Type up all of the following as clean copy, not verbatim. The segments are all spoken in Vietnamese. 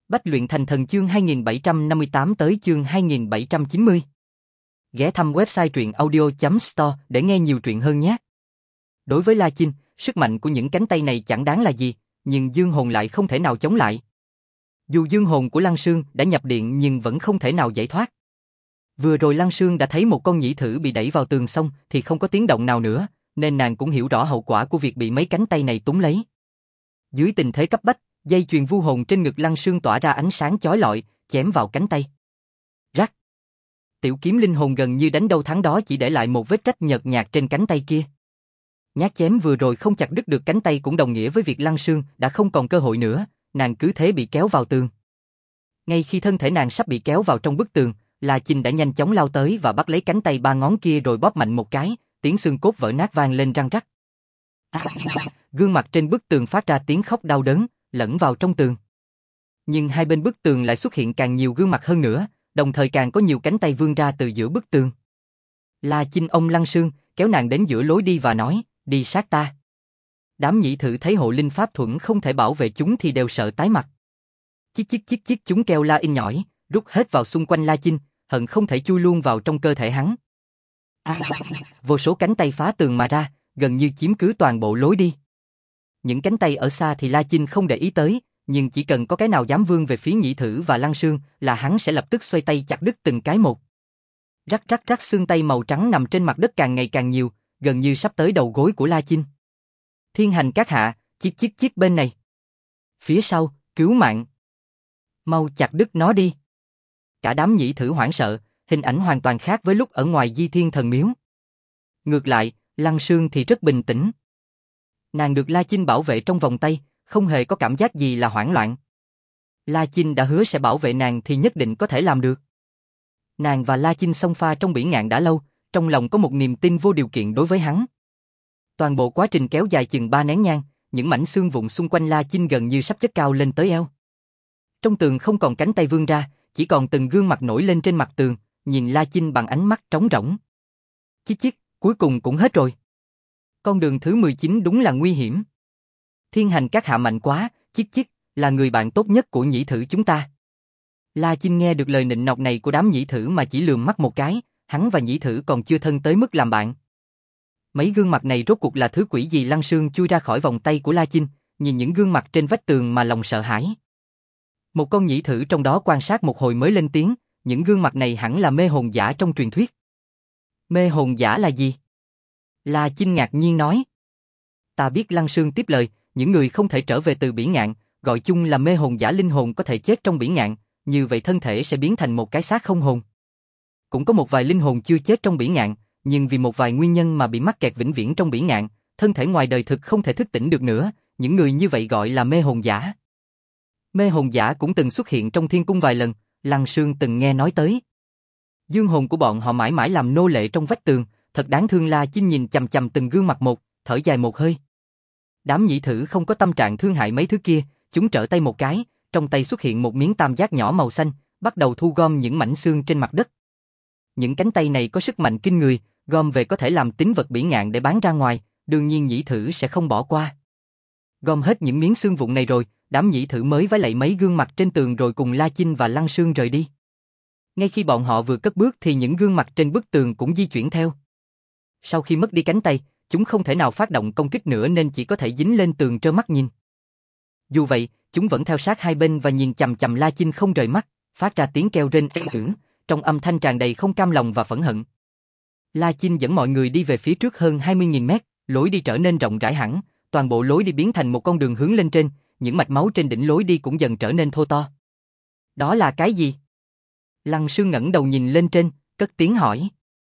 Bách luyện thành thần chương 2758 tới chương 2790. Ghé thăm website truyện audio.store để nghe nhiều truyện hơn nhé. Đối với La Chinh, sức mạnh của những cánh tay này chẳng đáng là gì, nhưng dương hồn lại không thể nào chống lại. Dù dương hồn của Lăng Sương đã nhập điện nhưng vẫn không thể nào giải thoát. Vừa rồi Lăng Sương đã thấy một con nhĩ thử bị đẩy vào tường xong thì không có tiếng động nào nữa, nên nàng cũng hiểu rõ hậu quả của việc bị mấy cánh tay này túm lấy. Dưới tình thế cấp bách, dây chuyền vu hồn trên ngực Lăng Sương tỏa ra ánh sáng chói lọi, chém vào cánh tay. Rắc. Tiểu kiếm linh hồn gần như đánh đâu thắng đó chỉ để lại một vết rách nhợt nhạt trên cánh tay kia. Nhát chém vừa rồi không chặt đứt được cánh tay cũng đồng nghĩa với việc Lăng Sương đã không còn cơ hội nữa, nàng cứ thế bị kéo vào tường. Ngay khi thân thể nàng sắp bị kéo vào trong bức tường, La Chinh đã nhanh chóng lao tới và bắt lấy cánh tay ba ngón kia rồi bóp mạnh một cái, tiếng xương cốt vỡ nát vang lên răng rắc. Gương mặt trên bức tường phát ra tiếng khóc đau đớn, lẫn vào trong tường. Nhưng hai bên bức tường lại xuất hiện càng nhiều gương mặt hơn nữa, đồng thời càng có nhiều cánh tay vươn ra từ giữa bức tường. La Chinh ôm Lăng Sương, kéo nàng đến giữa lối đi và nói, đi sát ta. Đám nhĩ thử thấy hộ linh pháp thuẫn không thể bảo vệ chúng thì đều sợ tái mặt. Chích chích chích chích chúng kêu la in nhỏi, rút hết vào xung quanh La Chinh, hận không thể chui luôn vào trong cơ thể hắn. Vô số cánh tay phá tường mà ra, gần như chiếm cứ toàn bộ lối đi. Những cánh tay ở xa thì La Chinh không để ý tới, nhưng chỉ cần có cái nào dám vươn về phía nhĩ thử và Lăng Sương là hắn sẽ lập tức xoay tay chặt đứt từng cái một. Rắc rắc rắc xương tay màu trắng nằm trên mặt đất càng ngày càng nhiều, gần như sắp tới đầu gối của La Chinh. Thiên hành các hạ, chích chích chích bên này. Phía sau, cứu mạng. Mau chặt đứt nó đi. Cả đám nhĩ thử hoảng sợ, hình ảnh hoàn toàn khác với lúc ở ngoài Di Thiên Thần Miếu. Ngược lại, Lăng Sương thì rất bình tĩnh. Nàng được La Chinh bảo vệ trong vòng tay, không hề có cảm giác gì là hoảng loạn. La Chinh đã hứa sẽ bảo vệ nàng thì nhất định có thể làm được. Nàng và La Chinh xông pha trong biển ngạn đã lâu, trong lòng có một niềm tin vô điều kiện đối với hắn. Toàn bộ quá trình kéo dài chừng 3 nén nhang, những mảnh xương vụn xung quanh La Chinh gần như sắp chất cao lên tới eo. Trong tường không còn cánh tay vươn ra, chỉ còn từng gương mặt nổi lên trên mặt tường, nhìn La Chinh bằng ánh mắt trống rỗng. Chích chích, cuối cùng cũng hết rồi. Con đường thứ 19 đúng là nguy hiểm. Thiên hành các hạ mạnh quá, chích chích, là người bạn tốt nhất của nhĩ thử chúng ta. La Chinh nghe được lời nịnh nọt này của đám nhĩ thử mà chỉ lườm mắt một cái, hắn và nhĩ thử còn chưa thân tới mức làm bạn. Mấy gương mặt này rốt cuộc là thứ quỷ gì? Lăng Sương chui ra khỏi vòng tay của La Chinh, nhìn những gương mặt trên vách tường mà lòng sợ hãi. Một con nhĩ thử trong đó quan sát một hồi mới lên tiếng, những gương mặt này hẳn là mê hồn giả trong truyền thuyết. Mê hồn giả là gì? La Chinh ngạc nhiên nói. Ta biết. Lăng Sương tiếp lời, những người không thể trở về từ biển ngạn, gọi chung là mê hồn giả. Linh hồn có thể chết trong biển ngạn, như vậy thân thể sẽ biến thành một cái xác không hồn. Cũng có một vài linh hồn chưa chết trong biển ngạn, nhưng vì một vài nguyên nhân mà bị mắc kẹt vĩnh viễn trong biển ngạn, thân thể ngoài đời thực không thể thức tỉnh được nữa, những người như vậy gọi là mê hồn giả. Mê hồn giả cũng từng xuất hiện trong thiên cung vài lần, Lăng Sương từng nghe nói tới. Dương hồn của bọn họ mãi mãi làm nô lệ trong vách tường, thật đáng thương. La Chinh nhìn chằm chằm từng gương mặt một, thở dài một hơi. Đám nhĩ thử không có tâm trạng thương hại mấy thứ kia, chúng trở tay một cái, trong tay xuất hiện một miếng tam giác nhỏ màu xanh, bắt đầu thu gom những mảnh xương trên mặt đất. Những cánh tay này có sức mạnh kinh người, gom về có thể làm tín vật biển ngạn để bán ra ngoài, đương nhiên nhĩ thử sẽ không bỏ qua. Gom hết những miếng xương vụn này rồi, đám nhĩ thử mới vái lạy mấy gương mặt trên tường rồi cùng La Chinh và Lăng Sương rời đi. Ngay khi bọn họ vừa cất bước thì những gương mặt trên bức tường cũng di chuyển theo. Sau khi mất đi cánh tay, chúng không thể nào phát động công kích nữa nên chỉ có thể dính lên tường trơ mắt nhìn. Dù vậy, chúng vẫn theo sát hai bên và nhìn chằm chằm La Chinh không rời mắt, phát ra tiếng kêu rên ê ưỡn, trong âm thanh tràn đầy không cam lòng và phẫn hận. La Chinh dẫn mọi người đi về phía trước hơn 20.000 mét, lối đi trở nên rộng rãi hẳn, toàn bộ lối đi biến thành một con đường hướng lên trên, những mạch máu trên đỉnh lối đi cũng dần trở nên thô to. Đó là cái gì? Lăng Sương ngẩng đầu nhìn lên trên, cất tiếng hỏi.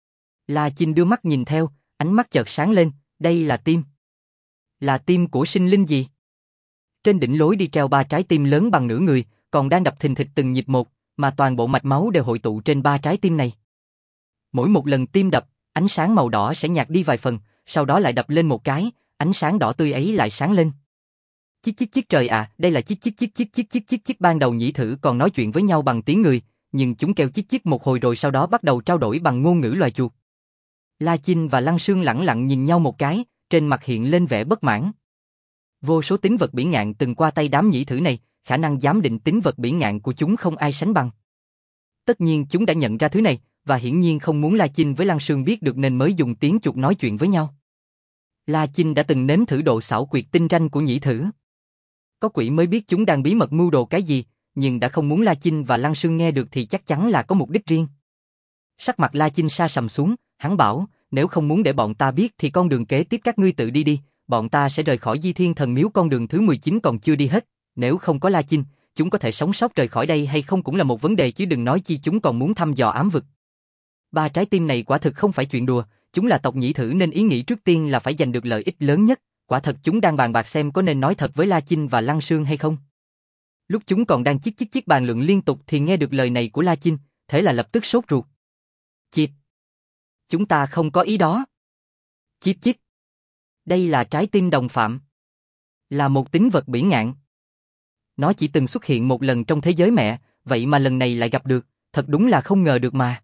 La Chinh đưa mắt nhìn theo, ánh mắt chợt sáng lên, đây là tim. Là tim của sinh linh gì? Trên đỉnh lối đi treo 3 trái tim lớn bằng nửa người, còn đang đập thình thịch từng nhịp một, mà toàn bộ mạch máu đều hội tụ trên 3 trái tim này. Mỗi một lần tim đập, ánh sáng màu đỏ sẽ nhạt đi vài phần, sau đó lại đập lên một cái, ánh sáng đỏ tươi ấy lại sáng lên. Chích chích chích, trời à, đây là chích chích chích chích chích chích chích chích. Ban đầu nhĩ thử còn nói chuyện với nhau bằng tiếng người, nhưng chúng kêu chích chích một hồi rồi sau đó bắt đầu trao đổi bằng ngôn ngữ loài chuột. La Chinh và Lăng Sương lẳng lặng nhìn nhau một cái, trên mặt hiện lên vẻ bất mãn. Vô số tín vật biển ngạn từng qua tay đám nhĩ thử này, khả năng giám định tính vật bỉ ngạn của chúng không ai sánh bằng. Tất nhiên chúng đã nhận ra thứ này, và hiển nhiên không muốn La Chinh với Lăng Sương biết được nên mới dùng tiếng chuột nói chuyện với nhau. La Chinh đã từng nếm thử độ xảo quyệt tinh ranh của nhĩ thử. Có quỷ mới biết chúng đang bí mật mưu đồ cái gì, nhưng đã không muốn La Chinh và Lăng Sương nghe được thì chắc chắn là có mục đích riêng. Sắc mặt La Chinh sa sầm xuống, hắn bảo, nếu không muốn để bọn ta biết thì con đường kế tiếp các ngươi tự đi đi, bọn ta sẽ rời khỏi Di Thiên Thần Miếu con đường thứ 19 còn chưa đi hết, nếu không có La Chinh, chúng có thể sống sót rời khỏi đây hay không cũng là một vấn đề chứ đừng nói chi chúng còn muốn thăm dò ám vực. Ba trái tim này quả thực không phải chuyện đùa, chúng là tộc nhĩ thử nên ý nghĩ trước tiên là phải giành được lợi ích lớn nhất, quả thật chúng đang bàn bạc xem có nên nói thật với La Chinh và Lăng Sương hay không. Lúc chúng còn đang chiếc bàn luận liên tục thì nghe được lời này của La Chinh, thế là lập tức sốt ruột. Chịp! Chúng ta không có ý đó. Chip. Đây là trái tim đồng phạm. Là một tính vật bỉ ngạn. Nó chỉ từng xuất hiện một lần trong thế giới mẹ, vậy mà lần này lại gặp được, thật đúng là không ngờ được mà.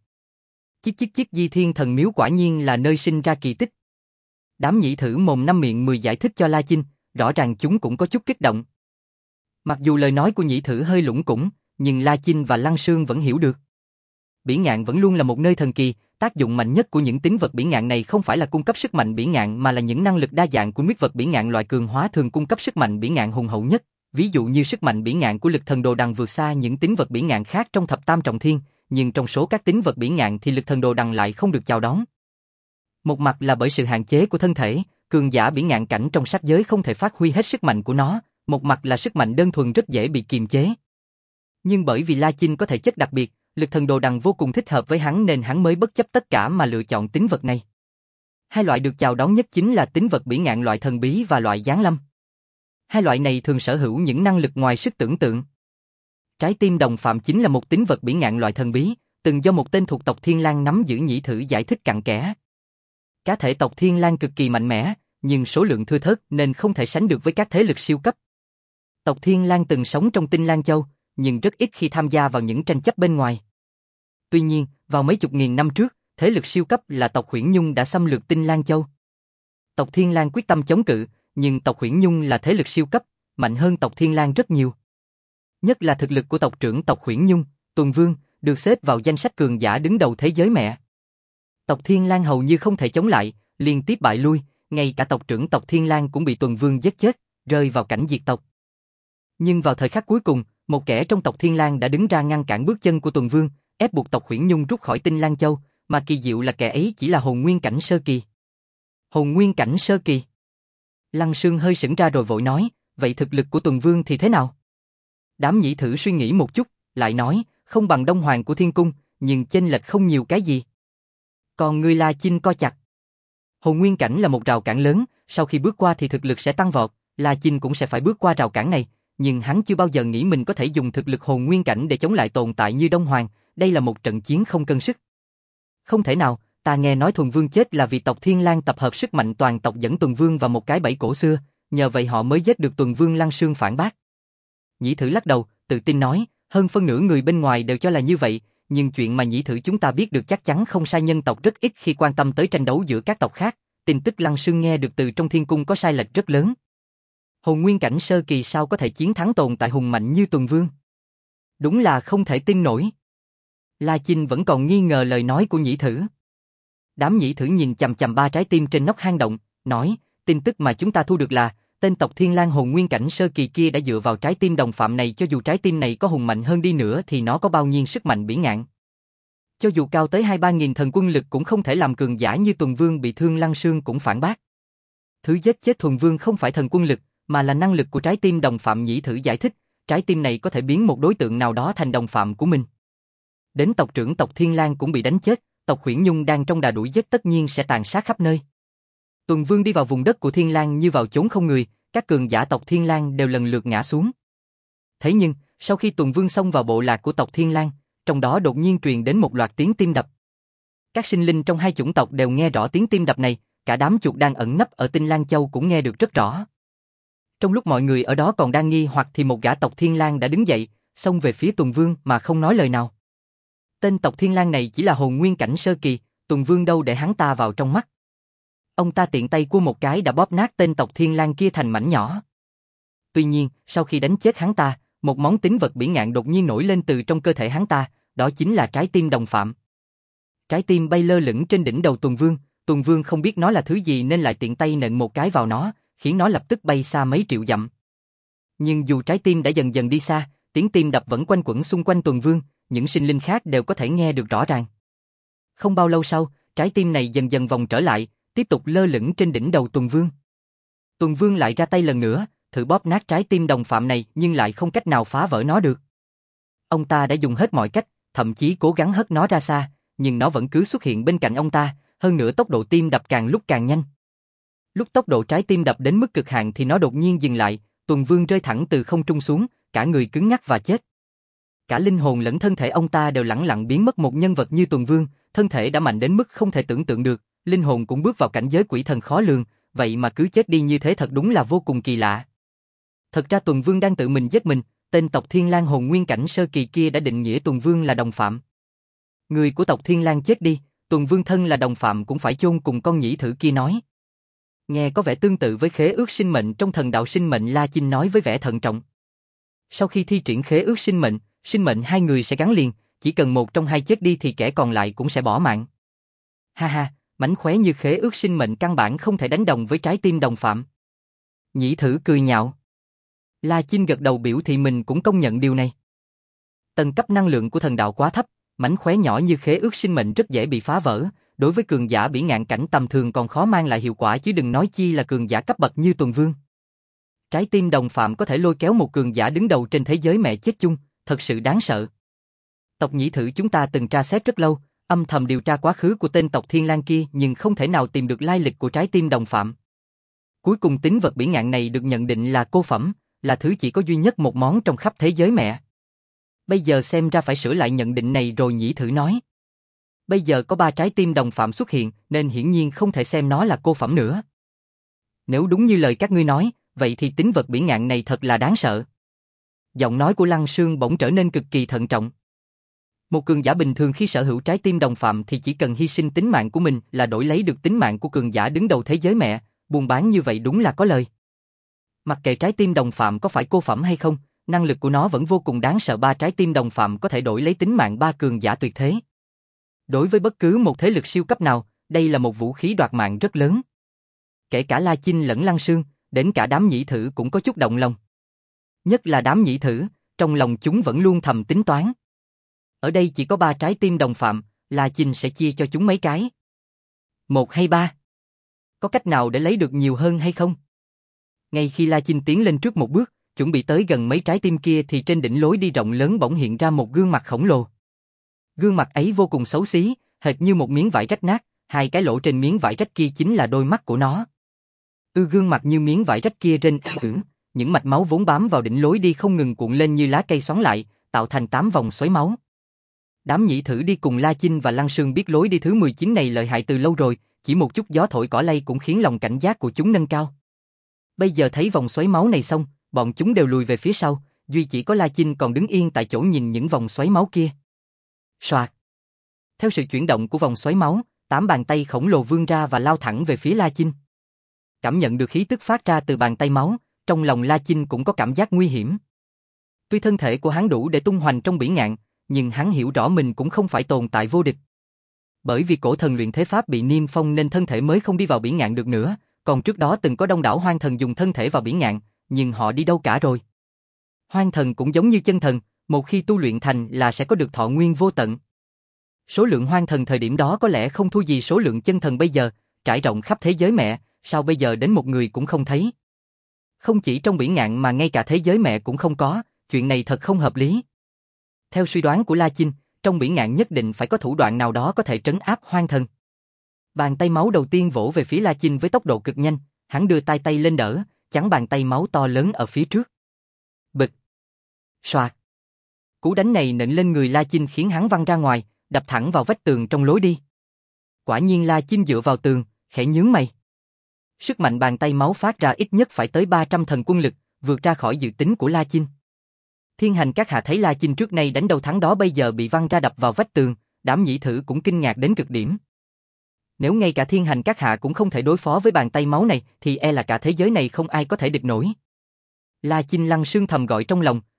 Di Thiên Thần Miếu quả nhiên là nơi sinh ra kỳ tích. Đám nhĩ thử mồm năm miệng 10 giải thích cho La Chinh, rõ ràng chúng cũng có chút kích động. Mặc dù lời nói của nhĩ thử hơi lủng củng, nhưng La Chinh và Lăng Sương vẫn hiểu được. Bỉ ngạn vẫn luôn là một nơi thần kỳ, tác dụng mạnh nhất của những tính vật bỉ ngạn này không phải là cung cấp sức mạnh bỉ ngạn mà là những năng lực đa dạng của huyết vật bỉ ngạn loại cường hóa thường cung cấp sức mạnh bỉ ngạn hùng hậu nhất, ví dụ như sức mạnh bỉ ngạn của lực thần đồ đằng vượt xa những tính vật bỉ ngạn khác trong thập tam trọng thiên, nhưng trong số các tính vật bỉ ngạn thì lực thần đồ đằng lại không được chào đón. Một mặt là bởi sự hạn chế của thân thể, cường giả bỉ ngạn cảnh trong sát giới không thể phát huy hết sức mạnh của nó, một mặt là sức mạnh đơn thuần rất dễ bị kiềm chế. Nhưng bởi vì La Chinh có thể chất đặc biệt, lực thần đồ đằng vô cùng thích hợp với hắn nên hắn mới bất chấp tất cả mà lựa chọn tính vật này. Hai loại được chào đón nhất chính là tính vật bỉ ngạn loại thần bí và loại giáng lâm. Hai loại này thường sở hữu những năng lực ngoài sức tưởng tượng. Trái tim đồng phạm chính là một tính vật bỉ ngạn loại thần bí, từng do một tên thuộc tộc Thiên Lang nắm giữ nhĩ thử giải thích cặn kẽ. Cá thể tộc Thiên Lang cực kỳ mạnh mẽ, nhưng số lượng thưa thớt nên không thể sánh được với các thế lực siêu cấp. Tộc Thiên Lang từng sống trong Tinh Lang Châu, nhưng rất ít khi tham gia vào những tranh chấp bên ngoài. Tuy nhiên, vào mấy chục nghìn năm trước, thế lực siêu cấp là tộc Huyễn Nhung đã xâm lược Tinh Lang Châu. Tộc Thiên Lang quyết tâm chống cự, nhưng tộc Huyễn Nhung là thế lực siêu cấp, mạnh hơn tộc Thiên Lang rất nhiều. Nhất là thực lực của tộc trưởng tộc Huyễn Nhung, Tuần Vương, được xếp vào danh sách cường giả đứng đầu thế giới mẹ. Tộc Thiên Lang hầu như không thể chống lại, liên tiếp bại lui, ngay cả tộc trưởng tộc Thiên Lang cũng bị Tuần Vương giết chết, rơi vào cảnh diệt tộc. Nhưng vào thời khắc cuối cùng, một kẻ trong tộc Thiên Lang đã đứng ra ngăn cản bước chân của Tuần Vương, ép buộc tộc Huyễn Nhung rút khỏi Tinh Lang Châu, mà kỳ diệu là kẻ ấy chỉ là hồn nguyên cảnh sơ kỳ. Hồn nguyên cảnh sơ kỳ? Lăng Sương hơi sững ra rồi vội nói, vậy thực lực của Tuần Vương thì thế nào? Đám nhĩ thử suy nghĩ một chút, lại nói, không bằng Đông Hoàng của Thiên Cung, nhưng chênh lệch không nhiều cái gì. Còn ngươi La Chinh co chặt. Hồn nguyên cảnh là một rào cản lớn, sau khi bước qua thì thực lực sẽ tăng vọt, La Chinh cũng sẽ phải bước qua rào cản này, nhưng hắn chưa bao giờ nghĩ mình có thể dùng thực lực hồn nguyên cảnh để chống lại tồn tại như Đông Hoàng, đây là một trận chiến không cân sức. Không thể nào, ta nghe nói Thuần Vương chết là vì tộc Thiên Lang tập hợp sức mạnh toàn tộc dẫn Tuần Vương vào một cái bẫy cổ xưa, nhờ vậy họ mới giết được Tuần Vương. Lăng Sương phản bác. Nhĩ thử lắc đầu, tự tin nói, hơn phân nửa người bên ngoài đều cho là như vậy, nhưng chuyện mà nhĩ thử chúng ta biết được chắc chắn không sai, nhân tộc rất ít khi quan tâm tới tranh đấu giữa các tộc khác, tin tức Lăng Sương nghe được từ trong Thiên Cung có sai lệch rất lớn. Hồn nguyên cảnh sơ kỳ sao có thể chiến thắng tồn tại hùng mạnh như Tuần Vương? Đúng là không thể tin nổi. La Chinh vẫn còn nghi ngờ lời nói của nhĩ thử. Đám nhĩ thử nhìn chằm chằm ba trái tim trên nóc hang động, nói, tin tức mà chúng ta thu được là, tên tộc Thiên Lang hồn nguyên cảnh sơ kỳ kia đã dựa vào trái tim đồng phạm này, cho dù trái tim này có hùng mạnh hơn đi nữa thì nó có bao nhiêu sức mạnh bỉ ngạn. Cho dù cao tới 2-3 nghìn thần quân lực cũng không thể làm cường giả như Tuần Vương bị thương. Lăng Sương cũng phản bác. Thứ giết chết Thuần Vương không phải thần quân lực, mà là năng lực của trái tim đồng phạm. Nhĩ thử giải thích, trái tim này có thể biến một đối tượng nào đó thành đồng phạm của mình. Đến tộc trưởng tộc Thiên Lang cũng bị đánh chết, tộc Huyễn Nhung đang trong đà đuổi giết tất nhiên sẽ tàn sát khắp nơi. Tuần Vương đi vào vùng đất của Thiên Lang như vào chốn không người, các cường giả tộc Thiên Lang đều lần lượt ngã xuống. Thế nhưng, sau khi Tuần Vương xông vào bộ lạc của tộc Thiên Lang, trong đó đột nhiên truyền đến một loạt tiếng tim đập. Các sinh linh trong hai chủng tộc đều nghe rõ tiếng tim đập này, cả đám chuột đang ẩn nấp ở Tinh Lang Châu cũng nghe được rất rõ. Trong lúc mọi người ở đó còn đang nghi hoặc thì một gã tộc Thiên Lang đã đứng dậy, xông về phía Tuần Vương mà không nói lời nào. Tên tộc Thiên Lang này chỉ là hồn nguyên cảnh sơ kỳ, Tuần Vương đâu để hắn ta vào trong mắt. Ông ta tiện tay cua một cái đã bóp nát tên tộc Thiên Lang kia thành mảnh nhỏ. Tuy nhiên, sau khi đánh chết hắn ta, Một món tín vật bỉ ngạn đột nhiên nổi lên từ trong cơ thể hắn ta, đó chính là trái tim đồng phạm. Trái tim bay lơ lửng trên đỉnh đầu Tuần Vương không biết nó là thứ gì nên lại tiện tay nện một cái vào nó, khiến nó lập tức bay xa mấy triệu dặm. Nhưng dù trái tim đã dần dần đi xa, tiếng tim đập vẫn quanh quẩn xung quanh Tuần Vương, những sinh linh khác đều có thể nghe được rõ ràng. Không bao lâu sau, trái tim này dần dần vòng trở lại, tiếp tục lơ lửng trên đỉnh đầu Tuần Vương. Tuần Vương lại ra tay lần nữa, thử bóp nát trái tim đồng phạm này nhưng lại không cách nào phá vỡ nó được. Ông ta đã dùng hết mọi cách, thậm chí cố gắng hất nó ra xa, nhưng nó vẫn cứ xuất hiện bên cạnh ông ta, hơn nữa tốc độ tim đập càng lúc càng nhanh. Lúc tốc độ trái tim đập đến mức cực hạn thì nó đột nhiên dừng lại, Tuần Vương rơi thẳng từ không trung xuống, cả người cứng ngắc và chết. Cả linh hồn lẫn thân thể ông ta đều lẳng lặng biến mất. Một nhân vật như Tuần Vương, thân thể đã mạnh đến mức không thể tưởng tượng được, linh hồn cũng bước vào cảnh giới quỷ thần khó lường, vậy mà cứ chết đi như thế thật đúng là vô cùng kỳ lạ. Thật ra Tuần Vương đang tự mình giết mình, tên tộc Thiên Lang hồn nguyên cảnh sơ kỳ kia đã định nghĩa Tuần Vương là đồng phạm. Người của tộc Thiên Lang chết đi, Tuần Vương thân là đồng phạm cũng phải chôn cùng con nhĩ thử kia nói. Nghe có vẻ tương tự với khế ước sinh mệnh trong thần đạo sinh mệnh, La Chinh nói với vẻ thận trọng. Sau khi thi triển khế ước sinh mệnh hai người sẽ gắn liền, chỉ cần một trong hai chết đi thì kẻ còn lại cũng sẽ bỏ mạng. Ha ha, mánh khóe như khế ước sinh mệnh căn bản không thể đánh đồng với trái tim đồng phạm. Nhĩ thử cười nhạo. La Chinh gật đầu biểu thị mình cũng công nhận điều này. Tầng cấp năng lượng của thần đạo quá thấp, mánh khóe nhỏ như khế ước sinh mệnh rất dễ bị phá vỡ, đối với cường giả bỉ ngạn cảnh tầm thường còn khó mang lại hiệu quả chứ đừng nói chi là cường giả cấp bậc như Tuần Vương. Trái tim đồng phạm có thể lôi kéo một cường giả đứng đầu trên thế giới mẹ chết chung, thật sự đáng sợ. Tộc Nhĩ Thử chúng ta từng tra xét rất lâu, âm thầm điều tra quá khứ của tên tộc Thiên Lang kia nhưng không thể nào tìm được lai lịch của trái tim đồng phạm. Cuối cùng tín vật bỉ ngạn này được nhận định là cô phẩm, là thứ chỉ có duy nhất một món trong khắp thế giới mẹ. Bây giờ xem ra phải sửa lại nhận định này rồi. Nhĩ Thử nói. Bây giờ có 3 trái tim đồng phạm xuất hiện nên hiển nhiên không thể xem nó là cô phẩm nữa. Nếu đúng như lời các ngươi nói, vậy thì tín vật bỉ ngạn này thật là đáng sợ. Giọng nói của Lăng Sương bỗng trở nên cực kỳ thận trọng. Một cường giả bình thường khi sở hữu trái tim đồng phạm thì chỉ cần hy sinh tính mạng của mình là đổi lấy được tính mạng của cường giả đứng đầu thế giới mẹ, buôn bán như vậy đúng là có lời. Mặc kệ trái tim đồng phạm có phải cô phẩm hay không, năng lực của nó vẫn vô cùng đáng sợ. 3 trái tim đồng phạm có thể đổi lấy tính mạng 3 cường giả tuyệt thế. Đối với bất cứ một thế lực siêu cấp nào, đây là một vũ khí đoạt mạng rất lớn. Kể cả La Chinh lẫn Lăng Sương, đến cả đám Nhĩ Thử cũng có chút động lòng. Nhất là đám Nhĩ Thử, trong lòng chúng vẫn luôn thầm tính toán. Ở đây chỉ có 3 trái tim đồng phạm, La Chinh sẽ chia cho chúng mấy cái. 1 hay 3? Có cách nào để lấy được nhiều hơn hay không? Ngay khi La Chinh tiến lên trước một bước, chuẩn bị tới gần mấy trái tim kia thì trên đỉnh lối đi rộng lớn bỗng hiện ra một gương mặt khổng lồ. Gương mặt ấy vô cùng xấu xí, hệt như một miếng vải rách nát, 2 cái lỗ trên miếng vải rách kia chính là đôi mắt của nó. Gương mặt như miếng vải rách kia trên những mạch máu vốn bám vào đỉnh lối đi không ngừng cuộn lên như lá cây xoắn lại, tạo thành 8 vòng xoáy máu. Đám Nhĩ Thử đi cùng La Chinh và Lăng Sương biết lối đi thứ 19 này lợi hại từ lâu rồi, chỉ một chút gió thổi cỏ lay cũng khiến lòng cảnh giác của chúng nâng cao. Bây giờ thấy vòng xoáy máu này xong, bọn chúng đều lùi về phía sau, duy chỉ có La Chinh còn đứng yên tại chỗ nhìn những vòng xoáy máu kia. Soạt. Theo sự chuyển động của vòng xoáy máu, 8 bàn tay khổng lồ vươn ra và lao thẳng về phía La Chinh. Cảm nhận được khí tức phát ra từ bàn tay máu, trong lòng La Chinh cũng có cảm giác nguy hiểm. Tuy thân thể của hắn đủ để tung hoành trong bỉ ngạn, nhưng hắn hiểu rõ mình cũng không phải tồn tại vô địch. Bởi vì cổ thần luyện thế pháp bị niêm phong nên thân thể mới không đi vào bỉ ngạn được nữa, còn trước đó từng có đông đảo hoang thần dùng thân thể vào bỉ ngạn, nhưng họ đi đâu cả rồi. Hoang thần cũng giống như chân thần, một khi tu luyện thành là sẽ có được thọ nguyên vô tận. Số lượng hoang thần thời điểm đó có lẽ không thua gì số lượng chân thần bây giờ, trải rộng khắp thế giới mẹ, sao bây giờ đến một người cũng không thấy. Không chỉ trong bỉ ngạn mà ngay cả thế giới mẹ cũng không có, chuyện này thật không hợp lý. Theo suy đoán của La Chinh, trong bỉ ngạn nhất định phải có thủ đoạn nào đó có thể trấn áp hoang thần. Bàn tay máu đầu tiên vỗ về phía La Chinh với tốc độ cực nhanh, hắn đưa tay lên đỡ, chắn bàn tay máu to lớn ở phía trước. Bịch. Soạt. Cú đánh này nện lên người La Chinh khiến hắn văng ra ngoài, đập thẳng vào vách tường trong lối đi. Quả nhiên La Chinh dựa vào tường, khẽ nhướng mày. Sức mạnh bàn tay máu phát ra ít nhất phải tới 300 thần quân lực, vượt ra khỏi dự tính của La Chinh. Thiên Hành các hạ thấy La Chinh trước nay đánh đâu thắng đó bây giờ bị văng ra đập vào vách tường, đám Nhĩ Thử cũng kinh ngạc đến cực điểm. Nếu ngay cả Thiên Hành các hạ cũng không thể đối phó với bàn tay máu này thì e là cả thế giới này không ai có thể địch nổi. La Chinh Lăng Sương thầm gọi trong lòng,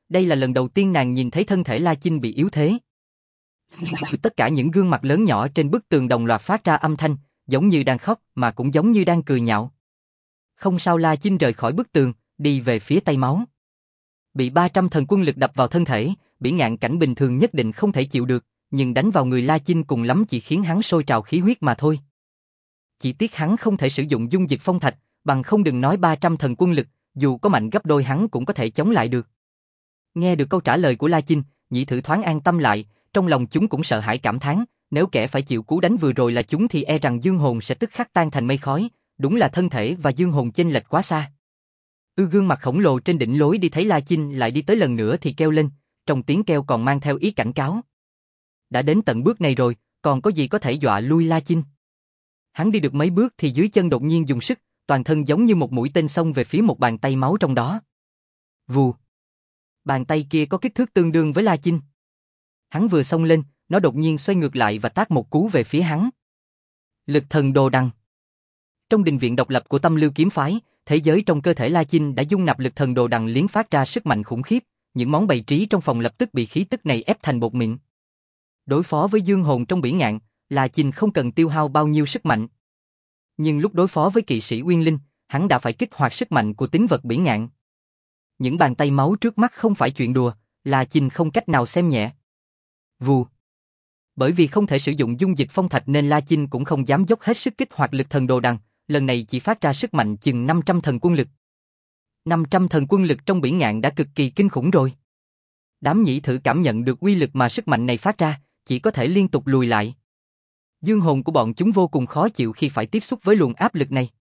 đây là lần đầu tiên nàng nhìn thấy thân thể La Chinh bị yếu thế. Tất cả những gương mặt lớn nhỏ trên bức tường đồng loạt phát ra âm thanh, giống như đang khóc mà cũng giống như đang cười nhạo. Không sao, La Chinh rời khỏi bức tường, đi về phía tay máu. Bị 300 thần quân lực đập vào thân thể, Bỉ Ngạn cảnh bình thường nhất định không thể chịu được, nhưng đánh vào người La Chinh cùng lắm chỉ khiến hắn sôi trào khí huyết mà thôi. Chỉ tiếc hắn không thể sử dụng dung dịch phong thạch, bằng không đừng nói 300 thần quân lực, dù có mạnh gấp đôi hắn cũng có thể chống lại được. Nghe được câu trả lời của La Chinh, Nhị Thử thoáng an tâm lại, trong lòng chúng cũng sợ hãi cảm thán, nếu kẻ phải chịu cú đánh vừa rồi là chúng thì e rằng dương hồn sẽ tức khắc tan thành mây khói, đúng là thân thể và dương hồn chênh lệch quá xa. Gương mặt khổng lồ trên đỉnh lối đi thấy La Chinh lại đi tới lần nữa thì kêu lên, trong tiếng kêu còn mang theo ý cảnh cáo. Đã đến tận bước này rồi, còn có gì có thể dọa lui La Chinh. Hắn đi được mấy bước thì dưới chân đột nhiên dùng sức, toàn thân giống như một mũi tên xông về phía một bàn tay máu trong đó. Vù. Bàn tay kia có kích thước tương đương với La Chinh. Hắn vừa xông lên, nó đột nhiên xoay ngược lại và tát một cú về phía hắn. Lực thần đồ đằng. Trong đình viện độc lập của Tâm Lưu kiếm phái, thế giới trong cơ thể La Chinh đã dung nạp lực thần đồ đằng liếng phát ra sức mạnh khủng khiếp, những món bày trí trong phòng lập tức bị khí tức này ép thành bột mịn. Đối phó với dương hồn trong Bỉ Ngạn, La Chinh không cần tiêu hao bao nhiêu sức mạnh. Nhưng lúc đối phó với kỵ sĩ Uyên Linh, hắn đã phải kích hoạt sức mạnh của tín vật Bỉ Ngạn. Những bàn tay máu trước mắt không phải chuyện đùa, La Chinh không cách nào xem nhẹ. Vù. Bởi vì không thể sử dụng dung dịch phong thạch nên La Chinh cũng không dám dốc hết sức kích hoạt lực thần đồ đằng, lần này chỉ phát ra sức mạnh chừng 500 thần quân lực. 500 thần quân lực trong Bỉ Ngạn đã cực kỳ kinh khủng rồi. Đám nhị thử cảm nhận được uy lực mà sức mạnh này phát ra, chỉ có thể liên tục lùi lại. Dương hồn của bọn chúng vô cùng khó chịu khi phải tiếp xúc với luồng áp lực này.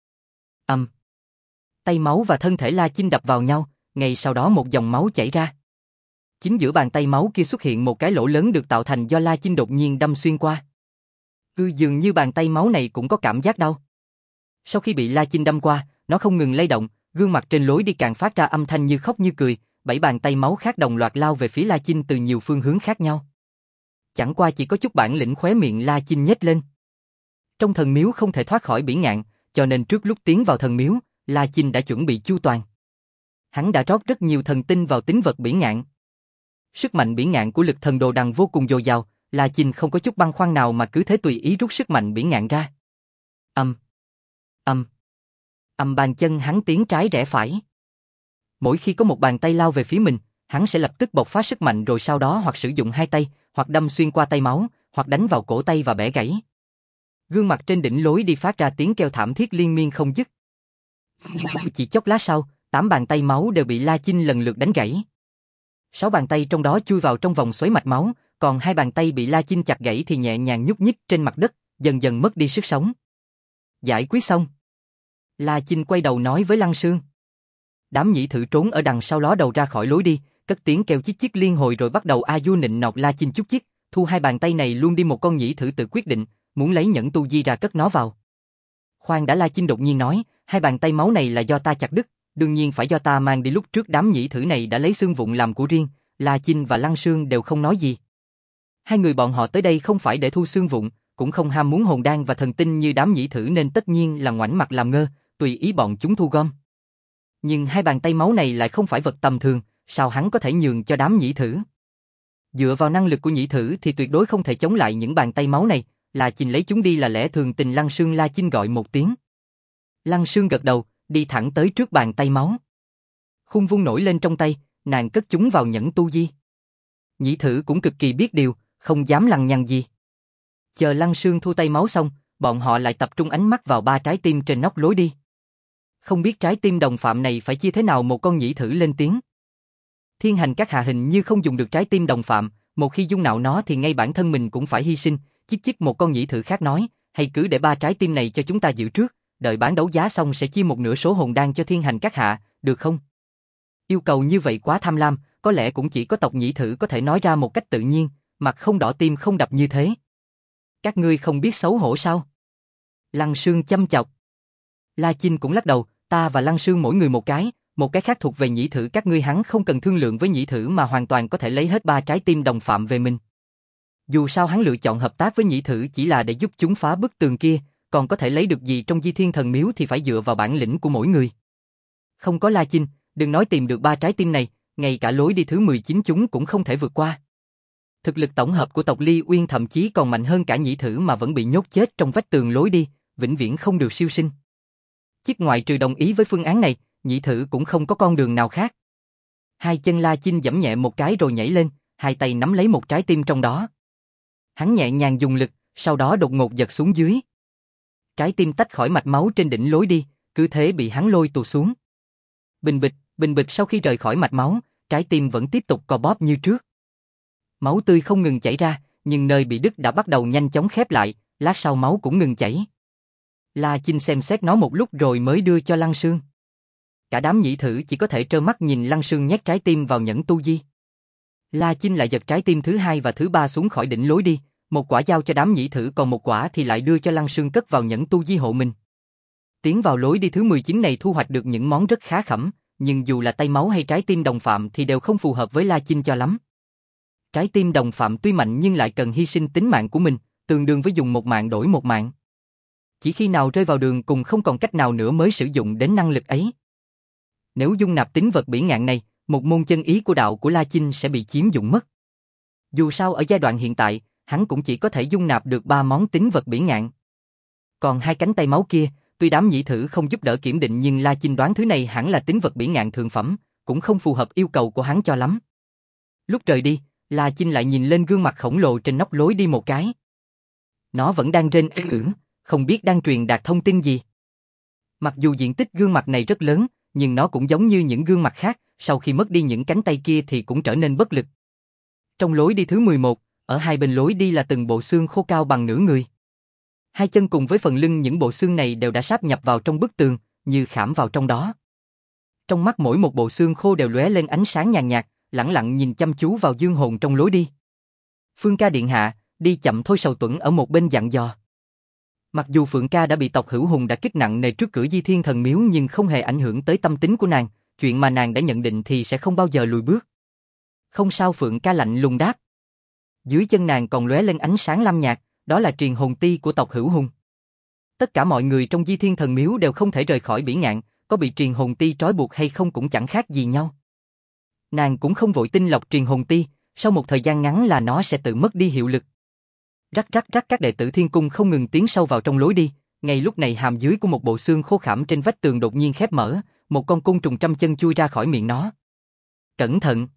Tay máu và thân thể La Chinh đập vào nhau, ngay sau đó một dòng máu chảy ra. Chính giữa bàn tay máu kia xuất hiện một cái lỗ lớn được tạo thành do La Chinh đột nhiên đâm xuyên qua. Dường như bàn tay máu này cũng có cảm giác đau. Sau khi bị La Chinh đâm qua, nó không ngừng lay động, gương mặt trên lối đi càng phát ra âm thanh như khóc như cười, 7 bàn tay máu khác đồng loạt lao về phía La Chinh từ nhiều phương hướng khác nhau. Chẳng qua chỉ có chút bản lĩnh, khóe miệng La Chinh nhếch lên. Trong thần miếu không thể thoát khỏi Bỉ Ngạn, cho nên trước lúc tiến vào thần miếu, La Chinh đã chuẩn bị chu toàn. Hắn đã rót rất nhiều thần tinh vào tín vật Bỉ Ngạn. Sức mạnh Bỉ Ngạn của lực thần đồ đằng vô cùng dồi dào, La Chinh không có chút băn khoăn nào mà cứ thế tùy ý rút sức mạnh Bỉ Ngạn ra. Bàn chân hắn tiến trái rẽ phải. Mỗi khi có một bàn tay lao về phía mình, hắn sẽ lập tức bộc phát sức mạnh rồi sau đó hoặc sử dụng hai tay, hoặc đâm xuyên qua tay máu, hoặc đánh vào cổ tay và bẻ gãy. Gương mặt trên đỉnh lối đi phát ra tiếng kêu thảm thiết liên miên không dứt. Chỉ chốc lát sau, 8 bàn tay máu đều bị La Chinh lần lượt đánh gãy. 6 bàn tay trong đó chui vào trong vòng xoáy mạch máu, còn 2 bàn tay bị La Chinh chặt gãy thì nhẹ nhàng nhúc nhích trên mặt đất, dần dần mất đi sức sống. Giải quyết xong. La Chinh quay đầu nói với Lăng Sương. Đám nhị thử trốn ở đằng sau ló đầu ra khỏi lối đi, cất tiếng kêu chích chích liên hồi rồi bắt đầu a du nịnh nọt La Chinh chút chích, thu 2 bàn tay này luôn đi một con nhị thử tự quyết định, muốn lấy nhẫn tu di ra cất nó vào. Khoan đã, La Chinh đột nhiên nói, 2 bàn tay máu này là do ta chặt đứt, đương nhiên phải do ta mang đi, lúc trước đám nhị thử này đã lấy xương vụn làm của riêng, La Chinh và Lăng Sương đều không nói gì. Hai người bọn họ tới đây không phải để thu xương vụn, cũng không ham muốn hồn đan và thần tinh như đám nhị thử nên tất nhiên là ngoảnh mặt làm ngơ, tùy ý bọn chúng thu gom. Nhưng 2 bàn tay máu này lại không phải vật tầm thường, sao hắn có thể nhường cho đám nhị thử? Dựa vào năng lực của nhị thử thì tuyệt đối không thể chống lại những bàn tay máu này, La Chinh lấy chúng đi là lẽ thường tình. Lăng Sương. La Chinh gọi một tiếng. Lăng Sương gật đầu, đi thẳng tới trước bàn tay máu. Khung vung nổi lên trong tay, nàng cất chúng vào nhẫn tu di. Nhị thử cũng cực kỳ biết điều, không dám lằng nhằng gì. Chờ Lăng Sương thu tay máu xong, bọn họ lại tập trung ánh mắt vào 3 trái tim trên nóc lối đi. Không biết trái tim đồng phạm này phải chia thế nào, một con nhị thử lên tiếng. Thiên hành các hạ hình như không dùng được trái tim đồng phạm, một khi dung nạo nó thì ngay bản thân mình cũng phải hy sinh. Chích chích, một con nhị thử khác nói, hay cứ để 3 trái tim này cho chúng ta giữ trước, đợi bán đấu giá xong sẽ chia một nửa số hồn đan cho thiên hành các hạ, được không? Yêu cầu như vậy quá tham lam, có lẽ cũng chỉ có tộc nhị thử có thể nói ra một cách tự nhiên, mặt không đỏ tim không đập như thế. Các ngươi không biết xấu hổ sao? Lăng Sương châm chọc. La Chinh cũng lắc đầu, ta và Lăng Sương mỗi người một cái khác thuộc về nhị thử các ngươi, hắn không cần thương lượng với nhị thử mà hoàn toàn có thể lấy hết 3 trái tim đồng phạm về mình. Dù sao hắn lựa chọn hợp tác với nhị thử chỉ là để giúp chúng phá bức tường kia, còn có thể lấy được gì trong Di Thiên Thần Miếu thì phải dựa vào bản lĩnh của mỗi người. Không có La Chinh, đừng nói tìm được 3 trái tim này, ngay cả lối đi thứ 19 chúng cũng không thể vượt qua. Thực lực tổng hợp của tộc Ly Uyên thậm chí còn mạnh hơn cả nhị thử mà vẫn bị nhốt chết trong vách tường lối đi, vĩnh viễn không được siêu sinh. Chiếc ngoại trừ đồng ý với phương án này, nhị thử cũng không có con đường nào khác. Hai chân La Chinh giẫm nhẹ một cái rồi nhảy lên, hai tay nắm lấy một trái tim trong đó. Hắn nhẹ nhàng dùng lực, sau đó đột ngột giật xuống dưới. Trái tim tách khỏi mạch máu trên đỉnh lối đi, cứ thế bị hắn lôi tụt xuống. Bình bịch sau khi rời khỏi mạch máu, trái tim vẫn tiếp tục co bóp như trước. Máu tươi không ngừng chảy ra, nhưng nơi bị đứt đã bắt đầu nhanh chóng khép lại, lát sau máu cũng ngừng chảy. La Chinh xem xét nó một lúc rồi mới đưa cho Lăng Sương. Cả đám nhị thử chỉ có thể trơ mắt nhìn Lăng Sương nhét trái tim vào nhẫn tu di. La Chinh lại giật trái tim thứ hai và thứ ba xuống khỏi đỉnh lối đi, một quả giao cho đám nhị thử còn một quả thì lại đưa cho Lăng Sương cất vào nhẫn tu di hộ mình. Tiến vào lối đi thứ 19 này thu hoạch được những món rất khá khẩm, nhưng dù là tay máu hay trái tim đồng phạm thì đều không phù hợp với La Chinh cho lắm. Trái tim đồng phạm tuy mạnh nhưng lại cần hy sinh tính mạng của mình, tương đương với dùng một mạng đổi một mạng. Chỉ khi nào rơi vào đường cùng không còn cách nào nữa mới sử dụng đến năng lực ấy. Nếu dung nạp tính vật bỉ ngạn này, một môn chân ý của đạo của La Chinh sẽ bị chiếm dụng mất. Dù sao ở giai đoạn hiện tại, hắn cũng chỉ có thể dung nạp được 3 món tính vật bỉ ngạn. Còn hai cánh tay máu kia, tuy đám nhị thử không giúp đỡ kiểm định nhưng La Chinh đoán thứ này hẳn là tính vật bỉ ngạn thượng phẩm, cũng không phù hợp yêu cầu của hắn cho lắm. Lúc rời đi, La Chinh lại nhìn lên gương mặt khổng lồ trên nóc lối đi một cái. Nó vẫn đang rên không biết đang truyền đạt thông tin gì. Mặc dù diện tích gương mặt này rất lớn, nhưng nó cũng giống như những gương mặt khác, sau khi mất đi những cánh tay kia thì cũng trở nên bất lực. Trong lối đi thứ 11, ở hai bên lối đi là từng bộ xương khô cao bằng nửa người. Hai chân cùng với phần lưng những bộ xương này đều đã sáp nhập vào trong bức tường, như khảm vào trong đó. Trong mắt mỗi một bộ xương khô đều lóe lên ánh sáng nhàn nhạt, lẳng lặng nhìn chăm chú vào dương hồn trong lối đi. Phương ca điện hạ, đi chậm thôi. Sầu Tuẫn ở một bên dặn dò. Mặc dù Phượng ca đã bị tộc Hữu Hùng đả kích nặng nề trước cửa Di Thiên Thần Miếu nhưng không hề ảnh hưởng tới tâm tính của nàng, chuyện mà nàng đã nhận định thì sẽ không bao giờ lùi bước. Không sao. Phượng ca lạnh lùng đáp. Dưới chân nàng còn lóe lên ánh sáng lam nhạt, đó là truyền hồn ti của tộc Hữu Hùng. Tất cả mọi người trong Di Thiên Thần Miếu đều không thể rời khỏi bỉ ngạn, có bị truyền hồn ti trói buộc hay không cũng chẳng khác gì nhau. Nàng cũng không vội tinh lọc truyền hồn ti, sau một thời gian ngắn là nó sẽ tự mất đi hiệu lực. Rắc các đệ tử Thiên Cung không ngừng tiến sâu vào trong lối đi, ngay lúc này hàm dưới của một bộ xương khô khảm trên vách tường đột nhiên khép mở, một con côn trùng trăm chân chui ra khỏi miệng nó. Cẩn thận!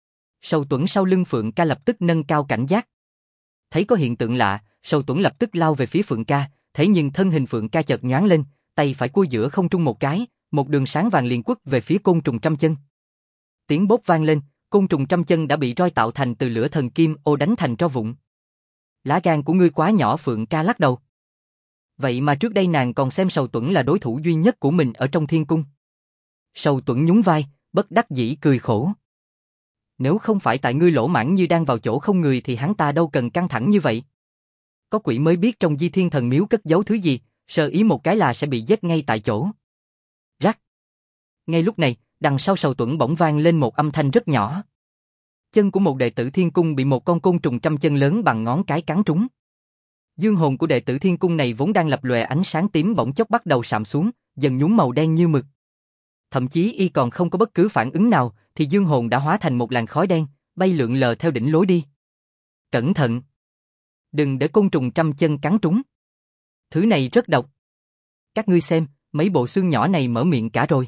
Sầu Tuẫn sau lưng Phượng ca lập tức nâng cao cảnh giác. Thấy có hiện tượng lạ, Sầu Tuẫn lập tức lao về phía Phượng ca, thế nhưng thân hình Phượng ca chợt nhoáng lên, tay phải cua giữa không trung một cái, một đường sáng vàng liền quất về phía côn trùng trăm chân. Tiếng bốp vang lên, côn trùng trăm chân đã bị roi tạo thành từ lửa thần kim ô đánh thành tro vụn. Lá gan của ngươi quá nhỏ. Phượng ca lắc đầu. Vậy mà trước đây nàng còn xem Sầu Tuẫn là đối thủ duy nhất của mình ở trong Thiên Cung. Sầu Tuẫn nhún vai, bất đắc dĩ cười khổ. Nếu không phải tại ngươi lỗ mãng như đang vào chỗ không người thì hắn ta đâu cần căng thẳng như vậy. Có quỷ mới biết trong Di Thiên Thần Miếu cất giấu thứ gì, sơ ý một cái là sẽ bị giết ngay tại chỗ. Rắc. Ngay lúc này, đằng sau Sầu Tuẫn bỗng vang lên một âm thanh rất nhỏ. Chân của một đệ tử Thiên Cung bị một con côn trùng trăm chân lớn bằng ngón cái cắn trúng. Dương hồn của đệ tử Thiên Cung này vốn đang lập lòe ánh sáng tím bỗng chốc bắt đầu sạm xuống, dần nhúm màu đen như mực. Thậm chí y còn không có bất cứ phản ứng nào, thì dương hồn đã hóa thành một làn khói đen, bay lượn lờ theo đỉnh lối đi. Cẩn thận! Đừng để côn trùng trăm chân cắn trúng. Thứ này rất độc. Các ngươi xem, mấy bộ xương nhỏ này mở miệng cả rồi.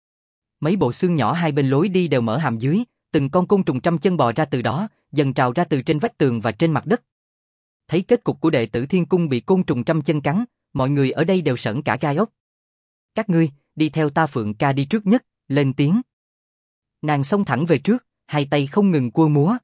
Mấy bộ xương nhỏ hai bên lối đi đều mở hàm dưới, từng con côn trùng trăm chân bò ra từ đó, dần trào ra từ trên vách tường và trên mặt đất. Thấy kết cục của đệ tử Thiên Cung bị côn trùng trăm chân cắn, mọi người ở đây đều sởn cả gai ốc. Các ngươi, đi theo ta. Phượng ca đi trước nhất, lên tiếng. Nàng xông thẳng về trước, hai tay không ngừng cua múa.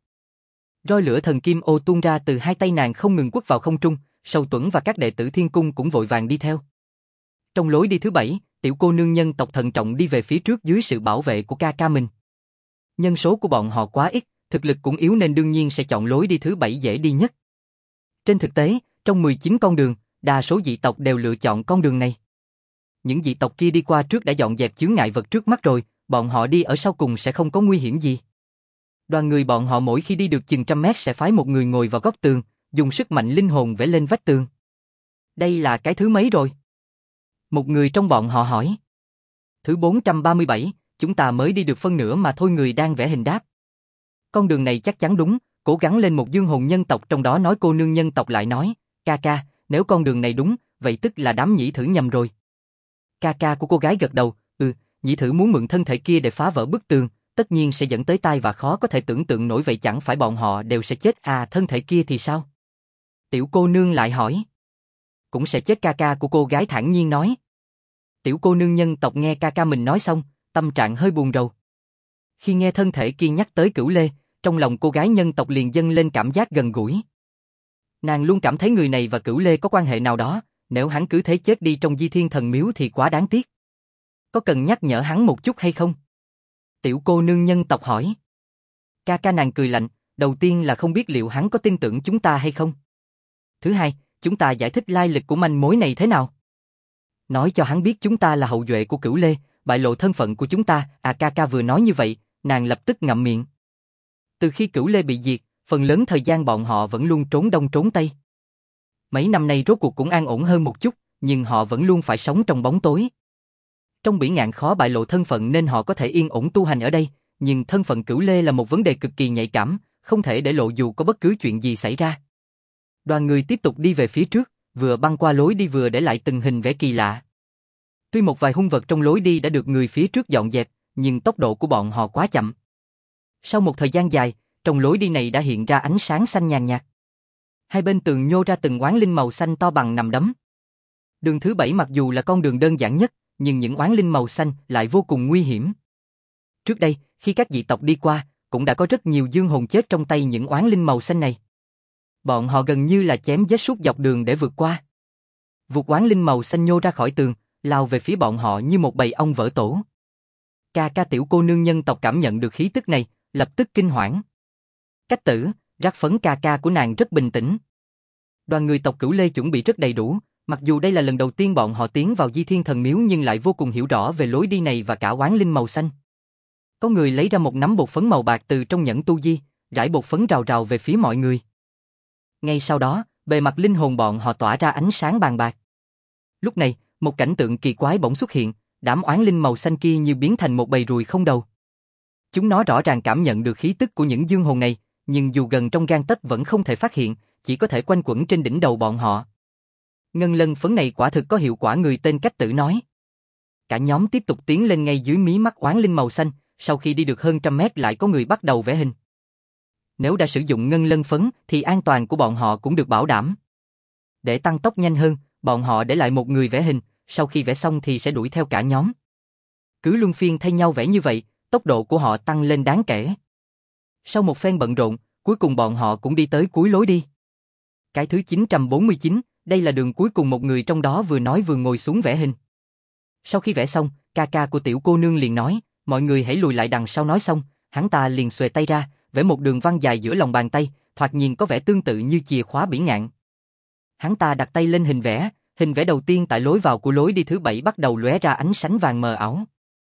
Roi lửa thần kim ô tuôn ra từ hai tay nàng không ngừng quất vào không trung, Sầu Tuẫn và các đệ tử Thiên Cung cũng vội vàng đi theo. Trong lối đi thứ 7, tiểu cô nương nhân tộc thận trọng đi về phía trước dưới sự bảo vệ của ca ca mình. Nhân số của bọn họ quá ít, thực lực cũng yếu nên đương nhiên sẽ chọn lối đi thứ 7 dễ đi nhất. Trên thực tế, trong 19 con đường, đa số dị tộc đều lựa chọn con đường này. Những dị tộc kia đi qua trước đã dọn dẹp chướng ngại vật trước mắt rồi, bọn họ đi ở sau cùng sẽ không có nguy hiểm gì. Đoàn người bọn họ mỗi khi đi được chừng trăm mét sẽ phái một người ngồi vào góc tường, dùng sức mạnh linh hồn vẽ lên vách tường. Đây là cái thứ mấy rồi? Một người trong bọn họ hỏi. Thứ 437, chúng ta mới đi được phân nửa mà thôi. Người đang vẽ hình đáp. Con đường này chắc chắn đúng, cố gắng lên một dương hồn nhân tộc trong đó nói. Cô nương nhân tộc lại nói, ca ca, nếu con đường này đúng, vậy tức là đám nhĩ thử nhầm rồi. Ca ca của cô gái gật đầu, nhĩ thử muốn mượn thân thể kia để phá vỡ bức tường, tất nhiên sẽ dẫn tới tai và khó có thể tưởng tượng nổi. Vậy chẳng phải bọn họ đều sẽ chết à? Thân thể kia thì sao? Tiểu cô nương lại hỏi. Cũng sẽ chết, ca ca của cô gái thản nhiên nói. Tiểu cô nương nhân tộc nghe ca ca mình nói xong, tâm trạng hơi buồn rầu. Khi nghe thân thể kia nhắc tới Cửu Lê, trong lòng cô gái nhân tộc liền dâng lên cảm giác gần gũi. Nàng luôn cảm thấy người này và Cửu Lê có quan hệ nào đó, nếu hắn cứ thế chết đi trong Di Thiên Thần Miếu thì quá đáng tiếc. Có cần nhắc nhở hắn một chút hay không? Tiểu cô nương nhân tộc hỏi. Ca ca nàng cười lạnh, đầu tiên là không biết liệu hắn có tin tưởng chúng ta hay không. Thứ hai, chúng ta giải thích lai lịch của manh mối này thế nào? Nói cho hắn biết chúng ta là hậu duệ của Cửu Lê, bại lộ thân phận của chúng ta. À, ca ca vừa nói như vậy, nàng lập tức ngậm miệng. Từ khi Cửu Lê bị diệt, phần lớn thời gian bọn họ vẫn luôn trốn đông trốn tây. Mấy năm nay rốt cuộc cũng an ổn hơn một chút, nhưng họ vẫn luôn phải sống trong bóng tối. Trong Bỉ Ngạn khó bại lộ thân phận nên họ có thể yên ổn tu hành ở đây, nhưng thân phận Cửu Lê là một vấn đề cực kỳ nhạy cảm, không thể để lộ dù có bất cứ chuyện gì xảy ra. Đoàn người tiếp tục đi về phía trước, vừa băng qua lối đi vừa để lại từng hình vẽ kỳ lạ. Tuy một vài hung vật trong lối đi đã được người phía trước dọn dẹp, nhưng tốc độ của bọn họ quá chậm. Sau một thời gian dài, trong lối đi này đã hiện ra ánh sáng xanh nhàn nhạt. Hai bên tường nhô ra từng oán linh màu xanh to bằng nắm đấm. Đường thứ 7 mặc dù là con đường đơn giản nhất, nhưng những oán linh màu xanh lại vô cùng nguy hiểm. Trước đây, khi các dị tộc đi qua, cũng đã có rất nhiều dương hồn chết trong tay những oán linh màu xanh này. Bọn họ gần như là chém giết suốt dọc đường để vượt qua. Vụt oán linh màu xanh nhô ra khỏi tường, lao về phía bọn họ như một bầy ong vỡ tổ. Ca ca tiểu cô nương nhân tộc cảm nhận được khí tức này, lập tức kinh hoảng. Cách tử, rắc phấn ca ca của nàng rất bình tĩnh. Đoàn người tộc Cửu Lê chuẩn bị rất đầy đủ, mặc dù đây là lần đầu tiên bọn họ tiến vào Di Thiên Thần Miếu nhưng lại vô cùng hiểu rõ về lối đi này và cả oán linh màu xanh. Có người lấy ra một nắm bột phấn màu bạc từ trong nhẫn tu di, rải bột phấn rào rào về phía mọi người. Ngay sau đó, bề mặt linh hồn bọn họ tỏa ra ánh sáng bàn bạc. Lúc này, một cảnh tượng kỳ quái bỗng xuất hiện, đám oán linh màu xanh kia như biến thành một bầy ruồi không đầu. Chúng nó rõ ràng cảm nhận được khí tức của những dương hồn này, nhưng dù gần trong gang tấc vẫn không thể phát hiện, chỉ có thể quanh quẩn trên đỉnh đầu bọn họ. Ngân lân phấn này quả thực có hiệu quả, người tên Cách Tử nói. Cả nhóm tiếp tục tiến lên ngay dưới mí mắt oán linh màu xanh, sau khi đi được hơn 100 mét lại có người bắt đầu vẽ hình. Nếu đã sử dụng ngân lân phấn thì an toàn của bọn họ cũng được bảo đảm. Để tăng tốc nhanh hơn, bọn họ để lại một người vẽ hình, sau khi vẽ xong thì sẽ đuổi theo cả nhóm. Cứ luân phiên thay nhau vẽ như vậy, tốc độ của họ tăng lên đáng kể. Sau một phen bận rộn, cuối cùng bọn họ cũng đi tới cuối lối đi. Cái thứ 949, đây là đường cuối cùng, một người trong đó vừa nói vừa ngồi xuống vẽ hình. Sau khi vẽ xong, ca ca của tiểu cô nương liền nói, mọi người hãy lùi lại đằng sau. Nói xong, hắn ta liền xuề tay ra, vẽ một đường văn dài giữa lòng bàn tay, thoạt nhìn có vẻ tương tự như chìa khóa Bỉ Ngạn. Hắn ta đặt tay lên hình vẽ đầu tiên tại lối vào của lối đi thứ 7 bắt đầu lóe ra ánh sáng vàng mờ ảo.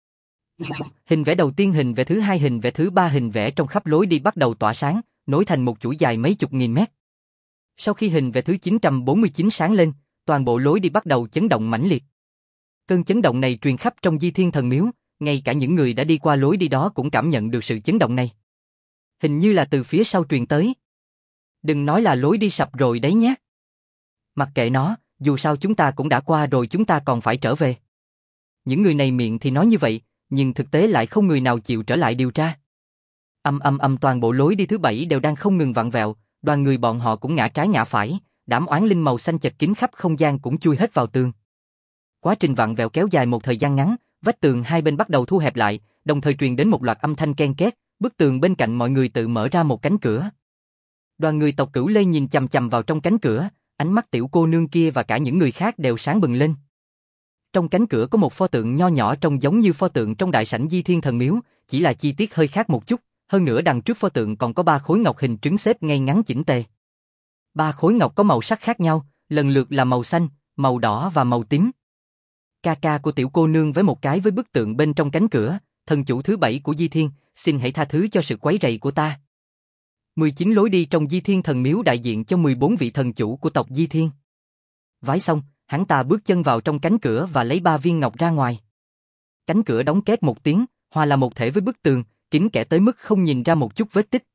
Hình vẽ đầu tiên, hình vẽ thứ hai, hình vẽ thứ ba, hình vẽ trong khắp lối đi bắt đầu tỏa sáng, nối thành một chuỗi dài mấy chục nghìn mét. Sau khi hình vẽ thứ 949 sáng lên, toàn bộ lối đi bắt đầu chấn động mãnh liệt. Cơn chấn động này truyền khắp trong Di Thiên Thần Miếu, ngay cả những người đã đi qua lối đi đó cũng cảm nhận được sự chấn động này. Hình như là từ phía sau truyền tới. Đừng nói là lối đi sập rồi đấy nhé. Mặc kệ nó, dù sao chúng ta cũng đã qua rồi, chúng ta còn phải trở về. Những người này miệng thì nói như vậy, nhưng thực tế lại không người nào chịu trở lại điều tra. Toàn bộ lối đi thứ 7 đều đang không ngừng vặn vẹo, đoàn người bọn họ cũng ngã trái ngã phải, đám oán linh màu xanh chật kín khắp không gian cũng chui hết vào tường. Quá trình vặn vẹo kéo dài một thời gian ngắn, vách tường hai bên bắt đầu thu hẹp lại, đồng thời truyền đến một loạt âm thanh ken két, bức tường bên cạnh mọi người tự mở ra một cánh cửa. Đoàn người tộc Cửu Lê nhìn chằm chằm vào trong cánh cửa, ánh mắt tiểu cô nương kia và cả những người khác đều sáng bừng lên. Trong cánh cửa có một pho tượng nho nhỏ trông giống như pho tượng trong đại sảnh Di Thiên Thần Miếu, chỉ là chi tiết hơi khác một chút, hơn nữa đằng trước pho tượng còn có 3 khối ngọc hình trứng xếp ngay ngắn chỉnh tề. 3 khối ngọc có màu sắc khác nhau, lần lượt là màu xanh, màu đỏ và màu tím. Ca ca của tiểu cô nương với một cái với bức tượng bên trong cánh cửa, thần chủ thứ 7 của Di Thiên, xin hãy tha thứ cho sự quấy rầy của ta. 19 lối đi trong Di Thiên Thần Miếu đại diện cho 14 vị thần chủ của tộc Di Thiên. Vái xong, hắn ta bước chân vào trong cánh cửa và lấy 3 viên ngọc ra ngoài. Cánh cửa đóng két một tiếng, hòa là một thể với bức tường, kín kẽ tới mức không nhìn ra một chút vết tích.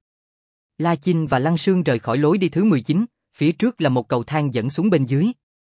La Chinh và Lăng Sương rời khỏi lối đi thứ 19, phía trước là một cầu thang dẫn xuống bên dưới.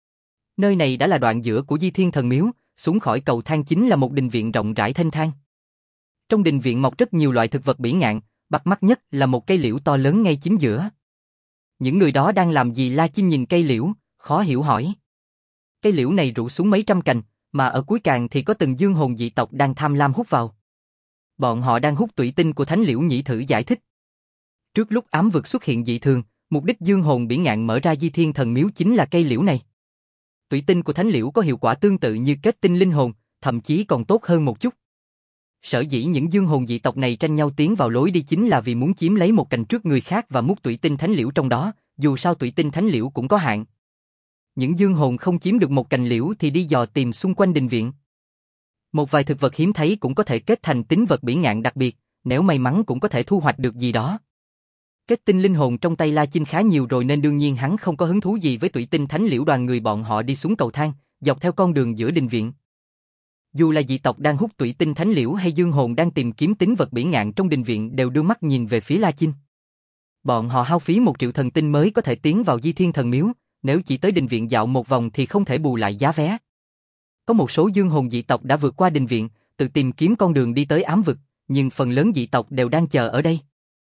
Nơi này đã là đoạn giữa của Di Thiên Thần Miếu, xuống khỏi cầu thang chính là một đình viện rộng rãi thênh thang. Trong đình viện mọc rất nhiều loại thực vật bỉ ngạn, bắt mắt nhất là một cây liễu to lớn ngay chính giữa. Những người đó đang làm gì? La Chinh nhìn cây liễu, khó hiểu hỏi. Cây liễu này rủ xuống mấy trăm cành, mà ở cuối càng thì có từng dương hồn dị tộc đang tham lam hút vào. Bọn họ đang hút tủy tinh của thánh liễu. Nhĩ Thử giải thích. Trước lúc ám vực xuất hiện dị thường, mục đích dương hồn bỉ ngạn mở ra Di Thiên Thần Miếu chính là cây liễu này. Tủy tinh của thánh liễu có hiệu quả tương tự như kết tinh linh hồn, thậm chí còn tốt hơn một chút. Sở dĩ những dương hồn dị tộc này tranh nhau tiến vào lối đi chính là vì muốn chiếm lấy một cành trước người khác và mút tủy tinh thánh liễu trong đó, dù sao tủy tinh thánh liễu cũng có hạn. Những dương hồn không chiếm được một cành liễu thì đi dò tìm xung quanh đình viện. Một vài thực vật hiếm thấy cũng có thể kết thành tín vật bỉ ngạn đặc biệt, nếu may mắn cũng có thể thu hoạch được gì đó. Kết tinh linh hồn trong tay La Chinh khá nhiều rồi nên đương nhiên hắn không có hứng thú gì với tủy tinh thánh liễu. Đoàn người bọn họ đi xuống cầu thang, dọc theo con đường giữa đình viện. Dù là dị tộc đang hút tủy tinh thánh liễu hay dương hồn đang tìm kiếm tín vật bỉ ngạn trong đình viện đều đưa mắt nhìn về phía La Chinh. Bọn họ hao phí 1 triệu thần tinh mới có thể tiến vào Di Thiên Thần Miếu, nếu chỉ tới đình viện dạo một vòng thì không thể bù lại giá vé. Có một số dương hồn dị tộc đã vượt qua đình viện, tự tìm kiếm con đường đi tới ám vực, nhưng phần lớn dị tộc đều đang chờ ở đây.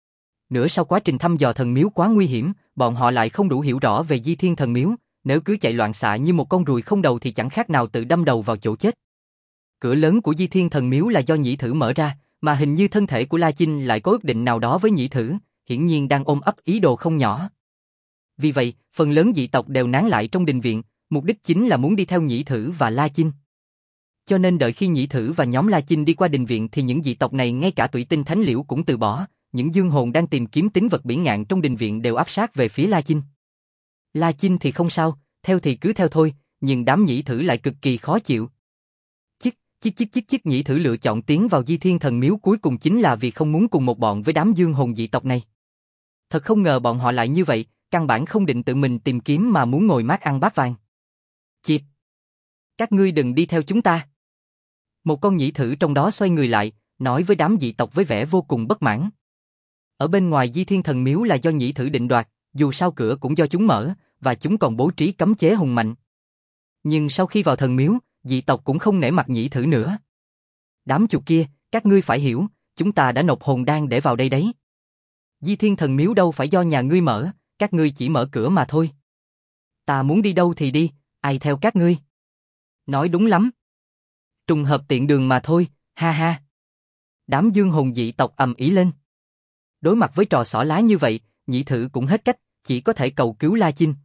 Nữa sau quá trình thăm dò thần miếu quá nguy hiểm, bọn họ lại không đủ hiểu rõ về Di Thiên Thần Miếu, nếu cứ chạy loạn xạ như một con ruồi không đầu thì chẳng khác nào tự đâm đầu vào chỗ chết. Cửa lớn của Di Thiên Thần Miếu là do Nhĩ Thử mở ra, mà hình như thân thể của La Chinh lại có ước định nào đó với Nhĩ Thử, hiển nhiên đang ôm ấp ý đồ không nhỏ. Vì vậy, phần lớn dị tộc đều nán lại trong đình viện, mục đích chính là muốn đi theo Nhĩ Thử và La Chinh. Cho nên đợi khi Nhĩ Thử và nhóm La Chinh đi qua đình viện thì những dị tộc này ngay cả tủy tinh thánh liễu cũng từ bỏ, những dương hồn đang tìm kiếm tín vật bỉ ngạn trong đình viện đều áp sát về phía La Chinh. La Chinh thì không sao, theo thì cứ theo thôi, nhưng đám Nhĩ Thử lại cực kỳ khó chịu. Nhĩ Thử lựa chọn tiến vào Di Thiên Thần Miếu cuối cùng chính là vì không muốn cùng một bọn với đám dương hồn dị tộc này. Thật không ngờ bọn họ lại như vậy, căn bản không định tự mình tìm kiếm mà muốn ngồi mát ăn bát vàng. Chịp! Các ngươi đừng đi theo chúng ta. Một con Nhĩ Thử trong đó xoay người lại, nói với đám dị tộc với vẻ vô cùng bất mãn. Ở bên ngoài Di Thiên Thần Miếu là do Nhĩ Thử định đoạt, dù sao cửa cũng do chúng mở, và chúng còn bố trí cấm chế hùng mạnh. Nhưng sau khi vào thần miếu, dị tộc cũng không nể mặt Nhĩ Thử nữa. Đám chuột kia, các ngươi phải hiểu, chúng ta đã nộp hồn đan để vào đây đấy. Di Thiên Thần Miếu đâu phải do nhà ngươi mở, các ngươi chỉ mở cửa mà thôi. Ta muốn đi đâu thì đi, ai theo các ngươi? Nói đúng lắm. Trùng hợp tiện đường mà thôi, ha ha. Đám dương hồn dị tộc ầm ĩ lên. Đối mặt với trò xỏ lá như vậy, Nhĩ Thử cũng hết cách, chỉ có thể cầu cứu La Chinh.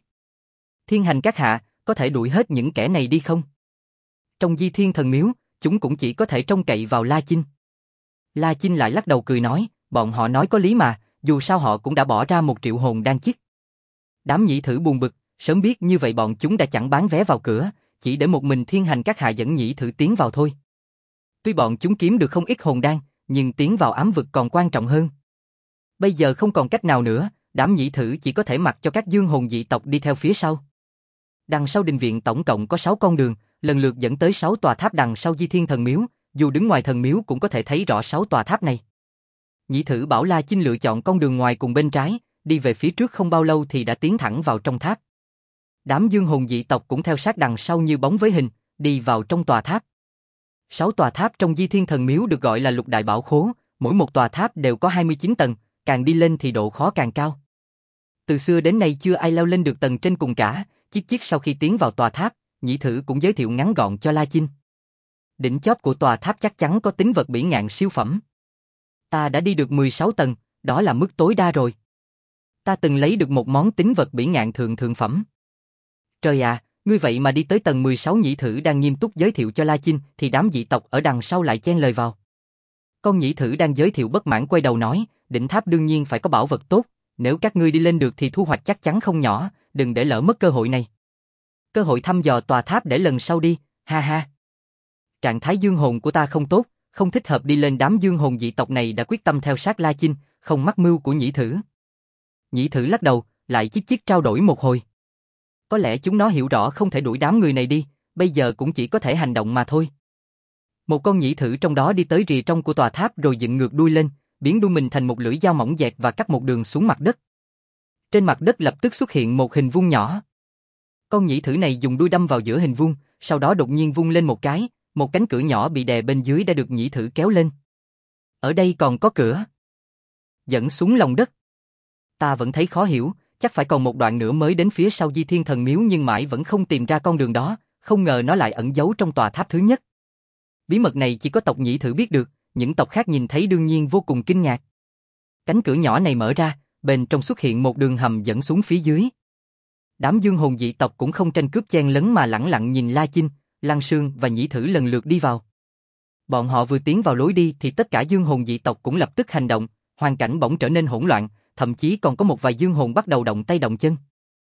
Thiên hành các hạ, có thể đuổi hết những kẻ này đi không? Trong Di Thiên Thần Miếu, chúng cũng chỉ có thể trông cậy vào La Chinh. La Chinh lại lắc đầu cười nói, bọn họ nói có lý mà, dù sao họ cũng đã bỏ ra 1 triệu hồn đan chiếc. Đám Nhĩ Thử buồn bực, sớm biết như vậy bọn chúng đã chẳng bán vé vào cửa, chỉ để một mình Thiên hành các hạ dẫn Nhĩ Thử tiến vào thôi. Tuy bọn chúng kiếm được không ít hồn đan, nhưng tiến vào ám vực còn quan trọng hơn. Bây giờ không còn cách nào nữa, đám Nhĩ Thử chỉ có thể mặc cho các dương hồn dị tộc đi theo phía sau. Đằng sau đình viện tổng cộng có 6 con đường, lần lượt dẫn tới 6 tòa tháp đằng sau Di Thiên Thần Miếu, dù đứng ngoài thần miếu cũng có thể thấy rõ 6 tòa tháp này. Nhĩ Thử bảo La Chinh lựa chọn con đường ngoài cùng bên trái, đi về phía trước không bao lâu thì đã tiến thẳng vào trong tháp. Đám dương hồn dị tộc cũng theo sát đằng sau như bóng với hình, đi vào trong tòa tháp. 6 tòa tháp trong Di Thiên Thần Miếu được gọi là lục đại bảo khố, mỗi một tòa tháp đều có 29 tầng, càng đi lên thì độ khó càng cao. Từ xưa đến nay chưa ai leo lên được tầng trên cùng cả. Sau khi tiến vào tòa tháp, Nhĩ Thử cũng giới thiệu ngắn gọn cho La Chinh. Đỉnh chóp của tòa tháp chắc chắn có tín vật bỉ ngạn siêu phẩm. Ta đã đi được 16 tầng, đó là mức tối đa rồi. Ta từng lấy được một món tín vật bỉ ngạn thượng phẩm. Trời à, ngươi vậy mà đi tới tầng 16. Nhĩ Thử đang nghiêm túc giới thiệu cho La Chinh thì đám dị tộc ở đằng sau lại chen lời vào. Con Nhĩ Thử đang giới thiệu bất mãn quay đầu nói, đỉnh tháp đương nhiên phải có bảo vật tốt, nếu các ngươi đi lên được thì thu hoạch chắc chắn không nhỏ, đừng để lỡ mất cơ hội này. Cơ hội thăm dò tòa tháp để lần sau đi, ha ha. Trạng thái dương hồn của ta không tốt, không thích hợp đi lên. Đám dương hồn dị tộc này đã quyết tâm theo sát La Chinh, không mắc mưu của Nhĩ Thử. Nhĩ Thử lắc đầu, lại trao đổi một hồi. Có lẽ chúng nó hiểu rõ không thể đuổi đám người này đi, bây giờ cũng chỉ có thể hành động mà thôi. Một con nhĩ thử trong đó đi tới rìa trong của tòa tháp rồi dựng ngược đuôi lên, biến đuôi mình thành một lưỡi dao mỏng dẹt và cắt một đường xuống mặt đất. Trên mặt đất lập tức xuất hiện một hình vuông nhỏ. Con nhĩ thử này dùng đuôi đâm vào giữa hình vuông, sau đó đột nhiên vung lên một cái, một cánh cửa nhỏ bị đè bên dưới đã được nhĩ thử kéo lên. Ở đây còn có cửa dẫn xuống lòng đất. Ta vẫn thấy khó hiểu, chắc phải còn một đoạn nữa mới đến phía sau Di Thiên Thần Miếu nhưng mãi vẫn không tìm ra con đường đó, không ngờ nó lại ẩn giấu trong tòa tháp thứ nhất. Bí mật này chỉ có tộc nhĩ thử biết được, những tộc khác nhìn thấy đương nhiên vô cùng kinh ngạc. Cánh cửa nhỏ này mở ra, bên trong xuất hiện một đường hầm dẫn xuống phía dưới. Đám dương hồn dị tộc cũng không tranh cướp chen lấn mà lẳng lặng nhìn La Chinh, Lăng Sương và nhĩ thử lần lượt đi vào. Bọn họ vừa tiến vào lối đi thì tất cả dương hồn dị tộc cũng lập tức hành động, hoàn cảnh bỗng trở nên hỗn loạn, thậm chí còn có một vài dương hồn bắt đầu động tay động chân.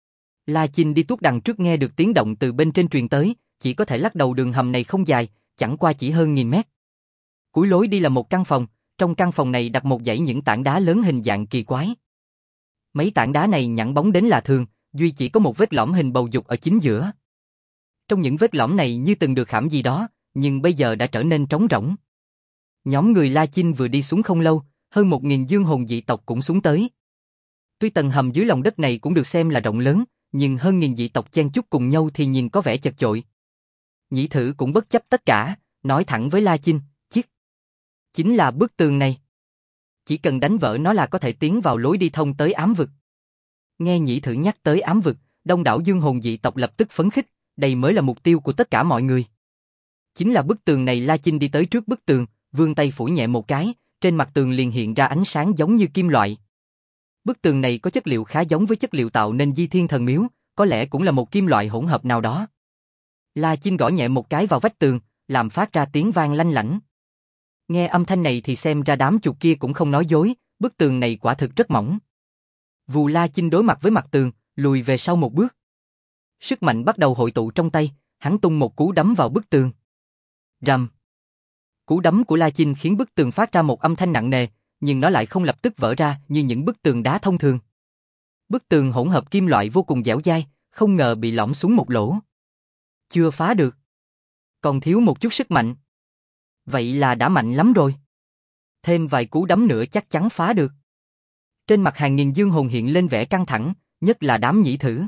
La Chinh đi tuốt đằng trước nghe được tiếng động từ bên trên truyền tới, chỉ có thể lắc đầu đường hầm này không dài, chẳng qua chỉ hơn 1000 mét. Cuối lối đi là một căn phòng, trong căn phòng này đặt một dãy những tảng đá lớn hình dạng kỳ quái. Mấy tảng đá này nhẵn bóng đến lạ thường, duy chỉ có một vết lõm hình bầu dục ở chính giữa. Trong những vết lõm này như từng được khảm gì đó, nhưng bây giờ đã trở nên trống rỗng. Nhóm người La Chinh vừa đi xuống không lâu, hơn 1000 dương hồn dị tộc cũng xuống tới. Tuy tầng hầm dưới lòng đất này cũng được xem là rộng lớn, nhưng hơn 1000 dị tộc chen chúc cùng nhau thì nhìn có vẻ chật chội. Nhĩ thử cũng bất chấp tất cả, nói thẳng với La Chinh, chiếc chính là bức tường này. Chỉ cần đánh vỡ nó là có thể tiến vào lối đi thông tới ám vực. Nghe nhĩ thử nhắc tới ám vực, đông đảo dương hồn dị tộc lập tức phấn khích, đây mới là mục tiêu của tất cả mọi người. Chính là bức tường này. La Chinh đi tới trước bức tường, vươn tay phủi nhẹ một cái, trên mặt tường liền hiện ra ánh sáng giống như kim loại. Bức tường này có chất liệu khá giống với chất liệu tạo nên Di Thiên Thần Miếu, có lẽ cũng là một kim loại hỗn hợp nào đó. La Chinh gõ nhẹ một cái vào vách tường, làm phát ra tiếng vang lanh lảnh. Nghe âm thanh này thì xem ra đám chuột kia cũng không nói dối, bức tường này quả thực rất mỏng. Vù La Chinh đối mặt với mặt tường, lùi về sau một bước. Sức mạnh bắt đầu hội tụ trong tay, hắn tung một cú đấm vào bức tường. Rầm. Cú đấm của La Chinh khiến bức tường phát ra một âm thanh nặng nề, nhưng nó lại không lập tức vỡ ra như những bức tường đá thông thường. Bức tường hỗn hợp kim loại vô cùng dẻo dai, không ngờ bị lõm xuống một lỗ. Chưa phá được. Còn thiếu một chút sức mạnh. Vậy là đã mạnh lắm rồi. Thêm vài cú đấm nữa chắc chắn phá được. Trên mặt hàng nghìn dương hồn hiện lên vẻ căng thẳng, nhất là đám nhĩ thử.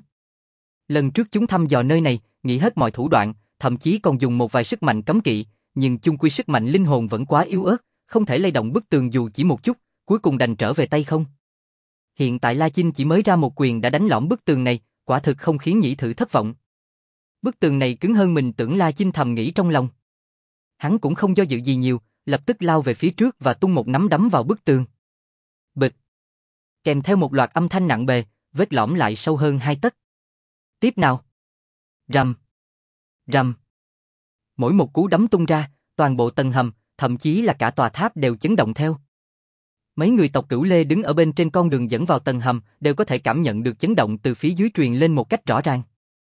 Lần trước chúng thăm dò nơi này, nghĩ hết mọi thủ đoạn, thậm chí còn dùng một vài sức mạnh cấm kỵ, nhưng chung quy sức mạnh linh hồn vẫn quá yếu ớt, không thể lay động bức tường dù chỉ một chút, cuối cùng đành trở về tay không. Hiện tại La Chinh chỉ mới ra một quyền đã đánh lõm bức tường này, quả thực không khiến nhĩ thử thất vọng. Bức tường này cứng hơn mình tưởng, La Chinh thầm nghĩ trong lòng. Hắn cũng không do dự gì nhiều, lập tức lao về phía trước và tung một nắm đấm vào bức tường. Bịch. Kèm theo một loạt âm thanh nặng bề, vết lõm lại sâu hơn 2 tấc. Tiếp nào. Rầm. Rầm. Mỗi một cú đấm tung ra, toàn bộ tầng hầm, thậm chí là cả tòa tháp đều chấn động theo. Mấy người tộc Cửu Lê đứng ở bên trên con đường dẫn vào tầng hầm đều có thể cảm nhận được chấn động từ phía dưới truyền lên một cách rõ ràng.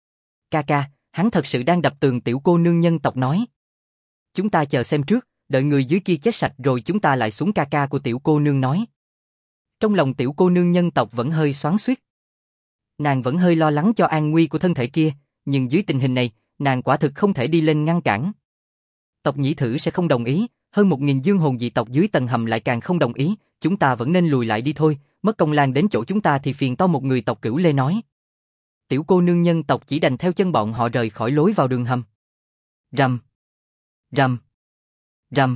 Ca ca, hắn thật sự đang đập tường. Tiểu cô nương nhân tộc nói. Chúng ta chờ xem trước, đợi người dưới kia chết sạch rồi chúng ta lại xuống. Ca ca của tiểu cô nương nói. Trong lòng tiểu cô nương nhân tộc vẫn hơi xoắn xuýt. Nàng vẫn hơi lo lắng cho an nguy của thân thể kia, nhưng dưới tình hình này, nàng quả thực không thể đi lên ngăn cản. Tộc nhĩ thử sẽ không đồng ý, hơn 1000 dương hồn dị tộc dưới tầng hầm lại càng không đồng ý, chúng ta vẫn nên lùi lại đi thôi, mất công lan đến chỗ chúng ta thì phiền to. Một người tộc Cửu Lê nói. Tiểu cô nương nhân tộc chỉ đành theo chân bọn họ rời khỏi lối vào đường hầm. Rầm. Rầm. Rầm.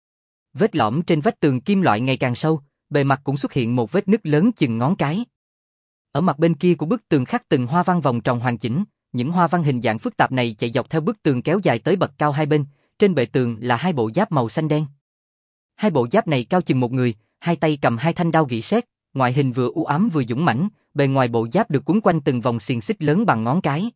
Vết lõm trên vách tường kim loại ngày càng sâu, bề mặt cũng xuất hiện một vết nứt lớn chừng ngón cái. Ở mặt bên kia của bức tường khắc từng hoa văn vòng tròn hoàn chỉnh, những hoa văn hình dạng phức tạp này chạy dọc theo bức tường kéo dài tới bậc cao hai bên, trên bệ tường là 2 bộ giáp màu xanh đen. 2 bộ giáp này cao chừng một người, hai tay cầm 2 thanh đao gỉ sét, ngoại hình vừa u ám vừa dũng mãnh, bề ngoài bộ giáp được quấn quanh từng vòng xiềng xích lớn bằng ngón cái.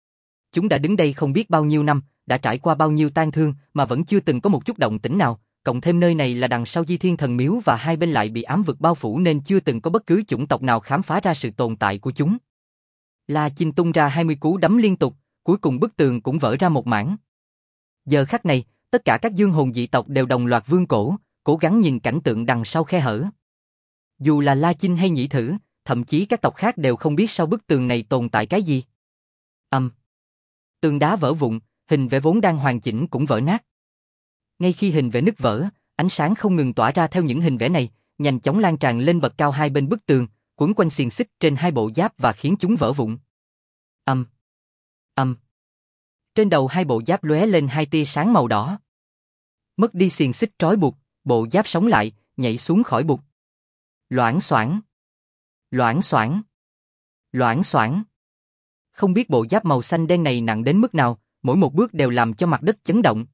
Chúng đã đứng đây không biết bao nhiêu năm, đã trải qua bao nhiêu tang thương mà vẫn chưa từng có một chút động tĩnh nào, cộng thêm nơi này là đằng sau Di Thiên Thần Miếu và hai bên lại bị ám vực bao phủ nên chưa từng có bất cứ chủng tộc nào khám phá ra sự tồn tại của chúng. La Chinh tung ra 20 cú đấm liên tục, cuối cùng bức tường cũng vỡ ra một mảng. Giờ khắc này, tất cả các dương hồn dị tộc đều đồng loạt vươn cổ, cố gắng nhìn cảnh tượng đằng sau khe hở. Dù là La Chinh hay nhĩ thử, thậm chí các tộc khác đều không biết sau bức tường này tồn tại cái gì. Tường đá vỡ vụn, hình vẽ vốn đang hoàn chỉnh cũng vỡ nát. Ngay khi hình vẽ nứt vỡ, ánh sáng không ngừng tỏa ra theo những hình vẽ này, nhanh chóng lan tràn lên bậc cao hai bên bức tường, quấn quanh xiềng xích trên hai bộ giáp và khiến chúng vỡ vụn. Âm, âm. Trên đầu hai bộ giáp lóe lên hai tia sáng màu đỏ. Mất đi xiềng xích trói buộc, bộ giáp sống lại, nhảy xuống khỏi bục. Loảng xoảng, loảng xoảng, loảng xoảng. Không biết bộ giáp màu xanh đen này nặng đến mức nào, mỗi một bước đều làm cho mặt đất chấn động.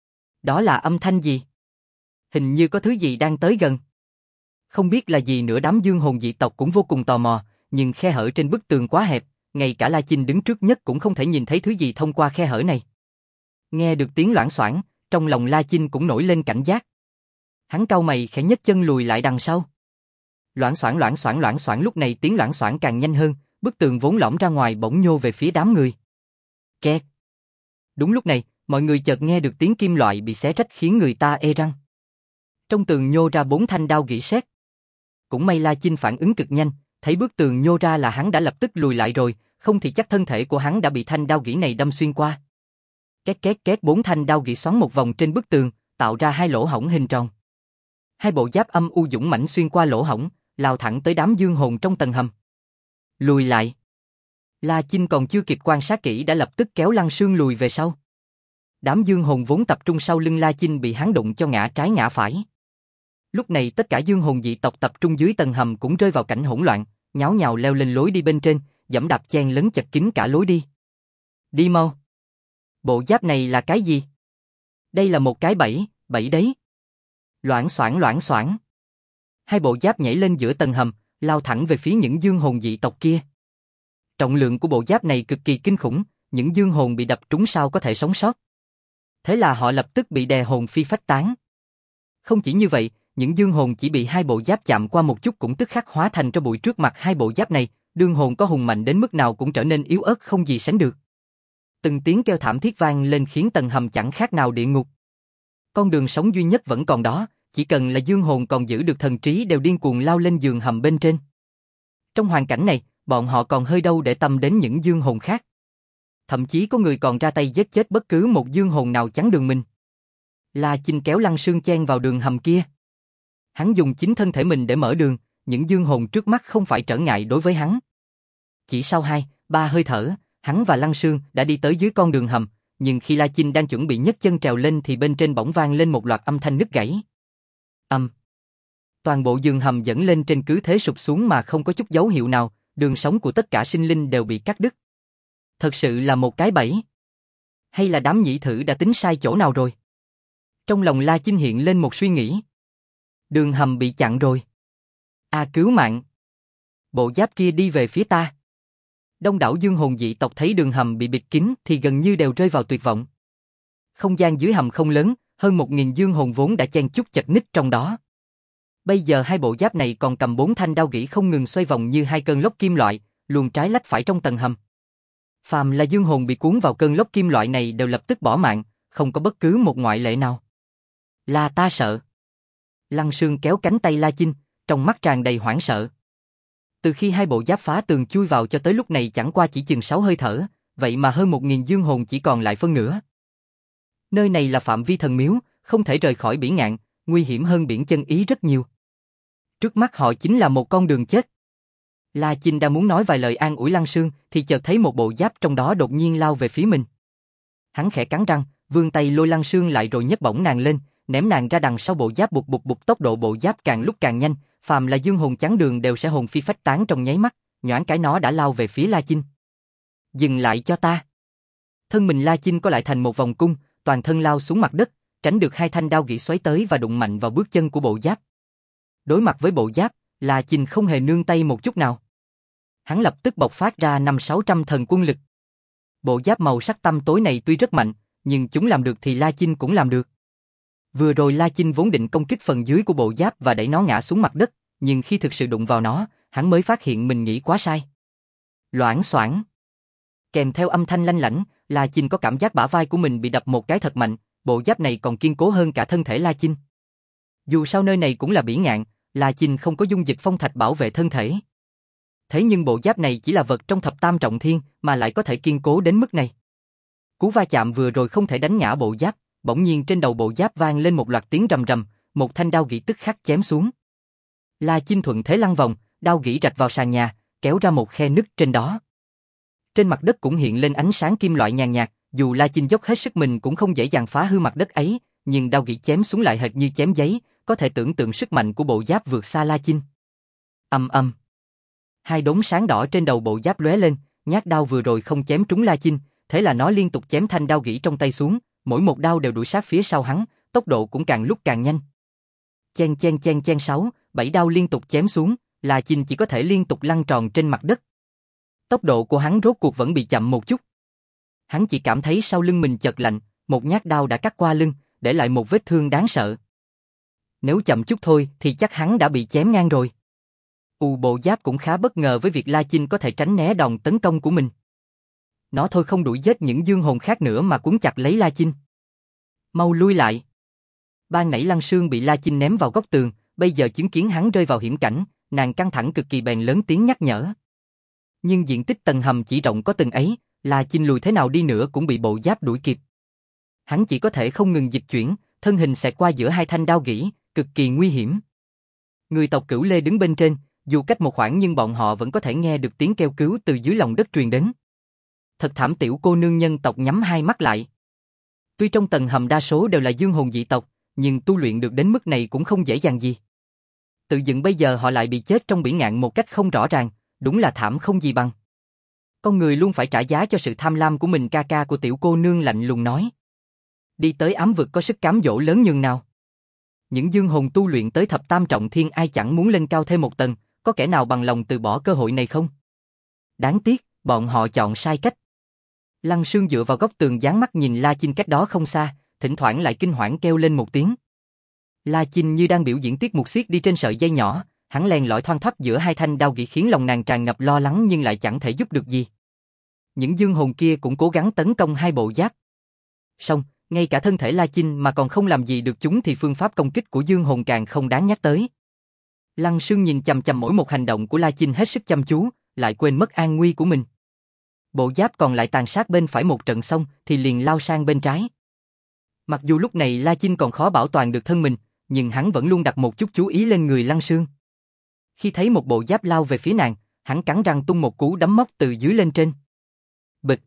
Đó là âm thanh gì? Hình như có thứ gì đang tới gần. Không biết là gì nữa, đám dương hồn dị tộc cũng vô cùng tò mò, nhưng khe hở trên bức tường quá hẹp, ngay cả La Chinh đứng trước nhất cũng không thể nhìn thấy thứ gì thông qua khe hở này. Nghe được tiếng loảng xoảng, trong lòng La Chinh cũng nổi lên cảnh giác. Hắn cau mày khẽ nhấc chân lùi lại đằng sau. Loảng xoảng loảng xoảng loảng xoảng, lúc này tiếng loảng xoảng càng nhanh hơn, bức tường vốn lõm ra ngoài bỗng nhô về phía đám người. Kẹt. Đúng lúc này, mọi người chợt nghe được tiếng kim loại bị xé rách khiến người ta ê răng. Trong tường nhô ra 4 thanh đao gỉ sét. Cũng may La Chinh phản ứng cực nhanh, thấy bức tường nhô ra là hắn đã lập tức lùi lại rồi, không thì chắc thân thể của hắn đã bị thanh đao gỉ này đâm xuyên qua. Két két két, 4 thanh đao gỉ xoắn một vòng trên bức tường, tạo ra hai lỗ hổng hình tròn. Hai bộ giáp âm u dũng mãnh xuyên qua lỗ hổng, lao thẳng tới đám dương hồn trong tầng hầm. Lùi lại. La Chinh còn chưa kịp quan sát kỹ đã lập tức kéo Lăng Sương lùi về sau. Đám dương hồn vốn tập trung sau lưng La Chinh bị hắn đụng cho ngã trái ngã phải. Lúc này tất cả dương hồn dị tộc tập trung dưới tầng hầm cũng rơi vào cảnh hỗn loạn, nháo nhào leo lên lối đi bên trên, giẫm đạp chen lấn chật kín cả lối đi. Đi mau. Bộ giáp này là cái gì? Đây là một cái bẫy, bẫy đấy. Loảng xoảng loảng xoảng. Hai bộ giáp nhảy lên giữa tầng hầm, lao thẳng về phía những dương hồn dị tộc kia. Trọng lượng của bộ giáp này cực kỳ kinh khủng, những dương hồn bị đập trúng sao có thể sống sót. Thế là họ lập tức bị đè hồn phi phách tán. Không chỉ như vậy, những dương hồn chỉ bị hai bộ giáp chạm qua một chút cũng tức khắc hóa thành tro bụi trước mặt hai bộ giáp này, đương hồn có hùng mạnh đến mức nào cũng trở nên yếu ớt không gì sánh được. Từng tiếng kêu thảm thiết vang lên khiến tầng hầm chẳng khác nào địa ngục. Con đường sống duy nhất vẫn còn đó, chỉ cần là dương hồn còn giữ được thần trí đều điên cuồng lao lên giường hầm bên trên. Trong hoàn cảnh này, bọn họ còn hơi đâu để tâm đến những dương hồn khác. Thậm chí có người còn ra tay giết chết bất cứ một dương hồn nào chắn đường mình. La Chinh kéo Lăng Sương chen vào đường hầm kia. Hắn dùng chính thân thể mình để mở đường, những dương hồn trước mắt không phải trở ngại đối với hắn. Chỉ sau 2-3 hơi thở, hắn và Lăng Sương đã đi tới dưới con đường hầm, nhưng khi La Chinh đang chuẩn bị nhấc chân trèo lên thì bên trên bỗng vang lên một loạt âm thanh nứt gãy. Toàn bộ giường hầm dẫn lên trên cứ thế sụp xuống mà không có chút dấu hiệu nào, đường sống của tất cả sinh linh đều bị cắt đứt. Thật sự là một cái bẫy. Hay là đám nhĩ thử đã tính sai chỗ nào rồi? Trong lòng La Chinh hiện lên một suy nghĩ. Đường hầm bị chặn rồi. Cứu mạng. Bộ giáp kia đi về phía ta. Đông đảo dương hồn dị tộc thấy đường hầm bị bịt kín thì gần như đều rơi vào tuyệt vọng. Không gian dưới hầm không lớn, hơn 1000 dương hồn vốn đã chen chúc chật ních trong đó. Bây giờ hai bộ giáp này còn cầm 4 thanh đao gỉ không ngừng xoay vòng như hai cơn lốc kim loại, luồn trái lách phải trong tầng hầm. Phàm là dương hồn bị cuốn vào cơn lốc kim loại này đều lập tức bỏ mạng, không có bất cứ một ngoại lệ nào. Là ta sợ. Lăng Sương kéo cánh tay La Chinh, trong mắt tràn đầy hoảng sợ. Từ khi hai bộ giáp phá tường chui vào cho tới lúc này chẳng qua chỉ chừng 6 hơi thở, vậy mà hơn 1000 dương hồn chỉ còn lại phân nửa. Nơi này là phạm vi thần miếu, không thể rời khỏi biển ngạn, nguy hiểm hơn biển chân ý rất nhiều. Trước mắt họ chính là một con đường chết. La Chinh đang muốn nói vài lời an ủi Lăng Sương thì chợt thấy một bộ giáp trong đó đột nhiên lao về phía mình. Hắn khẽ cắn răng, vươn tay lôi Lăng Sương lại rồi nhấc bổng nàng lên, ném nàng ra đằng sau bộ giáp, bụp bụp bụp, tốc độ bộ giáp càng lúc càng nhanh, phàm là dương hồn chắn đường đều sẽ hồn phi phách tán trong nháy mắt, nhoáng cái nó đã lao về phía La Chinh. Dừng lại cho ta. Thân mình La Chinh có lại thành một vòng cung, toàn thân lao xuống mặt đất, tránh được hai thanh đao gỉ xoáy tới và đụng mạnh vào bước chân của bộ giáp. Đối mặt với bộ giáp, La Chinh không hề nương tay một chút nào. Hắn lập tức bộc phát ra 500-600 thần quân lực. Bộ giáp màu sắc tăm tối này tuy rất mạnh, nhưng chúng làm được thì La Chinh cũng làm được. Vừa rồi La Chinh vốn định công kích phần dưới của bộ giáp và đẩy nó ngã xuống mặt đất, nhưng khi thực sự đụng vào nó, hắn mới phát hiện mình nghĩ quá sai. Loảng xoảng. Kèm theo âm thanh lanh lảnh, La Chinh có cảm giác bả vai của mình bị đập một cái thật mạnh, bộ giáp này còn kiên cố hơn cả thân thể La Chinh. Dù sao nơi này cũng là biển ngạn, La Chinh không có dung dịch phong thạch bảo vệ thân thể. Thế nhưng bộ giáp này chỉ là vật trong thập tam trọng thiên mà lại có thể kiên cố đến mức này. Cú va chạm vừa rồi không thể đánh ngã bộ giáp, bỗng nhiên trên đầu bộ giáp vang lên một loạt tiếng rầm rầm, một thanh đao gỉ tức khắc chém xuống. La Chinh thuận thế lăn vòng, đao gỉ rạch vào sàn nhà, kéo ra một khe nứt trên đó. Trên mặt đất cũng hiện lên ánh sáng kim loại nhàn nhạt, dù La Chinh dốc hết sức mình cũng không dễ dàng phá hư mặt đất ấy, nhưng đao gỉ chém xuống lại hệt như chém giấy, có thể tưởng tượng sức mạnh của bộ giáp vượt xa La Chinh. Ầm ầm. Hai đốm sáng đỏ trên đầu bộ giáp lóe lên, nhát đao vừa rồi không chém trúng La Chinh, thế là nó liên tục chém thanh đao gỉ trong tay xuống, mỗi một đao đều đuổi sát phía sau hắn, tốc độ cũng càng lúc càng nhanh. Chen chen chen chen 6, 7 đao liên tục chém xuống, La Chinh chỉ có thể liên tục lăn tròn trên mặt đất. Tốc độ của hắn rốt cuộc vẫn bị chậm một chút. Hắn chỉ cảm thấy sau lưng mình chợt lạnh, một nhát đao đã cắt qua lưng, để lại một vết thương đáng sợ. Nếu chậm chút thôi thì chắc hắn đã bị chém ngang rồi. Bộ giáp cũng khá bất ngờ với việc La Chinh có thể tránh né đòn tấn công của mình. Nó thôi không đuổi giết những dương hồn khác nữa mà cuốn chặt lấy La Chinh. Mau lui lại. Ban nãy Lăng Sương bị La Chinh ném vào góc tường, bây giờ chứng kiến hắn rơi vào hiểm cảnh, nàng căng thẳng cực kỳ bèn lớn tiếng nhắc nhở. Nhưng diện tích tầng hầm chỉ rộng có từng ấy, La Chinh lùi thế nào đi nữa cũng bị bộ giáp đuổi kịp. Hắn chỉ có thể không ngừng dịch chuyển, thân hình xẹt qua giữa hai thanh đao gỉ, cực kỳ nguy hiểm. Người tộc Cửu Lê đứng bên trên, dù cách một khoảng nhưng bọn họ vẫn có thể nghe được tiếng kêu cứu từ dưới lòng đất truyền đến. Thật thảm, tiểu cô nương nhân tộc nhắm hai mắt lại. Tuy trong tầng hầm đa số đều là dương hồn dị tộc, nhưng tu luyện được đến mức này cũng không dễ dàng gì. Tự dựng bây giờ họ lại bị chết trong bỉ ngạn một cách không rõ ràng, đúng là thảm không gì bằng. Con người luôn phải trả giá cho sự tham lam của mình, ca ca của tiểu cô nương lạnh lùng nói. Đi tới ám vực có sức cám dỗ lớn nhường nào. Những dương hồn tu luyện tới thập tam trọng thiên ai chẳng muốn lên cao thêm một tầng, có kẻ nào bằng lòng từ bỏ cơ hội này không? Đáng tiếc, bọn họ chọn sai cách. Lăng Sương dựa vào góc tường dán mắt nhìn La Chinh cách đó không xa, thỉnh thoảng lại kinh hoảng kêu lên một tiếng. La Chinh như đang biểu diễn tiết mục xiết đi trên sợi dây nhỏ, hắn len lỏi thoăn thoắt giữa hai thanh đao gỉ khiến lòng nàng tràn ngập lo lắng nhưng lại chẳng thể giúp được gì. Những dương hồn kia cũng cố gắng tấn công hai bộ giáp. Song, ngay cả thân thể La Chinh mà còn không làm gì được chúng thì phương pháp công kích của dương hồn càng không đáng nhắc tới. Lăng Sương nhìn chằm chằm mỗi một hành động của La Chinh hết sức chăm chú, lại quên mất an nguy của mình. Bộ giáp còn lại tàn sát bên phải một trận xong thì liền lao sang bên trái. Mặc dù lúc này La Chinh còn khó bảo toàn được thân mình, nhưng hắn vẫn luôn đặt một chút chú ý lên người Lăng Sương. Khi thấy một bộ giáp lao về phía nàng, hắn cắn răng tung một cú đấm móc từ dưới lên trên. Bịch.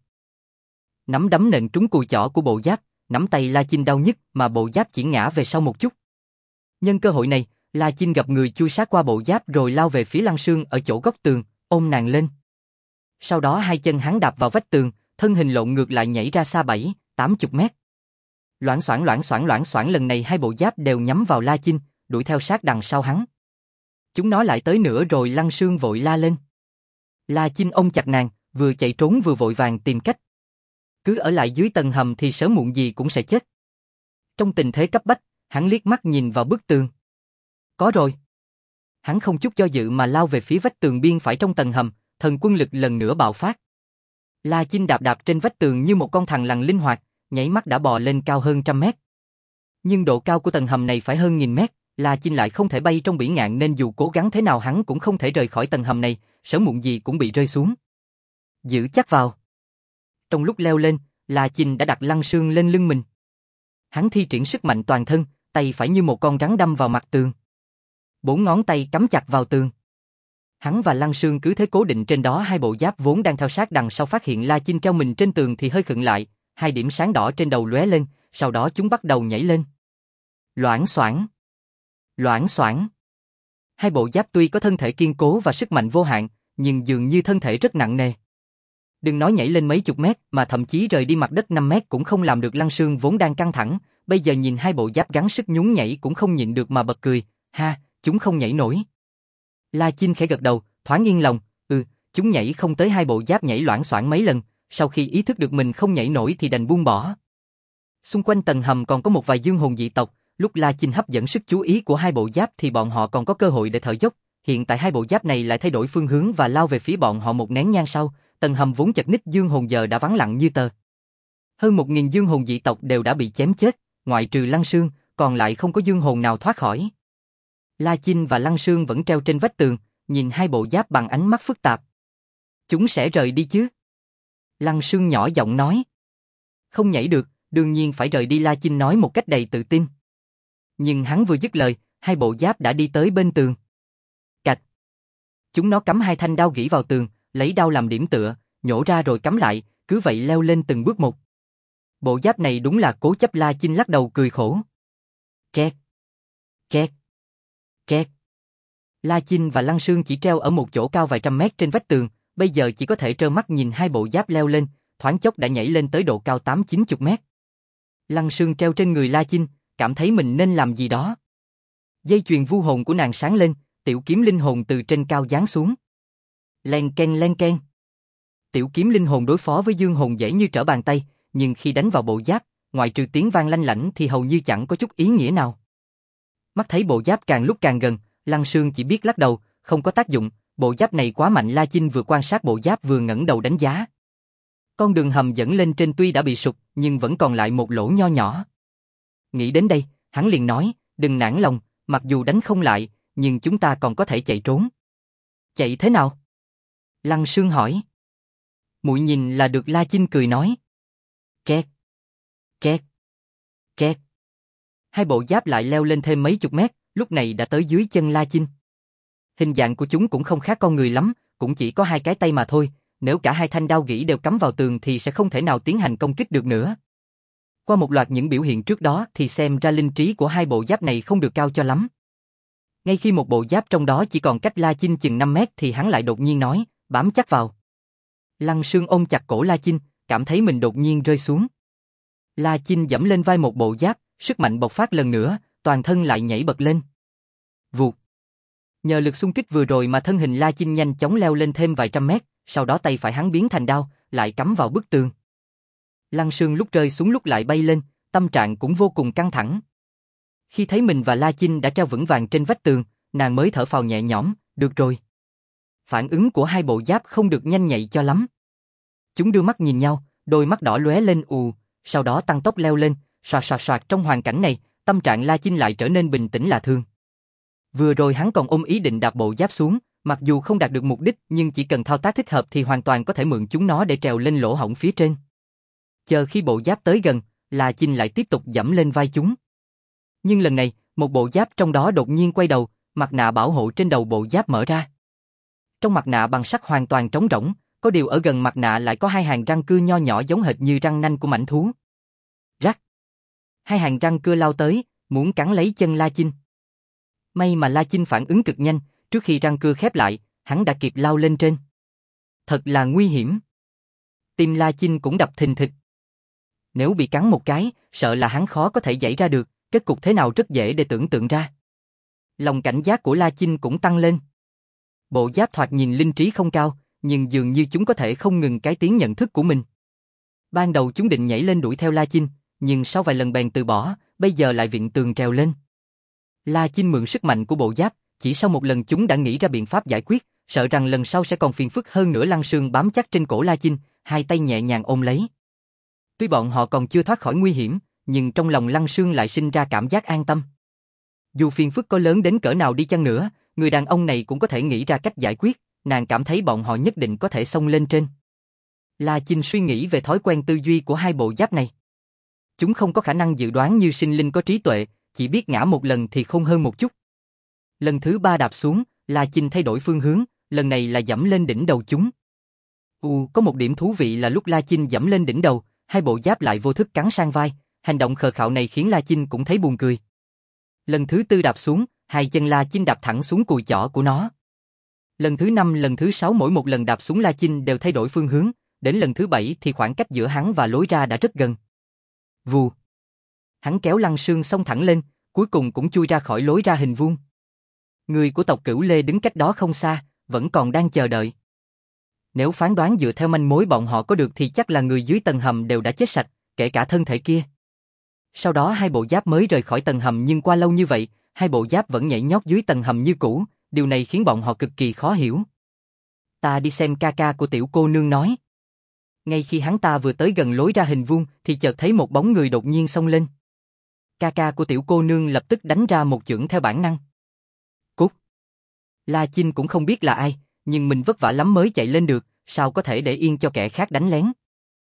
Nắm đấm nện trúng cùi chỏ của bộ giáp, nắm tay La Chinh đau nhức mà bộ giáp chỉ ngã về sau một chút. Nhân cơ hội này, La Chinh gặp người chui sát qua bộ giáp rồi lao về phía Lăng Sương ở chỗ góc tường, ôm nàng lên. Sau đó hai chân hắn đạp vào vách tường, thân hình lộn ngược lại nhảy ra xa 7-80 mét. Loảng xoảng lần này hai bộ giáp đều nhắm vào La Chinh, đuổi theo sát đằng sau hắn. Chúng nó lại tới nữa rồi. Lăng Sương vội la lên. La Chinh ôm chặt nàng, vừa chạy trốn vừa vội vàng tìm cách. Cứ ở lại dưới tầng hầm thì sớm muộn gì cũng sẽ chết. Trong tình thế cấp bách, hắn liếc mắt nhìn vào bức tường. Có rồi. Hắn không chút do dự mà lao về phía vách tường biên phải trong tầng hầm, thần quân lực lần nữa bạo phát. La Chinh đạp đạp trên vách tường như một con thằn lằn linh hoạt, nhảy mắt đã bò lên cao hơn 100 mét. Nhưng độ cao của tầng hầm này phải hơn 1000 mét, La Chinh lại không thể bay trong bỉ ngạn nên dù cố gắng thế nào hắn cũng không thể rời khỏi tầng hầm này, sớm muộn gì cũng bị rơi xuống. Giữ chắc vào. Trong lúc leo lên, La Chinh đã đặt Lăng Sương lên lưng mình. Hắn thi triển sức mạnh toàn thân, tay phải như một con rắn đâm vào mặt tường. 4 ngón tay cắm chặt vào tường. Hắn và Lăng Sương cứ thế cố định trên đó. Hai bộ giáp vốn đang theo sát đằng sau phát hiện La Chinh treo mình trên tường thì hơi khựng lại, hai điểm sáng đỏ trên đầu lóe lên, sau đó chúng bắt đầu nhảy lên. Loảng xoảng. Loảng xoảng. Hai bộ giáp tuy có thân thể kiên cố và sức mạnh vô hạn, nhưng dường như thân thể rất nặng nề. Đừng nói nhảy lên mấy chục mét mà thậm chí rời đi mặt đất 5 mét cũng không làm được. Lăng Sương vốn đang căng thẳng, bây giờ nhìn hai bộ giáp gắng sức nhún nhảy cũng không nhịn được mà bật cười. Ha, chúng không nhảy nổi. La Chinh khẽ gật đầu, thoáng yên lòng. Chúng nhảy không tới. Hai bộ giáp nhảy loảng xoảng mấy lần, sau khi ý thức được mình không nhảy nổi thì đành buông bỏ. Xung quanh tầng hầm còn có một vài dương hồn dị tộc, lúc La Chinh hấp dẫn sức chú ý của hai bộ giáp thì bọn họ còn có cơ hội để thở dốc. Hiện tại hai bộ giáp này lại thay đổi phương hướng và lao về phía bọn họ một nén nhang sau, tầng hầm vốn chật ních dương hồn giờ đã vắng lặng như tờ. Hơn 1000 dương hồn dị tộc đều đã bị chém chết, ngoại trừ Lăng Sương, còn lại không có dương hồn nào thoát khỏi. La Chinh và Lăng Sương vẫn treo trên vách tường, nhìn hai bộ giáp bằng ánh mắt phức tạp. Chúng sẽ rời đi chứ? Lăng Sương nhỏ giọng nói. Không nhảy được, đương nhiên phải rời đi, La Chinh nói một cách đầy tự tin. Nhưng hắn vừa dứt lời, hai bộ giáp đã đi tới bên tường. Cạch. Chúng nó cắm hai thanh đao gỉ vào tường, lấy đao làm điểm tựa, nhổ ra rồi cắm lại, cứ vậy leo lên từng bước một. Bộ giáp này đúng là cố chấp, La Chinh lắc đầu cười khổ. Két. Két. Két. La Chinh và Lăng Sương chỉ treo ở một chỗ cao vài trăm mét trên vách tường, bây giờ chỉ có thể trơ mắt nhìn hai bộ giáp leo lên, thoáng chốc đã nhảy lên tới độ cao 8-90 mét. Lăng Sương treo trên người La Chinh, cảm thấy mình nên làm gì đó. Dây chuyền vu hồn của nàng sáng lên, tiểu kiếm linh hồn từ trên cao giáng xuống. Len ken len ken. Tiểu kiếm linh hồn đối phó với dương hồn dễ như trở bàn tay, nhưng khi đánh vào bộ giáp, ngoại trừ tiếng vang lanh lảnh thì hầu như chẳng có chút ý nghĩa nào. Mắt thấy bộ giáp càng lúc càng gần, Lăng Sương chỉ biết lắc đầu, không có tác dụng, bộ giáp này quá mạnh. La Chinh vừa quan sát bộ giáp vừa ngẩng đầu đánh giá. Con đường hầm dẫn lên trên tuy đã bị sụp, nhưng vẫn còn lại một lỗ nho nhỏ. Nghĩ đến đây, hắn liền nói, đừng nản lòng, mặc dù đánh không lại, nhưng chúng ta còn có thể chạy trốn. Chạy thế nào? Lăng Sương hỏi. Muội nhìn là được, La Chinh cười nói. Két. Két. Két. Hai bộ giáp lại leo lên thêm mấy chục mét, lúc này đã tới dưới chân La Chinh. Hình dạng của chúng cũng không khác con người lắm, cũng chỉ có hai cái tay mà thôi, nếu cả hai thanh đao gỉ đều cắm vào tường thì sẽ không thể nào tiến hành công kích được nữa. Qua một loạt những biểu hiện trước đó thì xem ra linh trí của hai bộ giáp này không được cao cho lắm. Ngay khi một bộ giáp trong đó chỉ còn cách La Chinh chừng 5 mét thì hắn lại đột nhiên nói, bám chắc vào. Lăng Sương ôm chặt cổ La Chinh, cảm thấy mình đột nhiên rơi xuống. La Chinh giẫm lên vai một bộ giáp, sức mạnh bộc phát lần nữa, toàn thân lại nhảy bật lên. Vụt. Nhờ lực xung kích vừa rồi mà thân hình La Chinh nhanh chóng leo lên thêm vài trăm mét, sau đó tay phải hắn biến thành đao, lại cắm vào bức tường. Lăng Sương lúc rơi xuống lúc lại bay lên, tâm trạng cũng vô cùng căng thẳng. Khi thấy mình và La Chinh đã treo vững vàng trên vách tường, nàng mới thở phào nhẹ nhõm, được rồi. Phản ứng của hai bộ giáp không được nhanh nhạy cho lắm. Chúng đưa mắt nhìn nhau, đôi mắt đỏ lóe lên sau đó tăng tốc leo lên, xoạt xoạt xoạt. Trong hoàn cảnh này, tâm trạng La Chinh lại trở nên bình tĩnh lạ thường. Vừa rồi hắn còn ôm ý định đạp bộ giáp xuống, mặc dù không đạt được mục đích nhưng chỉ cần thao tác thích hợp thì hoàn toàn có thể mượn chúng nó để trèo lên lỗ hổng phía trên. Chờ khi bộ giáp tới gần, La Chinh lại tiếp tục giẫm lên vai chúng. Nhưng lần này, một bộ giáp trong đó đột nhiên quay đầu, mặt nạ bảo hộ trên đầu bộ giáp mở ra. Trong mặt nạ bằng sắt hoàn toàn trống rỗng, có điều ở gần mặt nạ lại có hai hàng răng cưa nho nhỏ giống hệt như răng nanh của mãnh thú. Rắc. Hai hàng răng cưa lao tới, muốn cắn lấy chân La Chinh. May mà La Chinh phản ứng cực nhanh, trước khi răng cưa khép lại, hắn đã kịp lao lên trên. Thật là nguy hiểm. Tim La Chinh cũng đập thình thịch. Nếu bị cắn một cái, sợ là hắn khó có thể giãy ra được, kết cục thế nào rất dễ để tưởng tượng ra. Lòng cảnh giác của La Chinh cũng tăng lên. Bộ giáp thoạt nhìn linh trí không cao, nhưng dường như chúng có thể không ngừng cải tiến nhận thức của mình. Ban đầu chúng định nhảy lên đuổi theo La Chinh, nhưng sau vài lần bèn từ bỏ, bây giờ lại vịn tường trèo lên. La Chinh mượn sức mạnh của bộ giáp, chỉ sau một lần chúng đã nghĩ ra biện pháp giải quyết, sợ rằng lần sau sẽ còn phiền phức hơn nữa. Lăng Sương bám chắc trên cổ La Chinh, hai tay nhẹ nhàng ôm lấy. Tuy bọn họ còn chưa thoát khỏi nguy hiểm, nhưng trong lòng Lăng Sương lại sinh ra cảm giác an tâm. Dù phiền phức có lớn đến cỡ nào đi chăng nữa, người đàn ông này cũng có thể nghĩ ra cách giải quyết, nàng cảm thấy bọn họ nhất định có thể xông lên trên. La Chinh suy nghĩ về thói quen tư duy của hai bộ giáp này. Chúng không có khả năng dự đoán như sinh linh có trí tuệ, chỉ biết ngã một lần thì khôn hơn một chút. Lần thứ 3 đạp xuống, La Chinh thay đổi phương hướng, lần này là giẫm lên đỉnh đầu chúng. Có một điểm thú vị là lúc La Chinh giẫm lên đỉnh đầu, hai bộ giáp lại vô thức cắn sang vai, hành động khờ khạo này khiến La Chinh cũng thấy buồn cười. Lần thứ 4 đạp xuống, hai chân La Chinh đạp thẳng xuống cùi chỏ của nó. Lần thứ 5, lần thứ 6 mỗi một lần đạp xuống La Chinh đều thay đổi phương hướng, đến lần thứ 7 thì khoảng cách giữa hắn và lối ra đã rất gần. Vù. Hắn kéo Lăng Sương xông thẳng lên, cuối cùng cũng chui ra khỏi lối ra hình vuông. Người của tộc Cửu Lê đứng cách đó không xa, vẫn còn đang chờ đợi. Nếu phán đoán dựa theo manh mối bọn họ có được thì chắc là người dưới tầng hầm đều đã chết sạch, kể cả thân thể kia. Sau đó hai bộ giáp mới rời khỏi tầng hầm, nhưng qua lâu như vậy, hai bộ giáp vẫn nhảy nhót dưới tầng hầm như cũ, điều này khiến bọn họ cực kỳ khó hiểu. Ta đi xem ca ca của tiểu cô nương nói. Ngay khi hắn ta vừa tới gần lối ra hình vuông thì chợt thấy một bóng người đột nhiên xông lên. Ca ca của tiểu cô nương lập tức đánh ra một chưởng theo bản năng. Cút. La Chinh cũng không biết là ai, nhưng mình vất vả lắm mới chạy lên được, sao có thể để yên cho kẻ khác đánh lén.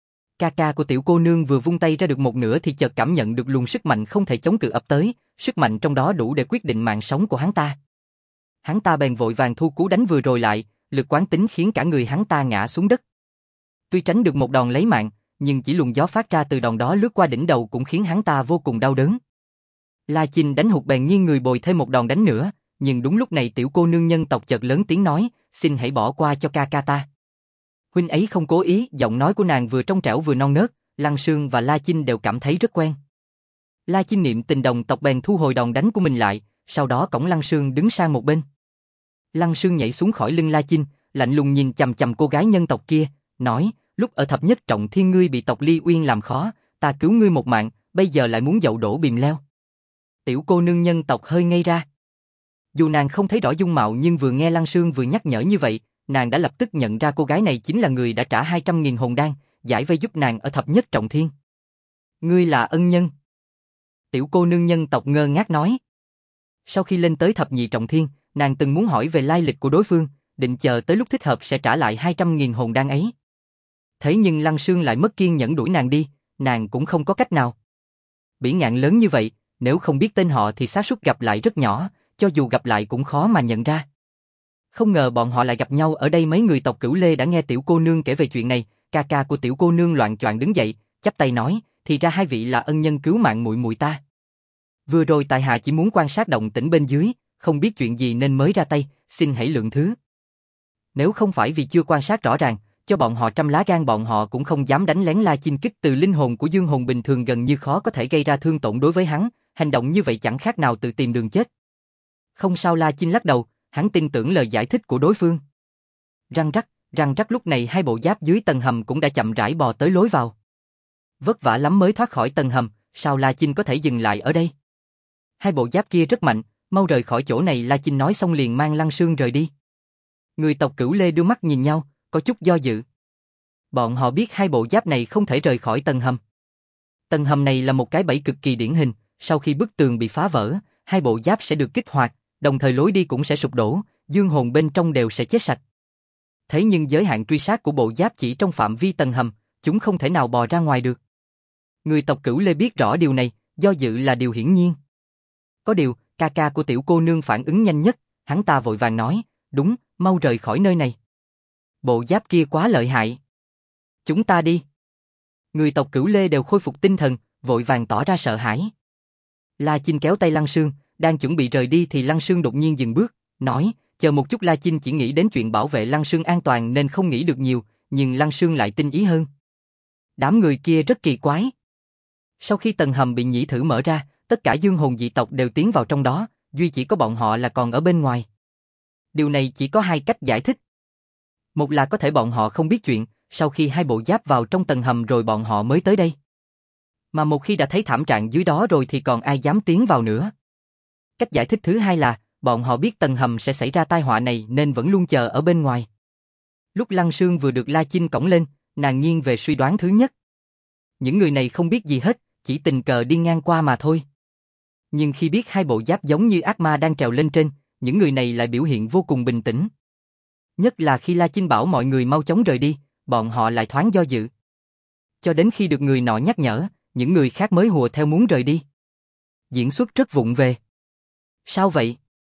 Ca ca của tiểu cô nương vừa vung tay ra được một nửa thì chợt cảm nhận được luồng sức mạnh không thể chống cự ập tới, sức mạnh trong đó đủ để quyết định mạng sống của hắn ta. Hắn ta bèn vội vàng thu cú đánh vừa rồi lại, lực quán tính khiến cả người hắn ta ngã xuống đất. Tuy tránh được một đòn lấy mạng, nhưng chỉ luồng gió phát ra từ đòn đó lướt qua đỉnh đầu cũng khiến hắn ta vô cùng đau đớn. La Chinh đánh hụt bèn nghiêng người bồi thêm một đòn đánh nữa, nhưng đúng lúc này tiểu cô nương nhân tộc chợt lớn tiếng nói, xin hãy bỏ qua cho ca ca ta. Huynh ấy không cố ý, giọng nói của nàng vừa trong trẻo vừa non nớt, Lăng Sương và La Chinh đều cảm thấy rất quen. La Chinh niệm tình đồng tộc bèn thu hồi đòn đánh của mình lại, sau đó cõng Lăng Sương đứng sang một bên. Lăng Sương nhảy xuống khỏi lưng La Chinh, lạnh lùng nhìn chằm chằm cô gái nhân tộc kia, nói, lúc ở thập nhất trọng thiên ngươi bị tộc Ly Uyên làm khó, ta cứu ngươi một mạng, bây giờ lại muốn dậu đổ bìm leo. Tiểu cô nương nhân tộc hơi ngây ra. Dù nàng không thấy rõ dung mạo nhưng vừa nghe Lăng Sương vừa nhắc nhở như vậy, nàng đã lập tức nhận ra cô gái này chính là người đã trả 200.000 hồn đan, giải vây giúp nàng ở thập nhất trọng thiên. Ngươi là ân nhân. Tiểu cô nương nhân tộc ngơ ngác nói. Sau khi lên tới thập nhị trọng thiên, nàng từng muốn hỏi về lai lịch của đối phương, định chờ tới lúc thích hợp sẽ trả lại 200.000 hồn đan ấy. Thế nhưng Lăng Sương lại mất kiên nhẫn đuổi nàng đi, nàng cũng không có cách nào. Bỉ ngạn lớn như vậy, nếu không biết tên họ thì xác suất gặp lại rất nhỏ, cho dù gặp lại cũng khó mà nhận ra. Không ngờ bọn họ lại gặp nhau ở đây. Mấy người tộc Cửu Lê đã nghe tiểu cô nương kể về chuyện này, ca ca của tiểu cô nương loạng choạng đứng dậy, chắp tay nói, thì ra hai vị là ân nhân cứu mạng muội muội ta. Vừa rồi tại hạ chỉ muốn quan sát động tĩnh bên dưới, không biết chuyện gì nên mới ra tay, xin hãy lượng thứ. Nếu không phải vì chưa quan sát rõ ràng, cho bọn họ 100 lá gan bọn họ cũng không dám đánh lén La Chinh. Kích từ linh hồn của dương hồn bình thường gần như khó có thể gây ra thương tổn đối với hắn, hành động như vậy chẳng khác nào tự tìm đường chết. Không sao, La Chinh lắc đầu, hắn tin tưởng lời giải thích của đối phương. Răng rắc lúc này hai bộ giáp dưới tầng hầm cũng đã chậm rãi bò tới lối vào. Vất vả lắm mới thoát khỏi tầng hầm, sao La Chinh có thể dừng lại ở đây? Hai bộ giáp kia rất mạnh, mau rời khỏi chỗ này. La Chinh nói xong liền mang Lăng Sương rời đi. Người tộc Cửu Lê đưa mắt nhìn nhau, có chút do dự. Bọn họ biết hai bộ giáp này không thể rời khỏi tầng hầm. Tầng hầm này là một cái bẫy cực kỳ điển hình, sau khi bức tường bị phá vỡ, hai bộ giáp sẽ được kích hoạt, đồng thời lối đi cũng sẽ sụp đổ, dương hồn bên trong đều sẽ chết sạch. Thế nhưng giới hạn truy sát của bộ giáp chỉ trong phạm vi tầng hầm, chúng không thể nào bò ra ngoài được. Người tộc Cửu Lê biết rõ điều này, do dự là điều hiển nhiên. Có điều, ca ca của tiểu cô nương phản ứng nhanh nhất, hắn ta vội vàng nói, đúng, mau rời khỏi nơi này. Bộ giáp kia quá lợi hại. Chúng ta đi. Người tộc Cửu Lê đều khôi phục tinh thần, vội vàng tỏ ra sợ hãi. La Chinh kéo tay Lăng Sương, đang chuẩn bị rời đi thì Lăng Sương đột nhiên dừng bước, nói, chờ một chút. La Chinh chỉ nghĩ đến chuyện bảo vệ Lăng Sương an toàn nên không nghĩ được nhiều, nhưng Lăng Sương lại tinh ý hơn. Đám người kia rất kỳ quái. Sau khi tầng hầm bị nhĩ thử mở ra, tất cả dương hồn dị tộc đều tiến vào trong đó, duy chỉ có bọn họ là còn ở bên ngoài. Điều này chỉ có hai cách giải thích. Một là có thể bọn họ không biết chuyện, sau khi hai bộ giáp vào trong tầng hầm rồi bọn họ mới tới đây. Mà một khi đã thấy thảm trạng dưới đó rồi thì còn ai dám tiến vào nữa. Cách giải thích thứ hai là, bọn họ biết tầng hầm sẽ xảy ra tai họa này nên vẫn luôn chờ ở bên ngoài. Lúc Lăng Sương vừa được La Chinh cõng lên, nàng nghiêng về suy đoán thứ nhất. Những người này không biết gì hết, chỉ tình cờ đi ngang qua mà thôi. Nhưng khi biết hai bộ giáp giống như ác ma đang trèo lên trên, những người này lại biểu hiện vô cùng bình tĩnh. Nhất là khi La Chinh bảo mọi người mau chóng rời đi, bọn họ lại thoáng do dự. Cho đến khi được người nọ nhắc nhở, những người khác mới hùa theo muốn rời đi. Diễn xuất rất vụng về. Sao vậy?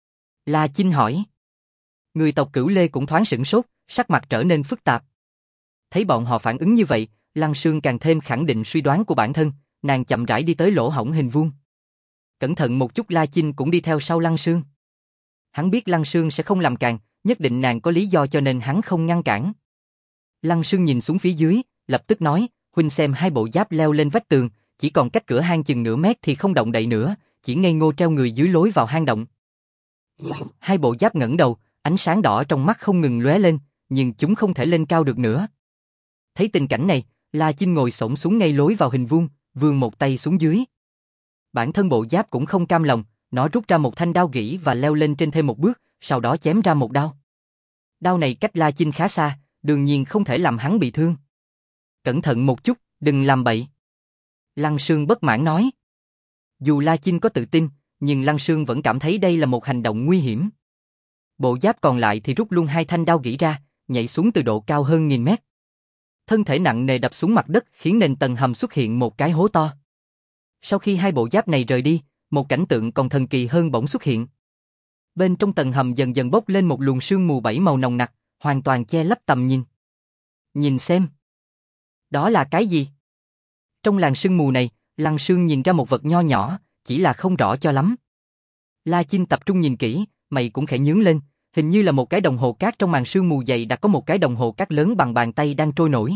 La Chinh hỏi. Người tộc Cửu Lê cũng thoáng sửng sốt, sắc mặt trở nên phức tạp. Thấy bọn họ phản ứng như vậy, Lăng Sương càng thêm khẳng định suy đoán của bản thân, nàng chậm rãi đi tới lỗ hổng hình vuông. Cẩn thận một chút. La Chinh cũng đi theo sau Lăng Sương. Hắn biết Lăng Sương sẽ không làm càn, nhất định nàng có lý do cho nên hắn không ngăn cản. Lăng Sương nhìn xuống phía dưới, lập tức nói, huynh xem hai bộ giáp leo lên vách tường, chỉ còn cách cửa hang chừng nửa mét thì không động đậy nữa, chỉ ngây ngô treo người dưới lối vào hang động. Hai bộ giáp ngẩng đầu, ánh sáng đỏ trong mắt không ngừng lóe lên, nhưng chúng không thể lên cao được nữa. Thấy tình cảnh này, La Chinh ngồi xổm xuống ngay lối vào hình vuông, vươn một tay xuống dưới. Bản thân bộ giáp cũng không cam lòng, nó rút ra một thanh đao gỉ và leo lên trên thêm một bước, sau đó chém ra một đao. Đao này cách La Chinh khá xa, đương nhiên không thể làm hắn bị thương. Cẩn thận một chút, đừng làm bậy. Lăng Sương bất mãn nói. Dù La Chinh có tự tin, nhưng Lăng Sương vẫn cảm thấy đây là một hành động nguy hiểm. Bộ giáp còn lại thì rút luôn hai thanh đao gỉ ra, nhảy xuống từ độ cao hơn 1000 mét. Thân thể nặng nề đập xuống mặt đất khiến nền tầng hầm xuất hiện một cái hố to. Sau khi hai bộ giáp này rời đi, một cảnh tượng còn thần kỳ hơn bỗng xuất hiện. Bên trong tầng hầm dần dần bốc lên một luồng sương mù 7 màu nồng nặc, hoàn toàn che lấp tầm nhìn. Nhìn xem. Đó là cái gì? Trong làn sương mù này, Lăng Sương nhìn ra một vật nho nhỏ, chỉ là không rõ cho lắm. La Chinh tập trung nhìn kỹ, mày cũng khẽ nhướng lên, hình như là một cái đồng hồ cát trong màn sương mù dày đã có một cái đồng hồ cát lớn bằng bàn tay đang trôi nổi.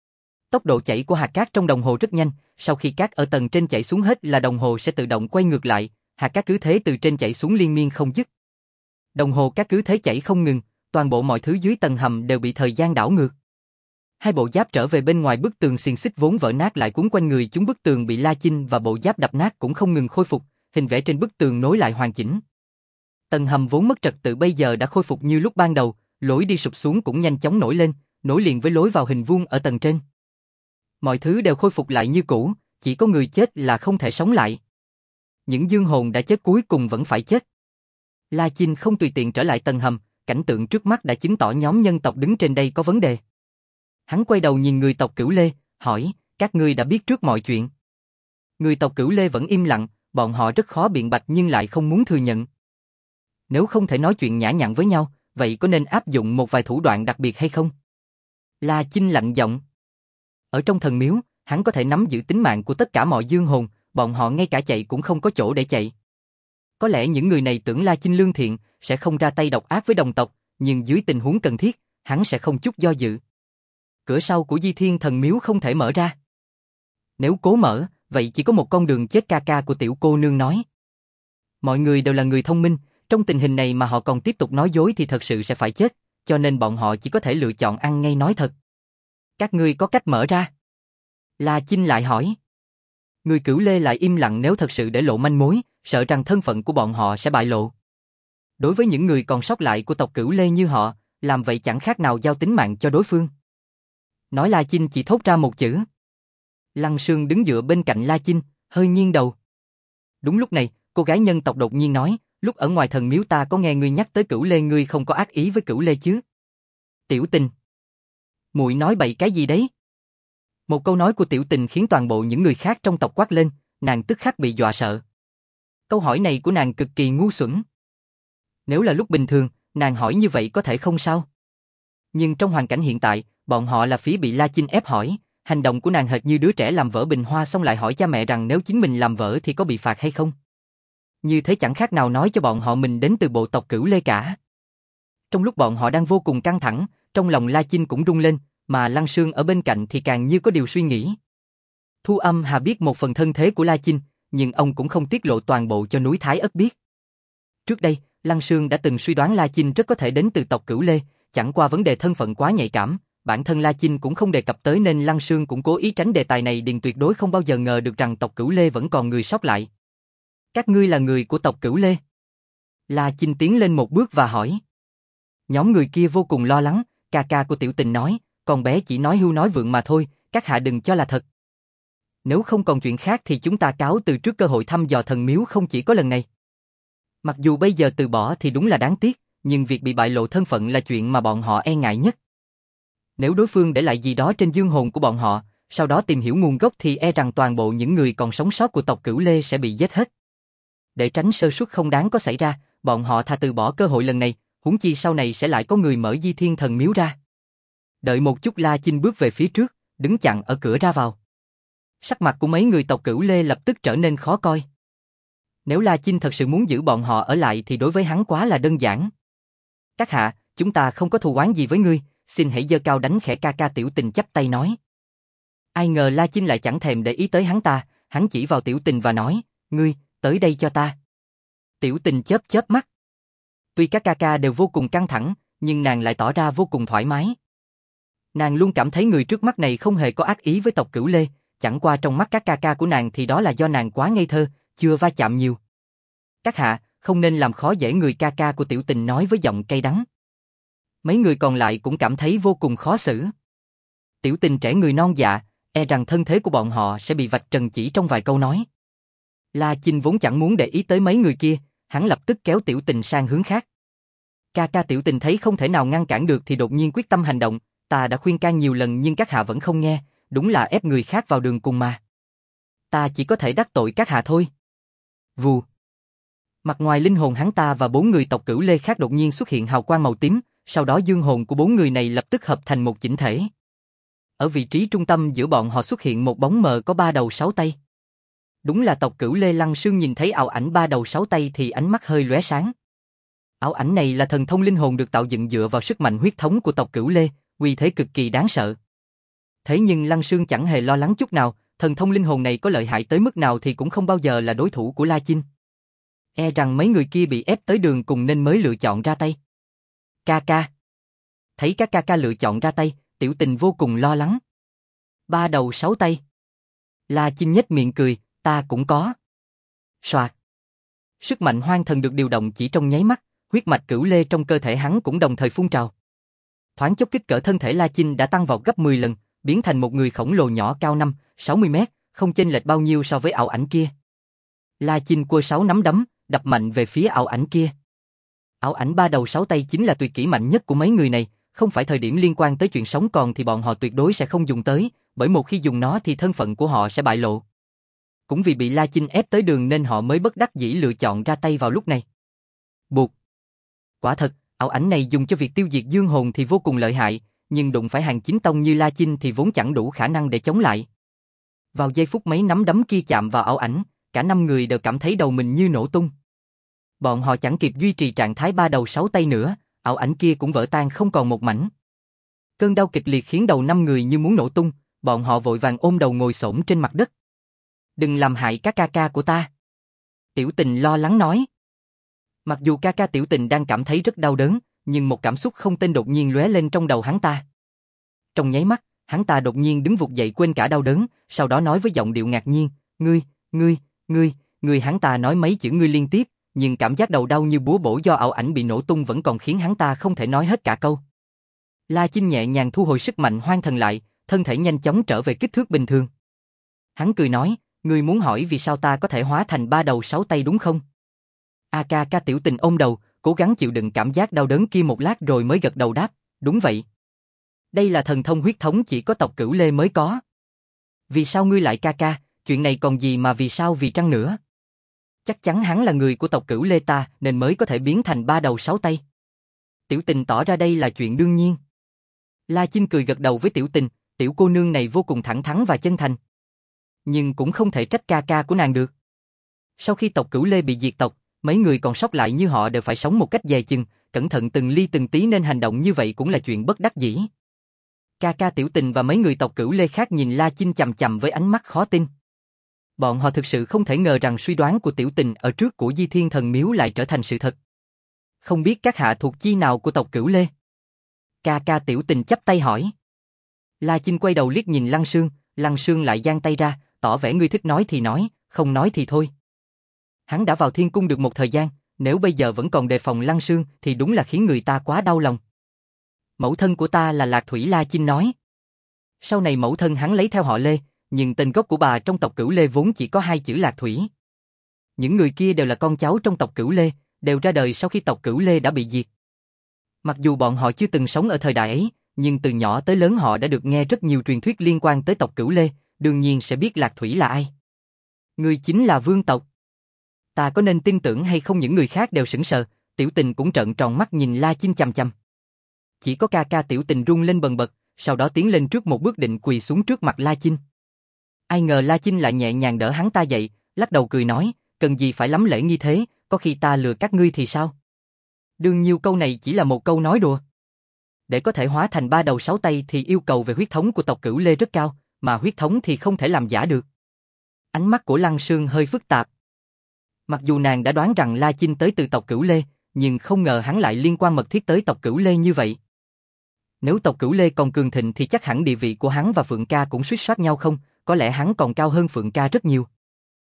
Tốc độ chảy của hạt cát trong đồng hồ rất nhanh, sau khi cát ở tầng trên chảy xuống hết là đồng hồ sẽ tự động quay ngược lại, hạt cát cứ thế từ trên chảy xuống liên miên không dứt. Đồng hồ cát cứ thế chảy không ngừng, toàn bộ mọi thứ dưới tầng hầm đều bị thời gian đảo ngược. Hai bộ giáp trở về bên ngoài bức tường xiềng xích vốn vỡ nát lại cuốn quanh người chúng, bức tường bị La Chinh và bộ giáp đập nát cũng không ngừng khôi phục, hình vẽ trên bức tường nối lại hoàn chỉnh. Tầng hầm vốn mất trật tự bây giờ đã khôi phục như lúc ban đầu, lối đi sụp xuống cũng nhanh chóng nổi lên, nối liền với lối vào hình vuông ở tầng trên. Mọi thứ đều khôi phục lại như cũ, chỉ có người chết là không thể sống lại. Những dương hồn đã chết cuối cùng vẫn phải chết. La Chinh không tùy tiện trở lại tầng hầm, cảnh tượng trước mắt đã chứng tỏ nhóm nhân tộc đứng trên đây có vấn đề. Hắn quay đầu nhìn người tộc Cửu Lê, hỏi, các ngươi đã biết trước mọi chuyện. Người tộc Cửu Lê vẫn im lặng, bọn họ rất khó biện bạch nhưng lại không muốn thừa nhận. Nếu không thể nói chuyện nhã nhặn với nhau, vậy có nên áp dụng một vài thủ đoạn đặc biệt hay không? La Chinh lạnh giọng. Ở trong thần miếu, hắn có thể nắm giữ tính mạng của tất cả mọi dương hồn, bọn họ ngay cả chạy cũng không có chỗ để chạy. Có lẽ những người này tưởng La Chinh lương thiện, sẽ không ra tay độc ác với đồng tộc, nhưng dưới tình huống cần thiết, hắn sẽ không chút do dự. Cửa sau của Di Thiên Thần Miếu không thể mở ra. Nếu cố mở, vậy chỉ có một con đường chết, ca ca của tiểu cô nương nói. Mọi người đều là người thông minh, trong tình hình này mà họ còn tiếp tục nói dối thì thật sự sẽ phải chết, cho nên bọn họ chỉ có thể lựa chọn ăn ngay nói thật. Các ngươi có cách mở ra? La Chinh lại hỏi. Người Cửu Lê lại im lặng, nếu thật sự để lộ manh mối, sợ rằng thân phận của bọn họ sẽ bại lộ. Đối với những người còn sót lại của tộc Cửu Lê như họ, làm vậy chẳng khác nào giao tính mạng cho đối phương. Nói La Chinh chỉ thốt ra một chữ. Lăng Sương đứng dựa bên cạnh La Chinh, hơi nghiêng đầu. Đúng lúc này, cô gái nhân tộc đột nhiên nói, lúc ở ngoài thần miếu ta có nghe ngươi nhắc tới Cửu Lê, ngươi không có ác ý với Cửu Lê chứ? Tiểu Tình. Muội nói bậy cái gì đấy? Một câu nói của Tiểu Tình khiến toàn bộ những người khác trong tộc quát lên, nàng tức khắc bị dọa sợ. Câu hỏi này của nàng cực kỳ ngu xuẩn. Nếu là lúc bình thường, nàng hỏi như vậy có thể không sao. Nhưng trong hoàn cảnh hiện tại, bọn họ là phía bị La Chinh ép hỏi, hành động của nàng hệt như đứa trẻ làm vỡ bình hoa xong lại hỏi cha mẹ rằng nếu chính mình làm vỡ thì có bị phạt hay không. Như thế chẳng khác nào nói cho bọn họ mình đến từ bộ tộc Cửu Lê cả. Trong lúc bọn họ đang vô cùng căng thẳng, trong lòng La Chinh cũng rung lên, mà Lăng Sương ở bên cạnh thì càng như có điều suy nghĩ. Thu Âm Hà biết một phần thân thế của La Chinh, nhưng ông cũng không tiết lộ toàn bộ cho núi Thái Ất biết. Trước đây, Lăng Sương đã từng suy đoán La Chinh rất có thể đến từ tộc Cửu Lê, chẳng qua vấn đề thân phận quá nhạy cảm, bản thân La Chinh cũng không đề cập tới nên Lăng Sương cũng cố ý tránh đề tài này, điền tuyệt đối không bao giờ ngờ được rằng tộc Cửu Lê vẫn còn người sót lại. Các ngươi là người của tộc Cửu Lê? La Chinh tiến lên một bước và hỏi. Nhóm người kia vô cùng lo lắng, ca ca của Tiểu Tình nói, con bé chỉ nói hưu nói vượng mà thôi, các hạ đừng cho là thật. Nếu không còn chuyện khác thì chúng ta cáo từ trước, cơ hội thăm dò thần miếu không chỉ có lần này. Mặc dù bây giờ từ bỏ thì đúng là đáng tiếc, nhưng việc bị bại lộ thân phận là chuyện mà bọn họ e ngại nhất. Nếu đối phương để lại gì đó trên dương hồn của bọn họ, sau đó tìm hiểu nguồn gốc thì e rằng toàn bộ những người còn sống sót của tộc Cửu Lê sẽ bị giết hết. Để tránh sơ suất không đáng có xảy ra, bọn họ thà từ bỏ cơ hội lần này, huống chi sau này sẽ lại có người mở Di Thiên Thần Miếu ra. Đợi một chút, La Chinh bước về phía trước, đứng chặn ở cửa ra vào. Sắc mặt của mấy người tộc Cửu Lê lập tức trở nên khó coi. Nếu La Chinh thật sự muốn giữ bọn họ ở lại thì đối với hắn quá là đơn giản. Các hạ, chúng ta không có thù oán gì với ngươi, xin hãy giơ cao đánh khẽ, ca ca Tiểu Tình chắp tay nói. Ai ngờ La Chinh lại chẳng thèm để ý tới hắn ta, hắn chỉ vào Tiểu Tình và nói, ngươi, tới đây cho ta. Tiểu Tình chớp chớp mắt. Tuy các ca ca đều vô cùng căng thẳng, nhưng nàng lại tỏ ra vô cùng thoải mái. Nàng luôn cảm thấy người trước mắt này không hề có ác ý với tộc Cửu Lê, chẳng qua trong mắt các ca ca của nàng thì đó là do nàng quá ngây thơ, chưa va chạm nhiều. Các hạ, không nên làm khó dễ người, ca ca của Tiểu Tình nói với giọng cay đắng. Mấy người còn lại cũng cảm thấy vô cùng khó xử. Tiểu Tình trẻ người non dạ, e rằng thân thế của bọn họ sẽ bị vạch trần chỉ trong vài câu nói. La Chinh vốn chẳng muốn để ý tới mấy người kia, hắn lập tức kéo Tiểu Tình sang hướng khác. Ca ca Tiểu Tình thấy không thể nào ngăn cản được thì đột nhiên quyết tâm hành động, Ta đã khuyên can nhiều lần nhưng các hạ vẫn không nghe, đúng là ép người khác vào đường cùng mà. Ta chỉ có thể đắc tội các hạ thôi. Vù. Mặt ngoài linh hồn hắn ta và 4 người tộc Cửu Lê khác đột nhiên xuất hiện hào quang màu tím, sau đó dương hồn của 4 người này lập tức hợp thành một chỉnh thể. Ở vị trí trung tâm giữa bọn họ xuất hiện một bóng mờ có 3 đầu 6 tay. Đúng là tộc Cửu Lê. Lăng Sương nhìn thấy ảo ảnh 3 đầu 6 tay thì ánh mắt hơi lóe sáng. Ảo ảnh này là thần thông linh hồn được tạo dựng dựa vào sức mạnh huyết thống của tộc Cửu Lê, uy thế cực kỳ đáng sợ. Thế nhưng Lăng Sương chẳng hề lo lắng chút nào, thần thông linh hồn này có lợi hại tới mức nào thì cũng không bao giờ là đối thủ của La Chinh. E rằng mấy người kia bị ép tới đường cùng nên mới lựa chọn ra tay. Ca ca. Thấy các ca ca lựa chọn ra tay, Tiểu Tình vô cùng lo lắng. 3 đầu 6 tay. La Chinh nhếch miệng cười, ta cũng có. Soạt. Sức mạnh hoang thần được điều động chỉ trong nháy mắt, huyết mạch Cửu Lê trong cơ thể hắn cũng đồng thời phun trào. Thoáng chốc kích cỡ thân thể La Chinh đã tăng vọt gấp 10 lần, biến thành một người khổng lồ nhỏ cao 5-60 mét, không chênh lệch bao nhiêu so với ảo ảnh kia. La Chinh quơ 6 nắm đấm, đập mạnh về phía ảo ảnh kia. Ảo ảnh 3 đầu 6 tay chính là tuyệt kỹ mạnh nhất của mấy người này, không phải thời điểm liên quan tới chuyện sống còn thì bọn họ tuyệt đối sẽ không dùng tới, bởi một khi dùng nó thì thân phận của họ sẽ bại lộ. Cũng vì bị La Chinh ép tới đường nên họ mới bất đắc dĩ lựa chọn ra tay vào lúc này. Buộc. Quả thật, ảo ảnh này dùng cho việc tiêu diệt dương hồn thì vô cùng lợi hại, nhưng đụng phải hàng chính tông như La Chinh thì vốn chẳng đủ khả năng để chống lại. Vào giây phút mấy nắm đấm kia chạm vào ảo ảnh, cả 5 người đều cảm thấy đầu mình như nổ tung. Bọn họ chẳng kịp duy trì trạng thái 3 đầu 6 tay nữa, ảo ảnh kia cũng vỡ tan không còn một mảnh. Cơn đau kịch liệt khiến đầu 5 người như muốn nổ tung, bọn họ vội vàng ôm đầu ngồi xổm trên mặt đất. Đừng làm hại các ca ca của ta. Tiểu Tình lo lắng nói. Mặc dù ca ca Tiểu Tình đang cảm thấy rất đau đớn, nhưng một cảm xúc không tên đột nhiên lóe lên trong đầu hắn ta. Trong nháy mắt, hắn ta đột nhiên đứng vụt dậy quên cả đau đớn, sau đó nói với giọng điệu ngạc nhiên, ngươi, hắn ta nói mấy chữ ngươi liên tiếp, nhưng cảm giác đầu đau như búa bổ do ảo ảnh bị nổ tung vẫn còn khiến hắn ta không thể nói hết cả câu. La Chinh nhẹ nhàng thu hồi sức mạnh hoang thần lại, thân thể nhanh chóng trở về kích thước bình thường. Hắn cười nói, ngươi muốn hỏi vì sao ta có thể hóa thành 3 đầu 6 tay đúng không? Ca ca Tiểu Tình ôm đầu, cố gắng chịu đựng cảm giác đau đớn kia một lát rồi mới gật đầu đáp, đúng vậy. Đây là thần thông huyết thống chỉ có tộc Cửu Lê mới có. Vì sao ngươi lại ca, chuyện này còn gì mà vì sao vì trăng nữa? Chắc chắn hắn là người của tộc Cửu Lê ta nên mới có thể biến thành 3 đầu 6 tay. Tiểu Tình tỏ ra đây là chuyện đương nhiên. La Chinh cười gật đầu với Tiểu Tình, tiểu cô nương này vô cùng thẳng thắn và chân thành. Nhưng cũng không thể trách ca ca của nàng được. Sau khi tộc Cửu Lê bị diệt tộc, mấy người còn sót lại như họ đều phải sống một cách dè chừng, cẩn thận từng ly từng tí nên hành động như vậy cũng là chuyện bất đắc dĩ. Ca ca Tiểu Tình và mấy người tộc Cửu Lê khác nhìn La Chinh chằm chằm với ánh mắt khó tin. Bọn họ thực sự không thể ngờ rằng suy đoán của Tiểu Tình ở trước của Di Thiên Thần Miếu lại trở thành sự thật. Không biết các hạ thuộc chi nào của tộc Cửu Lê? Ca ca Tiểu Tình chắp tay hỏi. La Chinh quay đầu liếc nhìn Lăng Sương lại giang tay ra, tỏ vẻ ngươi thích nói thì nói, không nói thì thôi. Hắn đã vào thiên cung được một thời gian, nếu bây giờ vẫn còn đề phòng Lăng Sương thì đúng là khiến người ta quá đau lòng. Mẫu thân của ta là Lạc Thủy, La Chinh nói. Sau này mẫu thân hắn lấy theo họ Lê, nhưng tên gốc của bà trong tộc Cửu Lê vốn chỉ có 2 chữ Lạc Thủy. Những người kia đều là con cháu trong tộc Cửu Lê, đều ra đời sau khi tộc Cửu Lê đã bị diệt. Mặc dù bọn họ chưa từng sống ở thời đại ấy, nhưng từ nhỏ tới lớn họ đã được nghe rất nhiều truyền thuyết liên quan tới tộc Cửu Lê, đương nhiên sẽ biết Lạc Thủy là ai. Người chính là vương tộc. Ta có nên tin tưởng hay không? Những người khác đều sững sờ, Tiểu Tình cũng trợn tròn mắt nhìn La Chinh chằm chằm. Chỉ có ca ca Tiểu Tình run lên bần bật, sau đó tiến lên trước một bước định quỳ xuống trước mặt La Chinh. Ai ngờ La Chinh lại nhẹ nhàng đỡ hắn ta dậy, lắc đầu cười nói, cần gì phải lắm lễ nghi thế, có khi ta lừa các ngươi thì sao? Đương nhiêu câu này chỉ là một câu nói đùa. Để có thể hóa thành 3 đầu 6 tay thì yêu cầu về huyết thống của tộc Cửu Lê rất cao, mà huyết thống thì không thể làm giả được. Ánh mắt của Lăng Sương hơi phức tạp. Mặc dù nàng đã đoán rằng La Chinh tới từ tộc Cửu Lê, nhưng không ngờ hắn lại liên quan mật thiết tới tộc Cửu Lê như vậy. Nếu tộc Cửu Lê còn cường thịnh thì chắc hẳn địa vị của hắn và Phượng Ca cũng suýt soát nhau không, có lẽ hắn còn cao hơn Phượng Ca rất nhiều.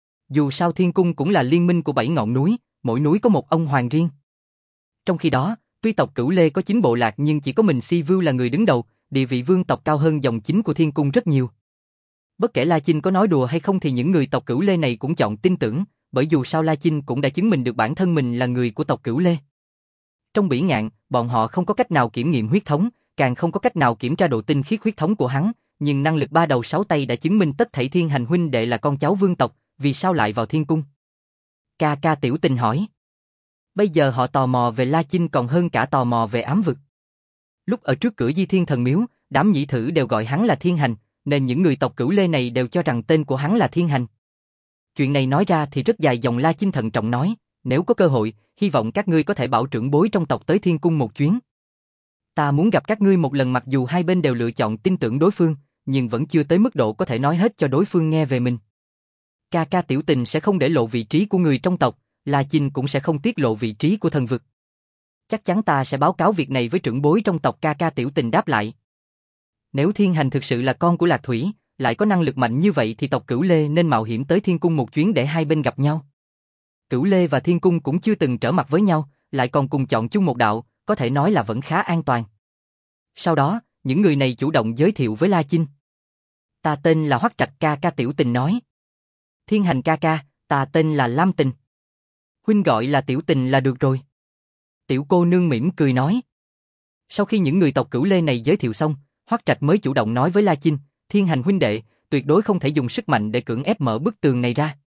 Dù sao Thiên Cung cũng là liên minh của 7 ngọn núi, mỗi núi có một ông hoàng riêng. Trong khi đó, tuy tộc Cửu Lê có 9 bộ lạc nhưng chỉ có mình Si Vưu là người đứng đầu, địa vị vương tộc cao hơn dòng chính của Thiên Cung rất nhiều. Bất kể La Chinh có nói đùa hay không thì những người tộc Cửu Lê này cũng chọn tin tưởng, bởi dù sao La Chinh cũng đã chứng minh được bản thân mình là người của tộc Cửu Lê. Trong bỉ ngạn, bọn họ không có cách nào kiểm nghiệm huyết thống, càng không có cách nào kiểm tra độ tinh khiết huyết thống của hắn, nhưng năng lực ba đầu sáu tay đã chứng minh tất thảy Thiên Hành huynh đệ là con cháu vương tộc, vì sao lại vào thiên cung? Ca ca Tiểu Tình hỏi. Bây giờ họ tò mò về La Chinh còn hơn cả tò mò về ám vực. Lúc ở trước cửa Di Thiên Thần Miếu, đám nhị thử đều gọi hắn là Thiên Hành, nên những người tộc Cửu Lê này đều cho rằng tên của hắn là Thiên Hành. Chuyện này nói ra thì rất dài dòng. La Chinh thận trọng nói, nếu có cơ hội, hy vọng các ngươi có thể bảo trưởng bối trong tộc tới thiên cung một chuyến. Ta muốn gặp các ngươi một lần, mặc dù hai bên đều lựa chọn tin tưởng đối phương, nhưng vẫn chưa tới mức độ có thể nói hết cho đối phương nghe về mình. Ca ca Tiểu Tình sẽ không để lộ vị trí của người trong tộc, La Chinh cũng sẽ không tiết lộ vị trí của thần vực. Chắc chắn ta sẽ báo cáo việc này với trưởng bối trong tộc. Ca ca Tiểu Tình đáp lại. Nếu Thiên Hành thực sự là con của Lạc Thủy, lại có năng lực mạnh như vậy thì tộc Cửu Lê nên mạo hiểm tới thiên cung một chuyến để hai bên gặp nhau. Cửu Lê và thiên cung cũng chưa từng trở mặt với nhau, lại còn cùng chọn chung một đạo, có thể nói là vẫn khá an toàn. Sau đó, những người này chủ động giới thiệu với La Chinh. Ta tên là Hoắc Trạch. Ca ca Tiểu Tình nói. Thiên Hành ca ca, ta tên là Lam Tình. Huynh gọi là Tiểu Tình là được rồi. Tiểu cô nương mỉm cười nói. Sau khi những người tộc Cửu Lê này giới thiệu xong, Hoắc Trạch mới chủ động nói với La Chinh, Thiên Hành huynh đệ, tuyệt đối không thể dùng sức mạnh để cưỡng ép mở bức tường này ra.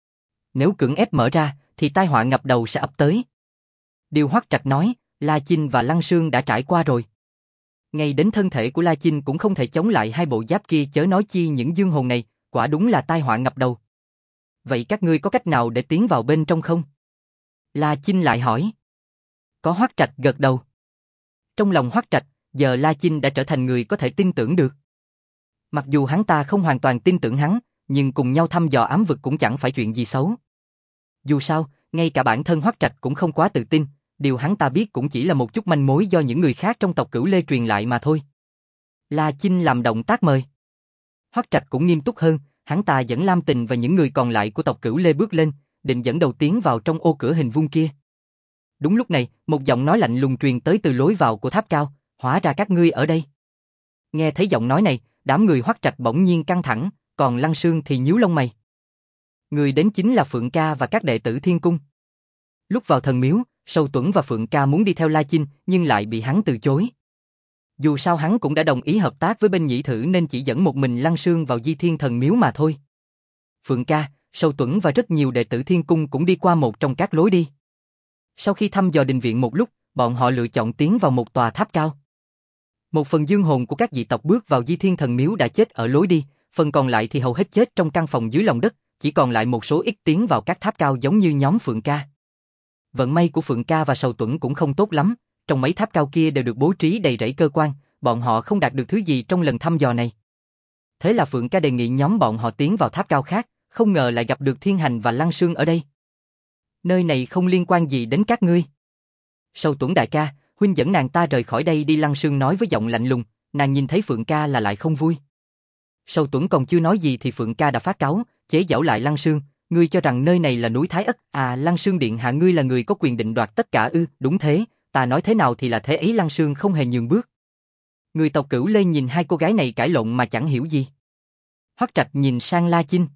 Nếu cưỡng ép mở ra, thì tai họa ngập đầu sẽ ập tới. Điều Hoắc Trạch nói, La Chinh và Lăng Sương đã trải qua rồi. Ngay đến thân thể của La Chinh cũng không thể chống lại hai bộ giáp kia, chớ nói chi những dương hồn này, quả đúng là tai họa ngập đầu. Vậy các ngươi có cách nào để tiến vào bên trong không? La Chinh lại hỏi. Có. Hoắc Trạch gật đầu. Trong lòng Hoắc Trạch, giờ La Chinh đã trở thành người có thể tin tưởng được. Mặc dù hắn ta không hoàn toàn tin tưởng hắn, nhưng cùng nhau thăm dò ám vực cũng chẳng phải chuyện gì xấu. Dù sao, ngay cả bản thân Hoắc Trạch cũng không quá tự tin, điều hắn ta biết cũng chỉ là một chút manh mối do những người khác trong tộc Cửu Lê truyền lại mà thôi. La Chinh làm động tác mời. Hoắc Trạch cũng nghiêm túc hơn, hắn ta dẫn Lam Tình và những người còn lại của tộc Cửu Lê bước lên, định dẫn đầu tiến vào trong ô cửa hình vuông kia. Đúng lúc này, một giọng nói lạnh lùng truyền tới từ lối vào của tháp cao, hóa ra các ngươi ở đây. Nghe thấy giọng nói này, đám người Hoắc Trạch bỗng nhiên căng thẳng, còn Lăng Sương thì nhíu lông mày. Người đến chính là Phượng Ca và các đệ tử Thiên Cung. Lúc vào thần miếu, Sâu Tuẫn và Phượng Ca muốn đi theo La Chinh, nhưng lại bị hắn từ chối. Dù sao hắn cũng đã đồng ý hợp tác với bên nhị thử nên chỉ dẫn một mình Lăng Sương vào Di Thiên Thần Miếu mà thôi. Phượng Ca, Sâu Tuẫn và rất nhiều đệ tử Thiên Cung cũng đi qua một trong các lối đi. Sau khi thăm dò đình viện một lúc, bọn họ lựa chọn tiến vào một tòa tháp cao. Một phần dương hồn của các dị tộc bước vào Di Thiên Thần Miếu đã chết ở lối đi, phần còn lại thì hầu hết chết trong căn phòng dưới lòng đất, chỉ còn lại một số ít tiến vào các tháp cao giống như nhóm Phượng Ca. Vận may của Phượng Ca và Sầu Tuẫn cũng không tốt lắm, trong mấy tháp cao kia đều được bố trí đầy rẫy cơ quan, bọn họ không đạt được thứ gì trong lần thăm dò này. Thế là Phượng Ca đề nghị nhóm bọn họ tiến vào tháp cao khác, không ngờ lại gặp được Thiên Hành và Lăng Sương ở đây. Nơi này không liên quan gì đến các ngươi. Sầu Tuẫn đại ca, huynh dẫn nàng ta rời khỏi đây đi. Lăng Sương nói với giọng lạnh lùng, nàng nhìn thấy Phượng Ca là lại không vui. Sầu Tuẫn còn chưa nói gì thì Phượng Ca đã phát cáu, chế giễu lại Lăng Sương, ngươi cho rằng nơi này là núi Thái Ất à? Lăng Sương điện hạ, ngươi là người có quyền định đoạt tất cả ư? Đúng thế, ta nói thế nào thì là thế ấy. Lăng Sương không hề nhường bước. Người tộc Cửu Lê nhìn hai cô gái này cãi lộn mà chẳng hiểu gì. Hoắc Trạch nhìn sang La Chinh.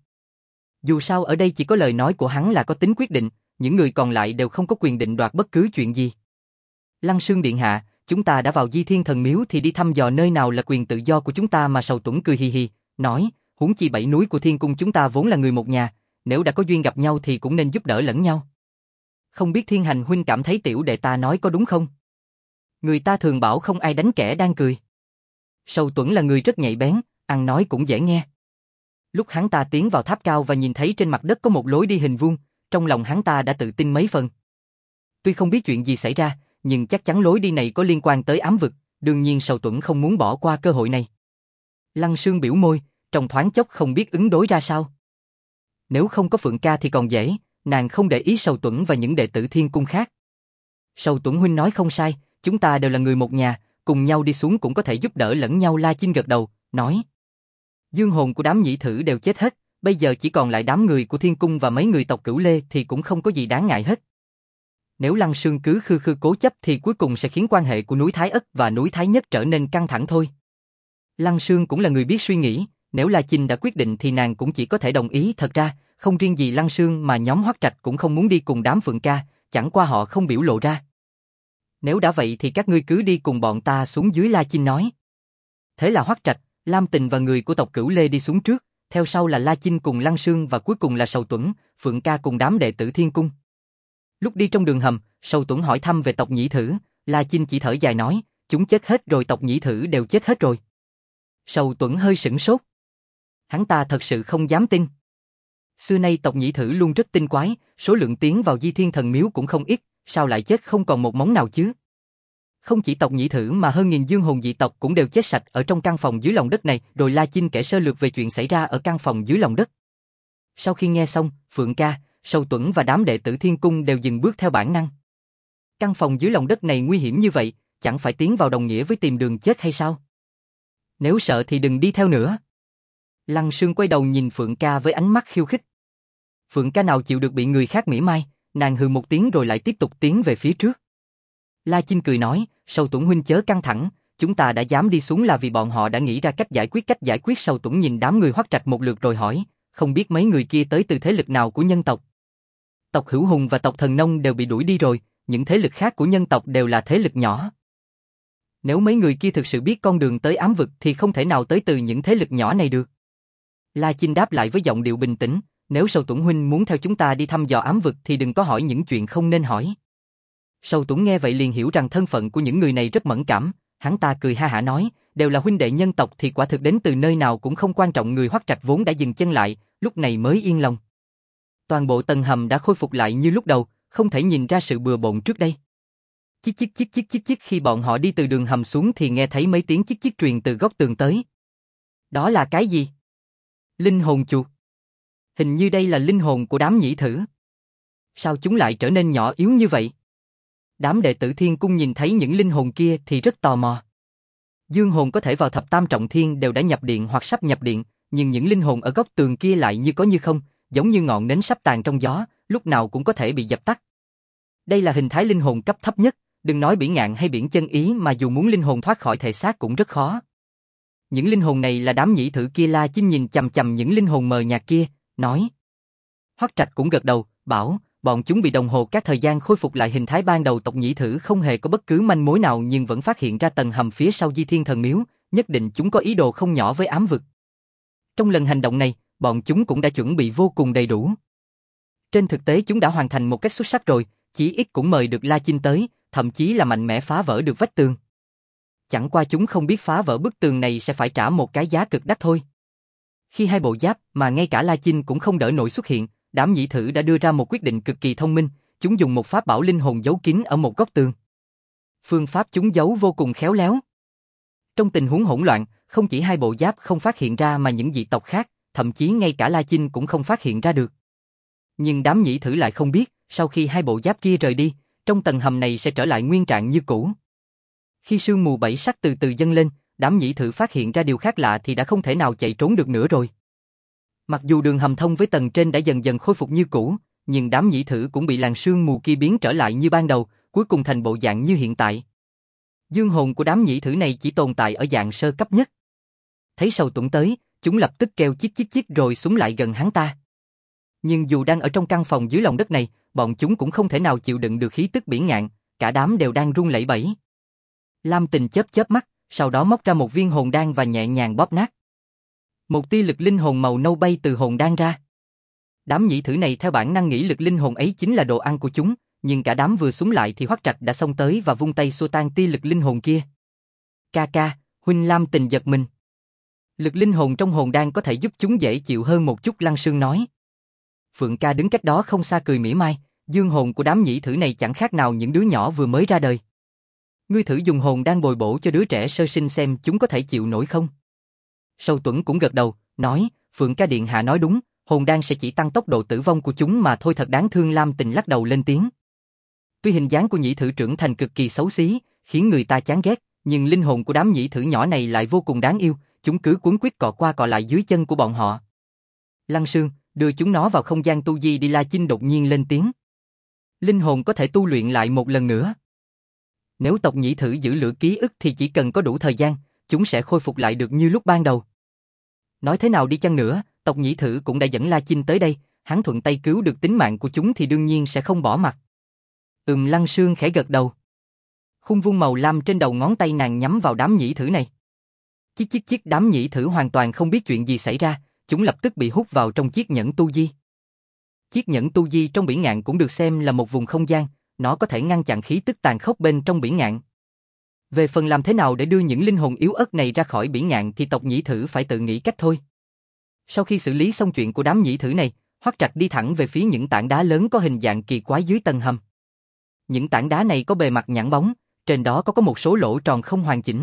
Dù sao ở đây chỉ có lời nói của hắn là có tính quyết định, những người còn lại đều không có quyền định đoạt bất cứ chuyện gì. Lăng Sương điện hạ, chúng ta đã vào Di Thiên Thần Miếu thì đi thăm dò nơi nào là quyền tự do của chúng ta mà. Sầu Tuẫn cười hì hì, nói, huống chi 7 núi của Thiên Cung chúng ta vốn là người một nhà, nếu đã có duyên gặp nhau thì cũng nên giúp đỡ lẫn nhau. Không biết Thiên Hành huynh cảm thấy tiểu đệ ta nói có đúng không? Người ta thường bảo không ai đánh kẻ đang cười. Sầu Tuẫn là người rất nhạy bén, ăn nói cũng dễ nghe. Lúc hắn ta tiến vào tháp cao và nhìn thấy trên mặt đất có một lối đi hình vuông, trong lòng hắn ta đã tự tin mấy phần. Tuy không biết chuyện gì xảy ra, nhưng chắc chắn lối đi này có liên quan tới ám vực, đương nhiên Sầu Tuẫn không muốn bỏ qua cơ hội này. Lăng Sương biểu môi, trong thoáng chốc không biết ứng đối ra sao. Nếu không có Phượng Ca thì còn dễ, nàng không để ý Sầu Tuẫn và những đệ tử Thiên Cung khác. Sầu Tuẫn huynh nói không sai, chúng ta đều là người một nhà, cùng nhau đi xuống cũng có thể giúp đỡ lẫn nhau. La Chinh gật đầu, nói. Dương hồn của đám nhị thử đều chết hết, bây giờ chỉ còn lại đám người của Thiên Cung và mấy người tộc Cửu Lê thì cũng không có gì đáng ngại hết. Nếu Lăng Sương cứ khư khư cố chấp thì cuối cùng sẽ khiến quan hệ của núi Thái Ất và núi Thái Nhất trở nên căng thẳng thôi. Lăng Sương cũng là người biết suy nghĩ, nếu La Chinh đã quyết định thì nàng cũng chỉ có thể đồng ý. Thật ra, không riêng gì Lăng Sương mà nhóm Hoắc Trạch cũng không muốn đi cùng đám Phượng Ca, chẳng qua họ không biểu lộ ra. Nếu đã vậy thì các ngươi cứ đi cùng bọn ta xuống dưới, La Chinh nói. Thế là Hoắc Trạch, Lam Tình và người của tộc Cửu Lê đi xuống trước, theo sau là La Chinh cùng Lăng Sương và cuối cùng là Sầu Tuẫn, Phượng Ca cùng đám đệ tử Thiên Cung. Lúc đi trong đường hầm, Sầu Tuẫn hỏi thăm về tộc Nhĩ Thử, La Chinh chỉ thở dài nói, chúng chết hết rồi, tộc Nhĩ Thử đều chết hết rồi. Sầu Tuẫn hơi sửng sốt. Hắn ta thật sự không dám tin. Xưa nay tộc Nhĩ Thử luôn rất tinh quái, số lượng tiến vào Di Thiên Thần Miếu cũng không ít, sao lại chết không còn một mống nào chứ? Không chỉ tộc Nhĩ Thử mà hơn nghìn dương hồn dị tộc cũng đều chết sạch ở trong căn phòng dưới lòng đất này, rồi La Chinh kể sơ lược về chuyện xảy ra ở căn phòng dưới lòng đất. Sau khi nghe xong, Phượng Ca, Sầu Tuẫn và đám đệ tử Thiên Cung đều dừng bước theo bản năng. Căn phòng dưới lòng đất này nguy hiểm như vậy, chẳng phải tiến vào đồng nghĩa với tìm đường chết hay sao? Nếu sợ thì đừng đi theo nữa. Lăng Sương quay đầu nhìn Phượng Ca với ánh mắt khiêu khích. Phượng Ca nào chịu được bị người khác mỉa mai, nàng hừ một tiếng rồi lại tiếp tục tiến về phía trước. La Chinh cười nói, Sầu Tuẫn huynh chớ căng thẳng, chúng ta đã dám đi xuống là vì bọn họ đã nghĩ ra cách giải quyết. Sầu Tuẫn nhìn đám người Hoắc Trạch một lượt rồi hỏi, không biết mấy người kia tới từ thế lực nào của nhân tộc? Tộc Hữu Hùng và tộc Thần Nông đều bị đuổi đi rồi, những thế lực khác của nhân tộc đều là thế lực nhỏ. Nếu mấy người kia thực sự biết con đường tới ám vực thì không thể nào tới từ những thế lực nhỏ này được. La Chinh đáp lại với giọng điệu bình tĩnh, nếu Sầu Tuẫn huynh muốn theo chúng ta đi thăm dò ám vực thì đừng có hỏi những chuyện không nên hỏi. Sầu Tuẫn nghe vậy liền hiểu rằng thân phận của những người này rất mẫn cảm, hắn ta cười ha hả nói, đều là huynh đệ nhân tộc thì quả thực đến từ nơi nào cũng không quan trọng. Người Hoắc Trạch vốn đã dừng chân lại, lúc này mới yên lòng. Toàn bộ tầng hầm đã khôi phục lại như lúc đầu, không thể nhìn ra sự bừa bộn trước đây. Chích chích chích chích chích chích, khi bọn họ đi từ đường hầm xuống thì nghe thấy mấy tiếng chích chích truyền từ góc tường tới. Đó là cái gì? Linh hồn chuột. Hình như đây là linh hồn của đám Nhĩ Thử. Sao chúng lại trở nên nhỏ yếu như vậy? Đám đệ tử Thiên Cung nhìn thấy những linh hồn kia thì rất tò mò. Dương hồn có thể vào thập tam trọng thiên đều đã nhập điện hoặc sắp nhập điện, nhưng những linh hồn ở góc tường kia lại như có như không, giống như ngọn nến sắp tàn trong gió, lúc nào cũng có thể bị dập tắt. Đây là hình thái linh hồn cấp thấp nhất, đừng nói biển ngạn hay biển chân ý mà dù muốn linh hồn thoát khỏi thể xác cũng rất khó. Những linh hồn này là đám Nhĩ Thử kia. La Chinh nhìn chằm chằm những linh hồn mờ nhạt kia, nói. Hoắc Trạch cũng gật đầu, bảo, bọn chúng bị đồng hồ các thời gian khôi phục lại hình thái ban đầu. Tộc Nhĩ Thử không hề có bất cứ manh mối nào nhưng vẫn phát hiện ra tầng hầm phía sau Di Thiên Thần Miếu, nhất định chúng có ý đồ không nhỏ với ám vực. Trong lần hành động này, bọn chúng cũng đã chuẩn bị vô cùng đầy đủ. Trên thực tế chúng đã hoàn thành một cách xuất sắc rồi, chỉ ít cũng mời được La Chinh tới, thậm chí là mạnh mẽ phá vỡ được vách tường. Chẳng qua chúng không biết phá vỡ bức tường này sẽ phải trả một cái giá cực đắt thôi. Khi hai bộ giáp mà ngay cả La Chinh cũng không đỡ nổi xuất hiện, đám Nhĩ Thử đã đưa ra một quyết định cực kỳ thông minh, chúng dùng một pháp bảo linh hồn giấu kín ở một góc tường. Phương pháp chúng giấu vô cùng khéo léo. Trong tình huống hỗn loạn, không chỉ hai bộ giáp không phát hiện ra mà những dị tộc khác, thậm chí ngay cả La Chinh cũng không phát hiện ra được. Nhưng đám Nhĩ Thử lại không biết, sau khi hai bộ giáp kia rời đi, trong tầng hầm này sẽ trở lại nguyên trạng như cũ. Khi sương mù bảy sắc từ từ dâng lên, đám Nhĩ Thử phát hiện ra điều khác lạ thì đã không thể nào chạy trốn được nữa rồi. Mặc dù đường hầm thông với tầng trên đã dần dần khôi phục như cũ, nhưng đám Nhĩ Thử cũng bị làn sương mù kia biến trở lại như ban đầu, cuối cùng thành bộ dạng như hiện tại. Dương hồn của đám Nhĩ Thử này chỉ tồn tại ở dạng sơ cấp nhất. Thấy Sầu Tuẫn tới, chúng lập tức kêu chít chít chít rồi súng lại gần hắn ta. Nhưng dù đang ở trong căn phòng dưới lòng đất này, bọn chúng cũng không thể nào chịu đựng được khí tức biển ngạn, cả đám đều đang run lẩy bẩy. Lam Tình chớp chớp mắt, sau đó móc ra một viên hồn đan và nhẹ nhàng bóp nát. Một tia lực linh hồn màu nâu bay từ hồn đan ra. Đám Nhĩ Thử này theo bản năng nghĩ lực linh hồn ấy chính là đồ ăn của chúng, nhưng cả đám vừa súng lại thì Hoắc Trạch đã xông tới và vung tay xua tan tia lực linh hồn kia. Ca ca, huynh. Lam Tình giật mình. Lực linh hồn trong hồn đan có thể giúp chúng dễ chịu hơn một chút, Lăng Sương nói. Phượng Ca đứng cách đó không xa cười mỉa mai, dương hồn của đám Nhĩ Thử này chẳng khác nào những đứa nhỏ vừa mới ra đời. Ngươi thử dùng hồn đan bồi bổ cho đứa trẻ sơ sinh xem chúng có thể chịu nổi không? Sầu Tuẫn cũng gật đầu, nói, Phượng Ca điện hạ nói đúng, hồn đan sẽ chỉ tăng tốc độ tử vong của chúng mà thôi, thật đáng thương. Lam Tình lắc đầu lên tiếng. Tuy hình dáng của Nhĩ Thử trưởng thành cực kỳ xấu xí, khiến người ta chán ghét, nhưng linh hồn của đám Nhĩ Thử nhỏ này lại vô cùng đáng yêu, chúng cứ cuống quýt cọ qua cọ lại dưới chân của bọn họ. Lăng Sương, đưa chúng nó vào không gian tu di đi. La Chinh đột nhiên lên tiếng. Linh hồn có thể tu luyện lại một lần nữa. Nếu tộc Nhĩ Thử giữ lửa ký ức thì chỉ cần có đủ thời gian, chúng sẽ khôi phục lại được như lúc ban đầu. Nói thế nào đi chăng nữa, tộc Nhĩ Thử cũng đã dẫn La Chinh tới đây, hắn thuận tay cứu được tính mạng của chúng thì đương nhiên sẽ không bỏ mặc. Lăng Sương khẽ gật đầu. Khung vuông màu lam trên đầu ngón tay nàng nhắm vào đám nhĩ thử này. Chiếc đám nhĩ thử hoàn toàn không biết chuyện gì xảy ra, chúng lập tức bị hút vào trong chiếc nhẫn tu di. Chiếc nhẫn tu di trong biển ngạn cũng được xem là một vùng không gian, nó có thể ngăn chặn khí tức tàn khốc bên trong biển ngạn. Về phần làm thế nào để đưa những linh hồn yếu ớt này ra khỏi biển ngạn thì tộc nhĩ thử phải tự nghĩ cách thôi. Sau khi xử lý xong chuyện của đám nhĩ thử này, Hoắc Trạch đi thẳng về phía những tảng đá lớn có hình dạng kỳ quái dưới tầng hầm. Những tảng đá này có bề mặt nhẵn bóng, trên đó có một số lỗ tròn không hoàn chỉnh.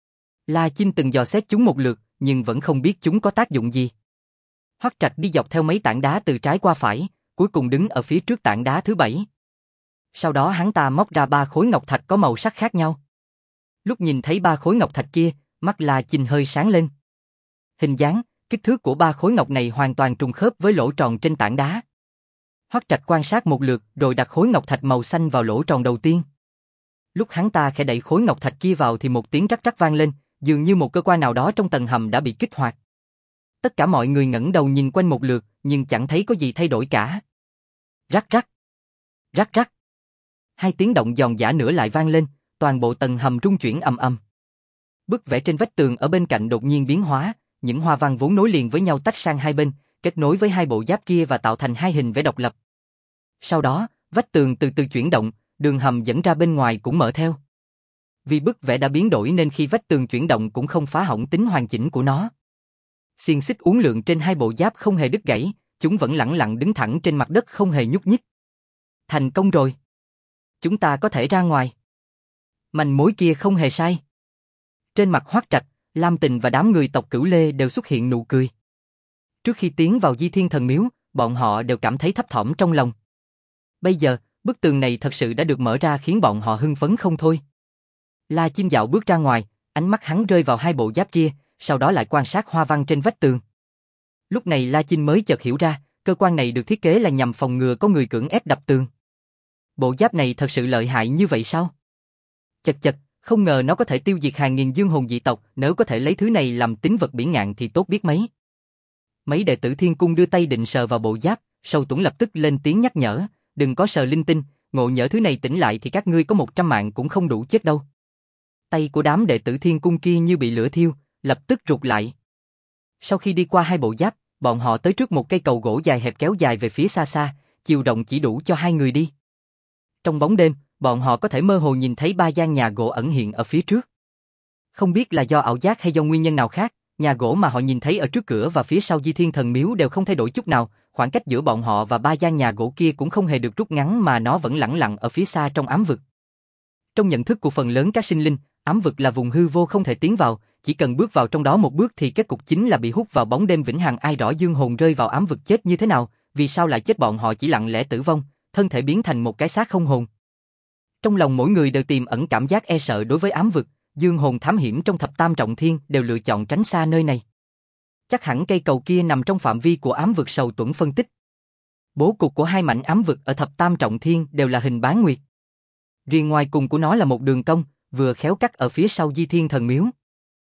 La Chinh từng dò xét chúng một lượt, nhưng vẫn không biết chúng có tác dụng gì. Hoắc Trạch đi dọc theo mấy tảng đá từ trái qua phải, cuối cùng đứng ở phía trước tảng đá thứ 7. Sau đó hắn ta móc ra 3 khối ngọc thạch có màu sắc khác nhau. Lúc nhìn thấy 3 khối ngọc thạch kia, mắt La Chinh hơi sáng lên. Hình dáng, kích thước của 3 khối ngọc này hoàn toàn trùng khớp với lỗ tròn trên tảng đá. Hoắc Trạch quan sát một lượt rồi đặt khối ngọc thạch màu xanh vào lỗ tròn đầu tiên. Lúc hắn ta khẽ đẩy khối ngọc thạch kia vào thì một tiếng rắc rắc vang lên, dường như một cơ quan nào đó trong tầng hầm đã bị kích hoạt. Tất cả mọi người ngẩng đầu nhìn quanh một lượt, nhưng chẳng thấy có gì thay đổi cả. Rắc rắc, rắc rắc. 2 tiếng động giòn giã nữa lại vang lên, toàn bộ tầng hầm rung chuyển ầm ầm. Bức vẽ trên vách tường ở bên cạnh đột nhiên biến hóa, những hoa văn vốn nối liền với nhau tách sang hai bên, kết nối với 2 bộ giáp kia và tạo thành 2 hình vẽ độc lập. Sau đó, vách tường từ từ chuyển động, đường hầm dẫn ra bên ngoài cũng mở theo. Vì bức vẽ đã biến đổi nên khi vách tường chuyển động cũng không phá hỏng tính hoàn chỉnh của nó. Xiềng xích uốn lượn trên 2 bộ giáp không hề đứt gãy, chúng vẫn lẳng lặng đứng thẳng trên mặt đất không hề nhúc nhích. Thành công rồi. Chúng ta có thể ra ngoài. Manh mối kia không hề sai. Trên mặt Hoắc Trạch, Lam Tình và đám người tộc Cửu Lê đều xuất hiện nụ cười. Trước khi tiến vào Di Thiên Thần Miếu, bọn họ đều cảm thấy thấp thỏm trong lòng. Bây giờ, bức tường này thật sự đã được mở ra khiến bọn họ hưng phấn không thôi. La Chinh dạo bước ra ngoài, ánh mắt hắn rơi vào 2 bộ giáp kia, sau đó lại quan sát hoa văn trên vách tường. Lúc này La Chinh mới chợt hiểu ra, cơ quan này được thiết kế là nhằm phòng ngừa có người cưỡng ép đập tường. Bộ giáp này thật sự lợi hại như vậy sao? Chật, không ngờ nó có thể tiêu diệt hàng nghìn dương hồn dị tộc, nếu có thể lấy thứ này làm tín vật biển ngạn thì tốt biết mấy. Mấy đệ tử Thiên Cung đưa tay định sờ vào bộ giáp, Sầu Tuẫn lập tức lên tiếng nhắc nhở, đừng có sờ linh tinh, ngộ nhỡ thứ này tỉnh lại thì các ngươi có 100 mạng cũng không đủ chết đâu. Tay của đám đệ tử Thiên Cung kia như bị lửa thiêu, lập tức rụt lại. Sau khi đi qua 2 bộ giáp, bọn họ tới trước một cây cầu gỗ dài hẹp kéo dài về phía xa xa, chiều rộng chỉ đủ cho 2 người đi. Trong bóng đêm, bọn họ có thể mơ hồ nhìn thấy 3 gian nhà gỗ ẩn hiện ở phía trước. Không biết là do ảo giác hay do nguyên nhân nào khác, nhà gỗ mà họ nhìn thấy ở trước cửa và phía sau Di Thiên Thần Miếu đều không thay đổi chút nào, khoảng cách giữa bọn họ và 3 gian nhà gỗ kia cũng không hề được rút ngắn mà nó vẫn lẳng lặng ở phía xa trong ám vực. Trong nhận thức của phần lớn các sinh linh, ám vực là vùng hư vô không thể tiến vào, chỉ cần bước vào trong đó một bước thì kết cục chính là bị hút vào bóng đêm vĩnh hằng. Ai rõ dương hồn rơi vào ám vực chết như thế nào, vì sao lại chết, bọn họ chỉ lặng lẽ tử vong, thân thể biến thành một cái xác không hồn. Trong lòng mỗi người đều tiềm ẩn cảm giác e sợ đối với ám vực, dương hồn thám hiểm trong thập tam trọng thiên đều lựa chọn tránh xa nơi này. Chắc hẳn cây cầu kia nằm trong phạm vi của ám vực. Sầu Tuẫn phân tích. Bố cục của 2 mảnh ám vực ở thập tam trọng thiên đều là hình bán nguyệt. Riêng ngoài cùng của nó là một đường cong, vừa khéo cắt ở phía sau Di Thiên Thần Miếu.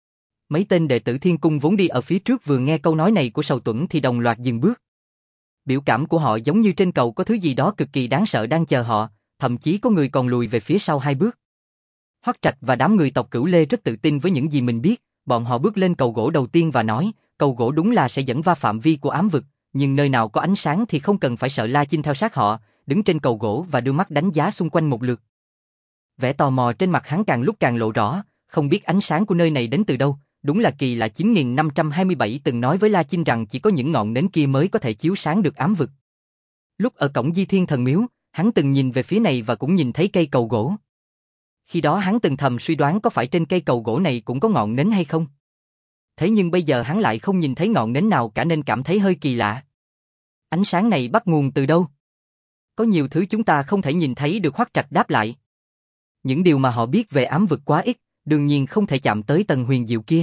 Mấy tên đệ tử Thiên Cung vốn đi ở phía trước vừa nghe câu nói này của Sầu Tuẫn thì đồng loạt dừng bước. Biểu cảm của họ giống như trên cầu có thứ gì đó cực kỳ đáng sợ đang chờ họ, thậm chí có người còn lùi về phía sau 2 bước. Hoắc Trạch và đám người tộc Cửu Lê rất tự tin với những gì mình biết, bọn họ bước lên cầu gỗ đầu tiên và nói, cầu gỗ đúng là sẽ dẫn va phạm vi của ám vực, nhưng nơi nào có ánh sáng thì không cần phải sợ. La Chinh theo sát họ, đứng trên cầu gỗ và đưa mắt đánh giá xung quanh một lượt. Vẻ tò mò trên mặt hắn càng lúc càng lộ rõ, không biết ánh sáng của nơi này đến từ đâu, đúng là kỳ lạ. 9527 từng nói với La Chinh rằng chỉ có những ngọn nến kia mới có thể chiếu sáng được ám vực. Lúc ở cổng Di Thiên Thần Miếu, hắn từng nhìn về phía này và cũng nhìn thấy cây cầu gỗ. Khi đó hắn từng thầm suy đoán có phải trên cây cầu gỗ này cũng có ngọn nến hay không. Thế nhưng bây giờ hắn lại không nhìn thấy ngọn nến nào cả nên cảm thấy hơi kỳ lạ. Ánh sáng này bắt nguồn từ đâu? Có nhiều thứ chúng ta không thể nhìn thấy được. Hoắc Trạch đáp lại. Những điều mà họ biết về ám vực quá ít, đương nhiên không thể chạm tới tầng huyền diệu kia.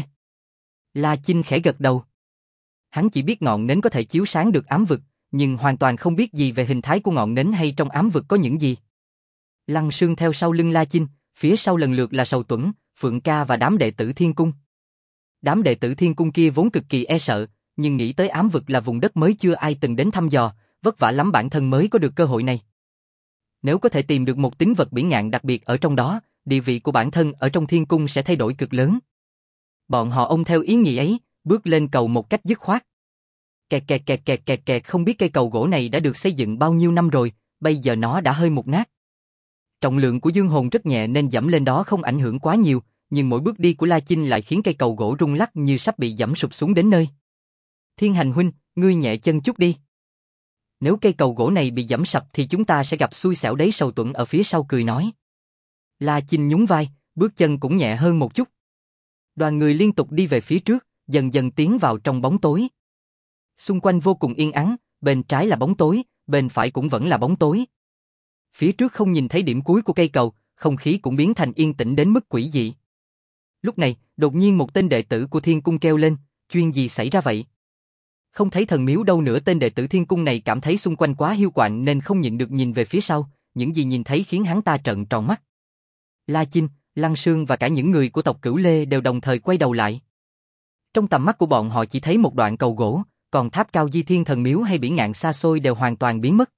La Chinh khẽ gật đầu. Hắn chỉ biết ngọn nến có thể chiếu sáng được ám vực, nhưng hoàn toàn không biết gì về hình thái của ngọn nến hay trong ám vực có những gì. Lăng Sương theo sau lưng La Chinh, phía sau lần lượt là Sầu Tuẫn, Phượng Ca và đám đệ tử Thiên Cung. Đám đệ tử Thiên Cung kia vốn cực kỳ e sợ, nhưng nghĩ tới ám vực là vùng đất mới chưa ai từng đến thăm dò, vất vả lắm bản thân mới có được cơ hội này. Nếu có thể tìm được một tín vật biển ngạn đặc biệt ở trong đó, địa vị của bản thân ở trong thiên cung sẽ thay đổi cực lớn. Bọn họ ôm theo ý nghĩ ấy, bước lên cầu một cách dứt khoát. Kẹt kẹt kẹt kẹt kẹt kẹt, không biết cây cầu gỗ này đã được xây dựng bao nhiêu năm rồi, bây giờ nó đã hơi mục nát. Trọng lượng của dương hồn rất nhẹ nên dẫm lên đó không ảnh hưởng quá nhiều, nhưng mỗi bước đi của La Chinh lại khiến cây cầu gỗ rung lắc như sắp bị giẫm sụp xuống đến nơi. Thiên Hành huynh, ngươi nhẹ chân chút đi. Nếu cây cầu gỗ này bị giẫm sập thì chúng ta sẽ gặp xui xẻo đấy, Sầu Tuẫn ở phía sau cười nói. La Chinh nhún vai, bước chân cũng nhẹ hơn một chút. Đoàn người liên tục đi về phía trước, dần dần tiến vào trong bóng tối. Xung quanh vô cùng yên ắng, bên trái là bóng tối, bên phải cũng vẫn là bóng tối. Phía trước không nhìn thấy điểm cuối của cây cầu, không khí cũng biến thành yên tĩnh đến mức quỷ dị. Lúc này, đột nhiên một tên đệ tử của Thiên Cung kêu lên, chuyện gì xảy ra vậy? Không thấy thần miếu đâu nữa, tên đệ tử Thiên Cung này cảm thấy xung quanh quá hiu quạnh nên không nhịn được nhìn về phía sau, những gì nhìn thấy khiến hắn ta trợn tròn mắt. La Chinh, Lăng Sương và cả những người của tộc Cửu Lê đều đồng thời quay đầu lại. Trong tầm mắt của bọn họ chỉ thấy một đoạn cầu gỗ, còn tháp cao Di Thiên Thần Miếu hay biển ngạn xa xôi đều hoàn toàn biến mất.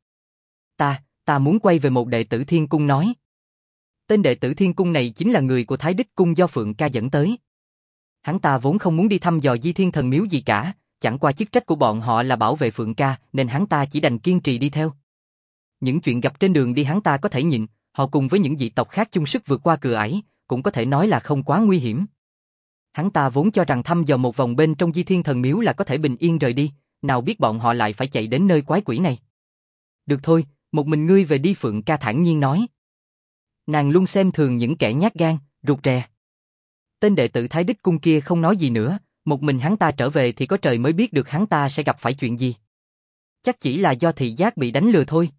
Ta muốn quay về, một đệ tử Thiên Cung nói. Tên đệ tử Thiên Cung này chính là người của Thái Đích Cung do Phượng Ca dẫn tới. Hắn ta vốn không muốn đi thăm dò Di Thiên Thần Miếu gì cả, chẳng qua chức trách của bọn họ là bảo vệ Phượng Ca nên hắn ta chỉ đành kiên trì đi theo. Những chuyện gặp trên đường đi hắn ta có thể nhịn, họ cùng với những dị tộc khác chung sức vượt qua cửa ải, cũng có thể nói là không quá nguy hiểm. Hắn ta vốn cho rằng thăm dò một vòng bên trong Di Thiên Thần Miếu là có thể bình yên rời đi, nào biết bọn họ lại phải chạy đến nơi quái quỷ này. Được thôi, một mình ngươi về đi, Phượng Ca thản nhiên nói. Nàng luôn xem thường những kẻ nhát gan, rụt rè. Tên đệ tử Thái Đích Cung kia không nói gì nữa, một mình hắn ta trở về thì có trời mới biết được hắn ta sẽ gặp phải chuyện gì. Chắc chỉ là do thị giác bị đánh lừa thôi.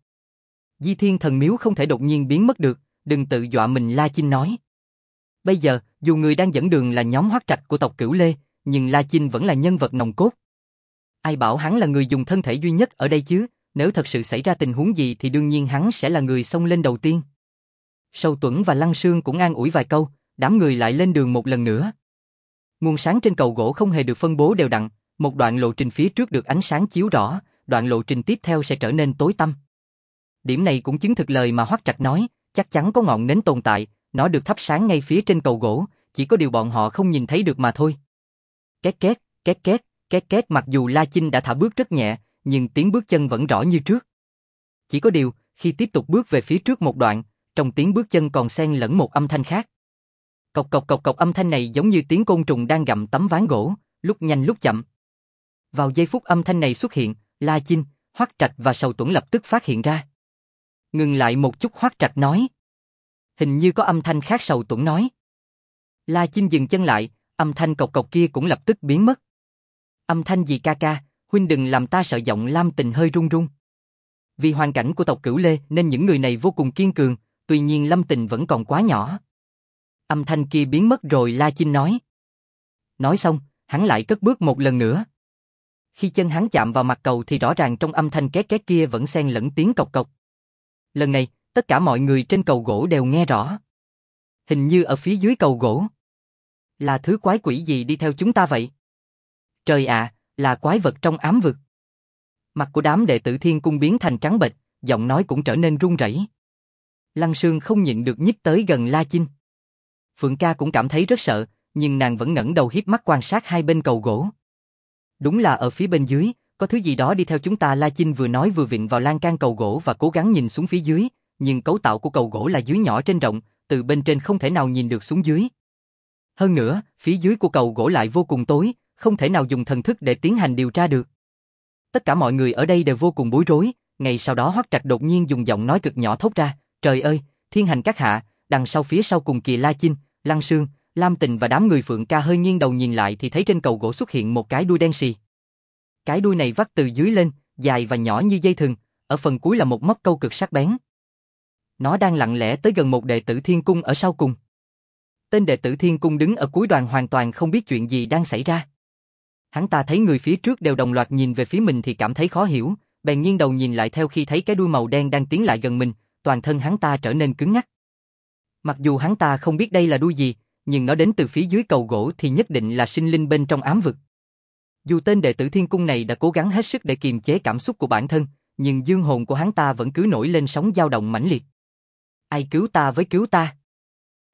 Di Thiên Thần Miếu không thể đột nhiên biến mất được, đừng tự dọa mình, La Chinh nói. Bây giờ, dù người đang dẫn đường là nhóm Hoắc Trạch của tộc Cửu Lê, nhưng La Chinh vẫn là nhân vật nòng cốt. Ai bảo hắn là người dùng thân thể duy nhất ở đây chứ, nếu thật sự xảy ra tình huống gì thì đương nhiên hắn sẽ là người xông lên đầu tiên. Sầu Tuẫn và Lăng Sương cũng an ủi vài câu, đám người lại lên đường một lần nữa. Nguồn sáng trên cầu gỗ không hề được phân bố đều đặn, một đoạn lộ trình phía trước được ánh sáng chiếu rõ, đoạn lộ trình tiếp theo sẽ trở nên tối tăm. Điểm này cũng chứng thực lời mà Hoắc Trạch nói, chắc chắn có ngọn nến tồn tại, nó được thắp sáng ngay phía trên cầu gỗ, chỉ có điều bọn họ không nhìn thấy được mà thôi. Két két, két két, két két, mặc dù La Chinh đã thả bước rất nhẹ, nhưng tiếng bước chân vẫn rõ như trước. Chỉ có điều, khi tiếp tục bước về phía trước một đoạn, trong tiếng bước chân còn xen lẫn một âm thanh khác. Cộc cộc cộc cộc, âm thanh này giống như tiếng côn trùng đang gặm tấm ván gỗ, lúc nhanh lúc chậm. Vào giây phút âm thanh này xuất hiện, La Chinh, Hoắc Trạch và Sầu Tuẫn lập tức phát hiện ra. Ngừng lại một chút, Hoắc Trạch nói. Hình như có âm thanh khác, Sầu Tuẫn nói. La Chinh dừng chân lại, âm thanh cộc cộc kia cũng lập tức biến mất. Âm thanh gì ca ca, huynh đừng làm ta sợ, giọng Lam Tình hơi run run. Vì hoàn cảnh của tộc Cửu Lê nên những người này vô cùng kiên cường, tuy nhiên Lâm Tình vẫn còn quá nhỏ. Âm thanh kia biến mất rồi, La Chinh nói. Nói xong, hắn lại cất bước một lần nữa. Khi chân hắn chạm vào mặt cầu thì rõ ràng trong âm thanh két két kia vẫn xen lẫn tiếng cộc cộc. Lần này, tất cả mọi người trên cầu gỗ đều nghe rõ. Hình như ở phía dưới cầu gỗ. Là thứ quái quỷ gì đi theo chúng ta vậy? Trời ạ, là quái vật trong ám vực. Mặt của đám đệ tử Thiên Cung biến thành trắng bệch, giọng nói cũng trở nên run rẩy. Lăng Sương không nhịn được nhích tới gần La Chinh. Phượng Ca cũng cảm thấy rất sợ, nhưng nàng vẫn ngẩng đầu hiếp mắt quan sát hai bên cầu gỗ. Đúng là ở phía bên dưới, có thứ gì đó đi theo chúng ta, La Chinh vừa nói vừa vịn vào lan can cầu gỗ và cố gắng nhìn xuống phía dưới, nhưng cấu tạo của cầu gỗ là dưới nhỏ trên rộng, từ bên trên không thể nào nhìn được xuống dưới. Hơn nữa, phía dưới của cầu gỗ lại vô cùng tối, không thể nào dùng thần thức để tiến hành điều tra được. Tất cả mọi người ở đây đều vô cùng bối rối, ngay sau đó Hoắc Trạch đột nhiên dùng giọng nói cực nhỏ thốt ra, trời ơi, Thiên Hành các hạ, đằng sau phía sau cùng kìa. La Chinh, Lăng Sương, Lam Tình và đám người Phượng Ca hơi nghiêng đầu nhìn lại thì thấy trên cầu gỗ xuất hiện một cái đuôi đen xì. Cái đuôi này vắt từ dưới lên, dài và nhỏ như dây thừng, ở phần cuối là một móc câu cực sắc bén. Nó đang lặng lẽ tới gần một đệ tử Thiên Cung ở sau cùng. Tên đệ tử Thiên Cung đứng ở cuối đoàn hoàn toàn không biết chuyện gì đang xảy ra. Hắn ta thấy người phía trước đều đồng loạt nhìn về phía mình thì cảm thấy khó hiểu, bèn nghiêng đầu nhìn lại, theo khi thấy cái đuôi màu đen đang tiến lại gần mình, toàn thân hắn ta trở nên cứng ngắc. Mặc dù hắn ta không biết đây là đuôi gì, nhưng nó đến từ phía dưới cầu gỗ thì nhất định là sinh linh bên trong ám vực. Dù tên đệ tử Thiên Cung này đã cố gắng hết sức để kiềm chế cảm xúc của bản thân, nhưng dương hồn của hắn ta vẫn cứ nổi lên sóng dao động mãnh liệt. Ai cứu ta với, cứu ta!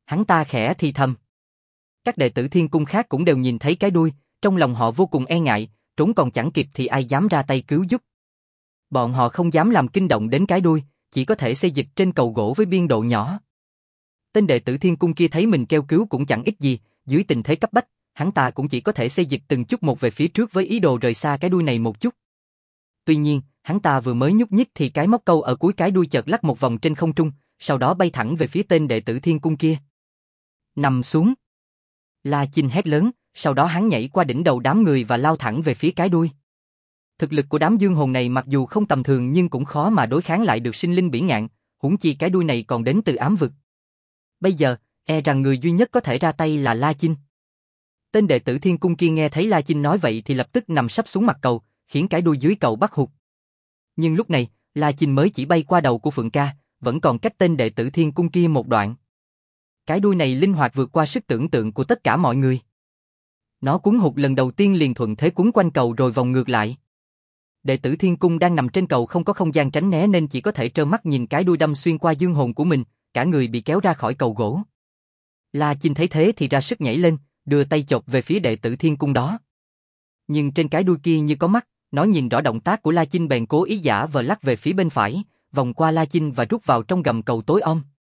Hắn ta khẽ thì thầm. Các đệ tử Thiên Cung khác cũng đều nhìn thấy cái đuôi, trong lòng họ vô cùng e ngại, trốn còn chẳng kịp thì ai dám ra tay cứu giúp. Bọn họ không dám làm kinh động đến cái đuôi, chỉ có thể xây dịch trên cầu gỗ với biên độ nhỏ. Tên đệ tử Thiên Cung kia thấy mình kêu cứu cũng chẳng ích gì, dưới tình thế cấp bách, hắn ta cũng chỉ có thể xây dịch từng chút một về phía trước với ý đồ rời xa cái đuôi này một chút. Tuy nhiên, hắn ta vừa mới nhúc nhích thì cái móc câu ở cuối cái đuôi chợt lắc một vòng trên không trung, sau đó bay thẳng về phía tên đệ tử Thiên Cung kia. Nằm xuống. La Chinh hét lớn, sau đó hắn nhảy qua đỉnh đầu đám người và lao thẳng về phía cái đuôi. Thực lực của đám dương hồn này mặc dù không tầm thường nhưng cũng khó mà đối kháng lại được sinh linh bỉ ngạn, huống chi cái đuôi này còn đến từ ám vực. Bây giờ, e rằng người duy nhất có thể ra tay là La Chinh. Tên đệ tử Thiên Cung kia nghe thấy La Chinh nói vậy thì lập tức nằm sấp xuống mặt cầu, khiến cái đuôi dưới cầu bắt hụt. Nhưng lúc này, La Chinh mới chỉ bay qua đầu của Phượng Ca, vẫn còn cách tên đệ tử Thiên Cung kia một đoạn. Cái đuôi này linh hoạt vượt qua sức tưởng tượng của tất cả mọi người. Nó cuốn hụt lần đầu tiên liền thuận thế cuốn quanh cầu rồi vòng ngược lại. Đệ tử Thiên Cung đang nằm trên cầu không có không gian tránh né nên chỉ có thể trơ mắt nhìn cái đuôi đâm xuyên qua dương hồn của mình, cả người bị kéo ra khỏi cầu gỗ. La Chinh thấy thế thì ra sức nhảy lên, đưa tay chộp về phía đệ tử Thiên Cung đó. Nhưng trên cái đuôi kia như có mắt, nó nhìn rõ động tác của La Chinh bèn cố ý giả vờ lắc về phía bên phải, vòng qua La Chinh và rút vào trong gầm cầu tối om.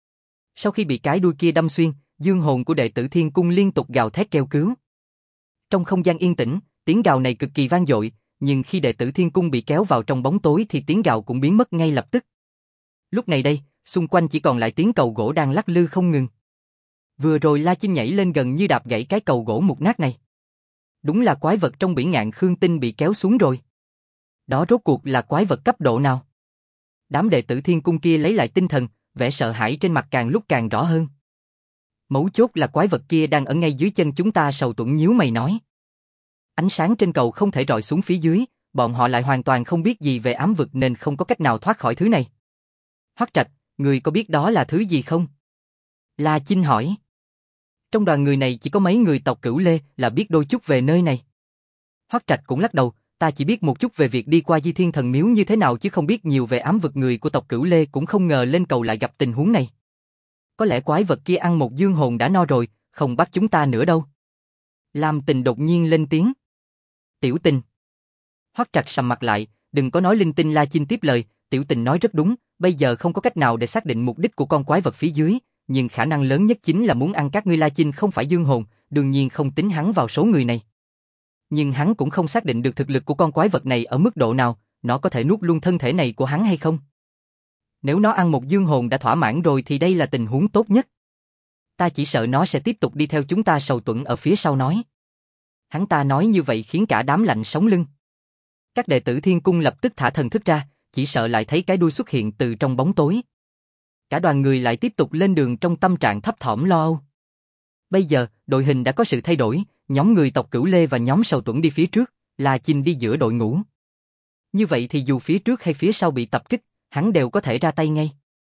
Sau khi bị cái đuôi kia đâm xuyên, dương hồn của đệ tử Thiên Cung liên tục gào thét kêu cứu. Trong không gian yên tĩnh, tiếng gào này cực kỳ vang dội, nhưng khi đệ tử Thiên Cung bị kéo vào trong bóng tối thì tiếng gào cũng biến mất ngay lập tức. Lúc này đây, xung quanh chỉ còn lại tiếng cầu gỗ đang lắc lư không ngừng. Vừa rồi La Chinh nhảy lên gần như đạp gãy cái cầu gỗ mục nát này. Đúng là quái vật trong bỉ ngạn Khương Tinh bị kéo xuống rồi. Đó rốt cuộc là quái vật cấp độ nào? Đám đệ tử Thiên Cung kia lấy lại tinh thần, vẻ sợ hãi trên mặt càng lúc càng rõ hơn. Mấu chốt là quái vật kia đang ở ngay dưới chân chúng ta. Sầu Tuẫn nhíu mày nói. Ánh sáng trên cầu không thể rọi xuống phía dưới, bọn họ lại hoàn toàn không biết gì về ám vực nên không có cách nào thoát khỏi thứ này. Hoắc Trạch, người có biết đó là thứ gì không? La Chinh hỏi. Trong đoàn người này chỉ có mấy người tộc Cửu Lê là biết đôi chút về nơi này. Hoắc Trạch cũng lắc đầu, ta chỉ biết một chút về việc đi qua Di Thiên Thần Miếu như thế nào chứ không biết nhiều về ám vực. Người của tộc Cửu Lê cũng không ngờ lên cầu lại gặp tình huống này. Có lẽ quái vật kia ăn một dương hồn đã no rồi, không bắt chúng ta nữa đâu. Lam Tình đột nhiên lên tiếng. Tiểu Tình. Hoắc Trạch sầm mặt lại, đừng có nói linh tinh. La Chinh tiếp lời, Tiểu Tình nói rất đúng, bây giờ không có cách nào để xác định mục đích của con quái vật phía dưới, nhưng khả năng lớn nhất chính là muốn ăn các ngươi. La Chinh không phải dương hồn, đương nhiên không tính hắn vào số người này. Nhưng hắn cũng không xác định được thực lực của con quái vật này ở mức độ nào, nó có thể nuốt luôn thân thể này của hắn hay không. Nếu nó ăn một dương hồn đã thỏa mãn rồi thì đây là tình huống tốt nhất. Ta chỉ sợ nó sẽ tiếp tục đi theo chúng ta. Sầu Tuẫn ở phía sau nói. Hắn ta nói như vậy khiến cả đám lạnh sống lưng. Các đệ tử Thiên Cung lập tức thả thần thức ra, chỉ sợ lại thấy cái đuôi xuất hiện từ trong bóng tối. Cả đoàn người lại tiếp tục lên đường trong tâm trạng thấp thỏm lo âu. Bây giờ, đội hình đã có sự thay đổi, nhóm người tộc Cửu Lê và nhóm Sầu Tuẫn đi phía trước, La Chinh đi giữa đội ngũ. Như vậy thì dù phía trước hay phía sau bị tập kích, hắn đều có thể ra tay ngay.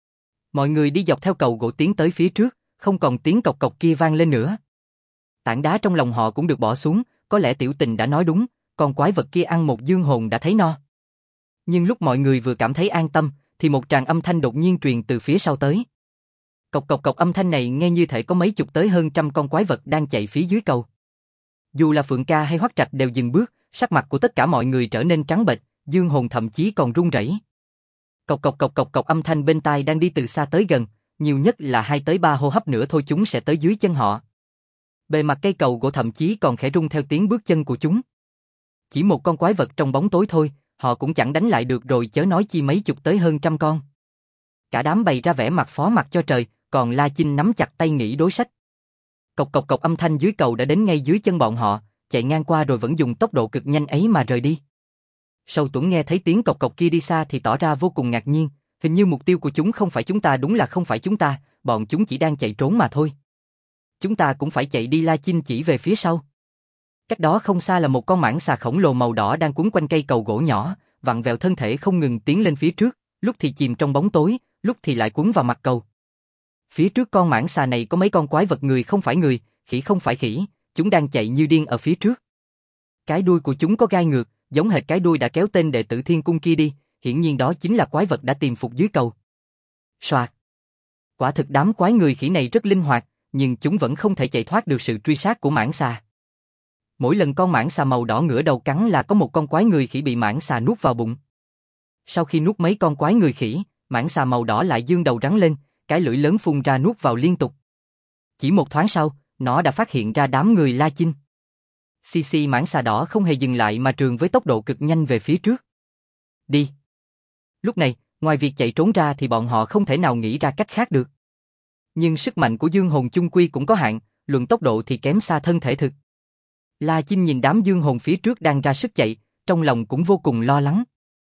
Mọi người đi dọc theo cầu gỗ tiến tới phía trước, không còn tiếng cộc cộc kia vang lên nữa. Tảng đá trong lòng họ cũng được bỏ xuống, có lẽ Tiểu Tình đã nói đúng, con quái vật kia ăn một dương hồn đã thấy no. Nhưng lúc mọi người vừa cảm thấy an tâm, thì một tràng âm thanh đột nhiên truyền từ phía sau tới. Cộc cộc cộc, âm thanh này nghe như thể có mấy chục tới hơn trăm con quái vật đang chạy phía dưới cầu. Dù là Phượng Ca hay Hoắc Trạch đều dừng bước, sắc mặt của tất cả mọi người trở nên trắng bệch, dương hồn thậm chí còn run rẩy. Cộc cộc cộc cộc cộc, âm thanh bên tai đang đi từ xa tới gần, nhiều nhất là 2 tới 3 hô hấp nữa thôi chúng sẽ tới dưới chân họ. Bề mặt cây cầu gỗ thậm chí còn khẽ rung theo tiếng bước chân của chúng. Chỉ một con quái vật trong bóng tối thôi, họ cũng chẳng đánh lại được rồi chớ nói chi mấy chục tới hơn trăm con. Cả đám bày ra vẻ mặt phó mặc cho trời, còn La Chinh nắm chặt tay nghĩ đối sách. Cộc cộc cộc, âm thanh dưới cầu đã đến ngay dưới chân bọn họ, chạy ngang qua rồi vẫn dùng tốc độ cực nhanh ấy mà rời đi. Sầu Tuẫn nghe thấy tiếng cộc cộc kia đi xa thì tỏ ra vô cùng ngạc nhiên, hình như mục tiêu của chúng không phải chúng ta. Đúng là không phải chúng ta, bọn chúng chỉ đang chạy trốn mà thôi. Chúng ta cũng phải chạy đi. La Chinh chỉ về phía sau. Cách đó không xa là một con mãng xà khổng lồ màu đỏ đang quấn quanh cây cầu gỗ nhỏ, vặn vẹo thân thể không ngừng tiến lên phía trước, lúc thì chìm trong bóng tối, lúc thì lại quấn vào mặt cầu. Phía trước con mãng xà này có mấy con quái vật người không phải người, khỉ không phải khỉ, chúng đang chạy như điên ở phía trước. Cái đuôi của chúng có gai ngược, giống hệt cái đuôi đã kéo tên đệ tử Thiên Cung kia đi, hiển nhiên đó chính là quái vật đã tìm phục dưới cầu. Soạt. Quả thực đám quái người khỉ này rất linh hoạt, nhưng chúng vẫn không thể chạy thoát được sự truy sát của mãng xà. Mỗi lần con mãng xà màu đỏ ngửa đầu cắn là có một con quái người khỉ bị mãng xà nuốt vào bụng. Sau khi nuốt mấy con quái người khỉ, mãng xà màu đỏ lại giương đầu rắn lên, cái lưỡi lớn phun ra nuốt vào liên tục. Chỉ một thoáng sau, nó đã phát hiện ra đám người La Chinh. Xì mãng xà đỏ không hề dừng lại mà trườn với tốc độ cực nhanh về phía trước. Đi! Lúc này, ngoài việc chạy trốn ra thì bọn họ không thể nào nghĩ ra cách khác được. Nhưng sức mạnh của dương hồn chung quy cũng có hạn, luận tốc độ thì kém xa thân thể thực. La Chinh nhìn đám dương hồn phía trước đang ra sức chạy, trong lòng cũng vô cùng lo lắng.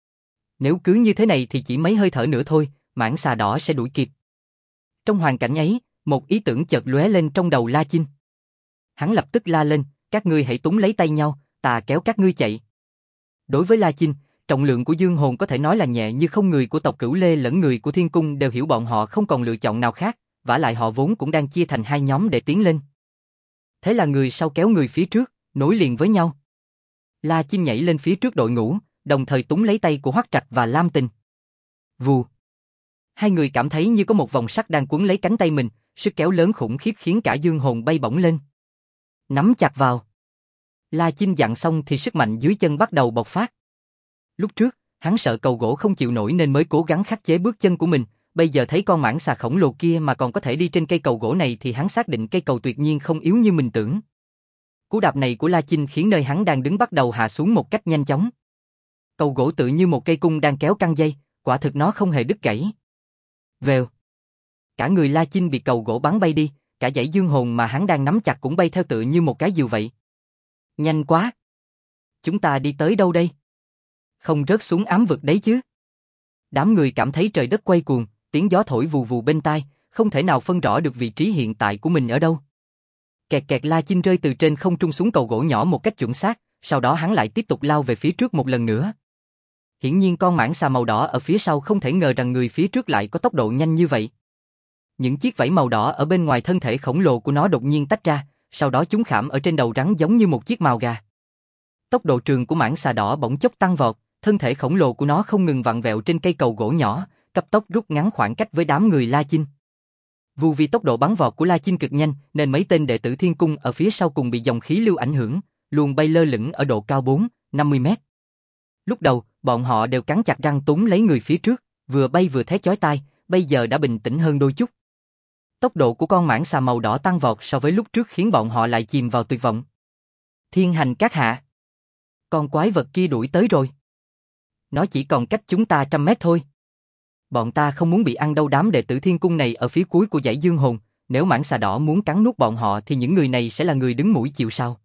Nếu cứ như thế này thì chỉ mấy hơi thở nữa thôi, mãng xà đỏ sẽ đuổi kịp. Trong hoàn cảnh ấy, một ý tưởng chợt lóe lên trong đầu La Chinh. Hắn lập tức la lên, các ngươi hãy túm lấy tay nhau, ta kéo các ngươi chạy. Đối với La Chinh, trọng lượng của dương hồn có thể nói là nhẹ như không, người của tộc Cửu Lê lẫn người của Thiên Cung đều hiểu bọn họ không còn lựa chọn nào khác, vả lại họ vốn cũng đang chia thành hai nhóm để tiến lên. Thế là người sau kéo người phía trước, nối liền với nhau. La Chinh nhảy lên phía trước đội ngũ, đồng thời túm lấy tay của Hoắc Trạch và Lam Tình. Vù. Hai người cảm thấy như có một vòng sắt đang quấn lấy cánh tay mình, sức kéo lớn khủng khiếp khiến cả dương hồn bay bổng lên. Nắm chặt vào. La Chinh dặn xong thì sức mạnh dưới chân bắt đầu bộc phát. Lúc trước, hắn sợ cầu gỗ không chịu nổi nên mới cố gắng khắc chế bước chân của mình, bây giờ thấy con mãng xà khổng lồ kia mà còn có thể đi trên cây cầu gỗ này thì hắn xác định cây cầu tuyệt nhiên không yếu như mình tưởng. Cú đạp này của La Chinh khiến nơi hắn đang đứng bắt đầu hạ xuống một cách nhanh chóng. Cầu gỗ tự như một cây cung đang kéo căng dây, quả thực nó không hề đứt gãy. Vèo. Cả người La Chinh bị cầu gỗ bắn bay đi, cả dãy dương hồn mà hắn đang nắm chặt cũng bay theo tự như một cái diều vậy. Nhanh quá! Chúng ta đi tới đâu đây? Không rớt xuống ám vực đấy chứ? Đám người cảm thấy trời đất quay cuồng, tiếng gió thổi vù vù bên tai, không thể nào phân rõ được vị trí hiện tại của mình ở đâu. Kẹt kẹt, La Chinh rơi từ trên không trung xuống cầu gỗ nhỏ một cách chuẩn xác, sau đó hắn lại tiếp tục lao về phía trước một lần nữa. Hiển nhiên con mãng xà màu đỏ ở phía sau không thể ngờ rằng người phía trước lại có tốc độ nhanh như vậy. Những chiếc vảy màu đỏ ở bên ngoài thân thể khổng lồ của nó đột nhiên tách ra, sau đó chúng khảm ở trên đầu rắn giống như một chiếc mào gà. Tốc độ trường của mãng xà đỏ bỗng chốc tăng vọt, thân thể khổng lồ của nó không ngừng vặn vẹo trên cây cầu gỗ nhỏ, cấp tốc rút ngắn khoảng cách với đám người La Chinh. Vì tốc độ bắn vọt của La Chinh cực nhanh, nên mấy tên đệ tử Thiên Cung ở phía sau cùng bị dòng khí lưu ảnh hưởng, luôn bay lơ lửng ở độ cao 4-50 mét. Lúc đầu, bọn họ đều cắn chặt răng túm lấy người phía trước, vừa bay vừa thét chói tai, bây giờ đã bình tĩnh hơn đôi chút. Tốc độ của con mãng xà màu đỏ tăng vọt so với lúc trước khiến bọn họ lại chìm vào tuyệt vọng. Thiên hành các hạ! Con quái vật kia đuổi tới rồi. Nó chỉ còn cách chúng ta 100 mét thôi. Bọn ta không muốn bị ăn đâu. Đám đệ tử Thiên Cung này ở phía cuối của dãy dương hồn, nếu mãng xà đỏ muốn cắn nuốt bọn họ thì những người này sẽ là người đứng mũi chịu sào.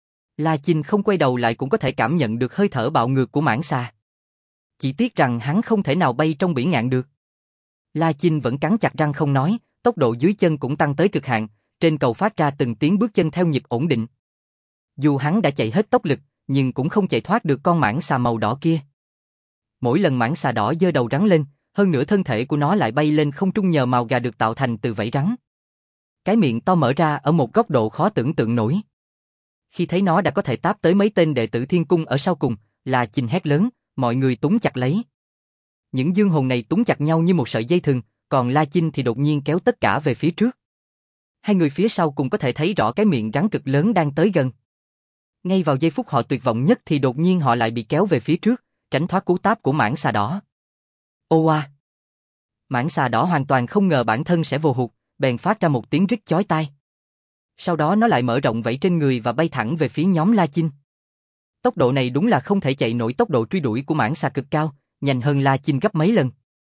La Chinh không quay đầu lại cũng có thể cảm nhận được hơi thở bạo ngược của mãng xà. Chỉ tiếc rằng hắn không thể nào bay trong bỉ ngạn được. La Chinh vẫn cắn chặt răng không nói, tốc độ dưới chân cũng tăng tới cực hạn, trên cầu phát ra từng tiếng bước chân theo nhịp ổn định. Dù hắn đã chạy hết tốc lực, nhưng cũng không chạy thoát được con mãng xà màu đỏ kia. Mỗi lần mãng xà đỏ giơ đầu rắn lên, hơn nữa thân thể của nó lại bay lên không trung nhờ mào gà được tạo thành từ vảy rắn. Cái miệng to mở ra ở một góc độ khó tưởng tượng nổi. Khi thấy nó đã có thể táp tới mấy tên đệ tử Thiên Cung ở sau cùng, La Chinh hét lớn, mọi người túm chặt lấy. Những dương hồn này túm chặt nhau như một sợi dây thừng, còn La Chinh thì đột nhiên kéo tất cả về phía trước. Hai người phía sau cùng có thể thấy rõ cái miệng rắn cực lớn đang tới gần. Ngay vào giây phút họ tuyệt vọng nhất thì đột nhiên họ lại bị kéo về phía trước, tránh thoát cú táp của mãng xà đỏ. Oa! Mãng xà đỏ hoàn toàn không ngờ bản thân sẽ vô hụt, bèn phát ra một tiếng rít chói tai. Sau đó nó lại mở rộng vảy trên người và bay thẳng về phía nhóm La Chinh. Tốc độ này đúng là không thể chạy nổi tốc độ truy đuổi của mãng xà cực cao, nhanh hơn La Chinh gấp mấy lần.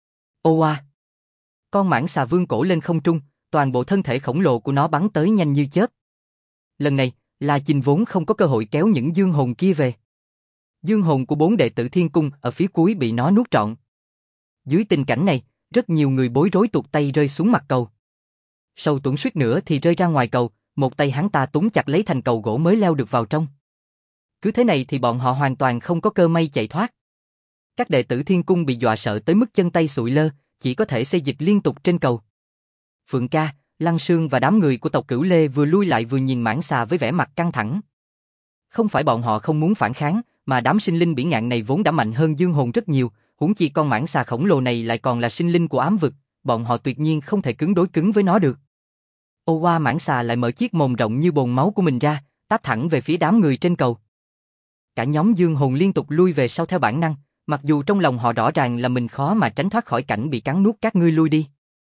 Oa! Con mãng xà vươn cổ lên không trung, toàn bộ thân thể khổng lồ của nó bắn tới nhanh như chớp. Lần này, La Chinh vốn không có cơ hội kéo những dương hồn kia về. Dương hồn của 4 đệ tử Thiên Cung ở phía cuối bị nó nuốt trọn. Dưới tình cảnh này, rất nhiều người bối rối tuột tay rơi xuống mặt cầu. Sâu Tuấn suýt nữa thì rơi ra ngoài cầu, một tay hắn ta túm chặt lấy thành cầu gỗ mới leo được vào trong. Cứ thế này thì bọn họ hoàn toàn không có cơ may chạy thoát. Các đệ tử Thiên Cung bị dọa sợ tới mức chân tay sụi lơ, chỉ có thể xê dịch liên tục trên cầu. Phượng Ca, Lăng Sương và đám người của tộc Cửu Lê vừa lui lại vừa nhìn mãng xà với vẻ mặt căng thẳng. Không phải bọn họ không muốn phản kháng, mà đám sinh linh bỉ ngạn này vốn đã mạnh hơn dương hồn rất nhiều, huống chi con mãng xà khổng lồ này lại còn là sinh linh của ám vực, bọn họ tuyệt nhiên không thể cứng đối cứng với nó được. Ô oa mãng xà lại mở chiếc mồm rộng như bồn máu của mình ra, táp thẳng về phía đám người trên cầu. Cả nhóm dương hồn liên tục lui về sau theo bản năng, mặc dù trong lòng họ rõ ràng là mình khó mà tránh thoát khỏi cảnh bị cắn nuốt. Các ngươi lui đi.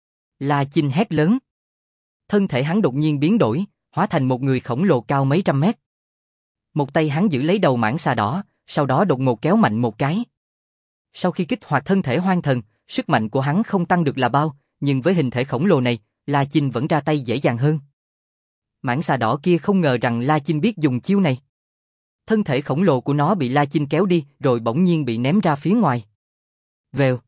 La Chinh hét lớn. Thân thể hắn đột nhiên biến đổi, hóa thành một người khổng lồ cao mấy trăm mét. Một tay hắn giữ lấy đầu mãng xà đỏ, sau đó đột ngột kéo mạnh một cái. Sau khi kích hoạt thân thể hoang thần, sức mạnh của hắn không tăng được là bao, nhưng với hình thể khổng lồ này, La Chinh vẫn ra tay dễ dàng hơn. Mãng xà đỏ kia không ngờ rằng La Chinh biết dùng chiêu này. Thân thể khổng lồ của nó bị La Chinh kéo đi, rồi bỗng nhiên bị ném ra phía ngoài. Vèo.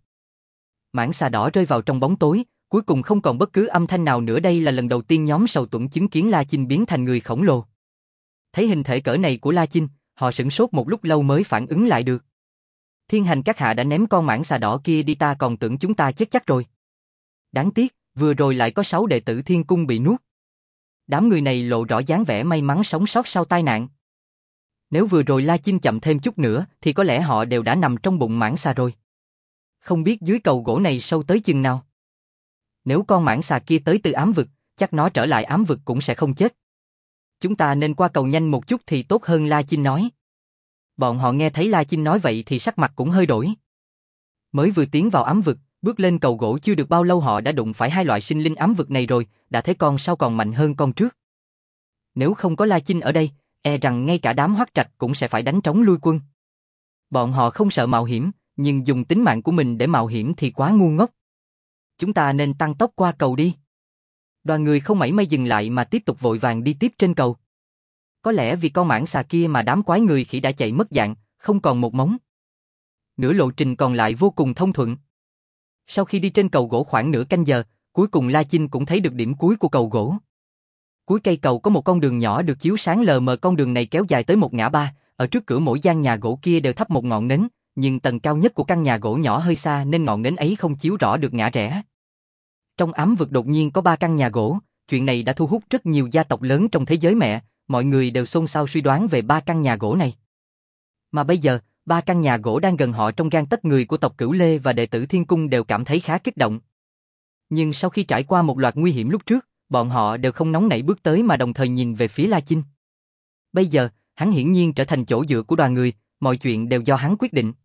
Mãng xà đỏ rơi vào trong bóng tối, cuối cùng không còn bất cứ âm thanh nào nữa. Đây là lần đầu tiên nhóm Sầu Tuẫn chứng kiến La Chinh biến thành người khổng lồ. Thấy hình thể cỡ này của La Chinh, họ sửng sốt một lúc lâu mới phản ứng lại được. Thiên Hành các hạ đã ném con mãng xà đỏ kia đi, ta còn tưởng chúng ta chết chắc rồi. Đáng tiếc, vừa rồi lại có 6 đệ tử Thiên Cung bị nuốt. Đám người này lộ rõ dáng vẻ may mắn sống sót sau tai nạn. Nếu vừa rồi La Chinh chậm thêm chút nữa thì có lẽ họ đều đã nằm trong bụng mãng xà rồi. Không biết dưới cầu gỗ này sâu tới chừng nào. Nếu con mãng xà kia tới từ ám vực, chắc nó trở lại ám vực cũng sẽ không chết. Chúng ta nên qua cầu nhanh một chút thì tốt hơn, La Chinh nói. Bọn họ nghe thấy La Chinh nói vậy thì sắc mặt cũng hơi đổi. Mới vừa tiến vào ám vực, bước lên cầu gỗ chưa được bao lâu họ đã đụng phải hai loại sinh linh ám vực này rồi, đã thấy con sau còn mạnh hơn con trước. Nếu không có La Chinh ở đây, e rằng ngay cả đám Hoắc Trạch cũng sẽ phải đánh trống lui quân. Bọn họ không sợ mạo hiểm, nhưng dùng tính mạng của mình để mạo hiểm thì quá ngu ngốc. Chúng ta nên tăng tốc qua cầu đi. Đoàn người không mảy may dừng lại mà tiếp tục vội vàng đi tiếp trên cầu. Có lẽ vì con mãng xà kia mà đám quái người khỉ đã chạy mất dạng, không còn một móng. Nửa lộ trình còn lại vô cùng thông thuận. Sau khi đi trên cầu gỗ khoảng nửa canh giờ, cuối cùng La Chinh cũng thấy được điểm cuối của cầu gỗ. Cuối cây cầu có một con đường nhỏ được chiếu sáng lờ mờ, con đường này kéo dài tới một ngã ba, ở trước cửa mỗi gian nhà gỗ kia đều thắp một ngọn nến, nhưng tầng cao nhất của căn nhà gỗ nhỏ hơi xa nên ngọn nến ấy không chiếu rõ được ngã rẽ. Trong ám vực đột nhiên có 3 căn nhà gỗ, chuyện này đã thu hút rất nhiều gia tộc lớn trong thế giới mẹ, mọi người đều xôn xao suy đoán về 3 căn nhà gỗ này. Mà bây giờ, 3 căn nhà gỗ đang gần họ trong gang tấc, người của tộc Cửu Lê và đệ tử Thiên Cung đều cảm thấy khá kích động. Nhưng sau khi trải qua một loạt nguy hiểm lúc trước, bọn họ đều không nóng nảy bước tới mà đồng thời nhìn về phía La Chinh. Bây giờ, hắn hiển nhiên trở thành chỗ dựa của đoàn người, mọi chuyện đều do hắn quyết định.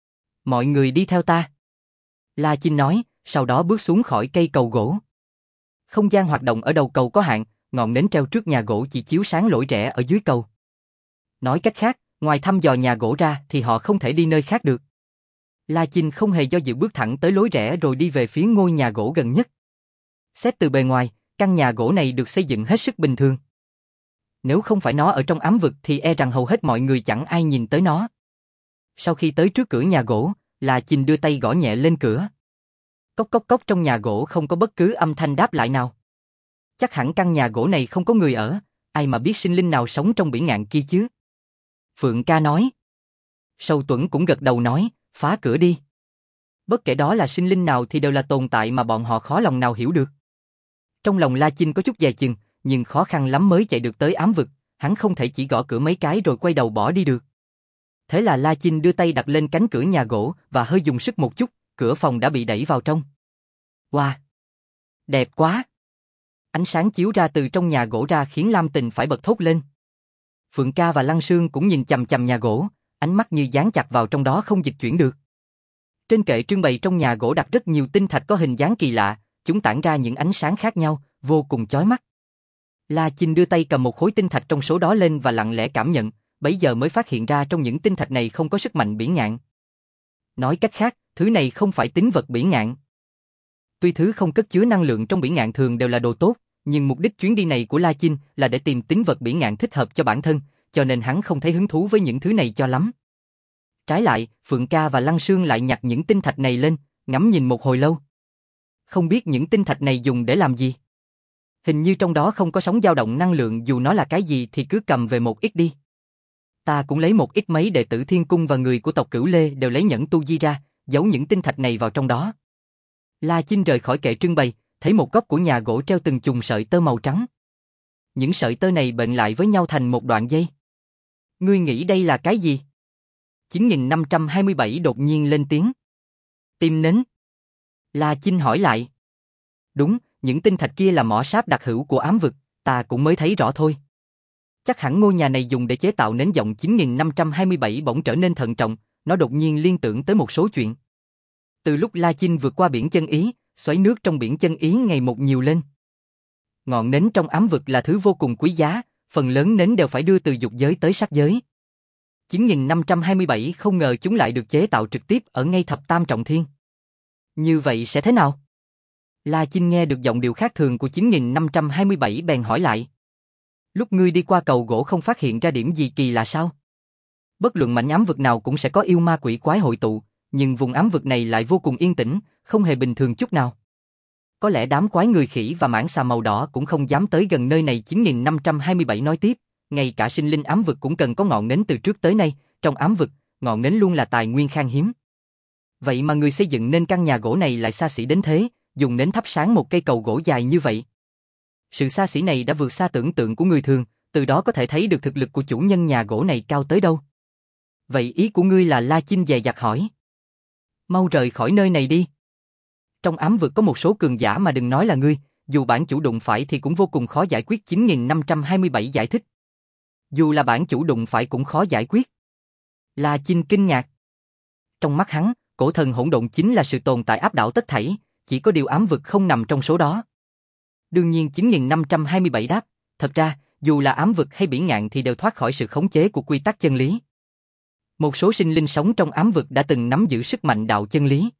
Mọi người đi theo ta. La Chinh nói, sau đó bước xuống khỏi cây cầu gỗ. Không gian hoạt động ở đầu cầu có hạn, ngọn nến treo trước nhà gỗ chỉ chiếu sáng lỗi rẽ ở dưới cầu. Nói cách khác, ngoài thăm dò nhà gỗ ra thì họ không thể đi nơi khác được. La Chinh không hề do dự bước thẳng tới lối rẽ rồi đi về phía ngôi nhà gỗ gần nhất. Xét từ bề ngoài, căn nhà gỗ này được xây dựng hết sức bình thường. Nếu không phải nó ở trong ám vực thì e rằng hầu hết mọi người chẳng ai nhìn tới nó. Sau khi tới trước cửa nhà gỗ, La Chinh đưa tay gõ nhẹ lên cửa. Cốc cốc cốc, trong nhà gỗ không có bất cứ âm thanh đáp lại nào. Chắc hẳn căn nhà gỗ này không có người ở, ai mà biết sinh linh nào sống trong biển ngạn kia chứ. Phượng Ca nói. Sầu Tuẫn cũng gật đầu nói, phá cửa đi. Bất kể đó là sinh linh nào thì đều là tồn tại mà bọn họ khó lòng nào hiểu được. Trong lòng La Chinh có chút dè chừng, nhưng khó khăn lắm mới chạy được tới ám vực, hắn không thể chỉ gõ cửa mấy cái rồi quay đầu bỏ đi được. Thế là La Chinh đưa tay đặt lên cánh cửa nhà gỗ và hơi dùng sức một chút, cửa phòng đã bị đẩy vào trong. Wow! Đẹp quá! Ánh sáng chiếu ra từ trong nhà gỗ ra khiến Lam Tình phải bật thốt lên. Phượng Ca và Lăng Sương cũng nhìn chằm chằm nhà gỗ, ánh mắt như dán chặt vào trong đó không dịch chuyển được. Trên kệ trưng bày trong nhà gỗ đặt rất nhiều tinh thạch có hình dáng kỳ lạ, chúng tản ra những ánh sáng khác nhau, vô cùng chói mắt. La Chinh đưa tay cầm một khối tinh thạch trong số đó lên và lặng lẽ cảm nhận, bấy giờ mới phát hiện ra trong những tinh thạch này không có sức mạnh biển ngạn. Nói cách khác, thứ này không phải tín vật biển ngạn. Tuy thứ không cất chứa năng lượng trong biển ngạn thường đều là đồ tốt, nhưng mục đích chuyến đi này của La Chinh là để tìm tín vật biển ngạn thích hợp cho bản thân, cho nên hắn không thấy hứng thú với những thứ này cho lắm. Trái lại, Phượng Ca và Lăng Sương lại nhặt những tinh thạch này lên, ngắm nhìn một hồi lâu. Không biết những tinh thạch này dùng để làm gì. Hình như trong đó không có sóng dao động năng lượng, dù nó là cái gì thì cứ cầm về một ít đi. Ta cũng lấy một ít, mấy đệ tử Thiên Cung và người của tộc Cửu Lê đều lấy nhẫn tu di ra, giấu những tinh thạch này vào trong đó. La Chinh rời khỏi kệ trưng bày, thấy một góc của nhà gỗ treo từng chùm sợi tơ màu trắng. Những sợi tơ này bệnh lại với nhau thành một đoạn dây. Ngươi nghĩ đây là cái gì? 9527 đột nhiên lên tiếng. Tim nến. La Chinh hỏi lại. Đúng, những tinh thạch kia là mỏ sáp đặc hữu của ám vực, ta cũng mới thấy rõ thôi. Chắc hẳn ngôi nhà này dùng để chế tạo nến giọng 9527 bỗng trở nên thận trọng, nó đột nhiên liên tưởng tới một số chuyện. Từ lúc La Chinh vượt qua biển chân ý, xoáy nước trong biển chân ý ngày một nhiều lên. Ngọn nến trong ám vực là thứ vô cùng quý giá, phần lớn nến đều phải đưa từ dục giới tới sắc giới. 9527 không ngờ chúng lại được chế tạo trực tiếp ở ngay thập tam trọng thiên. Như vậy sẽ thế nào? La Chinh nghe được giọng điệu khác thường của 9527 bèn hỏi lại. Lúc ngươi đi qua cầu gỗ không phát hiện ra điểm gì kỳ lạ sao? Bất luận mảnh ám vực nào cũng sẽ có yêu ma quỷ quái hội tụ, nhưng vùng ám vực này lại vô cùng yên tĩnh, không hề bình thường chút nào. Có lẽ đám quái người khỉ và mãng xà màu đỏ cũng không dám tới gần nơi này. 9527 nói tiếp, ngay cả sinh linh ám vực cũng cần có ngọn nến từ trước tới nay, trong ám vực, ngọn nến luôn là tài nguyên khan hiếm. Vậy mà người xây dựng nên căn nhà gỗ này lại xa xỉ đến thế, dùng nến thắp sáng một cây cầu gỗ dài như vậy. Sự xa xỉ này đã vượt xa tưởng tượng của người thường, từ đó có thể thấy được thực lực của chủ nhân nhà gỗ này cao tới đâu. Vậy ý của ngươi là? La Chinh dè dặt hỏi. Mau rời khỏi nơi này đi. Trong ám vực có một số cường giả mà đừng nói là ngươi, dù bản chủ đụng phải thì cũng vô cùng khó giải quyết. 9527 giải thích. Dù là bản chủ đụng phải cũng khó giải quyết. La Chinh kinh ngạc. Trong mắt hắn, cổ thần hỗn độn chính là sự tồn tại áp đảo tất thảy, chỉ có điều ám vực không nằm trong số đó. Đương nhiên 9527 đáp, thật ra, dù là ám vực hay biển ngạn thì đều thoát khỏi sự khống chế của quy tắc chân lý. Một số sinh linh sống trong ám vực đã từng nắm giữ sức mạnh đạo chân lý.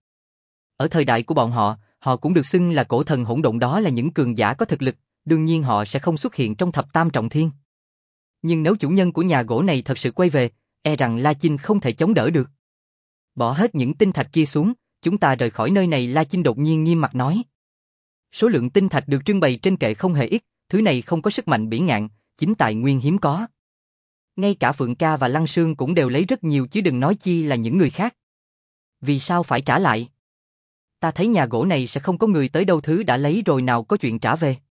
Ở thời đại của bọn họ, họ cũng được xưng là cổ thần hỗn độn, đó là những cường giả có thực lực, đương nhiên họ sẽ không xuất hiện trong thập tam trọng thiên. Nhưng nếu chủ nhân của nhà gỗ này thật sự quay về, e rằng La Chinh không thể chống đỡ được. Bỏ hết những tinh thạch kia xuống, chúng ta rời khỏi nơi này. La Chinh đột nhiên nghiêm mặt nói. Số lượng tinh thạch được trưng bày trên kệ không hề ít, thứ này không có sức mạnh biển ngạn, chính tài nguyên hiếm có. Ngay cả Phượng Ca và Lăng Sương cũng đều lấy rất nhiều chứ đừng nói chi là những người khác. Vì sao phải trả lại? Ta thấy nhà gỗ này sẽ không có người tới đâu, thứ đã lấy rồi nào có chuyện trả về.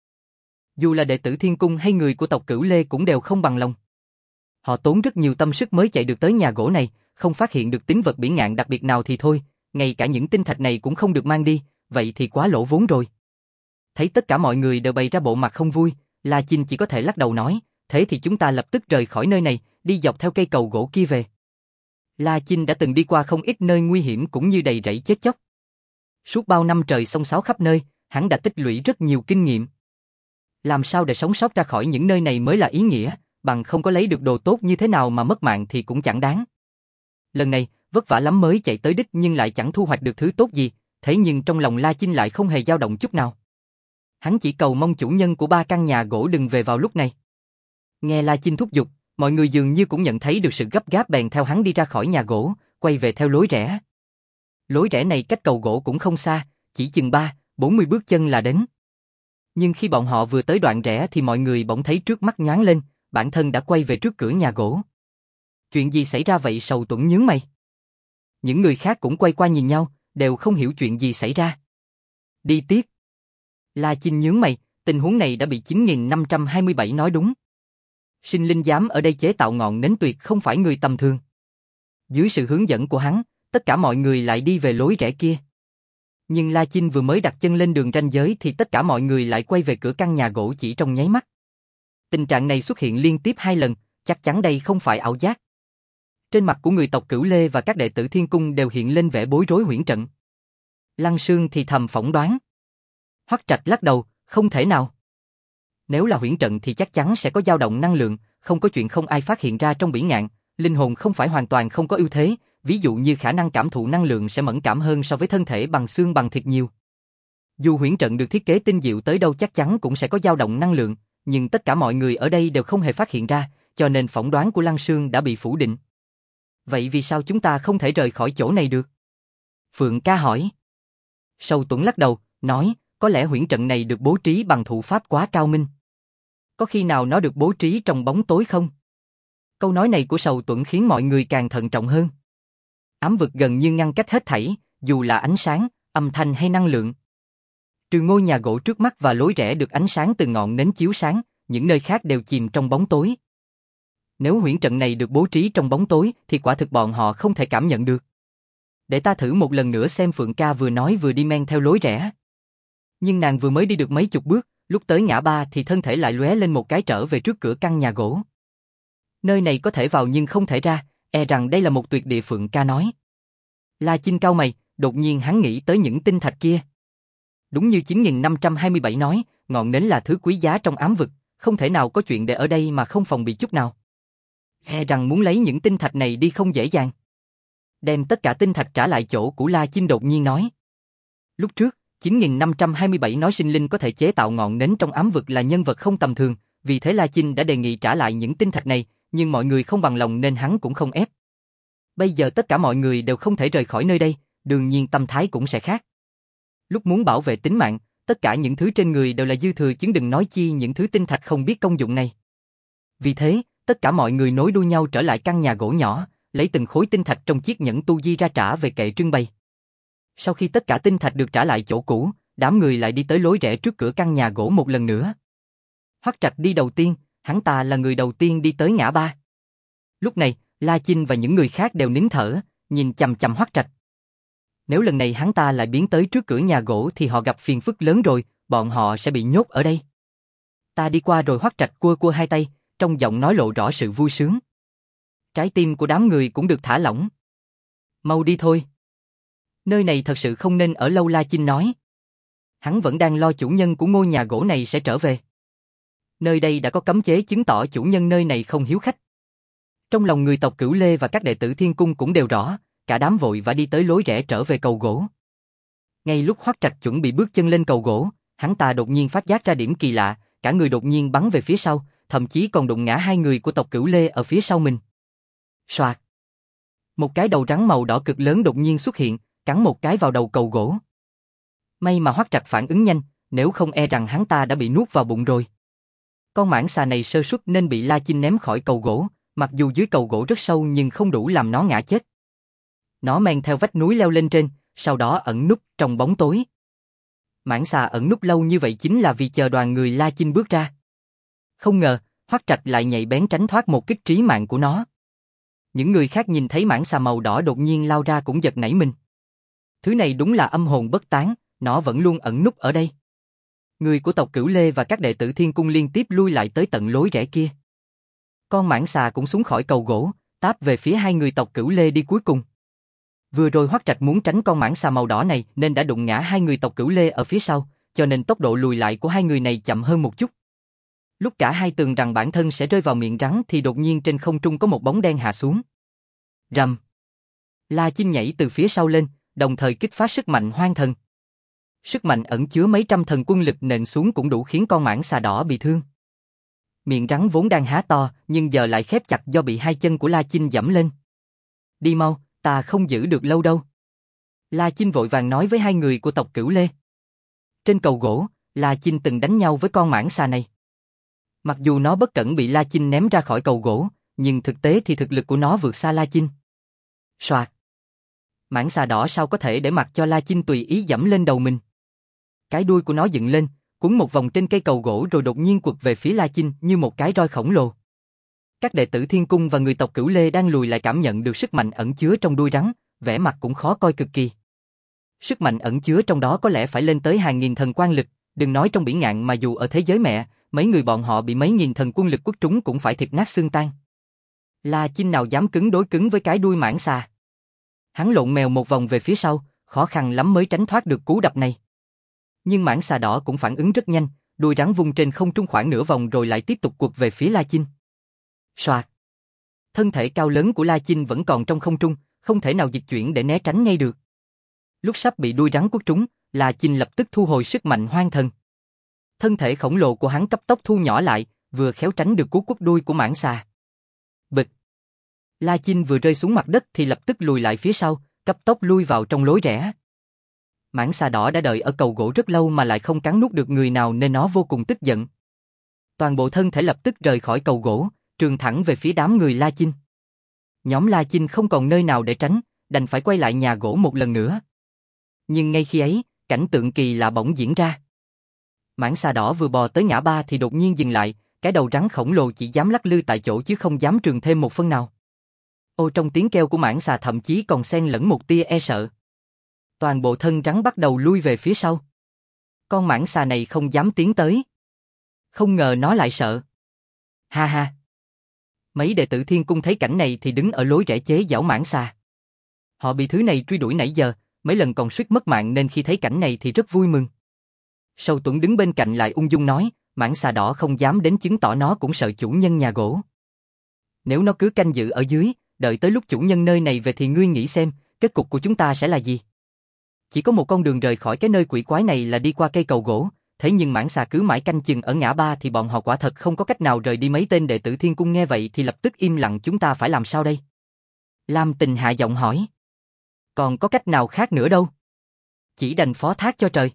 Dù là đệ tử Thiên Cung hay người của tộc Cửu Lê cũng đều không bằng lòng. Họ tốn rất nhiều tâm sức mới chạy được tới nhà gỗ này, không phát hiện được tín vật biển ngạn đặc biệt nào thì thôi, ngay cả những tinh thạch này cũng không được mang đi, vậy thì quá lỗ vốn rồi. Thấy tất cả mọi người đều bày ra bộ mặt không vui, La Chinh chỉ có thể lắc đầu nói, thế thì chúng ta lập tức rời khỏi nơi này, đi dọc theo cây cầu gỗ kia về. La Chinh đã từng đi qua không ít nơi nguy hiểm cũng như đầy rẫy chết chóc. Suốt bao năm trời xông xáo khắp nơi, hắn đã tích lũy rất nhiều kinh nghiệm. Làm sao để sống sót ra khỏi những nơi này mới là ý nghĩa, bằng không có lấy được đồ tốt như thế nào mà mất mạng thì cũng chẳng đáng. Lần này, vất vả lắm mới chạy tới đích nhưng lại chẳng thu hoạch được thứ tốt gì, thế nhưng trong lòng La Chinh lại không hề dao động chút nào. Hắn chỉ cầu mong chủ nhân của ba căn nhà gỗ đừng về vào lúc này. Nghe La Chinh thúc giục, mọi người dường như cũng nhận thấy được sự gấp gáp bèn theo hắn đi ra khỏi nhà gỗ, quay về theo lối rẽ. Lối rẽ này cách cầu gỗ cũng không xa, chỉ chừng 30-40 bước chân là đến. Nhưng khi bọn họ vừa tới đoạn rẽ thì mọi người bỗng thấy trước mắt nhoáng lên, bản thân đã quay về trước cửa nhà gỗ. Chuyện gì xảy ra vậy? Sầu Tuẫn nhướng mày. Những người khác cũng quay qua nhìn nhau, đều không hiểu chuyện gì xảy ra. Đi tiếp. La Chinh nhướng mày, tình huống này đã bị 9527 nói đúng. Sinh linh dám ở đây chế tạo ngọn nến tuyệt không phải người tầm thường. Dưới sự hướng dẫn của hắn, tất cả mọi người lại đi về lối rẽ kia. Nhưng La Chinh vừa mới đặt chân lên đường ranh giới thì tất cả mọi người lại quay về cửa căn nhà gỗ chỉ trong nháy mắt. Tình trạng này xuất hiện liên tiếp 2 lần, chắc chắn đây không phải ảo giác. Trên mặt của người tộc Cửu Lê và các đệ tử Thiên Cung đều hiện lên vẻ bối rối huyễn trận. Lăng Sương thì thầm phỏng đoán. Hoắc Trạch lắc đầu, không thể nào. Nếu là huyễn trận thì chắc chắn sẽ có dao động năng lượng, không có chuyện không ai phát hiện ra. Trong biển ngạn, linh hồn không phải hoàn toàn không có ưu thế, ví dụ như khả năng cảm thụ năng lượng sẽ mẫn cảm hơn so với thân thể bằng xương bằng thịt nhiều. Dù huyễn trận được thiết kế tinh diệu tới đâu chắc chắn cũng sẽ có dao động năng lượng, nhưng tất cả mọi người ở đây đều không hề phát hiện ra, cho nên phỏng đoán của Lăng Sương đã bị phủ định. Vậy vì sao chúng ta không thể rời khỏi chỗ này được? Phượng Ca hỏi. Sầu Tuẫn lắc đầu, nói, có lẽ huyễn trận này được bố trí bằng thủ pháp quá cao minh. Có khi nào nó được bố trí trong bóng tối không? Câu nói này của Sầu Tuẫn khiến mọi người càng thận trọng hơn. Ám vực gần như ngăn cách hết thảy, dù là ánh sáng, âm thanh hay năng lượng. Trừ ngôi nhà gỗ trước mắt và lối rẽ được ánh sáng từ ngọn nến chiếu sáng, những nơi khác đều chìm trong bóng tối. Nếu huyễn trận này được bố trí trong bóng tối thì quả thực bọn họ không thể cảm nhận được. Để ta thử một lần nữa xem. Phượng Ca vừa nói vừa đi men theo lối rẽ. Nhưng nàng vừa mới đi được mấy chục bước, lúc tới ngã ba thì thân thể lại lóe lên một cái trở về trước cửa căn nhà gỗ. Nơi này có thể vào nhưng không thể ra, e rằng đây là một tuyệt địa, Phượng ca nói. La Chinh cau mày, đột nhiên hắn nghĩ tới những tinh thạch kia. Đúng như 9527 nói, ngọn nến là thứ quý giá trong ám vực, không thể nào có chuyện để ở đây mà không phòng bị chút nào. E rằng muốn lấy những tinh thạch này đi không dễ dàng. Đem tất cả tinh thạch trả lại chỗ của La Chinh đột nhiên nói. Lúc trước, 9527 nói sinh linh có thể chế tạo ngọn nến trong ám vực là nhân vật không tầm thường, vì thế La Chinh đã đề nghị trả lại những tinh thạch này, nhưng mọi người không bằng lòng nên hắn cũng không ép. Bây giờ tất cả mọi người đều không thể rời khỏi nơi đây, đương nhiên tâm thái cũng sẽ khác. Lúc muốn bảo vệ tính mạng, tất cả những thứ trên người đều là dư thừa, chứ đừng nói chi những thứ tinh thạch không biết công dụng này. Vì thế, tất cả mọi người nối đuôi nhau trở lại căn nhà gỗ nhỏ, lấy từng khối tinh thạch trong chiếc nhẫn tu di ra trả về kệ trưng bày. Sau khi tất cả tinh thạch được trả lại chỗ cũ, đám người lại đi tới lối rẽ trước cửa căn nhà gỗ một lần nữa. Hoắc Trạch đi đầu tiên, hắn ta là người đầu tiên đi tới ngã ba. Lúc này, La Chinh và những người khác đều nín thở, nhìn chằm chằm Hoắc Trạch. Nếu lần này hắn ta lại biến tới trước cửa nhà gỗ thì họ gặp phiền phức lớn rồi, bọn họ sẽ bị nhốt ở đây. Ta đi qua rồi. Hoắc Trạch cua cua hai tay, trong giọng nói lộ rõ sự vui sướng. Trái tim của đám người cũng được thả lỏng. Mau đi thôi. Nơi này thật sự không nên ở lâu, La Chinh nói. Hắn vẫn đang lo chủ nhân của ngôi nhà gỗ này sẽ trở về. Nơi đây đã có cấm chế chứng tỏ chủ nhân nơi này không hiếu khách. Trong lòng người tộc Cửu Lê và các đệ tử Thiên Cung cũng đều rõ, cả đám vội và đi tới lối rẽ trở về cầu gỗ. Ngay lúc Hoắc Trạch chuẩn bị bước chân lên cầu gỗ, hắn ta đột nhiên phát giác ra điểm kỳ lạ, cả người đột nhiên bắn về phía sau, thậm chí còn đụng ngã hai người của tộc Cửu Lê ở phía sau mình. Soạt! Một cái đầu rắn màu đỏ cực lớn đột nhiên xuất hiện, cắn một cái vào đầu cầu gỗ. May mà Hoắc Trạch phản ứng nhanh, nếu không e rằng hắn ta đã bị nuốt vào bụng rồi. Con mãng xà này sơ suất nên bị La Chinh ném khỏi cầu gỗ, mặc dù dưới cầu gỗ rất sâu nhưng không đủ làm nó ngã chết. Nó men theo vách núi leo lên trên, sau đó ẩn núp trong bóng tối. Mãng xà ẩn núp lâu như vậy chính là vì chờ đoàn người La Chinh bước ra. Không ngờ, Hoắc Trạch lại nhạy bén tránh thoát một kích trí mạng của nó. Những người khác nhìn thấy mãng xà màu đỏ đột nhiên lao ra cũng giật nảy mình. Thứ này đúng là âm hồn bất tán, nó vẫn luôn ẩn núp ở đây. Người của tộc Cửu Lê và các đệ tử Thiên Cung liên tiếp lui lại tới tận lối rẽ kia. Con mãng xà cũng xuống khỏi cầu gỗ, táp về phía hai người tộc Cửu Lê đi cuối cùng. Vừa rồi Hoắc Trạch muốn tránh con mãng xà màu đỏ này nên đã đụng ngã hai người tộc Cửu Lê ở phía sau, cho nên tốc độ lùi lại của hai người này chậm hơn một chút. Lúc cả hai tưởng rằng bản thân sẽ rơi vào miệng rắn thì đột nhiên trên không trung có một bóng đen hạ xuống. Rầm! La Chinh nhảy từ phía sau lên, đồng thời kích phát sức mạnh hoang thần. Sức mạnh ẩn chứa mấy trăm thần quân lực nện xuống cũng đủ khiến con mãng xà đỏ bị thương. Miệng rắn vốn đang há to, nhưng giờ lại khép chặt do bị hai chân của La Chinh giẫm lên. Đi mau, ta không giữ được lâu đâu. La Chinh vội vàng nói với hai người của tộc Cửu Lê. Trên cầu gỗ, La Chinh từng đánh nhau với con mãng xà này. Mặc dù nó bất cẩn bị La Chinh ném ra khỏi cầu gỗ, nhưng thực tế thì thực lực của nó vượt xa La Chinh. Soạt! Mãng xà đỏ sao có thể để mặc cho La Chinh tùy ý giẫm lên đầu mình. Cái đuôi của nó dựng lên, cuốn một vòng trên cây cầu gỗ rồi đột nhiên quật về phía La Chinh như một cái roi khổng lồ. Các đệ tử Thiên Cung và người tộc Cửu Lê đang lùi lại cảm nhận được sức mạnh ẩn chứa trong đuôi rắn, vẻ mặt cũng khó coi cực kỳ. Sức mạnh ẩn chứa trong đó có lẽ phải lên tới hàng nghìn thần quan lực, đừng nói trong biển ngạn mà dù ở thế giới mẹ, mấy người bọn họ bị mấy nghìn thần quân lực quất trúng cũng phải thịt nát xương tan. La Chinh nào dám cứng đối cứng với cái đuôi mãng xà. Hắn lộn mèo một vòng về phía sau, khó khăn lắm mới tránh thoát được cú đập này. Nhưng mãng xà đỏ cũng phản ứng rất nhanh, đuôi rắn vung trên không trung khoảng nửa vòng rồi lại tiếp tục quật về phía La Chinh. Soạt! Thân thể cao lớn của La Chinh vẫn còn trong không trung, không thể nào dịch chuyển để né tránh ngay được. Lúc sắp bị đuôi rắn quất trúng, La Chinh lập tức thu hồi sức mạnh hoang thần. Thân thể khổng lồ của hắn cấp tốc thu nhỏ lại, vừa khéo tránh được cú quất đuôi của mãng xà. Bịch! La Chinh vừa rơi xuống mặt đất thì lập tức lùi lại phía sau, cấp tốc lui vào trong lối rẽ. Mãng xà đỏ đã đợi ở cầu gỗ rất lâu mà lại không cắn nuốt được người nào nên nó vô cùng tức giận. Toàn bộ thân thể lập tức rời khỏi cầu gỗ, trường thẳng về phía đám người La Chinh. Nhóm La Chinh không còn nơi nào để tránh, đành phải quay lại nhà gỗ một lần nữa. Nhưng ngay khi ấy, cảnh tượng kỳ lạ bỗng diễn ra. Mãng xà đỏ vừa bò tới ngã ba thì đột nhiên dừng lại, cái đầu rắn khổng lồ chỉ dám lắc lư tại chỗ chứ không dám trường thêm một phân nào. Ô, trong tiếng kêu của mãng xà thậm chí còn xen lẫn một tia e sợ. Toàn bộ thân rắn bắt đầu lui về phía sau. Con mãng xà này không dám tiến tới. Không ngờ nó lại sợ. Ha ha. Mấy đệ tử Thiên Cung thấy cảnh này thì đứng ở lối rẽ chế giễu mãng xà. Họ bị thứ này truy đuổi nãy giờ, mấy lần còn suýt mất mạng nên khi thấy cảnh này thì rất vui mừng. Sâu Tuấn đứng bên cạnh lại ung dung nói, mãng xà đỏ không dám đến chứng tỏ nó cũng sợ chủ nhân nhà gỗ. Nếu nó cứ canh giữ ở dưới, đợi tới lúc chủ nhân nơi này về thì ngươi nghĩ xem, kết cục của chúng ta sẽ là gì? Chỉ có một con đường rời khỏi cái nơi quỷ quái này là đi qua cây cầu gỗ, thế nhưng mãng xà cứ mãi canh chừng ở ngã ba thì bọn họ quả thật không có cách nào rời đi. Mấy tên đệ tử Thiên Cung nghe vậy thì lập tức im lặng. Chúng ta phải làm sao đây? Lam Tình hạ giọng hỏi. Còn có cách nào khác nữa đâu. Chỉ đành phó thác cho trời.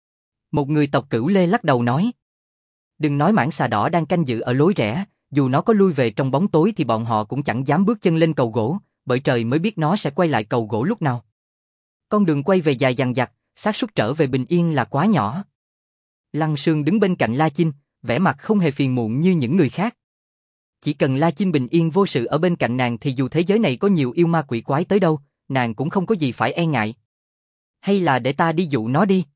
Một người tộc Cửu Lê lắc đầu nói. Đừng nói mãng xà đỏ đang canh giữ ở lối rẽ, dù nó có lui về trong bóng tối thì bọn họ cũng chẳng dám bước chân lên cầu gỗ, bởi trời mới biết nó sẽ quay lại cầu gỗ lúc nào. Con đường quay về dài dằng dặc, xác suất trở về bình yên là quá nhỏ. Lăng Sương đứng bên cạnh La Chinh, vẻ mặt không hề phiền muộn như những người khác. Chỉ cần La Chinh bình yên vô sự ở bên cạnh nàng thì dù thế giới này có nhiều yêu ma quỷ quái tới đâu, nàng cũng không có gì phải e ngại. Hay là để ta đi dụ nó đi?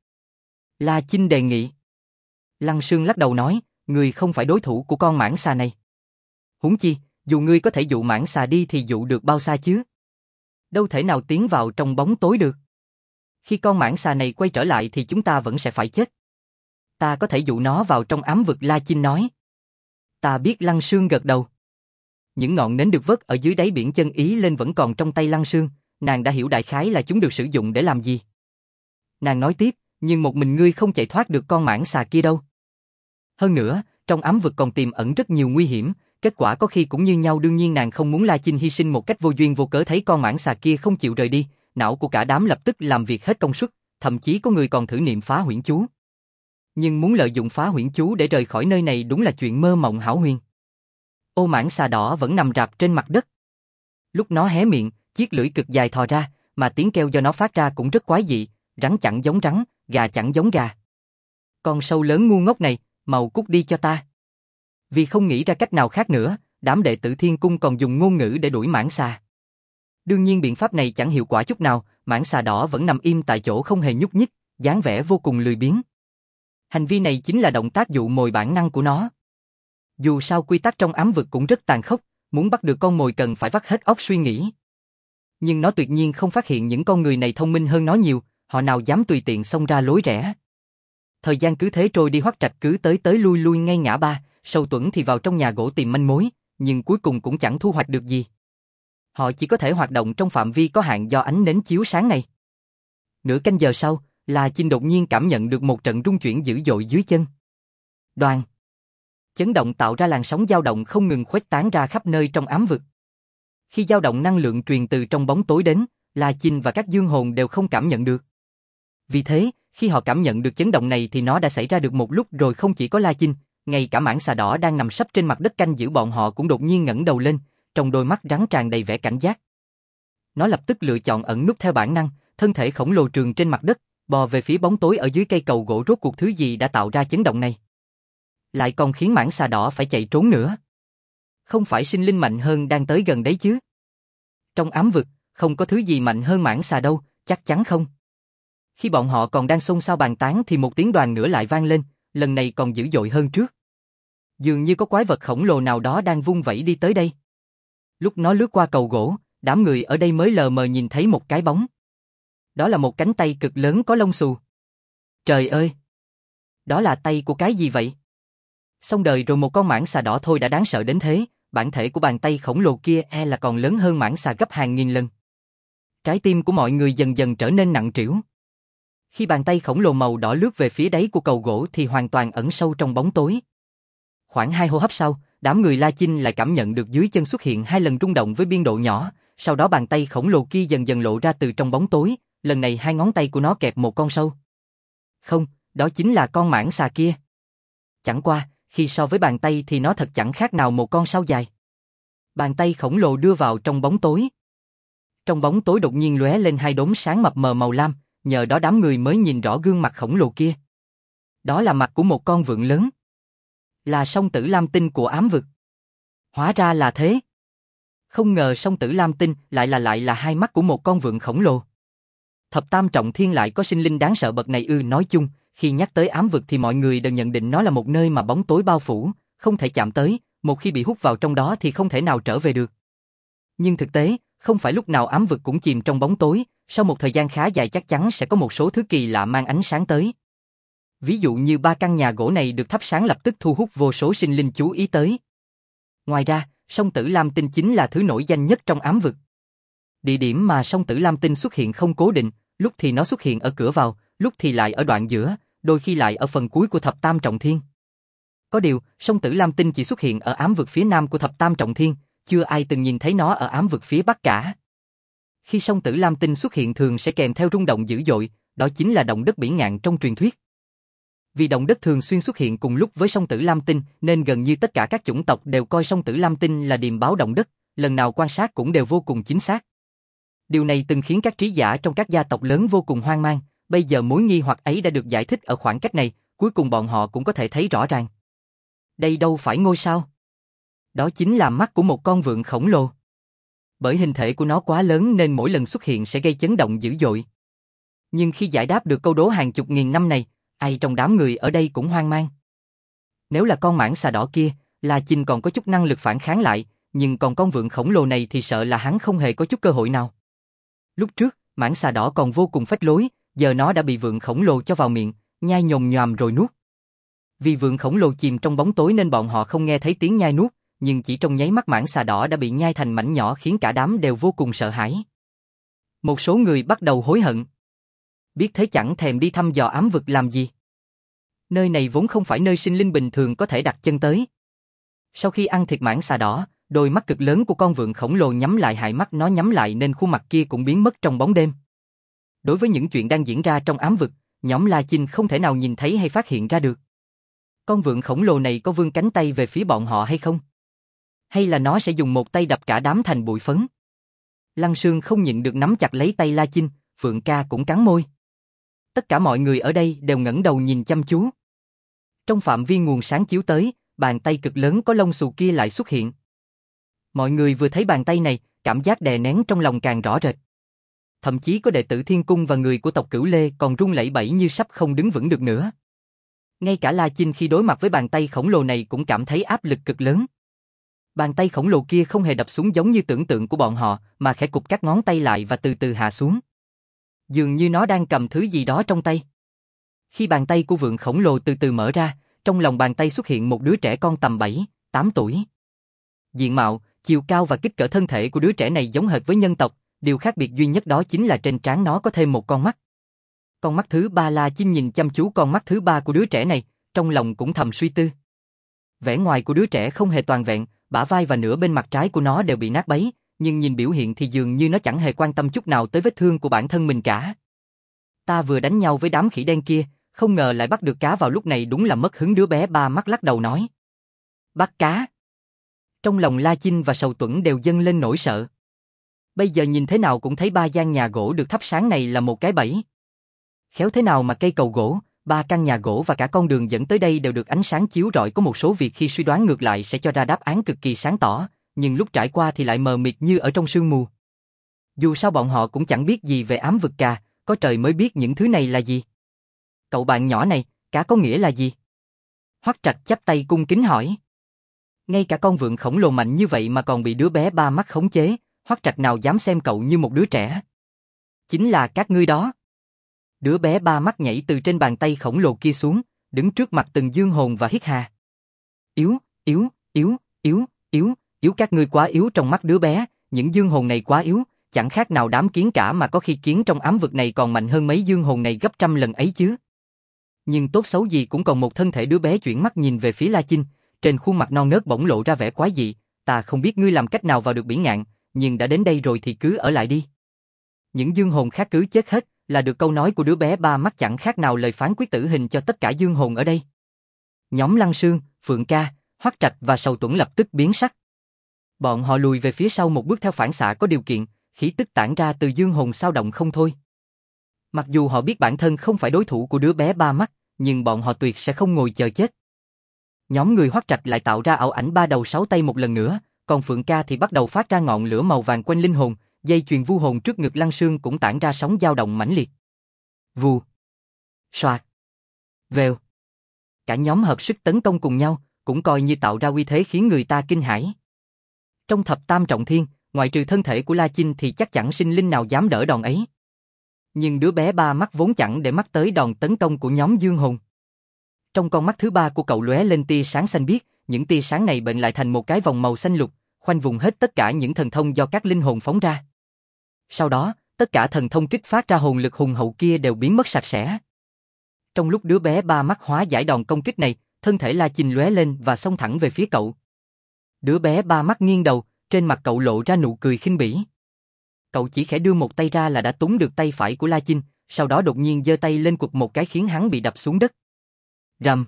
La Chinh đề nghị. Lăng Sương lắc đầu nói, người không phải đối thủ của con mãng xà này. Huống chi, dù ngươi có thể dụ mãng xà đi thì dụ được bao xa chứ? Đâu thể nào tiến vào trong bóng tối được. Khi con mãng xà này quay trở lại thì chúng ta vẫn sẽ phải chết. Ta có thể dụ nó vào trong ám vực, La Chinh nói. Ta biết. Lăng Sương gật đầu. Những ngọn nến được vớt ở dưới đáy biển chân ý lên vẫn còn trong tay Lăng Sương, nàng đã hiểu đại khái là chúng được sử dụng để làm gì. Nàng nói tiếp, nhưng một mình ngươi không chạy thoát được con mãng xà kia đâu. Hơn nữa, trong ám vực còn tiềm ẩn rất nhiều nguy hiểm, kết quả có khi cũng như nhau. Đương nhiên nàng không muốn La Chinh hy sinh một cách vô duyên vô cớ. Thấy con mãng xà kia không chịu rời đi, não của cả đám lập tức làm việc hết công suất, thậm chí có người còn thử niệm phá huyễn chú. Nhưng muốn lợi dụng phá huyễn chú để rời khỏi nơi này đúng là chuyện mơ mộng hão huyền. Ô mãng xà đỏ vẫn nằm rạp trên mặt đất. Lúc nó hé miệng, chiếc lưỡi cực dài thò ra, mà tiếng kêu do nó phát ra cũng rất quái dị, rắn chẳng giống rắn, gà chẳng giống gà. Con sâu lớn ngu ngốc này, mau cút đi cho ta. Vì không nghĩ ra cách nào khác nữa, đám đệ tử Thiên Cung còn dùng ngôn ngữ để đuổi mãng xà. Đương nhiên biện pháp này chẳng hiệu quả chút nào, mãng xà đỏ vẫn nằm im tại chỗ không hề nhúc nhích, dáng vẻ vô cùng lười biếng. Hành vi này chính là động tác dụ mồi bản năng của nó. Dù sao quy tắc trong ám vực cũng rất tàn khốc, muốn bắt được con mồi cần phải vắt hết óc suy nghĩ. Nhưng nó tuyệt nhiên không phát hiện những con người này thông minh hơn nó nhiều, họ nào dám tùy tiện xông ra lối rẽ. Thời gian cứ thế trôi đi. Hoắc Trạch cứ tới tới lui lui ngay ngã ba, Sâu Tuấn thì vào trong nhà gỗ tìm manh mối, nhưng cuối cùng cũng chẳng thu hoạch được gì. Họ chỉ có thể hoạt động trong phạm vi có hạn do ánh nến chiếu sáng này. Nửa canh giờ sau, La Chinh đột nhiên cảm nhận được một trận rung chuyển dữ dội dưới chân. Đoàng! Chấn động tạo ra làn sóng dao động không ngừng khuếch tán ra khắp nơi trong ám vực. Khi dao động năng lượng truyền từ trong bóng tối đến, La Chinh và các dương hồn đều không cảm nhận được. Vì thế, khi họ cảm nhận được chấn động này thì nó đã xảy ra được một lúc rồi. Không chỉ có La Chinh, ngay cả mãng xà đỏ đang nằm sấp trên mặt đất canh giữ bọn họ cũng đột nhiên ngẩng đầu lên, trong đôi mắt rắn tràn đầy vẻ cảnh giác. Nó lập tức lựa chọn ẩn núp theo bản năng, thân thể khổng lồ trườn trên mặt đất, bò về phía bóng tối ở dưới cây cầu gỗ. Rốt cuộc thứ gì đã tạo ra chấn động này? Lại còn khiến mãng xà đỏ phải chạy trốn nữa. Không phải sinh linh mạnh hơn đang tới gần đấy chứ? Trong ám vực, không có thứ gì mạnh hơn mãng xà đâu, chắc chắn không. Khi bọn họ còn đang xôn xao bàn tán thì một tiếng đoàng nữa lại vang lên, lần này còn dữ dội hơn trước. Dường như có quái vật khổng lồ nào đó đang vung vẩy đi tới đây. Lúc nó lướt qua cầu gỗ, đám người ở đây mới lờ mờ nhìn thấy một cái bóng. Đó là một cánh tay cực lớn có lông xù. Trời ơi! Đó là tay của cái gì vậy? Xong đời rồi, một con mãng xà đỏ thôi đã đáng sợ đến thế, bản thể của bàn tay khổng lồ kia là còn lớn hơn mãng xà gấp hàng nghìn lần. Trái tim của mọi người dần dần trở nên nặng trĩu. Khi bàn tay khổng lồ màu đỏ lướt về phía đáy của cầu gỗ thì hoàn toàn ẩn sâu trong bóng tối. Khoảng 2 hô hấp sau, đám người La Chinh lại cảm nhận được dưới chân xuất hiện 2 lần rung động với biên độ nhỏ, sau đó bàn tay khổng lồ kia dần dần lộ ra từ trong bóng tối, lần này 2 ngón tay của nó kẹp một con sâu. Không, đó chính là con mãng xà kia. Chẳng qua, khi so với bàn tay thì nó thật chẳng khác nào một con sâu dài. Bàn tay khổng lồ đưa vào trong bóng tối. Trong bóng tối đột nhiên lóe lên 2 đốm sáng mập mờ màu lam, nhờ đó đám người mới nhìn rõ gương mặt khổng lồ kia. Đó là mặt của một con vượn lớn. Là song tử lam tinh của ám vực. Hóa ra là thế. Không ngờ song tử lam tinh lại là 2 mắt của một con vượn khổng lồ. Thập tam trọng thiên lại có sinh linh đáng sợ bậc này ư? Nói chung, khi nhắc tới ám vực thì mọi người đều nhận định nó là một nơi mà bóng tối bao phủ, không thể chạm tới, một khi bị hút vào trong đó thì không thể nào trở về được. Nhưng thực tế, không phải lúc nào ám vực cũng chìm trong bóng tối, sau một thời gian khá dài chắc chắn sẽ có một số thứ kỳ lạ mang ánh sáng tới. Ví dụ như 3 căn nhà gỗ này được thắp sáng lập tức thu hút vô số sinh linh chú ý tới. Ngoài ra, song tử lam tinh chính là thứ nổi danh nhất trong ám vực. Địa điểm mà song tử lam tinh xuất hiện không cố định, lúc thì nó xuất hiện ở cửa vào, lúc thì lại ở đoạn giữa, đôi khi lại ở phần cuối của thập tam trọng thiên. Có điều, song tử lam tinh chỉ xuất hiện ở ám vực phía nam của thập tam trọng thiên, chưa ai từng nhìn thấy nó ở ám vực phía bắc cả. Khi song tử lam tinh xuất hiện thường sẽ kèm theo rung động dữ dội, đó chính là động đất bỉ ngạn trong truyền thuyết. Vì động đất thường xuyên xuất hiện cùng lúc với song tử lam tinh, nên gần như tất cả các chủng tộc đều coi song tử lam tinh là điềm báo động đất, lần nào quan sát cũng đều vô cùng chính xác. Điều này từng khiến các trí giả trong các gia tộc lớn vô cùng hoang mang, bây giờ mối nghi hoặc ấy đã được giải thích ở khoảng cách này, cuối cùng bọn họ cũng có thể thấy rõ ràng. Đây đâu phải ngôi sao. Đó chính là mắt của một con vượn khổng lồ. Bởi hình thể của nó quá lớn nên mỗi lần xuất hiện sẽ gây chấn động dữ dội. Nhưng khi giải đáp được câu đố hàng chục nghìn năm này, ai trong đám người ở đây cũng hoang mang. Nếu là con mãng xà đỏ kia, La Chinh còn có chút năng lực phản kháng lại, nhưng còn con vượn khổng lồ này thì sợ là hắn không hề có chút cơ hội nào. Lúc trước, mãng xà đỏ còn vô cùng phách lối, giờ nó đã bị vượn khổng lồ cho vào miệng, nhai nhồm nhoàm rồi nuốt. Vì vượn khổng lồ chìm trong bóng tối nên bọn họ không nghe thấy tiếng nhai nuốt, nhưng chỉ trong nháy mắt mãng xà đỏ đã bị nhai thành mảnh nhỏ khiến cả đám đều vô cùng sợ hãi. Một số người bắt đầu hối hận. Biết thế chẳng thèm đi thăm dò ám vực làm gì. Nơi này vốn không phải nơi sinh linh bình thường có thể đặt chân tới. Sau khi ăn thịt mãng xà đỏ, đôi mắt cực lớn của con vượn khổng lồ nhắm lại, hai mắt nó nhắm lại nên khuôn mặt kia cũng biến mất trong bóng đêm. Đối với những chuyện đang diễn ra trong ám vực, nhóm La Chinh không thể nào nhìn thấy hay phát hiện ra được. Con vượn khổng lồ này có vươn cánh tay về phía bọn họ hay không? Hay là nó sẽ dùng một tay đập cả đám thành bụi phấn? Lăng Sương không nhịn được nắm chặt lấy tay La Chinh, Phượng Ca cũng cắn môi. Tất cả mọi người ở đây đều ngẩng đầu nhìn chăm chú. Trong phạm vi nguồn sáng chiếu tới, bàn tay cực lớn có lông xù kia lại xuất hiện. Mọi người vừa thấy bàn tay này, cảm giác đè nén trong lòng càng rõ rệt. Thậm chí có đệ tử Thiên Cung và người của tộc Cửu Lê còn run lẩy bẩy như sắp không đứng vững được nữa. Ngay cả La Chinh khi đối mặt với bàn tay khổng lồ này cũng cảm thấy áp lực cực lớn. Bàn tay khổng lồ kia không hề đập xuống giống như tưởng tượng của bọn họ, mà khẽ cụp các ngón tay lại và từ từ hạ xuống. Dường như nó đang cầm thứ gì đó trong tay. Khi bàn tay của vượn khổng lồ từ từ mở ra, trong lòng bàn tay xuất hiện một đứa trẻ con tầm 7, 8 tuổi. Diện mạo, chiều cao và kích cỡ thân thể của đứa trẻ này giống hệt với nhân tộc, điều khác biệt duy nhất đó chính là trên trán nó có thêm một con mắt. Con mắt thứ ba. La Chinh nhìn chăm chú con mắt thứ ba của đứa trẻ này, trong lòng cũng thầm suy tư. Vẻ ngoài của đứa trẻ không hề toàn vẹn, bả vai và nửa bên mặt trái của nó đều bị nát bấy, nhưng nhìn biểu hiện thì dường như nó chẳng hề quan tâm chút nào tới vết thương của bản thân mình cả. Ta vừa đánh nhau với đám khỉ đen kia, không ngờ lại bắt được cá vào lúc này, đúng là mất hứng. Đứa bé ba mắt lắc đầu nói. Bắt cá. Trong lòng La Chinh và Sầu Tuẫn đều dâng lên nỗi sợ. Bây giờ nhìn thế nào cũng thấy 3 gian nhà gỗ được thắp sáng này là một cái bẫy. Khéo thế nào mà cây cầu gỗ, 3 căn nhà gỗ và cả con đường dẫn tới đây đều được ánh sáng chiếu rọi, có một số việc khi suy đoán ngược lại sẽ cho ra đáp án cực kỳ sáng tỏ, nhưng lúc trải qua thì lại mờ mịt như ở trong sương mù. Dù sao bọn họ cũng chẳng biết gì về ám vực cả, có trời mới biết những thứ này là gì. Cậu bạn nhỏ này, cá có nghĩa là gì? Hoắc Trạch chắp tay cung kính hỏi. Ngay cả con vượn khổng lồ mạnh như vậy mà còn bị đứa bé ba mắt khống chế, Hoắc Trạch nào dám xem cậu như một đứa trẻ. Chính là các ngươi đó. Đứa bé ba mắt nhảy từ trên bàn tay khổng lồ kia xuống, đứng trước mặt Từng Dương Hồn và hít hà. Yếu, yếu, yếu, yếu, yếu, yếu, các ngươi quá yếu trong mắt đứa bé, những dương hồn này quá yếu, chẳng khác nào đám kiến cả, mà có khi kiến trong ám vực này còn mạnh hơn mấy dương hồn này gấp trăm lần ấy chứ. Nhưng tốt xấu gì cũng còn một thân thể. Đứa bé chuyển mắt nhìn về phía La Chinh, trên khuôn mặt non nớt bỗng lộ ra vẻ quái dị. Ta không biết ngươi làm cách nào vào được bỉ ngạn, nhưng đã đến đây rồi thì cứ ở lại đi. Những dương hồn khác cứ chết hết, là được câu nói của đứa bé ba mắt chẳng khác nào lời phán quyết tử hình cho tất cả dương hồn ở đây. Nhóm Lăng Sương, Phượng Ca, Hoắc Trạch và Sầu Tuẫn lập tức biến sắc. Bọn họ lùi về phía sau một bước theo phản xạ có điều kiện, khí tức tản ra từ dương hồn xao động không thôi. Mặc dù họ biết bản thân không phải đối thủ của đứa bé ba mắt, nhưng bọn họ tuyệt sẽ không ngồi chờ chết. Nhóm người Hoắc Trạch lại tạo ra ảo ảnh 3 đầu 6 tay một lần nữa, còn Phượng Ca thì bắt đầu phát ra ngọn lửa màu vàng quanh linh hồn, dây chuyền vu hồn trước ngực Lăng Sương cũng tản ra sóng dao động mãnh liệt. Vù. Soạt. Vèo. Cả nhóm hợp sức tấn công cùng nhau, cũng coi như tạo ra uy thế khiến người ta kinh hãi. Trong thập tam trọng thiên, ngoại trừ thân thể của La Chinh thì chắc chẳng sinh linh nào dám đỡ đòn ấy. Nhưng đứa bé ba mắt vốn chẳng để mắt tới đòn tấn công của nhóm Dương Hồn. Trong con mắt thứ ba của cậu lóe lên tia sáng xanh biếc, những tia sáng này bệnh lại thành một cái vòng màu xanh lục, khoanh vùng hết tất cả những thần thông do các linh hồn phóng ra. Sau đó, tất cả thần thông kích phát ra hồn lực hùng hậu kia đều biến mất sạch sẽ. Trong lúc đứa bé ba mắt hóa giải đòn công kích này, thân thể La Chinh lóe lên và xông thẳng về phía cậu. Đứa bé ba mắt nghiêng đầu, trên mặt cậu lộ ra nụ cười khinh bỉ. Cậu chỉ khẽ đưa một tay ra là đã túm được tay phải của La Chinh, sau đó đột nhiên giơ tay lên quật một cái khiến hắn bị đập xuống đất. Rầm.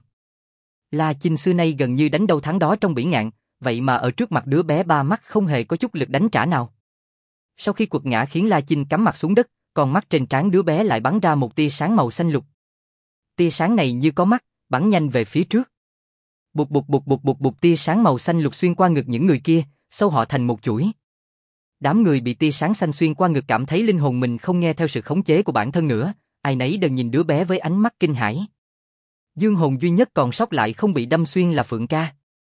La Chinh xưa nay gần như đánh đâu thắng đó trong bỉ ngạn, vậy mà ở trước mặt đứa bé ba mắt không hề có chút lực đánh trả nào. Sau khi quật ngã khiến La Chinh cắm mặt xuống đất, con mắt trên trán đứa bé lại bắn ra một tia sáng màu xanh lục. Tia sáng này như có mắt, bắn nhanh về phía trước. Bụp bụp bụp bụp bụp bụp, tia sáng màu xanh lục xuyên qua ngực những người kia, xâu họ thành một chuỗi. Đám người bị tia sáng xanh xuyên qua ngực cảm thấy linh hồn mình không nghe theo sự khống chế của bản thân nữa, ai nấy đều nhìn đứa bé với ánh mắt kinh hãi. Dương hồn duy nhất còn sót lại không bị đâm xuyên là Phượng Ca.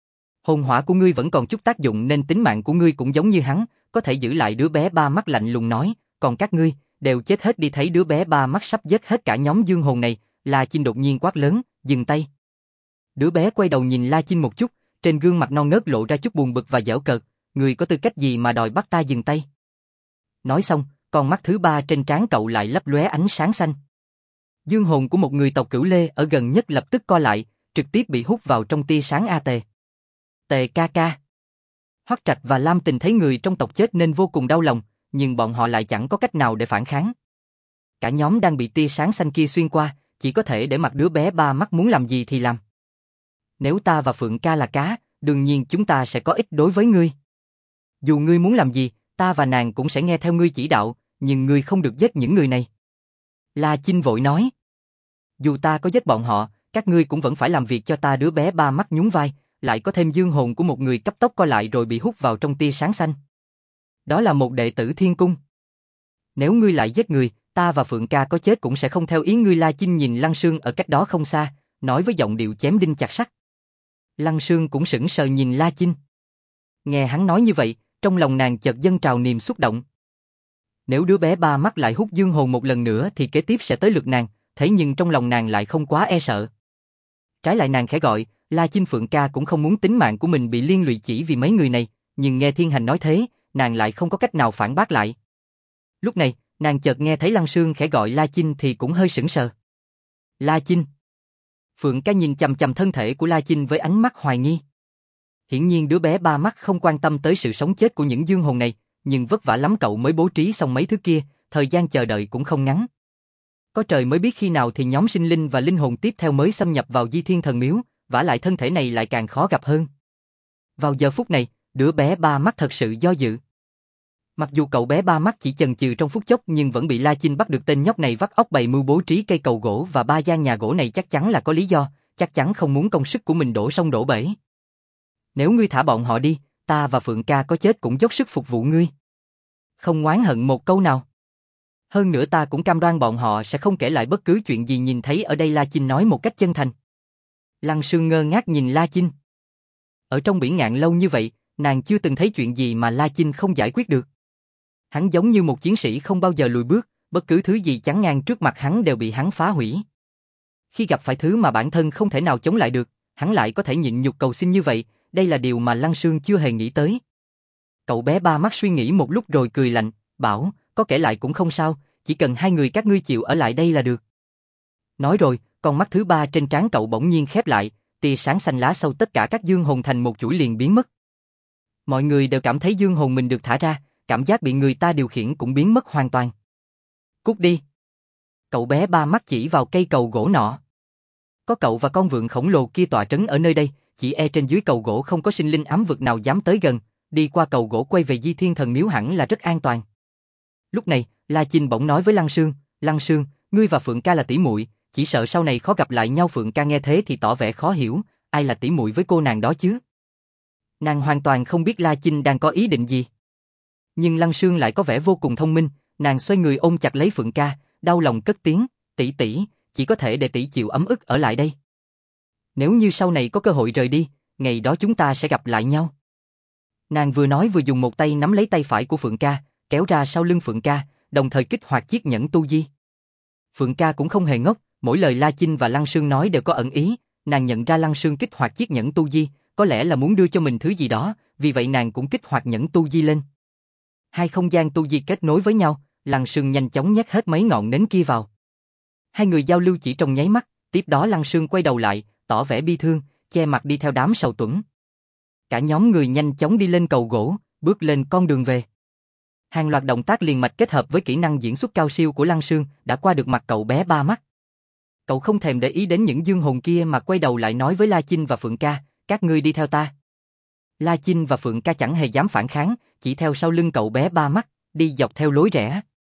Hồn hỏa của ngươi vẫn còn chút tác dụng nên tính mạng của ngươi cũng giống như hắn, có thể giữ lại. Đứa bé ba mắt lạnh lùng nói, còn các ngươi đều chết hết đi. Thấy đứa bé ba mắt sắp giết hết cả nhóm dương hồn này, La Chinh đột nhiên quát lớn, dừng tay. Đứa bé quay đầu nhìn La Chinh một chút, trên gương mặt non nớt lộ ra chút buồn bực và giễu cợt, ngươi có tư cách gì mà đòi bắt ta dừng tay? Nói xong, con mắt thứ ba trên trán cậu lại lấp lóe ánh sáng xanh. Dương hồn của một người tộc Cửu Lê ở gần nhất lập tức co lại, trực tiếp bị hút vào trong tia sáng A Tề. Tề ca ca. Hoắc Trạch và Lam Tình thấy người trong tộc chết nên vô cùng đau lòng, nhưng bọn họ lại chẳng có cách nào để phản kháng. Cả nhóm đang bị tia sáng xanh kia xuyên qua, chỉ có thể để mặc đứa bé ba mắt muốn làm gì thì làm. Nếu ta và Phượng Ca là cá, đương nhiên chúng ta sẽ có ích đối với ngươi. Dù ngươi muốn làm gì, ta và nàng cũng sẽ nghe theo ngươi chỉ đạo, nhưng ngươi không được giết những người này. La Chinh vội nói. Dù ta có giết bọn họ, các ngươi cũng vẫn phải làm việc cho ta. Đứa bé ba mắt nhún vai, lại có thêm dương hồn của một người cấp tốc co lại rồi bị hút vào trong tia sáng xanh. Đó là một đệ tử Thiên Cung. Nếu ngươi lại giết người, ta và Phượng Ca có chết cũng sẽ không theo ý ngươi. La Chinh nhìn Lăng Sương ở cách đó không xa, nói với giọng điệu chém đinh chặt sắt. Lăng Sương cũng sững sờ nhìn La Chinh. Nghe hắn nói như vậy, trong lòng nàng chợt dâng trào niềm xúc động. Nếu đứa bé ba mắt lại hút dương hồn một lần nữa thì kế tiếp sẽ tới lượt nàng, thế nhưng trong lòng nàng lại không quá e sợ. Trái lại nàng khẽ gọi, La Chinh. Phượng Ca cũng không muốn tính mạng của mình bị liên lụy chỉ vì mấy người này, nhưng nghe Thiên Hành nói thế, nàng lại không có cách nào phản bác lại. Lúc này, nàng chợt nghe thấy Lăng Sương khẽ gọi La Chinh thì cũng hơi sững sờ. La Chinh. Phượng Ca nhìn chằm chằm thân thể của La Chinh với ánh mắt hoài nghi. Hiển nhiên đứa bé ba mắt không quan tâm tới sự sống chết của những dương hồn này, nhưng vất vả lắm cậu mới bố trí xong mấy thứ kia, thời gian chờ đợi cũng không ngắn. Có trời mới biết khi nào thì nhóm sinh linh và linh hồn tiếp theo mới xâm nhập vào Di Thiên Thần Miếu, vả lại thân thể này lại càng khó gặp hơn. Vào giờ phút này, đứa bé ba mắt thật sự do dự. Mặc dù cậu bé ba mắt chỉ chần chừ trong phút chốc nhưng vẫn bị La Chinh bắt được. Tên nhóc này vắt óc bày mưu bố trí cây cầu gỗ và 3 gian nhà gỗ này chắc chắn là có lý do, chắc chắn không muốn công sức của mình đổ sông đổ bể. Nếu ngươi thả bọn họ đi, ta và Phượng Ca có chết cũng dốc sức phục vụ ngươi. Không oán hận một câu nào. Hơn nữa ta cũng cam đoan bọn họ sẽ không kể lại bất cứ chuyện gì nhìn thấy ở đây. La Chinh nói một cách chân thành. Lăng Sương ngơ ngác nhìn La Chinh. Ở trong biển ngạn lâu như vậy, nàng chưa từng thấy chuyện gì mà La Chinh không giải quyết được. Hắn giống như một chiến sĩ không bao giờ lùi bước, bất cứ thứ gì chắn ngang trước mặt hắn đều bị hắn phá hủy. Khi gặp phải thứ mà bản thân không thể nào chống lại được, hắn lại có thể nhịn nhục cầu xin như vậy, đây là điều mà Lăng Sương chưa hề nghĩ tới. Cậu bé ba mắt suy nghĩ một lúc rồi cười lạnh, bảo, có kể lại cũng không sao, chỉ cần hai người các ngươi chịu ở lại đây là được. Nói rồi, con mắt thứ ba trên trán cậu bỗng nhiên khép lại, tia sáng xanh lá sâu tất cả các dương hồn thành một chuỗi liền biến mất. Mọi người đều cảm thấy dương hồn mình được thả ra, cảm giác bị người ta điều khiển cũng biến mất hoàn toàn. Cút đi. Cậu bé ba mắt chỉ vào cây cầu gỗ nọ. Có cậu và con vượn khổng lồ kia tọa trấn ở nơi đây, chỉ e trên dưới cầu gỗ không có sinh linh ám vực nào dám tới gần, đi qua cầu gỗ quay về Di Thiên Thần Miếu hẳn là rất an toàn. Lúc này, La Chinh bỗng nói với Lăng Sương, ngươi và Phượng Ca là tỷ muội, chỉ sợ sau này khó gặp lại nhau. Phượng Ca nghe thế thì tỏ vẻ khó hiểu, ai là tỷ muội với cô nàng đó chứ? Nàng hoàn toàn không biết La Chinh đang có ý định gì. Nhưng Lăng Sương lại có vẻ vô cùng thông minh, nàng xoay người ôm chặt lấy Phượng Ca, đau lòng cất tiếng, tỷ tỷ, chỉ có thể để tỷ chịu ấm ức ở lại đây. Nếu như sau này có cơ hội rời đi, ngày đó chúng ta sẽ gặp lại nhau. Nàng vừa nói vừa dùng một tay nắm lấy tay phải của Phượng Ca, kéo ra sau lưng Phượng Ca, đồng thời kích hoạt chiếc nhẫn tu di. Phượng Ca cũng không hề ngốc, mỗi lời La Chinh và Lăng Sương nói đều có ẩn ý, nàng nhận ra Lăng Sương kích hoạt chiếc nhẫn tu di, có lẽ là muốn đưa cho mình thứ gì đó, vì vậy nàng cũng kích hoạt nhẫn tu di lên. Hai không gian tu di kết nối với nhau, Lăng Sương nhanh chóng nhét hết mấy ngọn nến kia vào. Hai người giao lưu chỉ trong nháy mắt, tiếp đó Lăng Sương quay đầu lại, tỏ vẻ bi thương, che mặt đi theo đám sầu tuẫn. Cả nhóm người nhanh chóng đi lên cầu gỗ, bước lên con đường về. Hàng loạt động tác liền mạch kết hợp với kỹ năng diễn xuất cao siêu của Lăng Sương đã qua được mặt cậu bé ba mắt. Cậu không thèm để ý đến những dương hồn kia mà quay đầu lại nói với La Chinh và Phượng Ca, các ngươi đi theo ta. La Chinh và Phượng Ca chẳng hề dám phản kháng, chỉ theo sau lưng cậu bé ba mắt, đi dọc theo lối rẽ.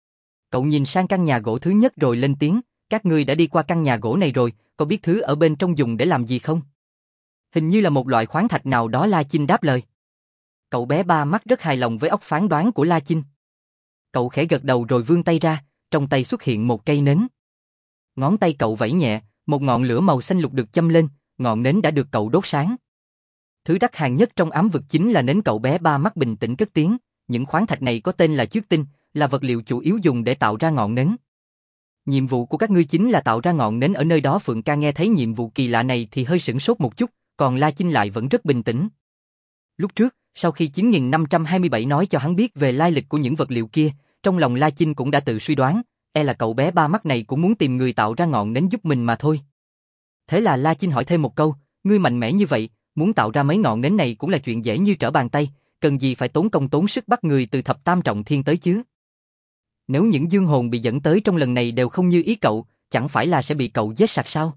Cậu nhìn sang căn nhà gỗ thứ nhất rồi lên tiếng, các ngươi đã đi qua căn nhà gỗ này rồi, có biết thứ ở bên trong dùng để làm gì không? Hình như là một loại khoáng thạch nào đó, La Chinh đáp lời. Cậu bé ba mắt rất hài lòng với óc phán đoán của La Chinh. Cậu khẽ gật đầu rồi vươn tay ra, trong tay xuất hiện một cây nến. Ngón tay cậu vẫy nhẹ, một ngọn lửa màu xanh lục được châm lên, ngọn nến đã được cậu đốt sáng. Thứ đắt hàng nhất trong ám vực chính là nến. Cậu bé ba mắt bình tĩnh cất tiếng, những khoáng thạch này có tên là chước tinh, là vật liệu chủ yếu dùng để tạo ra ngọn nến. Nhiệm vụ của các ngươi chính là tạo ra ngọn nến ở nơi đó. Phượng Ca nghe thấy nhiệm vụ kỳ lạ này thì hơi sửng sốt một chút, còn La Chinh lại vẫn rất bình tĩnh. Lúc trước, sau khi 9527 nói cho hắn biết về lai lịch của những vật liệu kia, trong lòng La Chinh cũng đã tự suy đoán, là cậu bé ba mắt này cũng muốn tìm người tạo ra ngọn nến giúp mình mà thôi. Thế là La Chinh hỏi thêm một câu, ngươi mạnh mẽ như vậy, muốn tạo ra mấy ngọn nến này cũng là chuyện dễ như trở bàn tay, cần gì phải tốn công tốn sức bắt người từ thập tam trọng thiên tới chứ? Nếu những dương hồn bị dẫn tới trong lần này đều không như ý cậu, chẳng phải là sẽ bị cậu giết sạch sao?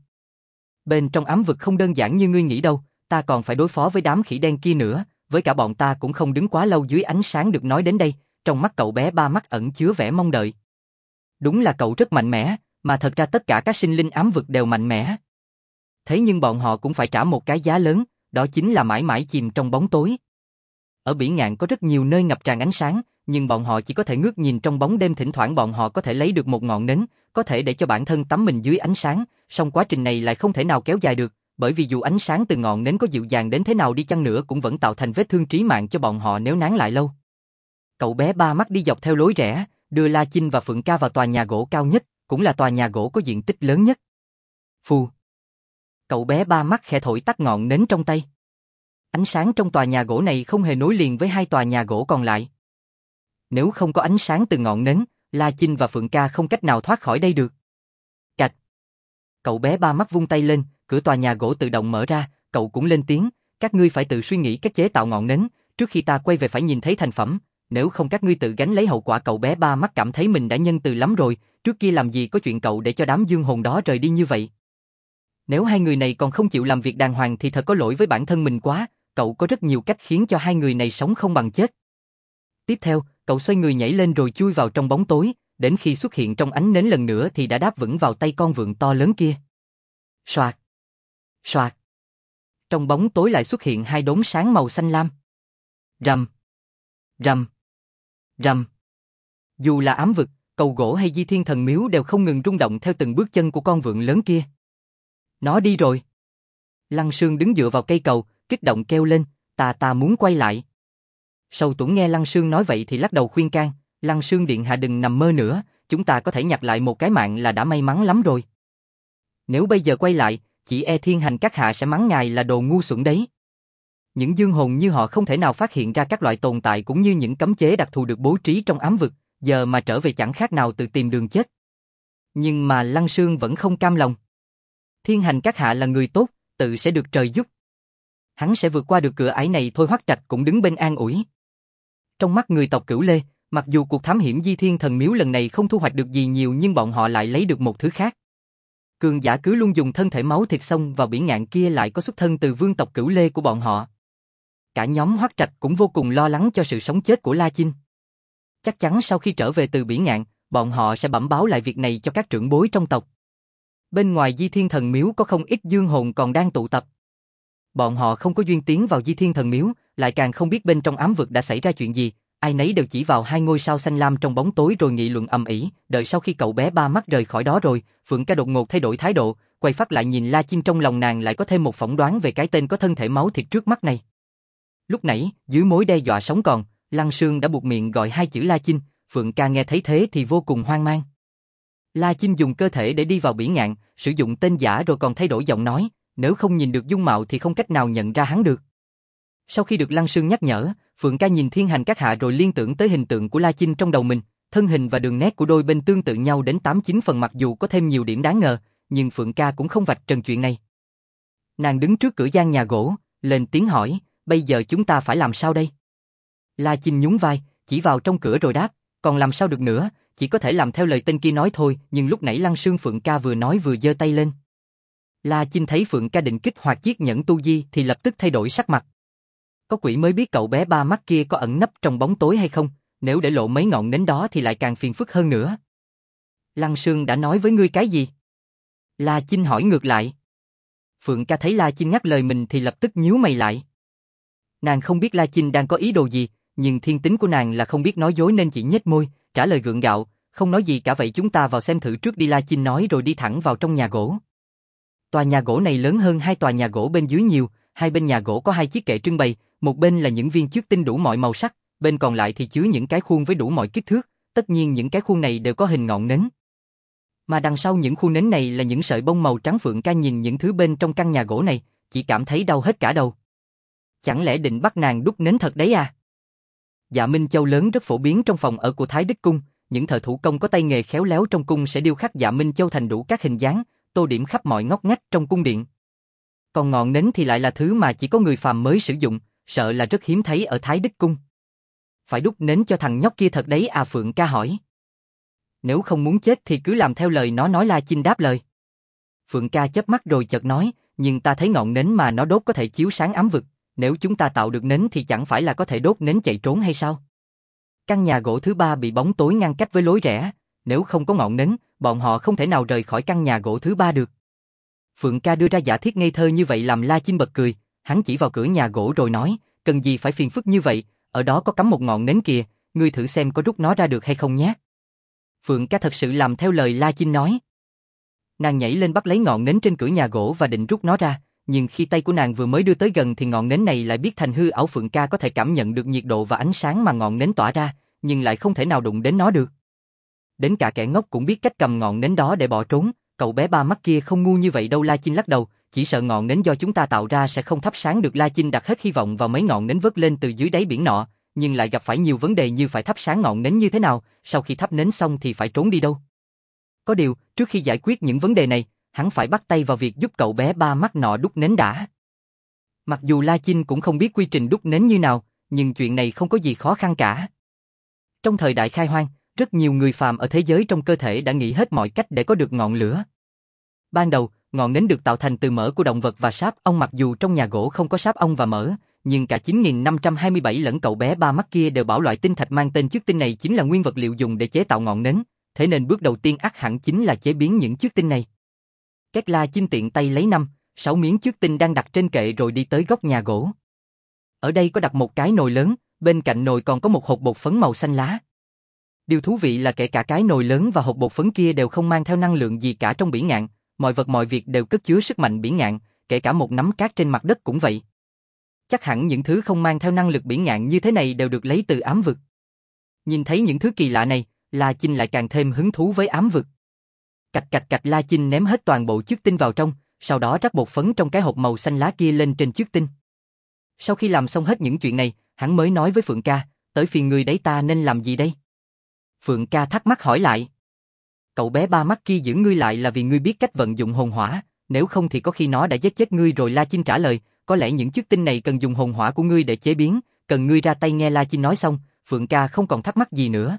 Bên trong ám vực không đơn giản như ngươi nghĩ đâu, ta còn phải đối phó với đám khỉ đen kia nữa, với cả bọn ta cũng không đứng quá lâu dưới ánh sáng. Được nói đến đây, trong mắt cậu bé ba mắt ẩn chứa vẻ mong đợi. Đúng là cậu rất mạnh mẽ, mà thật ra tất cả các sinh linh ám vực đều mạnh mẽ. Thế nhưng bọn họ cũng phải trả một cái giá lớn, đó chính là mãi mãi chìm trong bóng tối. Ở Bỉ Ngạn có rất nhiều nơi ngập tràn ánh sáng, nhưng bọn họ chỉ có thể ngước nhìn trong bóng đêm. Thỉnh thoảng bọn họ có thể lấy được một ngọn nến, có thể để cho bản thân tắm mình dưới ánh sáng, song quá trình này lại không thể nào kéo dài được, bởi vì dù ánh sáng từ ngọn nến có dịu dàng đến thế nào đi chăng nữa cũng vẫn tạo thành vết thương trí mạng cho bọn họ nếu nán lại lâu. Cậu bé ba mắt đi dọc theo lối rẽ, đưa La Chinh và Phượng Ca vào tòa nhà gỗ cao nhất, cũng là tòa nhà gỗ có diện tích lớn nhất. Phù. Cậu bé ba mắt khẽ thổi tắt ngọn nến trong tay. Ánh sáng trong tòa nhà gỗ này không hề nối liền với hai tòa nhà gỗ còn lại. Nếu không có ánh sáng từ ngọn nến, La Chinh và Phượng Ca không cách nào thoát khỏi đây được. Cạch. Cậu bé ba mắt vung tay lên, cửa tòa nhà gỗ tự động mở ra, cậu cũng lên tiếng, các ngươi phải tự suy nghĩ cách chế tạo ngọn nến, trước khi ta quay về phải nhìn thấy thành phẩm, nếu không các ngươi tự gánh lấy hậu quả. Cậu bé ba mắt cảm thấy mình đã nhân từ lắm rồi, trước kia làm gì có chuyện cậu để cho đám dương hồn đó rời đi như vậy. Nếu hai người này còn không chịu làm việc đàng hoàng thì thật có lỗi với bản thân mình quá, cậu có rất nhiều cách khiến cho hai người này sống không bằng chết. Tiếp theo, cậu xoay người nhảy lên rồi chui vào trong bóng tối, đến khi xuất hiện trong ánh nến lần nữa thì đã đáp vững vào tay con vượn to lớn kia. Soạt, soạt. Trong bóng tối lại xuất hiện hai đốm sáng màu xanh lam. Rầm, rầm, rầm. Dù là ám vực, cầu gỗ hay Di Thiên Thần Miếu đều không ngừng rung động theo từng bước chân của con vượn lớn kia. Nó đi rồi. Lăng Sương đứng dựa vào cây cầu, kích động kêu lên, ta muốn quay lại. Sầu Tuẫn nghe Lăng Sương nói vậy thì lắc đầu khuyên can, Lăng Sương điện hạ đừng nằm mơ nữa, chúng ta có thể nhặt lại một cái mạng là đã may mắn lắm rồi. Nếu bây giờ quay lại, chỉ Thiên Hành các hạ sẽ mắng ngài là đồ ngu xuẩn đấy. Những dương hồn như họ không thể nào phát hiện ra các loại tồn tại cũng như những cấm chế đặc thù được bố trí trong ám vực, giờ mà trở về chẳng khác nào tự tìm đường chết. Nhưng mà Lăng Sương vẫn không cam lòng. Thiên Hành các hạ là người tốt, tự sẽ được trời giúp. Hắn sẽ vượt qua được cửa ải này thôi. Hoắc Trạch cũng đứng bên an ủi. Trong mắt người tộc Cửu Lê, mặc dù cuộc thám hiểm Di Thiên Thần Miếu lần này không thu hoạch được gì nhiều nhưng bọn họ lại lấy được một thứ khác. Cường giả cứ luôn dùng thân thể máu thịt xông vào Bỉ Ngạn kia lại có xuất thân từ vương tộc Cửu Lê của bọn họ. Cả nhóm Hoắc Trạch cũng vô cùng lo lắng cho sự sống chết của La Chinh. Chắc chắn sau khi trở về từ Bỉ Ngạn, bọn họ sẽ bẩm báo lại việc này cho các trưởng bối trong tộc. Bên ngoài Di Thiên Thần Miếu có không ít dương hồn còn đang tụ tập. Bọn họ không có duyên tiến vào Di Thiên Thần Miếu, lại càng không biết bên trong ám vực đã xảy ra chuyện gì, Ai nấy đều chỉ vào hai ngôi sao xanh lam trong bóng tối rồi nghị luận ầm ĩ. Đợi sau khi cậu bé ba mắt rời khỏi đó rồi, Phượng Ca đột ngột thay đổi thái độ, quay phát lại nhìn La Chinh, trong lòng nàng lại có thêm một phỏng đoán về cái tên có thân thể máu thịt trước mắt này. Lúc nãy, dưới mối đe dọa sống còn, Lăng Sương đã buộc miệng gọi hai chữ La Chinh, Phượng Ca nghe thấy thế thì vô cùng hoang mang. La Chinh dùng cơ thể để đi vào Bỉ Ngạn, sử dụng tên giả rồi còn thay đổi giọng nói, nếu không nhìn được dung mạo thì không cách nào nhận ra hắn được. Sau khi được Lăng Sương nhắc nhở, Phượng Ca nhìn thiên hành các hạ rồi liên tưởng tới hình tượng của La Chinh trong đầu mình, thân hình và đường nét của đôi bên tương tự nhau đến 8-9 phần, mặc dù có thêm nhiều điểm đáng ngờ, nhưng Phượng Ca cũng không vạch trần chuyện này. Nàng đứng trước cửa gian nhà gỗ, lên tiếng hỏi, bây giờ chúng ta phải làm sao đây? La Chinh nhún vai, chỉ vào trong cửa rồi đáp, còn làm sao được nữa, chỉ có thể làm theo lời tên kia nói thôi. Nhưng lúc nãy Lăng Sương Phượng Ca vừa nói vừa giơ tay lên. La Chinh thấy Phượng Ca định kích hoạt chiếc nhẫn tu di thì lập tức thay đổi sắc mặt. Có quỷ mới biết cậu bé ba mắt kia có ẩn nấp trong bóng tối hay không, nếu để lộ mấy ngọn nến đó thì lại càng phiền phức hơn nữa. Lăng Sương đã nói với ngươi cái gì? La Chinh hỏi ngược lại. Phượng Ca thấy La Chinh ngắt lời mình thì lập tức nhíu mày lại. Nàng không biết La Chinh đang có ý đồ gì, nhưng thiên tính của nàng là không biết nói dối nên chỉ nhếch môi, trả lời gượng gạo, không nói gì cả. Vậy chúng ta vào xem thử trước đi, La Chinh nói rồi đi thẳng vào trong nhà gỗ. Tòa nhà gỗ này lớn hơn hai tòa nhà gỗ bên dưới nhiều, hai bên nhà gỗ có hai chiếc kệ trưng bày, một bên là những viên chiếc tinh đủ mọi màu sắc, bên còn lại thì chứa những cái khuôn với đủ mọi kích thước, tất nhiên những cái khuôn này đều có hình ngọn nến. Mà đằng sau những khuôn nến này là những sợi bông màu trắng. Phượng Ca nhìn những thứ bên trong căn nhà gỗ này, chỉ cảm thấy đau hết cả đầu. Chẳng lẽ định bắt nàng đúc nến thật đấy à? Dạ Minh Châu lớn rất phổ biến trong phòng ở của Thái Đức Cung, những thợ thủ công có tay nghề khéo léo trong cung sẽ điêu khắc Dạ Minh Châu thành đủ các hình dáng, tô điểm khắp mọi ngóc ngách trong cung điện. Còn ngọn nến thì lại là thứ mà chỉ có người phàm mới sử dụng, sợ là rất hiếm thấy ở Thái Đức Cung. Phải đúc nến cho thằng nhóc kia thật đấy à? Phượng Ca hỏi. Nếu không muốn chết thì cứ làm theo lời nó nói, La Chinh đáp lời. Phượng Ca chớp mắt rồi chợt nói, nhưng ta thấy ngọn nến mà nó đốt có thể chiếu sáng ám vực, nếu chúng ta tạo được nến thì chẳng phải là có thể đốt nến chạy trốn hay sao? Căn nhà gỗ thứ ba bị bóng tối ngăn cách với lối rẽ, nếu không có ngọn nến, bọn họ không thể nào rời khỏi căn nhà gỗ thứ ba được. Phượng Ca đưa ra giả thiết ngây thơ như vậy làm La Chinh bật cười, hắn chỉ vào cửa nhà gỗ rồi nói, cần gì phải phiền phức như vậy, ở đó có cắm một ngọn nến kìa, ngươi thử xem có rút nó ra được hay không nhé. Phượng Ca thật sự làm theo lời La Chinh nói. Nàng nhảy lên bắt lấy ngọn nến trên cửa nhà gỗ và định rút nó ra, nhưng khi tay của nàng vừa mới đưa tới gần thì ngọn nến này lại biến thành hư ảo. Phượng Ca có thể cảm nhận được nhiệt độ và ánh sáng mà ngọn nến tỏa ra, nhưng lại không thể nào đụng đến nó được. Đến cả kẻ ngốc cũng biết cách cầm ngọn nến đó để bỏ trốn, cậu bé ba mắt kia không ngu như vậy đâu. La Chinh lắc đầu, chỉ sợ ngọn nến do chúng ta tạo ra sẽ không thắp sáng được. La Chinh đặt hết hy vọng vào mấy ngọn nến vớt lên từ dưới đáy biển nọ, nhưng lại gặp phải nhiều vấn đề như phải thắp sáng ngọn nến như thế nào, sau khi thắp nến xong thì phải trốn đi đâu. Có điều, trước khi giải quyết những vấn đề này, hắn phải bắt tay vào việc giúp cậu bé ba mắt nọ đúc nến đã. Mặc dù La Chinh cũng không biết quy trình đúc nến như nào, nhưng chuyện này không có gì khó khăn cả. Trong thời đại khai hoang, rất nhiều người phàm ở thế giới trong cơ thể đã nghĩ hết mọi cách để có được ngọn lửa. Ban đầu, ngọn nến được tạo thành từ mỡ của động vật và sáp ong. Mặc dù trong nhà gỗ không có sáp ong và mỡ, nhưng cả 9527 lẫn cậu bé ba mắt kia đều bảo loại tinh thạch mang tên chiếc tinh này chính là nguyên vật liệu dùng để chế tạo ngọn nến, thế nên bước đầu tiên ắt hẳn chính là chế biến những chiếc tinh này. Các La Chinh tiện tay lấy 5-6 miếng chiếc tinh đang đặt trên kệ rồi đi tới góc nhà gỗ. Ở đây có đặt một cái nồi lớn, bên cạnh nồi còn có một hộp bột phấn màu xanh lá. Điều thú vị là kể cả cái nồi lớn và hộp bột phấn kia đều không mang theo năng lượng gì cả. Trong Bỉ Ngạn, mọi vật mọi việc đều cất chứa sức mạnh Bỉ Ngạn, kể cả một nắm cát trên mặt đất cũng vậy. Chắc hẳn những thứ không mang theo năng lực Bỉ Ngạn như thế này đều được lấy từ ám vực. Nhìn thấy những thứ kỳ lạ này, La Chinh lại càng thêm hứng thú với ám vực. Cạch cạch cạch, La Chinh ném hết toàn bộ chiếc tinh vào trong, sau đó rắc bột phấn trong cái hộp màu xanh lá kia lên trên chiếc tinh. Sau khi làm xong hết những chuyện này, hắn mới nói với Phượng Ca, tới phiên ngươi đấy, ta nên làm gì đây? Phượng Ca thắc mắc hỏi lại. Cậu bé ba mắt kia giữ ngươi lại là vì ngươi biết cách vận dụng hồn hỏa, nếu không thì có khi nó đã giết chết ngươi rồi. La Chinh trả lời, có lẽ những chiếc tinh này cần dùng hồn hỏa của ngươi để chế biến, cần ngươi ra tay. Nghe La Chinh nói xong, Phượng Ca không còn thắc mắc gì nữa.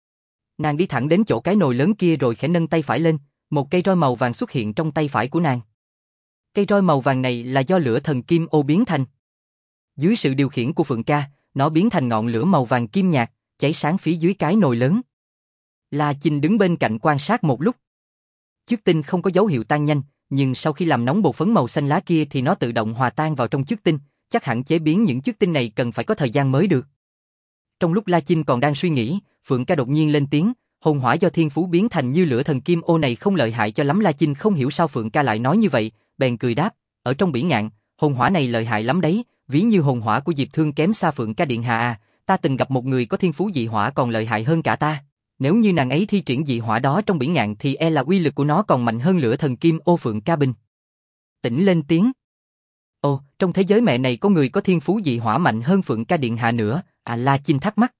Nàng đi thẳng đến chỗ cái nồi lớn kia rồi khẽ nâng tay phải lên, một cây roi màu vàng xuất hiện trong tay phải của nàng. Cây roi màu vàng này là do lửa thần kim ô biến thành. Dưới sự điều khiển của Phượng Ca, nó biến thành ngọn lửa màu vàng kim nhạt, cháy sáng phía dưới cái nồi lớn. La Chinh đứng bên cạnh quan sát một lúc. Chiếc tinh không có dấu hiệu tan nhanh, nhưng sau khi làm nóng bột phấn màu xanh lá kia thì nó tự động hòa tan vào trong chiếc tinh, chắc hẳn chế biến những chiếc tinh này cần phải có thời gian mới được. Trong lúc La Chinh còn đang suy nghĩ, Phượng Ca đột nhiên lên tiếng, hồn hỏa do thiên phú biến thành như lửa thần kim ô này không lợi hại cho lắm. La Chinh không hiểu sao Phượng Ca lại nói như vậy, bèn cười đáp, ở trong bỉ ngạn, hồn hỏa này lợi hại lắm đấy, ví như hồn hỏa của Diệp Thương kém xa Phượng Ca điện hạ à, ta từng gặp một người có thiên phú dị hỏa còn lợi hại hơn cả ta. Nếu như nàng ấy thi triển dị hỏa đó trong bỉ ngạn thì e là uy lực của nó còn mạnh hơn lửa thần kim ô. Phượng Ca bình tĩnh lên tiếng. Ồ, trong thế giới mẹ này có người có thiên phú dị hỏa mạnh hơn Phượng Ca điện hạ nữa, à? La Chinh thắc mắc.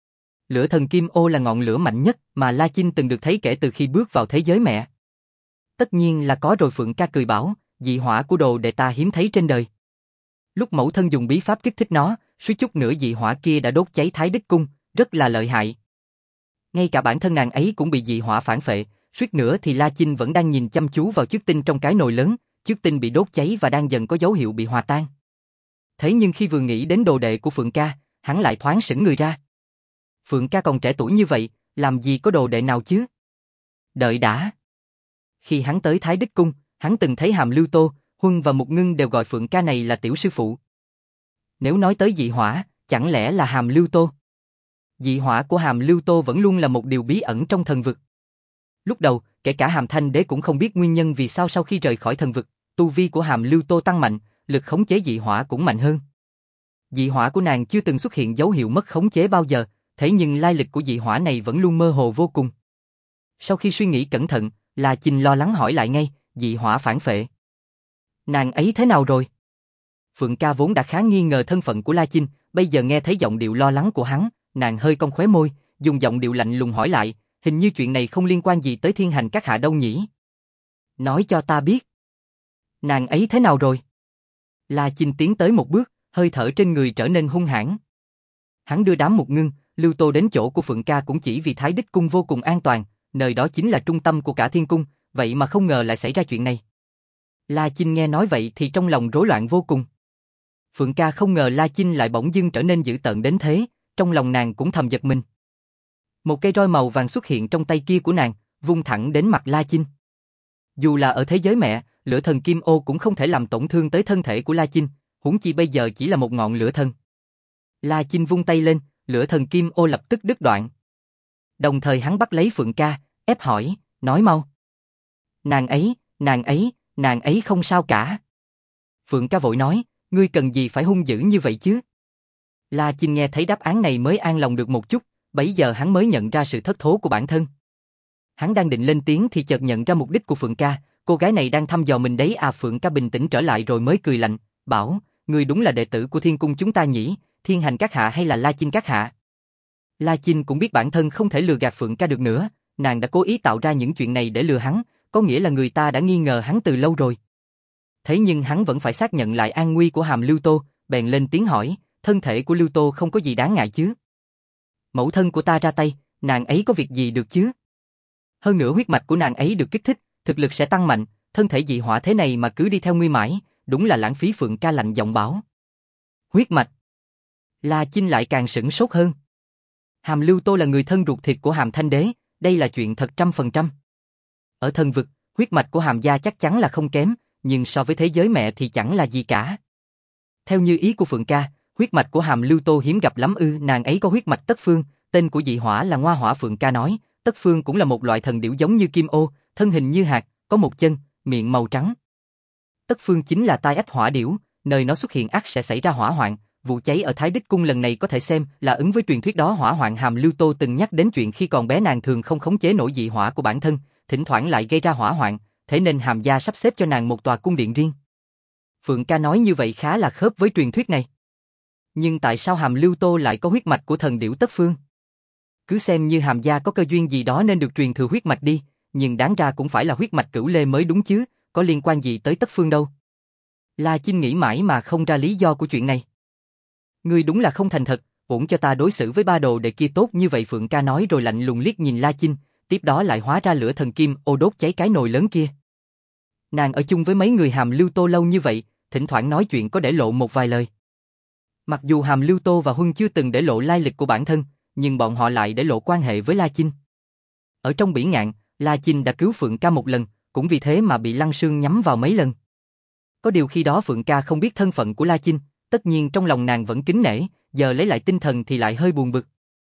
Lửa thần kim ô là ngọn lửa mạnh nhất mà La Chinh từng được thấy kể từ khi bước vào thế giới mẹ. Tất nhiên là có rồi. Phượng Ca cười bảo, dị hỏa của đồ đệ ta hiếm thấy trên đời. Lúc mẫu thân dùng bí pháp kích thích nó, suýt chút nữa dị hỏa kia đã đốt cháy Thái Đức Cung, rất là lợi hại. Ngay cả bản thân nàng ấy cũng bị dị hỏa phản phệ, suýt nữa thì La Chinh vẫn đang nhìn chăm chú vào chiếc tinh trong cái nồi lớn, chiếc tinh bị đốt cháy và đang dần có dấu hiệu bị hòa tan. Thế nhưng khi vừa nghĩ đến đồ đệ của Phượng Ca, hắn lại thoáng sững người ra. Phượng Ca còn trẻ tuổi như vậy, làm gì có đồ đệ nào chứ? Đợi đã. Khi hắn tới Thái Đức Cung, hắn từng thấy Hàm Lưu Tô, Huân và Mục Ngưng đều gọi Phượng Ca này là tiểu sư phụ. Nếu nói tới dị hỏa, chẳng lẽ là Hàm Lưu Tô? Dị hỏa của Hàm Lưu Tô vẫn luôn là một điều bí ẩn trong thần vực. Lúc đầu, kể cả Hàm Thanh Đế cũng không biết nguyên nhân vì sao sau khi rời khỏi thần vực, tu vi của Hàm Lưu Tô tăng mạnh, lực khống chế dị hỏa cũng mạnh hơn. Dị hỏa của nàng chưa từng xuất hiện dấu hiệu mất khống chế bao giờ, thế nhưng lai lịch của dị hỏa này vẫn luôn mơ hồ vô cùng. Sau khi suy nghĩ cẩn thận, La Chinh lo lắng hỏi lại ngay, dị hỏa phản phệ. Nàng ấy thế nào rồi? Phượng Ca vốn đã khá nghi ngờ thân phận của La Chinh, bây giờ nghe thấy giọng điệu lo lắng của hắn, nàng hơi cong khóe môi, dùng giọng điệu lạnh lùng hỏi lại, hình như chuyện này không liên quan gì tới Thiên Hành các hạ đâu nhỉ? Nói cho ta biết. Nàng ấy thế nào rồi? La Chinh tiến tới một bước, hơi thở trên người trở nên hung hãn. Hắn đưa đám Mục Ngưng, Lưu Tô đến chỗ của Phượng Ca cũng chỉ vì Thái Đức Cung vô cùng an toàn, nơi đó chính là trung tâm của cả Thiên Cung, vậy mà không ngờ lại xảy ra chuyện này. La Chinh nghe nói vậy thì trong lòng rối loạn vô cùng. Phượng Ca không ngờ La Chinh lại bỗng dưng trở nên dữ tợn đến thế, trong lòng nàng cũng thầm giật mình. Một cây roi màu vàng xuất hiện trong tay kia của nàng, vung thẳng đến mặt La Chinh. Dù là ở thế giới mẹ, lửa thần kim ô cũng không thể làm tổn thương tới thân thể của La Chinh, huống chi bây giờ chỉ là một ngọn lửa thần. La Chinh vung tay lên, lửa thần kim ô lập tức đứt đoạn. Đồng thời hắn bắt lấy Phượng Ca, ép hỏi, nói mau. Nàng ấy không sao cả. Phượng Ca vội nói, ngươi cần gì phải hung dữ như vậy chứ? La Chinh nghe thấy đáp án này mới an lòng được một chút, bấy giờ hắn mới nhận ra sự thất thố của bản thân. Hắn đang định lên tiếng thì chợt nhận ra mục đích của Phượng Ca, cô gái này đang thăm dò mình đấy à. Phượng Ca bình tĩnh trở lại rồi mới cười lạnh, bảo, ngươi đúng là đệ tử của Thiên Cung chúng ta nhỉ, Thiên Hành các hạ hay là La Chinh các hạ? La Chinh cũng biết bản thân không thể lừa gạt Phượng Ca được nữa, nàng đã cố ý tạo ra những chuyện này để lừa hắn, có nghĩa là người ta đã nghi ngờ hắn từ lâu rồi. Thế nhưng hắn vẫn phải xác nhận lại an nguy của Hàm Lưu Tô, bèn lên tiếng hỏi, thân thể của Lưu Tô không có gì đáng ngại chứ? Mẫu thân của ta ra tay, nàng ấy có việc gì được chứ? Hơn nữa huyết mạch của nàng ấy được kích thích, thực lực sẽ tăng mạnh, thân thể dị hỏa thế này mà cứ đi theo ngươi mãi, đúng là lãng phí. Phượng Ca lạnh giọng bảo. Huyết mạch? La Chinh lại càng sửng sốt hơn. Hàm Lưu Tô là người thân ruột thịt của Hàm Thanh Đế, đây là chuyện thật 100%. Ở thần vực, huyết mạch của Hàm gia chắc chắn là không kém, nhưng so với thế giới mẹ thì chẳng là gì cả. Theo như ý của Phượng Ca, huyết mạch của Hàm Lưu Tô hiếm gặp lắm ư? Nàng ấy có huyết mạch Tất Phương, tên của dị hỏa là Ngoa Hỏa. Phượng Ca nói, Tất Phương cũng là một loại thần điểu giống như kim ô, thân hình như hạt, có một chân, miệng màu trắng. Tất Phương chính là tai ách hỏa điểu, nơi nó xuất hiện ắt sẽ xảy ra hỏa hoạn. Vụ cháy ở Thái Đức Cung lần này có thể xem là ứng với truyền thuyết đó. Hỏa hoạn Hàm Lưu Tô từng nhắc đến chuyện khi còn bé nàng thường không khống chế nổi dị hỏa của bản thân, thỉnh thoảng lại gây ra hỏa hoạn, thế nên Hàm gia sắp xếp cho nàng một tòa cung điện riêng. Phượng Ca nói như vậy khá là khớp với truyền thuyết này. Nhưng tại sao Hàm Lưu Tô lại có huyết mạch của thần điểu Tất Phương? Cứ xem như Hàm gia có cơ duyên gì đó nên được truyền thừa huyết mạch đi, nhưng đáng ra cũng phải là huyết mạch Cửu Lê mới đúng chứ, có liên quan gì tới Tất Phương đâu. La Chinh nghĩ mãi mà không ra lý do của chuyện này. Ngươi đúng là không thành thật, ổn cho ta đối xử với ba đồ đệ kia tốt như vậy. Phượng Ca nói rồi lạnh lùng liếc nhìn La Chinh, tiếp đó lại hóa ra lửa thần kim ô đốt cháy cái nồi lớn kia. Nàng ở chung với mấy người Hàm Lưu Tô lâu như vậy, thỉnh thoảng nói chuyện có để lộ một vài lời. Mặc dù Hàm Lưu Tô và Huân chưa từng để lộ lai lịch của bản thân, nhưng bọn họ lại để lộ quan hệ với La Chinh. Ở trong bỉ ngạn, La Chinh đã cứu Phượng Ca một lần, cũng vì thế mà bị Lăng Sương nhắm vào mấy lần. Có điều khi đó Phượng Ca không biết thân phận của La Chinh, tất nhiên trong lòng nàng vẫn kính nể, giờ lấy lại tinh thần thì lại hơi buồn bực.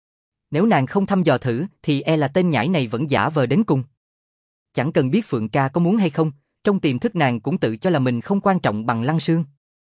Nếu nàng không thăm dò thử thì e là tên nhãi này vẫn giả vờ đến cùng. Chẳng cần biết Phượng ca có muốn hay không, trong tiềm thức nàng cũng tự cho là mình không quan trọng bằng Lăng Sương.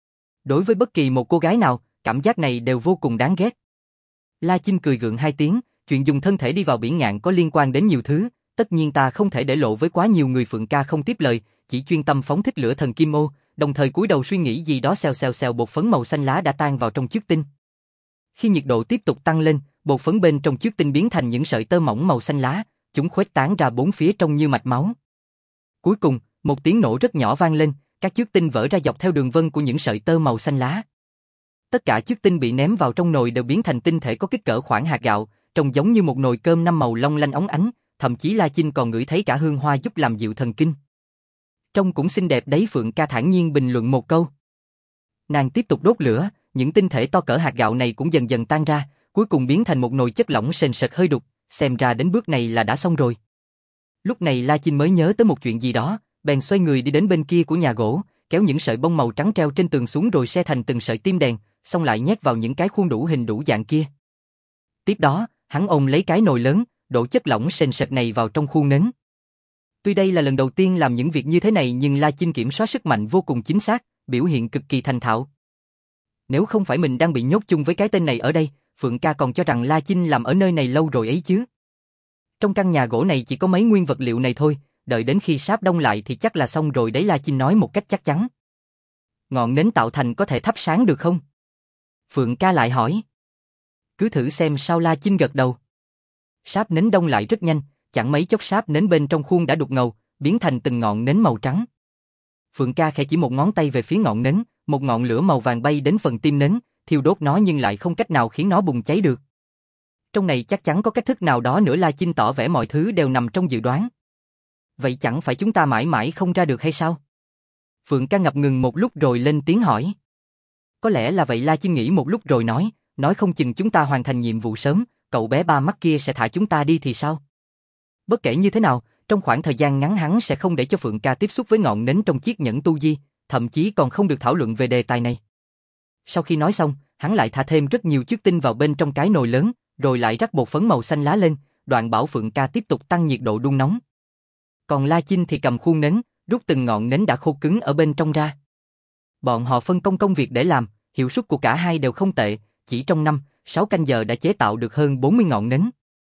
Đối với bất kỳ một cô gái nào, cảm giác này đều vô cùng đáng ghét. La Chinh cười gượng hai tiếng, chuyện dùng thân thể đi vào biển ngạn có liên quan đến nhiều thứ, tất nhiên ta không thể để lộ với quá nhiều người. Phượng ca không tiếp lời, chỉ chuyên tâm phóng thích lửa thần kim ô, đồng thời cúi đầu suy nghĩ gì đó. Xèo xèo xèo, bột phấn màu xanh lá đã tan vào trong chiếc tinh. Khi nhiệt độ tiếp tục tăng lên, bột phấn bên trong chiếc tinh biến thành những sợi tơ mỏng màu xanh lá, chúng khuếch tán ra bốn phía trông như mạch máu. Cuối cùng, một tiếng nổ rất nhỏ vang lên, các chiếc tinh vỡ ra dọc theo đường vân của những sợi tơ màu xanh lá. Tất cả chiếc tinh bị ném vào trong nồi đều biến thành tinh thể có kích cỡ khoảng hạt gạo, trông giống như một nồi cơm năm màu long lanh óng ánh, thậm chí La Chinh còn ngửi thấy cả hương hoa giúp làm dịu thần kinh. Trông cũng xinh đẹp đấy. Phượng ca thản nhiên bình luận một câu. Nàng tiếp tục đốt lửa, những tinh thể to cỡ hạt gạo này cũng dần dần tan ra, cuối cùng biến thành một nồi chất lỏng sền sệt hơi đục, xem ra đến bước này là đã xong rồi. Lúc này La Chinh mới nhớ tới một chuyện gì đó, bèn xoay người đi đến bên kia của nhà gỗ, kéo những sợi bông màu trắng treo trên tường xuống rồi xe thành từng sợi tim đèn, xong lại nhét vào những cái khuôn đủ hình đủ dạng kia. Tiếp đó, hắn ôm lấy cái nồi lớn, đổ chất lỏng sền sệt này vào trong khuôn nến. Tuy đây là lần đầu tiên làm những việc như thế này nhưng La Chinh kiểm soát sức mạnh vô cùng chính xác, biểu hiện cực kỳ thành thạo. Nếu không phải mình đang bị nhốt chung với cái tên này ở đây, Phượng ca còn cho rằng La Chinh làm ở nơi này lâu rồi ấy chứ. Trong căn nhà gỗ này chỉ có mấy nguyên vật liệu này thôi, đợi đến khi sáp đông lại thì chắc là xong rồi đấy. La Chinh nói một cách chắc chắn. Ngọn nến tạo thành có thể thắp sáng được không? Phượng ca lại hỏi. Cứ thử xem sao. La Chinh gật đầu. Sáp nến đông lại rất nhanh, chẳng mấy chốc sáp nến bên trong khuôn đã đục ngầu, biến thành từng ngọn nến màu trắng. Phượng ca khẽ chỉ một ngón tay về phía ngọn nến, một ngọn lửa màu vàng bay đến phần tim nến, thiêu đốt nó nhưng lại không cách nào khiến nó bùng cháy được. Trong này chắc chắn có cách thức nào đó nữa. La Chinh tỏ vẻ mọi thứ đều nằm trong dự đoán. Vậy chẳng phải chúng ta mãi mãi không ra được hay sao? Phượng ca ngập ngừng một lúc rồi lên tiếng hỏi. Có lẽ là vậy. La Chinh nghĩ một lúc rồi nói không chừng chúng ta hoàn thành nhiệm vụ sớm, cậu bé ba mắt kia sẽ thả chúng ta đi thì sao? Bất kể như thế nào, trong khoảng thời gian ngắn hắn sẽ không để cho Phượng ca tiếp xúc với ngọn nến trong chiếc nhẫn tu di, thậm chí còn không được thảo luận về đề tài này. Sau khi nói xong, hắn lại thả thêm rất nhiều chiếc tinh vào bên trong cái nồi lớn, rồi lại rắc bột phấn màu xanh lá lên, đoạn bảo Phượng ca tiếp tục tăng nhiệt độ đun nóng. Còn La Chinh thì cầm khuôn nến, rút từng ngọn nến đã khô cứng ở bên trong ra. Bọn họ phân công công việc để làm, hiệu suất của cả hai đều không tệ, chỉ trong 5-6 canh giờ đã chế tạo được hơn 40 ngọn nến.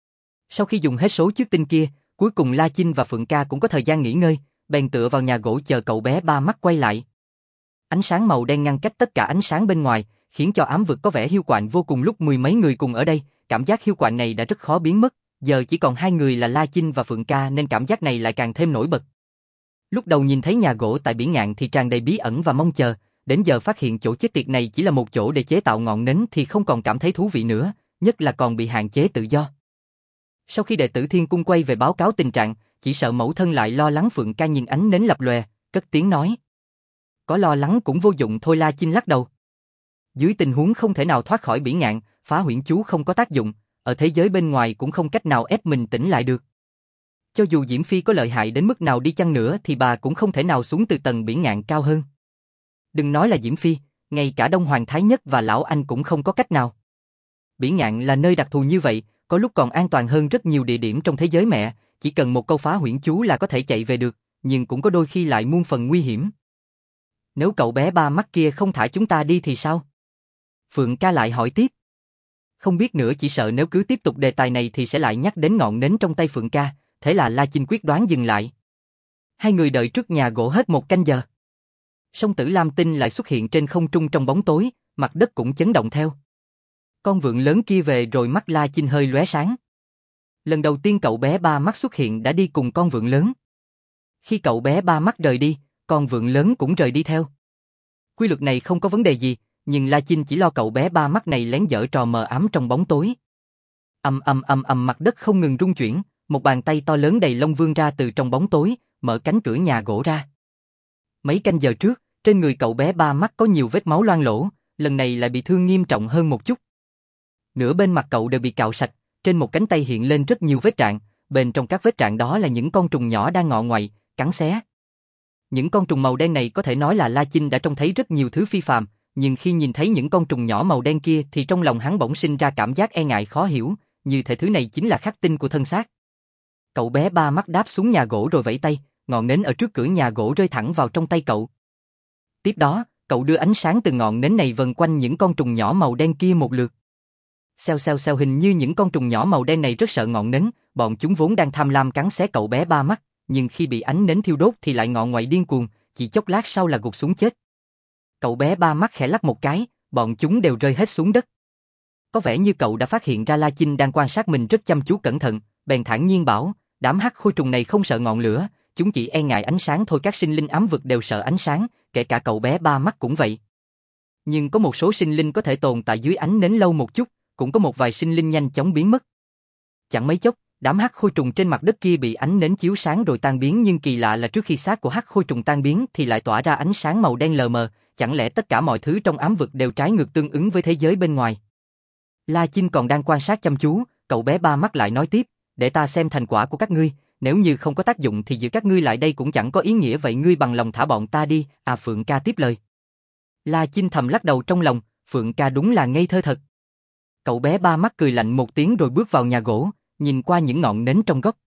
Sau khi dùng hết số chiếc tinh kia, cuối cùng La Chinh và Phượng ca cũng có thời gian nghỉ ngơi, bèn tựa vào nhà gỗ chờ cậu bé ba mắt quay lại. Ánh sáng màu đen ngăn cách tất cả ánh sáng bên ngoài, khiến cho ám vực có vẻ hiu quạnh vô cùng. Lúc mười mấy người cùng ở đây, cảm giác hiu quạnh này đã rất khó biến mất, giờ chỉ còn hai người là La Chinh và Phượng ca nên cảm giác này lại càng thêm nổi bật. Lúc đầu nhìn thấy nhà gỗ tại biển ngạn thì tràn đầy bí ẩn và mong chờ, đến giờ phát hiện chỗ chết tiệt này chỉ là một chỗ để chế tạo ngọn nến thì không còn cảm thấy thú vị nữa, nhất là còn bị hạn chế tự do. Sau khi đệ tử Thiên Cung quay về báo cáo tình trạng, chỉ sợ mẫu thân lại lo lắng. Phượng ca nhìn ánh nến lập lòe, cất tiếng nói. Có lo lắng cũng vô dụng thôi. La Chinh lắc đầu. Dưới tình huống không thể nào thoát khỏi biển ngạn, phá huyễn chú không có tác dụng, ở thế giới bên ngoài cũng không cách nào ép mình tỉnh lại được. Cho dù Diễm Phi có lợi hại đến mức nào đi chăng nữa thì bà cũng không thể nào xuống từ tầng biển ngạn cao hơn. Đừng nói là Diễm Phi, ngay cả Đông Hoàng Thái Nhất và Lão Anh cũng không có cách nào. Biển ngạn là nơi đặc thù như vậy, có lúc còn an toàn hơn rất nhiều địa điểm trong thế giới mẹ, chỉ cần một câu phá huyễn chú là có thể chạy về được, nhưng cũng có đôi khi lại muôn phần nguy hiểm. Nếu cậu bé ba mắt kia không thả chúng ta đi thì sao? Phượng ca lại hỏi tiếp. Không biết nữa, chỉ sợ nếu cứ tiếp tục đề tài này thì sẽ lại nhắc đến ngọn nến trong tay Phượng ca, thế là La Chinh quyết đoán dừng lại. Hai người đợi trước nhà gỗ hết một canh giờ. Song tử lam tinh lại xuất hiện trên không trung trong bóng tối, mặt đất cũng chấn động theo. Con vượn lớn kia về rồi. Mắt La Chinh hơi lóe sáng. Lần đầu tiên cậu bé ba mắt xuất hiện đã đi cùng con vượn lớn. Khi cậu bé ba mắt rời đi, con vượn lớn cũng rời đi theo. Quy luật này không có vấn đề gì, nhưng La Chinh chỉ lo cậu bé ba mắt này lén giở trò mờ ám trong bóng tối. Mặt đất không ngừng rung chuyển, một bàn tay to lớn đầy lông vươn ra từ trong bóng tối, mở cánh cửa nhà gỗ ra. Mấy canh giờ trước, trên người cậu bé ba mắt có nhiều vết máu loang lổ, lần này lại bị thương nghiêm trọng hơn một chút. Nửa bên mặt cậu đều bị cạo sạch, trên một cánh tay hiện lên rất nhiều vết rạn, bên trong các vết rạn đó là những con trùng nhỏ đang ngọ ngoại, cắn xé. Những con trùng màu đen này có thể nói là La Chinh đã trông thấy rất nhiều thứ phi phàm, nhưng khi nhìn thấy những con trùng nhỏ màu đen kia thì trong lòng hắn bỗng sinh ra cảm giác e ngại khó hiểu, như thể thứ này chính là khắc tinh của thân xác. Cậu bé ba mắt đáp xuống nhà gỗ rồi vẫy tay, ngọn nến ở trước cửa nhà gỗ rơi thẳng vào trong tay cậu. Tiếp đó, cậu đưa ánh sáng từ ngọn nến này vần quanh những con trùng nhỏ màu đen kia một lượt. Xèo xèo xèo, hình như những con trùng nhỏ màu đen này rất sợ ngọn nến, bọn chúng vốn đang tham lam cắn xé cậu bé ba mắt, nhưng khi bị ánh nến thiêu đốt thì lại ngọ ngoại điên cuồng, chỉ chốc lát sau là gục xuống chết. Cậu bé ba mắt khẽ lắc một cái, bọn chúng đều rơi hết xuống đất. Có vẻ như cậu đã phát hiện ra La Chinh đang quan sát mình rất chăm chú cẩn thận, bèn thản nhiên bảo, đám hắc khôi trùng này không sợ ngọn lửa, chúng chỉ e ngại ánh sáng thôi. Các sinh linh ám vực đều sợ ánh sáng, kể cả cậu bé ba mắt cũng vậy. Nhưng có một số sinh linh có thể tồn tại dưới ánh nến lâu một chút, cũng có một vài sinh linh nhanh chóng biến mất. Chẳng mấy chốc, đám hắc khôi trùng trên mặt đất kia bị ánh nến chiếu sáng rồi tan biến, nhưng kỳ lạ là trước khi xác của hắc khôi trùng tan biến thì lại tỏa ra ánh sáng màu đen lờ mờ, chẳng lẽ tất cả mọi thứ trong ám vực đều trái ngược tương ứng với thế giới bên ngoài? La Chinh còn đang quan sát chăm chú, cậu bé ba mắt lại nói tiếp, để ta xem thành quả của các ngươi, nếu như không có tác dụng thì giữ các ngươi lại đây cũng chẳng có ý nghĩa, vậy ngươi bằng lòng thả bọn ta đi, à? Phượng ca tiếp lời. La Chinh thầm lắc đầu trong lòng, Phượng ca đúng là ngây thơ thật. Cậu bé ba mắt cười lạnh một tiếng rồi bước vào nhà gỗ, nhìn qua những ngọn nến trong góc.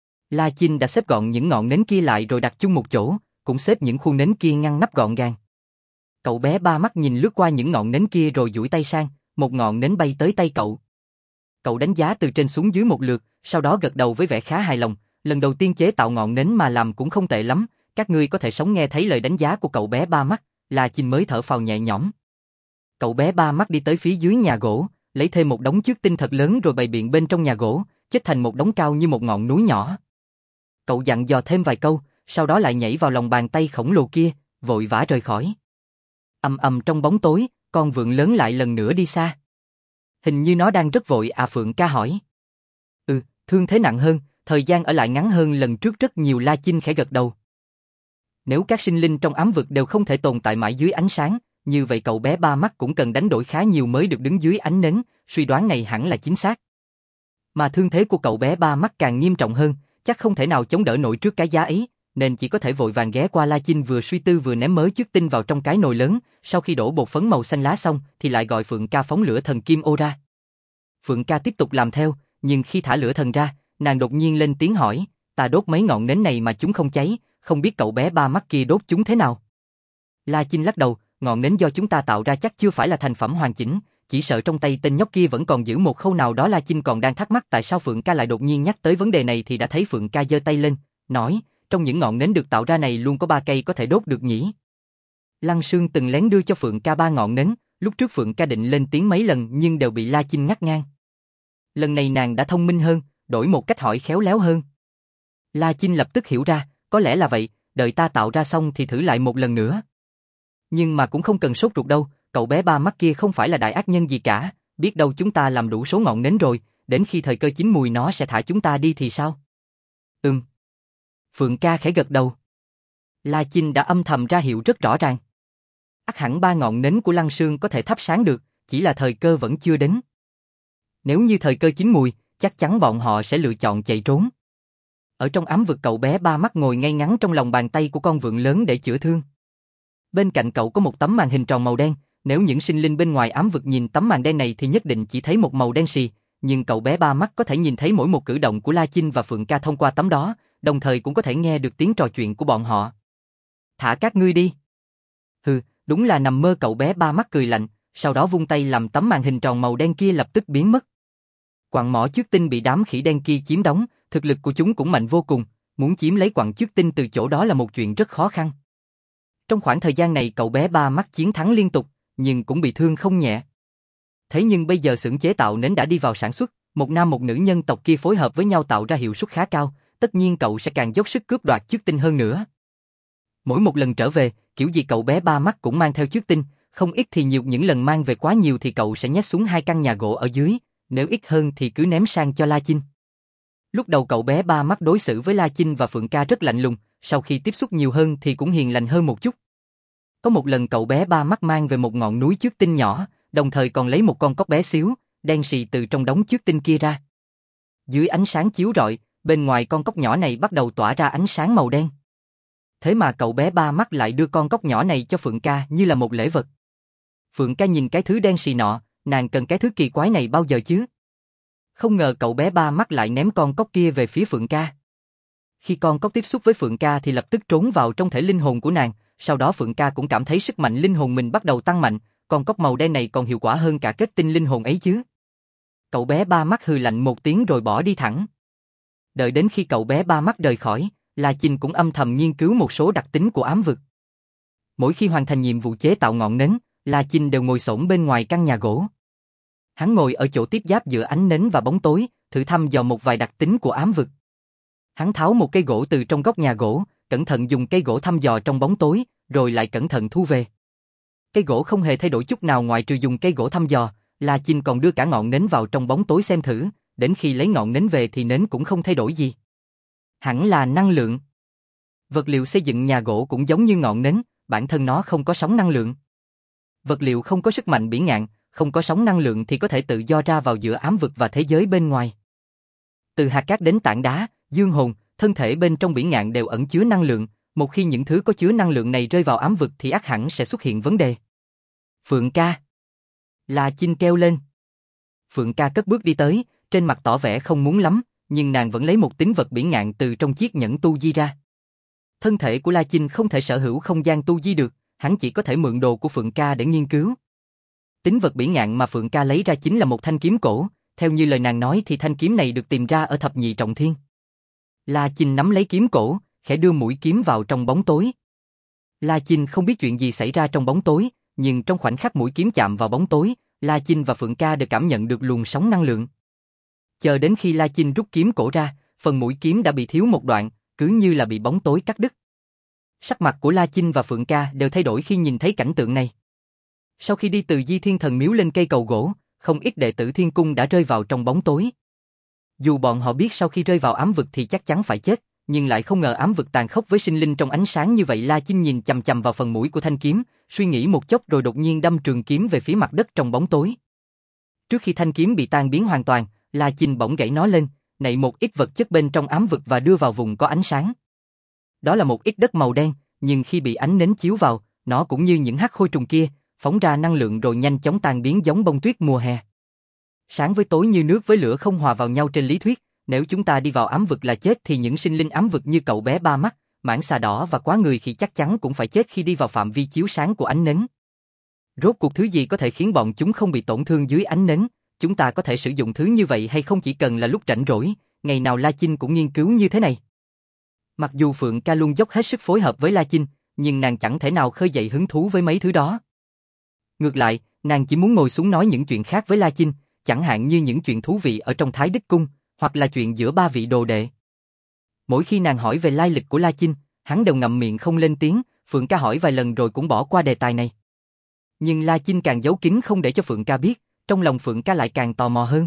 La Chinh đã xếp gọn những ngọn nến kia lại rồi đặt chung một chỗ, cũng xếp những khu nến kia ngăn nắp gọn gàng. Cậu bé ba mắt nhìn lướt qua những ngọn nến kia rồi duỗi tay sang, một ngọn nến bay tới tay cậu. Cậu đánh giá từ trên xuống dưới một lượt, sau đó gật đầu với vẻ khá hài lòng, lần đầu tiên chế tạo ngọn nến mà làm cũng không tệ lắm, các ngươi có thể sống. Nghe thấy lời đánh giá của cậu bé ba mắt, La Chinh mới thở phào nhẹ nhõm. Cậu bé ba mắt đi tới phía dưới nhà gỗ, lấy thêm một đống chước tinh thật lớn rồi bày biện bên trong nhà gỗ, chất thành một đống cao như một ngọn núi nhỏ. Cậu dặn dò thêm vài câu, sau đó lại nhảy vào lòng bàn tay khổng lồ kia, vội vã rời khỏi. Ầm ầm trong bóng tối, con vượn lớn lại lần nữa đi xa. Hình như nó đang rất vội à? Phượng ca hỏi. Thương thế nặng hơn, thời gian ở lại ngắn hơn lần trước rất nhiều. La Chinh khẽ gật đầu. Nếu các sinh linh trong ám vực đều không thể tồn tại mãi dưới ánh sáng, như vậy cậu bé ba mắt cũng cần đánh đổi khá nhiều mới được đứng dưới ánh nến, suy đoán này hẳn là chính xác. Mà thương thế của cậu bé ba mắt càng nghiêm trọng hơn, chắc không thể nào chống đỡ nổi trước cái giá ấy, nên chỉ có thể vội vàng ghé qua. La Chinh vừa suy tư vừa ném mớ chước tinh vào trong cái nồi lớn, sau khi đổ bột phấn màu xanh lá xong thì lại gọi Phượng ca phóng lửa thần kim ô ra. Phượng ca tiếp tục làm theo, nhưng khi thả lửa thần ra, nàng đột nhiên lên tiếng hỏi, ta đốt mấy ngọn nến này mà chúng không cháy, không biết cậu bé ba mắt kia đốt chúng thế nào? La Chinh lắc đầu, ngọn nến do chúng ta tạo ra chắc chưa phải là thành phẩm hoàn chỉnh, chỉ sợ trong tay tên nhóc kia vẫn còn giữ một khâu nào đó. La Chinh còn đang thắc mắc tại sao Phượng ca lại đột nhiên nhắc tới vấn đề này thì đã thấy Phượng ca giơ tay lên, nói, trong những ngọn nến được tạo ra này luôn có 3 cây có thể đốt được nhỉ? Lăng Sương từng lén đưa cho Phượng ca 3 ngọn nến, lúc trước Phượng ca định lên tiếng mấy lần nhưng đều bị La Chinh ngắt ngang. Lần này nàng đã thông minh hơn, đổi một cách hỏi khéo léo hơn. La Chinh lập tức hiểu ra, có lẽ là vậy, đợi ta tạo ra xong thì thử lại một lần nữa. Nhưng mà cũng không cần sốt ruột đâu, cậu bé ba mắt kia không phải là đại ác nhân gì cả, biết đâu chúng ta làm đủ số ngọn nến rồi, đến khi thời cơ chín mùi nó sẽ thả chúng ta đi thì sao? Phượng ca khẽ gật đầu. La Chinh đã âm thầm ra hiệu rất rõ ràng. Ắt hẳn 3 ngọn nến của Lăng Sương có thể thắp sáng được, chỉ là thời cơ vẫn chưa đến. Nếu như thời cơ chín mùi, chắc chắn bọn họ sẽ lựa chọn chạy trốn. Ở trong ám vực, cậu bé ba mắt ngồi ngay ngắn trong lòng bàn tay của con vượn lớn để chữa thương. Bên cạnh cậu có một tấm màn hình tròn màu đen, nếu những sinh linh bên ngoài ám vực nhìn tấm màn đen này thì nhất định chỉ thấy một màu đen xì, nhưng cậu bé ba mắt có thể nhìn thấy mỗi một cử động của La Chinh và Phượng ca thông qua tấm đó, đồng thời cũng có thể nghe được tiếng trò chuyện của bọn họ. Thả các ngươi đi. Đúng là nằm mơ. Cậu bé ba mắt cười lạnh, sau đó vung tay làm tấm màn hình tròn màu đen kia lập tức biến mất. Quặng mỏ chước tinh bị đám khỉ đen kia chiếm đóng, thực lực của chúng cũng mạnh vô cùng, muốn chiếm lấy quặng chước tinh từ chỗ đó là một chuyện rất khó khăn. Trong khoảng thời gian này cậu bé ba mắt chiến thắng liên tục, nhưng cũng bị thương không nhẹ. Thế nhưng bây giờ xưởng chế tạo nến đã đi vào sản xuất, một nam một nữ nhân tộc kia phối hợp với nhau tạo ra hiệu suất khá cao, tất nhiên cậu sẽ càng dốc sức cướp đoạt chước tinh hơn nữa. Mỗi một lần trở về, kiểu gì cậu bé ba mắt cũng mang theo chước tinh, không ít thì nhiều, những lần mang về quá nhiều thì cậu sẽ nhét xuống 2 căn nhà gỗ ở dưới, nếu ít hơn thì cứ ném sang cho La Chinh. Lúc đầu cậu bé ba mắt đối xử với La Chinh và Phượng ca rất lạnh lùng, sau khi tiếp xúc nhiều hơn thì cũng hiền lành hơn một chút. Có một lần cậu bé ba mắt mang về một ngọn núi chước tinh nhỏ, đồng thời còn lấy một con cóc bé xíu, đen sì từ trong đống chước tinh kia ra. Dưới ánh sáng chiếu rọi, bên ngoài con cóc nhỏ này bắt đầu tỏa ra ánh sáng màu đen. Thế mà cậu bé ba mắt lại đưa con cóc nhỏ này cho Phượng ca như là một lễ vật. Phượng Ca nhìn cái thứ đen xì nọ, nàng cần cái thứ kỳ quái này bao giờ chứ? Không ngờ cậu bé ba mắt lại ném con cóc kia về phía Phượng Ca. Khi con cóc tiếp xúc với Phượng Ca thì lập tức trốn vào trong thể linh hồn của nàng, sau đó Phượng Ca cũng cảm thấy sức mạnh linh hồn mình bắt đầu tăng mạnh, con cóc màu đen này còn hiệu quả hơn cả kết tinh linh hồn ấy chứ. Cậu bé ba mắt hừ lạnh một tiếng rồi bỏ đi thẳng. Đợi đến khi cậu bé ba mắt rời khỏi, La Chinh cũng âm thầm nghiên cứu một số đặc tính của ám vực. Mỗi khi hoàn thành nhiệm vụ chế tạo ngọn nến, La Chinh đều ngồi xổm bên ngoài căn nhà gỗ. Hắn ngồi ở chỗ tiếp giáp giữa ánh nến và bóng tối, thử thăm dò một vài đặc tính của ám vực. Hắn tháo một cây gỗ từ trong góc nhà gỗ, cẩn thận dùng cây gỗ thăm dò trong bóng tối, rồi lại cẩn thận thu về. Cây gỗ không hề thay đổi chút nào ngoại trừ dùng cây gỗ thăm dò, La Chinh còn đưa cả ngọn nến vào trong bóng tối xem thử, đến khi lấy ngọn nến về thì nến cũng không thay đổi gì. Hẳn là năng lượng. Vật liệu xây dựng nhà gỗ cũng giống như ngọn nến, bản thân nó không có sóng năng lượng. Vật liệu không có sức mạnh bỉ ngạn, không có sóng năng lượng thì có thể tự do ra vào giữa ám vực và thế giới bên ngoài. Từ hạt cát đến tảng đá, dương hồn, thân thể bên trong bỉ ngạn đều ẩn chứa năng lượng, một khi những thứ có chứa năng lượng này rơi vào ám vực thì ắt hẳn sẽ xuất hiện vấn đề. Phượng Ca. La Chinh kêu lên. Phượng Ca cất bước đi tới, trên mặt tỏ vẻ không muốn lắm, nhưng nàng vẫn lấy một tín vật bỉ ngạn từ trong chiếc nhẫn tu di ra. Thân thể của La Chinh không thể sở hữu không gian tu di được, hắn chỉ có thể mượn đồ của Phượng Ca để nghiên cứu. Tín vật bỉ ngạn mà Phượng Ca lấy ra chính là một thanh kiếm cổ, theo như lời nàng nói thì thanh kiếm này được tìm ra ở thập nhị trọng thiên. La Chinh nắm lấy kiếm cổ, khẽ đưa mũi kiếm vào trong bóng tối. La Chinh không biết chuyện gì xảy ra trong bóng tối, nhưng trong khoảnh khắc mũi kiếm chạm vào bóng tối, La Chinh và Phượng Ca đều cảm nhận được luồng sóng năng lượng. Chờ đến khi La Chinh rút kiếm cổ ra, phần mũi kiếm đã bị thiếu một đoạn, cứ như là bị bóng tối cắt đứt. Sắc mặt của La Chinh và Phượng Ca đều thay đổi khi nhìn thấy cảnh tượng này. Sau khi đi từ Di Thiên Thần Miếu lên cây cầu gỗ, không ít đệ tử Thiên Cung đã rơi vào trong bóng tối. Dù bọn họ biết sau khi rơi vào ám vực thì chắc chắn phải chết, nhưng lại không ngờ ám vực tàn khốc với sinh linh trong ánh sáng như vậy. La Chinh nhìn chằm chằm vào phần mũi của thanh kiếm, suy nghĩ một chốc rồi đột nhiên đâm trường kiếm về phía mặt đất trong bóng tối. Trước khi thanh kiếm bị tan biến hoàn toàn, La Chinh bỗng gãy nó lên, nạy một ít vật chất bên trong ám vực và đưa vào vùng có ánh sáng. Đó là một ít đất màu đen, nhưng khi bị ánh nến chiếu vào, nó cũng như những hắc khôi trùng kia, phóng ra năng lượng rồi nhanh chóng tan biến giống bông tuyết mùa hè. Sáng với tối như nước với lửa không hòa vào nhau trên lý thuyết, nếu chúng ta đi vào ám vực là chết thì những sinh linh ám vực như cậu bé ba mắt, mãng xà đỏ và quá người khi chắc chắn cũng phải chết khi đi vào phạm vi chiếu sáng của ánh nến. Rốt cuộc thứ gì có thể khiến bọn chúng không bị tổn thương dưới ánh nến? Chúng ta có thể sử dụng thứ như vậy hay không chỉ cần là lúc rảnh rỗi, ngày nào La Chinh cũng nghiên cứu như thế này. Mặc dù Phượng Ca luôn dốc hết sức phối hợp với La Chinh, nhưng nàng chẳng thể nào khơi dậy hứng thú với mấy thứ đó. Ngược lại, nàng chỉ muốn ngồi xuống nói những chuyện khác với La Chinh, chẳng hạn như những chuyện thú vị ở trong Thái Đích Cung, hoặc là chuyện giữa ba vị đồ đệ. Mỗi khi nàng hỏi về lai lịch của La Chinh, hắn đều ngậm miệng không lên tiếng, Phượng Ca hỏi vài lần rồi cũng bỏ qua đề tài này. Nhưng La Chinh càng giấu kín không để cho Phượng Ca biết, trong lòng Phượng Ca lại càng tò mò hơn.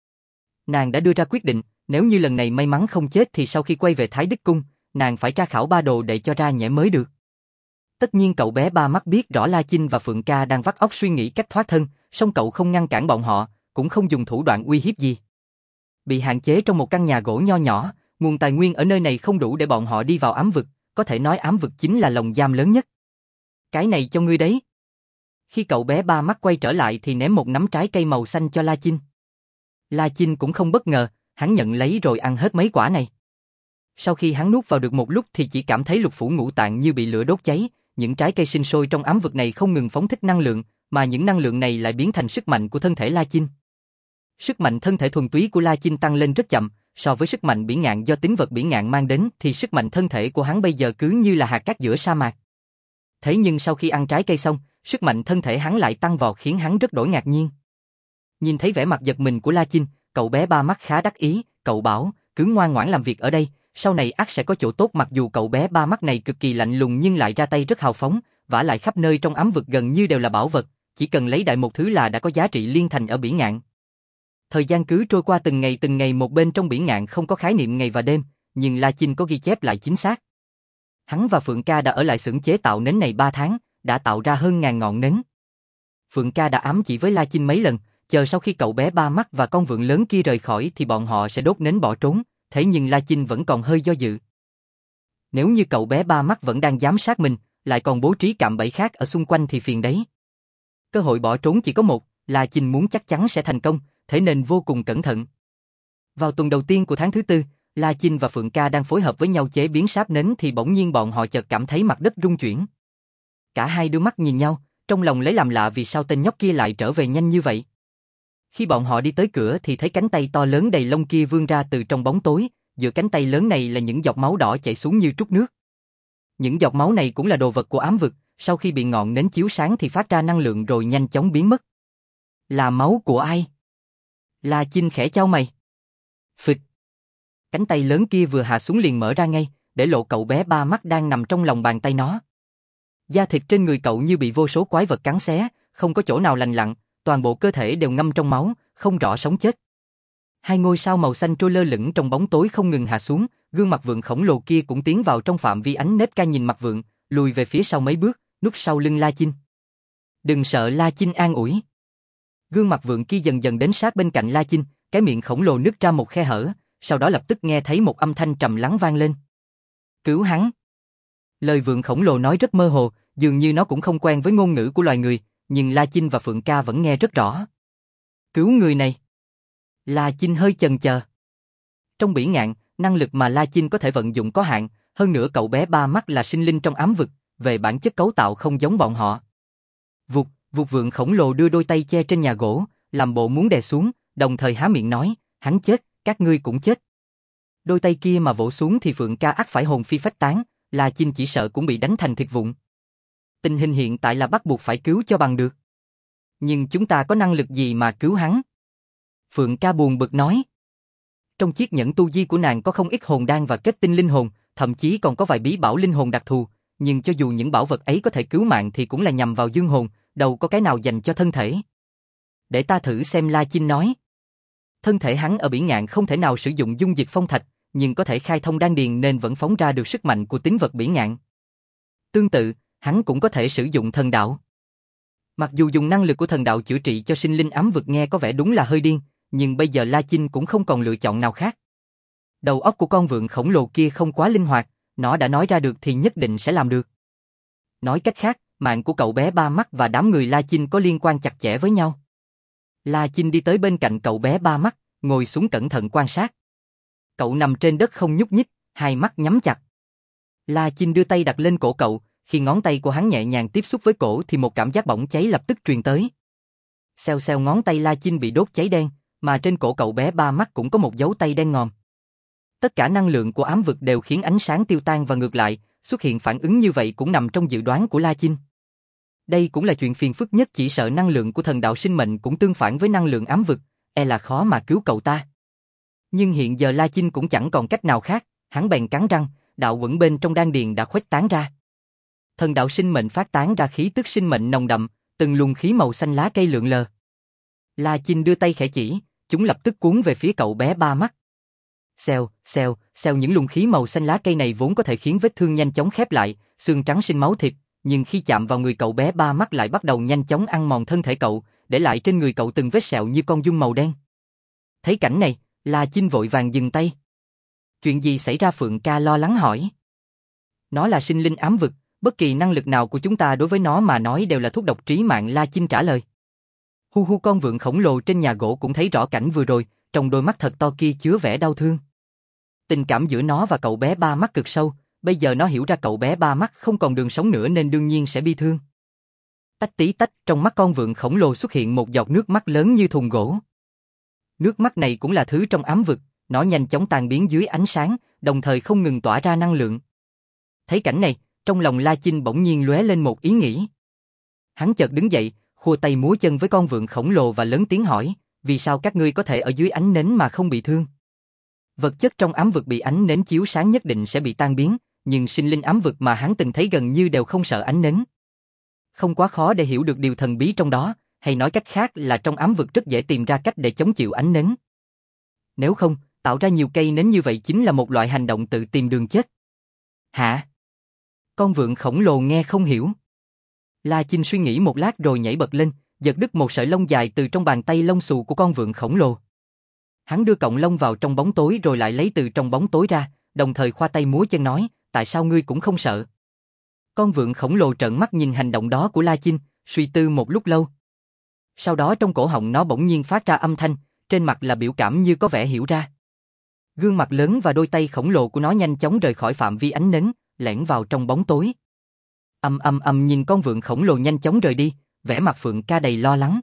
Nàng đã đưa ra quyết định, nếu như lần này may mắn không chết thì sau khi quay về Thái Đích Cung, nàng phải tra khảo ba đồ để cho ra nhẽ mới được. Tất nhiên cậu bé ba mắt biết rõ La Chinh và Phượng Ca đang vắt óc suy nghĩ cách thoát thân, song cậu không ngăn cản bọn họ, cũng không dùng thủ đoạn uy hiếp gì. Bị hạn chế trong một căn nhà gỗ nho nhỏ, nguồn tài nguyên ở nơi này không đủ để bọn họ đi vào ám vực, có thể nói ám vực chính là lồng giam lớn nhất. Cái này cho ngươi đấy. Khi cậu bé ba mắt quay trở lại thì ném một nắm trái cây màu xanh cho La Chinh. La Chinh cũng không bất ngờ, hắn nhận lấy rồi ăn hết mấy quả này. Sau khi hắn nuốt vào được một lúc thì chỉ cảm thấy lục phủ ngũ tạng như bị lửa đốt cháy, những trái cây sinh sôi trong ám vực này không ngừng phóng thích năng lượng, mà những năng lượng này lại biến thành sức mạnh của thân thể La Chinh. Sức mạnh thân thể thuần túy của La Chinh tăng lên rất chậm, so với sức mạnh bỉ ngạn do tín vật bỉ ngạn mang đến thì sức mạnh thân thể của hắn bây giờ cứ như là hạt cát giữa sa mạc. Thế nhưng sau khi ăn trái cây xong, sức mạnh thân thể hắn lại tăng vọt khiến hắn rất đổi ngạc nhiên. Nhìn thấy vẻ mặt giật mình của La Chinh, cậu bé ba mắt khá đắc ý, cậu bảo, cứ ngoan ngoãn làm việc ở đây, sau này ắt sẽ có chỗ tốt. Mặc dù cậu bé ba mắt này cực kỳ lạnh lùng nhưng lại ra tay rất hào phóng, vả lại khắp nơi trong ám vực gần như đều là bảo vật, chỉ cần lấy đại một thứ là đã có giá trị liên thành ở bỉ ngạn. Thời gian cứ trôi qua từng ngày một, bên trong bỉ ngạn không có khái niệm ngày và đêm, nhưng La Chinh có ghi chép lại chính xác. Hắn và Phượng Ca đã ở lại xưởng chế tạo nến này 3 tháng, đã tạo ra hơn 1000 ngọn nến. Phượng Ca đã ám chỉ với La Chinh mấy lần, chờ sau khi cậu bé ba mắt và con vượn lớn kia rời khỏi thì bọn họ sẽ đốt nến bỏ trốn, thế nhưng La Chinh vẫn còn hơi do dự. Nếu như cậu bé ba mắt vẫn đang giám sát mình, lại còn bố trí cạm bẫy khác ở xung quanh thì phiền đấy. Cơ hội bỏ trốn chỉ có một, La Chinh muốn chắc chắn sẽ thành công, thế nên vô cùng cẩn thận. Vào tuần đầu tiên của tháng thứ tư, La Chinh và Phượng Ca đang phối hợp với nhau chế biến sáp nến thì bỗng nhiên bọn họ chợt cảm thấy mặt đất rung chuyển. Cả hai đưa mắt nhìn nhau, trong lòng lấy làm lạ vì sao tên nhóc kia lại trở về nhanh như vậy. Khi bọn họ đi tới cửa thì thấy cánh tay to lớn đầy lông kia vươn ra từ trong bóng tối, giữa cánh tay lớn này là những giọt máu đỏ chảy xuống như trút nước. Những giọt máu này cũng là đồ vật của ám vực, sau khi bị ngọn nến chiếu sáng thì phát ra năng lượng rồi nhanh chóng biến mất. Là máu của ai? La Chinh khẽ chau mày. Phịch. Cánh tay lớn kia vừa hạ xuống liền mở ra ngay, để lộ cậu bé ba mắt đang nằm trong lòng bàn tay nó. Da thịt trên người cậu như bị vô số quái vật cắn xé, không có chỗ nào lành lặn, toàn bộ cơ thể đều ngâm trong máu, không rõ sống chết. Hai ngôi sao màu xanh trôi lơ lửng trong bóng tối không ngừng hạ xuống, gương mặt vượn khổng lồ kia cũng tiến vào trong phạm vi ánh nếp. Ca nhìn mặt vượn, lùi về phía sau mấy bước, núp sau lưng La Chinh. Đừng sợ, La Chinh an ủi. Gương mặt vượn kia dần dần đến sát bên cạnh La Chinh, cái miệng khổng lồ nứt ra một khe hở, sau đó lập tức nghe thấy một âm thanh trầm lắng vang lên. Cứu hắn. Lời vượn khổng lồ nói rất mơ hồ, dường như nó cũng không quen với ngôn ngữ của loài người, nhưng La Chinh và Phượng Ca vẫn nghe rất rõ. Cứu người này. La Chinh hơi chần chờ. Trong bỉ ngạn, năng lực mà La Chinh có thể vận dụng có hạn, hơn nữa cậu bé ba mắt là sinh linh trong ám vực, về bản chất cấu tạo không giống bọn họ. Vụt, vụt vượn khổng lồ đưa đôi tay che trên nhà gỗ, làm bộ muốn đè xuống, đồng thời há miệng nói, hắn chết, các ngươi cũng chết. Đôi tay kia mà vỗ xuống thì Phượng Ca ắt phải hồn phi phách tán, La Chinh chỉ sợ cũng bị đánh thành thịt vụn. Tình hình hiện tại là bắt buộc phải cứu cho bằng được. Nhưng chúng ta có năng lực gì mà cứu hắn? Phượng Ca buồn bực nói. Trong chiếc nhẫn tu di của nàng có không ít hồn đan và kết tinh linh hồn, thậm chí còn có vài bí bảo linh hồn đặc thù, nhưng cho dù những bảo vật ấy có thể cứu mạng thì cũng là nhằm vào dương hồn, đâu có cái nào dành cho thân thể. Để ta thử xem, La Chinh nói. Thân thể hắn ở biển ngạn không thể nào sử dụng dung dịch phong thạch, nhưng có thể khai thông đan điền nên vẫn phóng ra được sức mạnh của tín vật biển ngạn. Tương tự, hắn cũng có thể sử dụng thần đạo. Mặc dù dùng năng lực của thần đạo chữa trị cho sinh linh ám vực nghe có vẻ đúng là hơi điên, nhưng bây giờ La Chinh cũng không còn lựa chọn nào khác. Đầu óc của con vượn khổng lồ kia không quá linh hoạt, nó đã nói ra được thì nhất định sẽ làm được. Nói cách khác, mạng của cậu bé ba mắt và đám người La Chinh có liên quan chặt chẽ với nhau. La Chinh đi tới bên cạnh cậu bé ba mắt, ngồi xuống cẩn thận quan sát. Cậu nằm trên đất không nhúc nhích, hai mắt nhắm chặt. La Chinh đưa tay đặt lên cổ cậu, khi ngón tay của hắn nhẹ nhàng tiếp xúc với cổ thì một cảm giác bỏng cháy lập tức truyền tới. Xèo xèo, ngón tay La Chinh bị đốt cháy đen, mà trên cổ cậu bé ba mắt cũng có một dấu tay đen ngòm. Tất cả năng lượng của ám vực đều khiến ánh sáng tiêu tan và ngược lại, xuất hiện phản ứng như vậy cũng nằm trong dự đoán của La Chinh. Đây cũng là chuyện phiền phức nhất, chỉ sợ năng lượng của thần đạo sinh mệnh cũng tương phản với năng lượng ám vực, e là khó mà cứu cậu ta. Nhưng hiện giờ La Chinh cũng chẳng còn cách nào khác, hắn bèn cắn răng, đạo uẩn bên trong đan điền đã khuếch tán ra. Thần đạo sinh mệnh phát tán ra khí tức sinh mệnh nồng đậm, từng luồng khí màu xanh lá cây lượn lờ. La Chinh đưa tay khẽ chỉ, chúng lập tức cuốn về phía cậu bé ba mắt. Xèo, xèo, xèo, những luồng khí màu xanh lá cây này vốn có thể khiến vết thương nhanh chóng khép lại, xương trắng sinh máu thịt, nhưng khi chạm vào người cậu bé ba mắt lại bắt đầu nhanh chóng ăn mòn thân thể cậu, để lại trên người cậu từng vết sẹo như con giun màu đen. Thấy cảnh này, La Chinh vội vàng dừng tay. Chuyện gì xảy ra? Phượng Ca lo lắng hỏi. Nó là sinh linh ám vực, bất kỳ năng lực nào của chúng ta đối với nó mà nói đều là thuốc độc trí mạng, La Chinh trả lời. Hu hu, con vượn khổng lồ trên nhà gỗ cũng thấy rõ cảnh vừa rồi, trong đôi mắt thật to kia chứa vẻ đau thương. Tình cảm giữa nó và cậu bé ba mắt cực sâu, bây giờ nó hiểu ra cậu bé ba mắt không còn đường sống nữa nên đương nhiên sẽ bi thương. Tách tí tách, trong mắt con vượn khổng lồ xuất hiện một giọt nước mắt lớn như thùng gỗ. Nước mắt này cũng là thứ trong ám vực, nó nhanh chóng tan biến dưới ánh sáng, đồng thời không ngừng tỏa ra năng lượng. Thấy cảnh này, trong lòng La Chinh bỗng nhiên lóe lên một ý nghĩ. Hắn chợt đứng dậy, khua tay múa chân với con vượn khổng lồ và lớn tiếng hỏi, vì sao các ngươi có thể ở dưới ánh nến mà không bị thương? Vật chất trong ám vực bị ánh nến chiếu sáng nhất định sẽ bị tan biến, nhưng sinh linh ám vực mà hắn từng thấy gần như đều không sợ ánh nến. Không quá khó để hiểu được điều thần bí trong đó, hay nói cách khác là trong ám vực rất dễ tìm ra cách để chống chịu ánh nến. Nếu không, tạo ra nhiều cây nến như vậy chính là một loại hành động tự tìm đường chết. Hả? Con vượn khổng lồ nghe không hiểu. La Chinh suy nghĩ một lát rồi nhảy bật lên, giật đứt một sợi lông dài từ trong bàn tay lông xù của con vượn khổng lồ. Hắn đưa cọng lông vào trong bóng tối rồi lại lấy từ trong bóng tối ra, đồng thời khoa tay múa chân nói, tại sao ngươi cũng không sợ? Con vượn khổng lồ trợn mắt nhìn hành động đó của La Chinh, suy tư một lúc lâu. Sau đó trong cổ họng nó bỗng nhiên phát ra âm thanh, trên mặt là biểu cảm như có vẻ hiểu ra. Gương mặt lớn và đôi tay khổng lồ của nó nhanh chóng rời khỏi phạm vi ánh nến, lẻn vào trong bóng tối. Nhìn con vượn khổng lồ nhanh chóng rời đi, vẻ mặt Phượng Ca đầy lo lắng.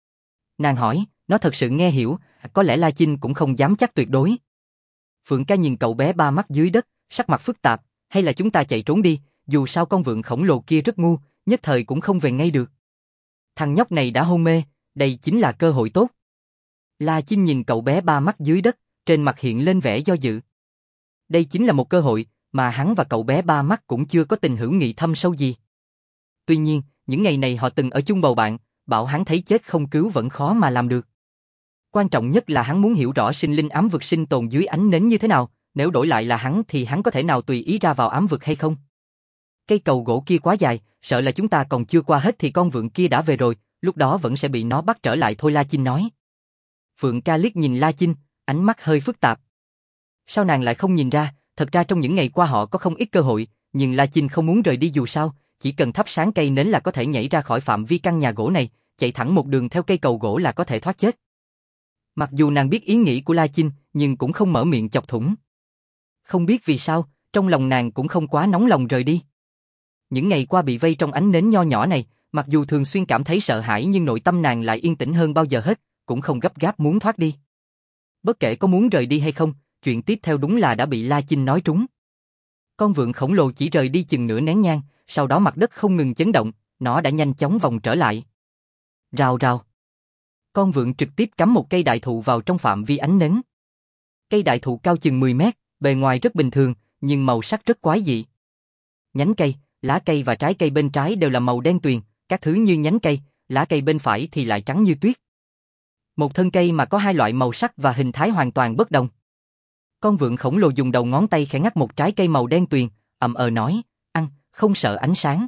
Nàng hỏi, nó thật sự nghe hiểu, có lẽ La Chinh cũng không dám chắc tuyệt đối. Phượng Ca nhìn cậu bé ba mắt dưới đất, sắc mặt phức tạp, hay là chúng ta chạy trốn đi, dù sao con vượn khổng lồ kia rất ngu, nhất thời cũng không về ngay được. Thằng nhóc này đã hôn mê, đây chính là cơ hội tốt. La Chinh nhìn cậu bé ba mắt dưới đất, trên mặt hiện lên vẻ do dự. Đây chính là một cơ hội, mà hắn và cậu bé ba mắt cũng chưa có tình hữu nghị thâm sâu gì. Tuy nhiên, những ngày này họ từng ở chung bầu bạn, bảo hắn thấy chết không cứu vẫn khó mà làm được. Quan trọng nhất là hắn muốn hiểu rõ sinh linh ám vực sinh tồn dưới ánh nến như thế nào, nếu đổi lại là hắn thì hắn có thể nào tùy ý ra vào ám vực hay không? Cây cầu gỗ kia quá dài, sợ là chúng ta còn chưa qua hết thì con vượn kia đã về rồi, lúc đó vẫn sẽ bị nó bắt trở lại thôi, La Chinh nói. Phượng Ca liếc nhìn La Chinh, ánh mắt hơi phức tạp. Sao nàng lại không nhìn ra, thật ra trong những ngày qua họ có không ít cơ hội, nhưng La Chinh không muốn rời đi dù sao, chỉ cần thắp sáng cây nến là có thể nhảy ra khỏi phạm vi căn nhà gỗ này, chạy thẳng một đường theo cây cầu gỗ là có thể thoát chết. Mặc dù nàng biết ý nghĩ của La Chinh, nhưng cũng không mở miệng chọc thủng. Không biết vì sao, trong lòng nàng cũng không quá nóng lòng rời đi. Những ngày qua bị vây trong ánh nến nho nhỏ này, mặc dù thường xuyên cảm thấy sợ hãi nhưng nội tâm nàng lại yên tĩnh hơn bao giờ hết, cũng không gấp gáp muốn thoát đi. Bất kể có muốn rời đi hay không, chuyện tiếp theo đúng là đã bị La Chinh nói trúng. Con vượn khổng lồ chỉ rời đi chừng nửa nén nhang, sau đó mặt đất không ngừng chấn động, nó đã nhanh chóng vòng trở lại. Rào rào. Con vượn trực tiếp cắm một cây đại thụ vào trong phạm vi ánh nến. Cây đại thụ cao chừng 10 mét, bề ngoài rất bình thường, nhưng màu sắc rất quái dị. Nhánh cây, lá cây và trái cây bên trái đều là màu đen tuyền, các thứ như nhánh cây, lá cây bên phải thì lại trắng như tuyết. Một thân cây mà có hai loại màu sắc và hình thái hoàn toàn bất đồng. Con vượn khổng lồ dùng đầu ngón tay khẽ ngắt một trái cây màu đen tuyền, nói, ăn, không sợ ánh sáng.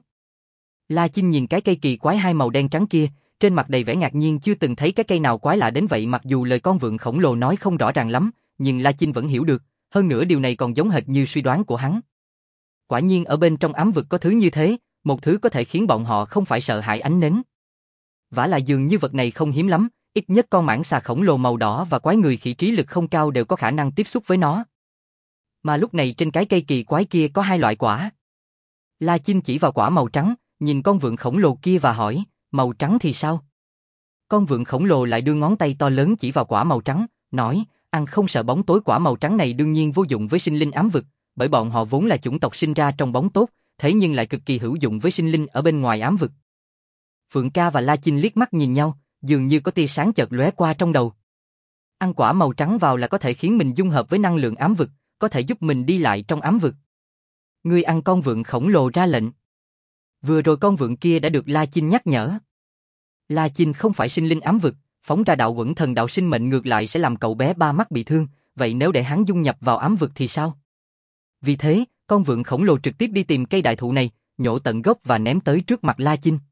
La Chinh nhìn cái cây kỳ quái hai màu đen trắng kia, trên mặt đầy vẻ ngạc nhiên, chưa từng thấy cái cây nào quái lạ đến vậy. Mặc dù lời con vượn khổng lồ nói không rõ ràng lắm, nhưng La Chinh vẫn hiểu được, hơn nữa điều này còn giống hệt như suy đoán của hắn. Quả nhiên ở bên trong ám vực có thứ như thế, một thứ có thể khiến bọn họ không phải sợ hãi ánh nến. Vả lại dường như vật này không hiếm lắm, ít nhất con mãng xà khổng lồ màu đỏ và quái người khỉ trí lực không cao đều có khả năng tiếp xúc với nó. Mà lúc này trên cái cây kỳ quái kia có hai loại quả. La Chinh chỉ vào quả màu trắng, nhìn con vượn khổng lồ kia và hỏi, màu trắng thì sao? Con vượn khổng lồ lại đưa ngón tay to lớn chỉ vào quả màu trắng, nói, ăn không sợ bóng tối. Quả màu trắng này đương nhiên vô dụng với sinh linh ám vực, bởi bọn họ vốn là chủng tộc sinh ra trong bóng tốt, thế nhưng lại cực kỳ hữu dụng với sinh linh ở bên ngoài ám vực. Phượng Ca và La Chinh liếc mắt nhìn nhau, dường như có tia sáng chợt lóe qua trong đầu. Ăn quả màu trắng vào là có thể khiến mình dung hợp với năng lượng ám vực, có thể giúp mình đi lại trong ám vực. Ngươi ăn, con vượn khổng lồ ra lệnh. Vừa rồi con vượn kia đã được La Chinh nhắc nhở. La Chinh không phải sinh linh ám vực, phóng ra đạo quẩn thần đạo sinh mệnh ngược lại sẽ làm cậu bé ba mắt bị thương, vậy nếu để hắn dung nhập vào ám vực thì sao? Vì thế, con vượn khổng lồ trực tiếp đi tìm cây đại thụ này, nhổ tận gốc và ném tới trước mặt La Chinh.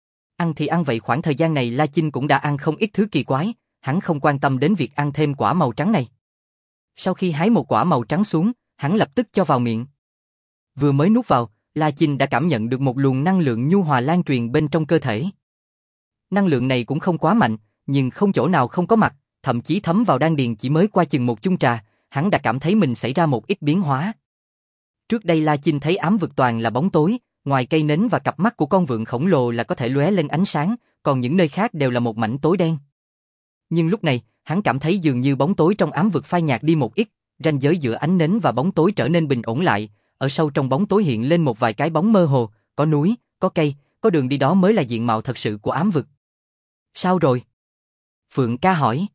Ăn thì ăn vậy, khoảng thời gian này La Chinh cũng đã ăn không ít thứ kỳ quái, hắn không quan tâm đến việc ăn thêm quả màu trắng này. Sau khi hái một quả màu trắng xuống, hắn lập tức cho vào miệng. Vừa mới nuốt vào, La Chinh đã cảm nhận được một luồng năng lượng nhu hòa lan truyền bên trong cơ thể. Năng lượng này cũng không quá mạnh, nhưng không chỗ nào không có mặt, thậm chí thấm vào đan điền. Chỉ mới qua chừng một chung trà, hắn đã cảm thấy mình xảy ra một ít biến hóa. Trước đây La Chinh thấy ám vực toàn là bóng tối, ngoài cây nến và cặp mắt của con vượn khổng lồ là có thể lóe lên ánh sáng, còn những nơi khác đều là một mảnh tối đen. Nhưng lúc này, hắn cảm thấy dường như bóng tối trong ám vực phai nhạt đi một ít, ranh giới giữa ánh nến và bóng tối trở nên bình ổn lại, ở sâu trong bóng tối hiện lên một vài cái bóng mơ hồ, có núi, có cây, có đường đi, đó mới là diện mạo thật sự của ám vực. Sao rồi? Phượng Ca hỏi.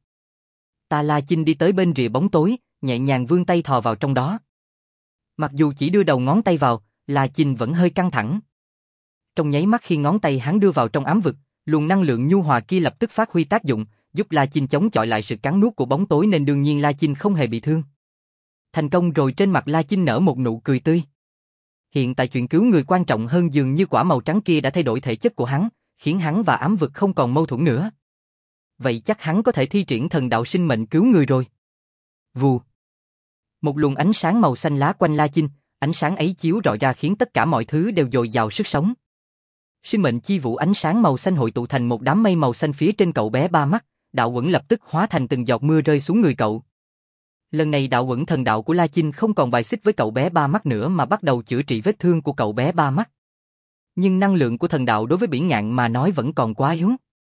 La Chinh đi tới bên rìa bóng tối, nhẹ nhàng vươn tay thò vào trong đó. Mặc dù chỉ đưa đầu ngón tay vào, La Chinh vẫn hơi căng thẳng. Trong nháy mắt khi ngón tay hắn đưa vào trong ám vực, luồng năng lượng nhu hòa kia lập tức phát huy tác dụng, giúp La Chinh chống chọi lại sự cắn nuốt của bóng tối, nên đương nhiên La Chinh không hề bị thương. Thành công rồi. Trên mặt La Chinh nở một nụ cười tươi. Hiện tại chuyện cứu người quan trọng hơn, dường như quả màu trắng kia đã thay đổi thể chất của hắn, khiến hắn và ám vực không còn mâu thuẫn nữa. Vậy chắc hắn có thể thi triển thần đạo sinh mệnh cứu người rồi. Vù. Một luồng ánh sáng màu xanh lá quanh La Chinh, ánh sáng ấy chiếu rọi ra khiến tất cả mọi thứ đều dồi dào sức sống. Sinh mệnh chi vũ ánh sáng màu xanh hội tụ thành một đám mây màu xanh phía trên cậu bé ba mắt, đạo uẩn lập tức hóa thành từng giọt mưa rơi xuống người cậu. Lần này đạo uẩn thần đạo của La Chinh không còn bài xích với cậu bé ba mắt nữa mà bắt đầu chữa trị vết thương của cậu bé ba mắt. Nhưng năng lượng của thần đạo đối với Bỉ Ngạn mà nói vẫn còn quá yếu.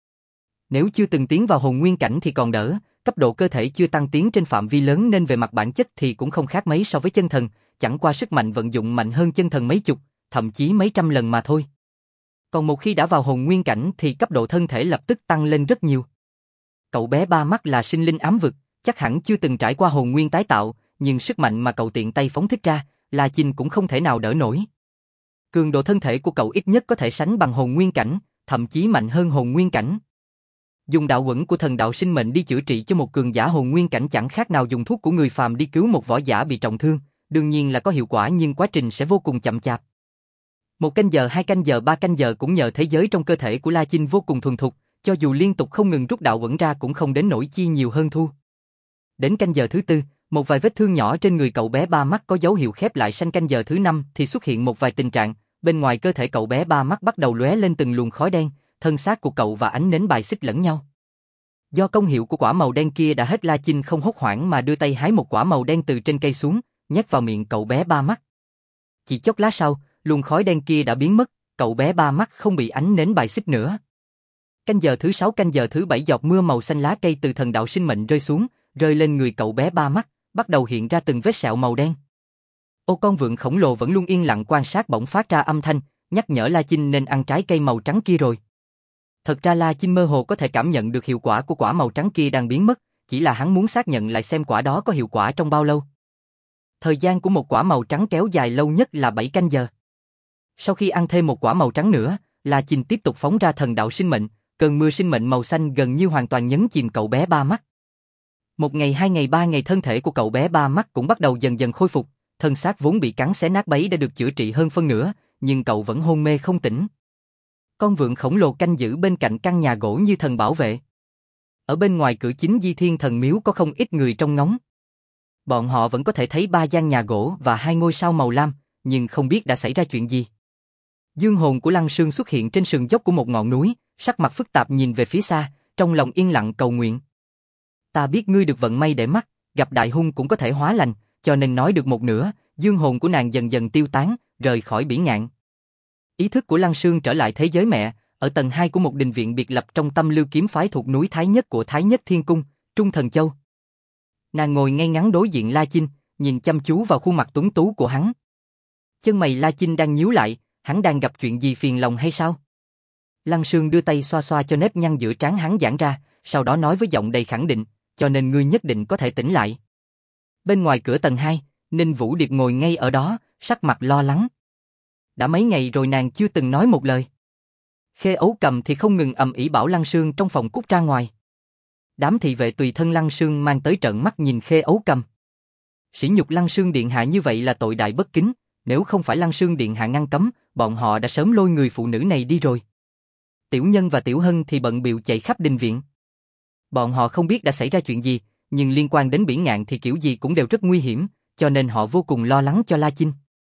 Nếu chưa từng tiến vào hồn nguyên cảnh thì còn đỡ, cấp độ cơ thể chưa tăng tiến trên phạm vi lớn nên về mặt bản chất thì cũng không khác mấy so với chân thần, chẳng qua sức mạnh vận dụng mạnh hơn chân thần mấy chục, thậm chí mấy trăm lần mà thôi. Còn một khi đã vào hồn nguyên cảnh thì cấp độ thân thể lập tức tăng lên rất nhiều. Cậu bé ba mắt là sinh linh ám vực, chắc hẳn chưa từng trải qua hồn nguyên tái tạo, nhưng sức mạnh mà cậu tiện tay phóng thích ra, La Chinh cũng không thể nào đỡ nổi. Cường độ thân thể của cậu ít nhất có thể sánh bằng hồn nguyên cảnh, thậm chí mạnh hơn hồn nguyên cảnh. Dùng đạo uẩn của thần đạo sinh mệnh đi chữa trị cho một cường giả hồn nguyên cảnh chẳng khác nào dùng thuốc của người phàm đi cứu một võ giả bị trọng thương, đương nhiên là có hiệu quả nhưng quá trình sẽ vô cùng chậm chạp. 1 canh giờ, 2 canh giờ, 3 canh giờ cũng nhờ thế giới trong cơ thể của La Chinh vô cùng thuần thục, cho dù liên tục không ngừng rút đạo uẩn ra cũng không đến nỗi chi nhiều hơn thua. Đến canh giờ thứ 4, một vài vết thương nhỏ trên người cậu bé ba mắt có dấu hiệu khép lại, sang canh giờ thứ 5 thì xuất hiện một vài tình trạng, bên ngoài cơ thể cậu bé ba mắt bắt đầu lóe lên từng luồng khói đen, thân xác của cậu và ánh nến bài xích lẫn nhau. Do công hiệu của quả màu đen kia đã hết, La Chinh không hốt hoảng mà đưa tay hái một quả màu đen từ trên cây xuống, nhét vào miệng cậu bé ba mắt. Chỉ chốc lát sau, luồng khói đen kia đã biến mất, cậu bé ba mắt không bị ánh nến bài xích nữa. Canh giờ thứ 6, canh giờ thứ 7, giọt mưa màu xanh lá cây từ thần đạo sinh mệnh rơi xuống, rơi lên người cậu bé ba mắt, bắt đầu hiện ra từng vết sẹo màu đen. Ô, con vượn khổng lồ vẫn luôn yên lặng quan sát bỗng phát ra âm thanh, nhắc nhở La Chinh nên ăn trái cây màu trắng kia rồi. Thật ra La Chinh mơ hồ có thể cảm nhận được hiệu quả của quả màu trắng kia đang biến mất, chỉ là hắn muốn xác nhận lại xem quả đó có hiệu quả trong bao lâu. Thời gian của một quả màu trắng kéo dài lâu nhất là 7 canh giờ. Sau khi ăn thêm một quả màu trắng nữa, La Chinh tiếp tục phóng ra thần đạo sinh mệnh, cơn mưa sinh mệnh màu xanh gần như hoàn toàn nhấn chìm cậu bé ba mắt. 1 ngày, 2 ngày, 3 ngày, thân thể của cậu bé ba mắt cũng bắt đầu dần dần khôi phục, thân xác vốn bị cắn xé nát bấy đã được chữa trị hơn phân nửa, nhưng cậu vẫn hôn mê không tỉnh. Con vượn khổng lồ canh giữ bên cạnh căn nhà gỗ như thần bảo vệ. Ở bên ngoài cửa chính Di Thiên Thần Miếu có không ít người trông ngóng. Bọn họ vẫn có thể thấy 3 gian nhà gỗ và 2 ngôi sao màu lam, nhưng không biết đã xảy ra chuyện gì. Dương hồn của Lăng Sương xuất hiện trên sườn dốc của một ngọn núi, sắc mặt phức tạp nhìn về phía xa, trong lòng yên lặng cầu nguyện. Ta biết ngươi được vận may để mắt, gặp đại hung cũng có thể hóa lành, cho nên nói được một nửa, dương hồn của nàng dần dần tiêu tán, rời khỏi Bỉ Ngạn. Ý thức của Lăng Sương trở lại thế giới mẹ, ở tầng 2 của một đình viện biệt lập trong Tâm Lưu kiếm phái thuộc núi Thái Nhất của Thái Nhất Thiên Cung, Trung Thần Châu. Nàng ngồi ngay ngắn đối diện La Chinh, nhìn chăm chú vào khuôn mặt tuấn tú của hắn. Chân mày La Chinh đang nhíu lại, hắn đang gặp chuyện gì phiền lòng hay sao? Lăng Sương đưa tay xoa xoa cho nếp nhăn giữa trán hắn giãn ra, sau đó nói với giọng đầy khẳng định, cho nên ngươi nhất định có thể tỉnh lại. Bên ngoài cửa tầng 2, Ninh Vũ Điệp ngồi ngay ở đó, sắc mặt lo lắng. Đã mấy ngày rồi nàng chưa từng nói một lời. Khê Ấu Cầm thì không ngừng ầm ĩ bảo Lăng Sương trong phòng cút ra ngoài. Đám thị vệ tùy thân Lăng Sương mang tới trợn mắt nhìn Khê Ấu Cầm. Sỉ nhục Lăng Sương điện hạ như vậy là tội đại bất kính, nếu không phải Lăng Sương điện hạ ngăn cấm, bọn họ đã sớm lôi người phụ nữ này đi rồi. Tiểu Nhân và Tiểu Hân thì bận bịu chạy khắp đình viện. Bọn họ không biết đã xảy ra chuyện gì, nhưng liên quan đến Bỉ Ngạn thì kiểu gì cũng đều rất nguy hiểm, cho nên họ vô cùng lo lắng cho La Chinh.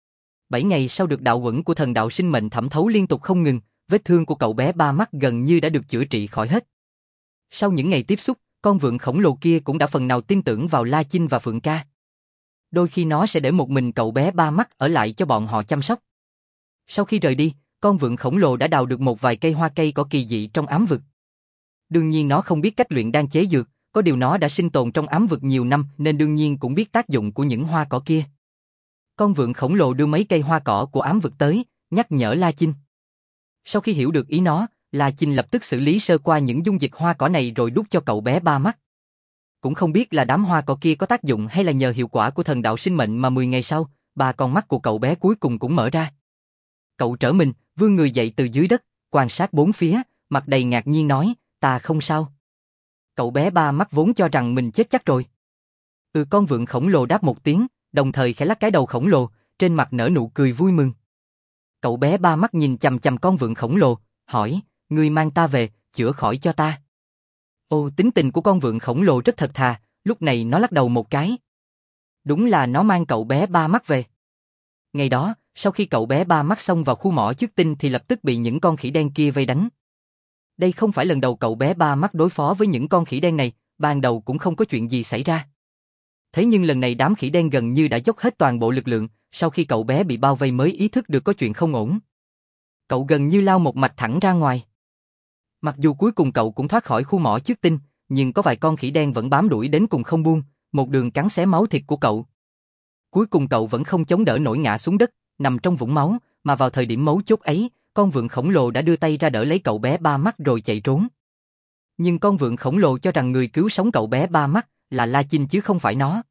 7 ngày sau được đạo uẩn của thần đạo sinh mệnh thẩm thấu liên tục không ngừng, vết thương của cậu bé ba mắt gần như đã được chữa trị khỏi hết. Sau những ngày tiếp xúc, con vượn khổng lồ kia cũng đã phần nào tin tưởng vào La Chinh và Phượng Ca. Đôi khi nó sẽ để một mình cậu bé ba mắt ở lại cho bọn họ chăm sóc. Sau khi rời đi, con vượn khổng lồ đã đào được một vài cây hoa cây cỏ kỳ dị trong ám vực. Đương nhiên nó không biết cách luyện đan chế dược, có điều nó đã sinh tồn trong ám vực nhiều năm nên đương nhiên cũng biết tác dụng của những hoa cỏ kia. Con vượn khổng lồ đưa mấy cây hoa cỏ của ám vực tới, nhắc nhở La Chinh. Sau khi hiểu được ý nó, La Chinh lập tức xử lý sơ qua những dung dịch hoa cỏ này rồi đút cho cậu bé ba mắt. Cũng không biết là đám hoa cỏ kia có tác dụng hay là nhờ hiệu quả của thần đạo sinh mệnh mà 10 ngày sau, 3 con mắt của cậu bé cuối cùng cũng mở ra. Cậu trở mình, vươn người dậy từ dưới đất, quan sát bốn phía, mặt đầy ngạc nhiên nói, ta không sao. Cậu bé ba mắt vốn cho rằng mình chết chắc rồi. Con vượn khổng lồ đáp một tiếng, đồng thời khẽ lắc cái đầu khổng lồ, trên mặt nở nụ cười vui mừng. Cậu bé ba mắt nhìn chằm chằm con vượn khổng lồ, hỏi, ngươi mang ta về, chữa khỏi cho ta. Tính tình của con vượn khổng lồ rất thật thà, lúc này nó lắc đầu một cái. Đúng là nó mang cậu bé ba mắt về. Ngày đó, sau khi cậu bé ba mắt xông vào khu mỏ chiếc tinh thì lập tức bị những con khỉ đen kia vây đánh. Đây không phải lần đầu cậu bé ba mắt đối phó với những con khỉ đen này, ban đầu cũng không có chuyện gì xảy ra. Thế nhưng lần này đám khỉ đen gần như đã dốc hết toàn bộ lực lượng, sau khi cậu bé bị bao vây mới ý thức được có chuyện không ổn. Cậu gần như lao một mạch thẳng ra ngoài. Mặc dù cuối cùng cậu cũng thoát khỏi khu mỏ chiếc tinh, nhưng có vài con khỉ đen vẫn bám đuổi đến cùng không buông, một đường cắn xé máu thịt của cậu. Cuối cùng cậu vẫn không chống đỡ nổi ngã xuống đất, nằm trong vũng máu, mà vào thời điểm mấu chốt ấy, con vượn khổng lồ đã đưa tay ra đỡ lấy cậu bé ba mắt rồi chạy trốn. Nhưng con vượn khổng lồ cho rằng người cứu sống cậu bé ba mắt là La Chinh chứ không phải nó.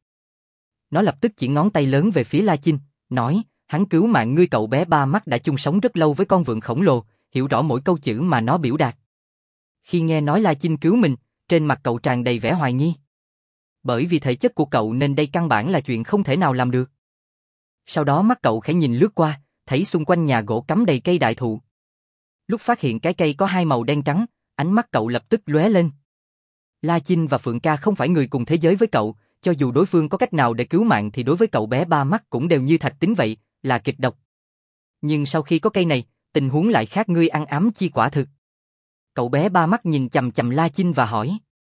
Nó lập tức chỉ ngón tay lớn về phía La Chinh, nói, hắn cứu mạng ngươi. Cậu bé ba mắt đã chung sống rất lâu với con vượn khổng lồ, hiểu rõ mỗi câu chữ mà nó biểu đạt. Khi nghe nói La Chinh cứu mình, trên mặt cậu tràn đầy vẻ hoài nghi. Bởi vì thể chất của cậu nên đây căn bản là chuyện không thể nào làm được. Sau đó mắt cậu khẽ nhìn lướt qua, thấy xung quanh nhà gỗ cắm đầy cây đại thụ. Lúc phát hiện cái cây có hai màu đen trắng, ánh mắt cậu lập tức lóe lên. La Chinh và Phượng Ca không phải người cùng thế giới với cậu, cho dù đối phương có cách nào để cứu mạng thì đối với cậu bé ba mắt cũng đều như thạch tín vậy, là kịch độc. Nhưng sau khi có cây này, tình huống lại khác. Ngươi ăn ám chi quả thực. Cậu bé ba mắt nhìn chằm chằm La Chinh và hỏi.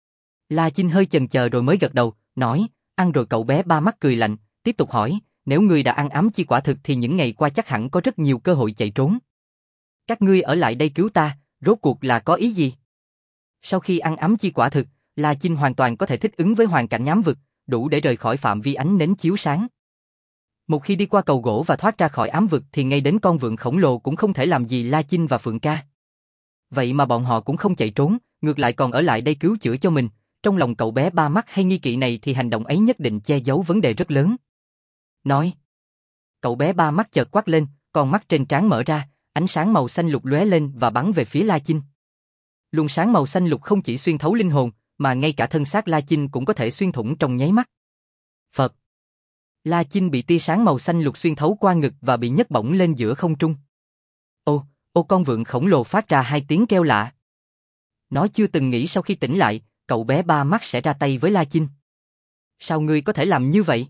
La Chinh hơi chần chờ rồi mới gật đầu, nói, ăn rồi. Cậu bé ba mắt cười lạnh, tiếp tục hỏi, nếu ngươi đã ăn ám chi quả thực thì những ngày qua chắc hẳn có rất nhiều cơ hội chạy trốn. Các ngươi ở lại đây cứu ta, rốt cuộc là có ý gì? Sau khi ăn ám chi quả thực, La Chinh hoàn toàn có thể thích ứng với hoàn cảnh ám vực, đủ để rời khỏi phạm vi ánh nến chiếu sáng. Một khi đi qua cầu gỗ và thoát ra khỏi ám vực thì ngay đến con vượn khổng lồ cũng không thể làm gì La Chinh và Phượng Ca. Vậy mà bọn họ cũng không chạy trốn, ngược lại còn ở lại đây cứu chữa cho mình. Trong lòng cậu bé ba mắt hay nghi kỵ này thì hành động ấy nhất định che giấu vấn đề rất lớn. Nói. Cậu bé ba mắt chợt quát lên, con mắt trên trán mở ra, ánh sáng màu xanh lục lóe lên và bắn về phía La Chinh. Luồng sáng màu xanh lục không chỉ xuyên thấu linh hồn, mà ngay cả thân xác La Chinh cũng có thể xuyên thủng trong nháy mắt. Phật. La Chinh bị tia sáng màu xanh lục xuyên thấu qua ngực và bị nhấc bổng lên giữa không trung. Ô, con vượn khổng lồ phát ra hai tiếng kêu lạ. Nó chưa từng nghĩ sau khi tỉnh lại, cậu bé ba mắt sẽ ra tay với La Chinh. Sao ngươi có thể làm như vậy?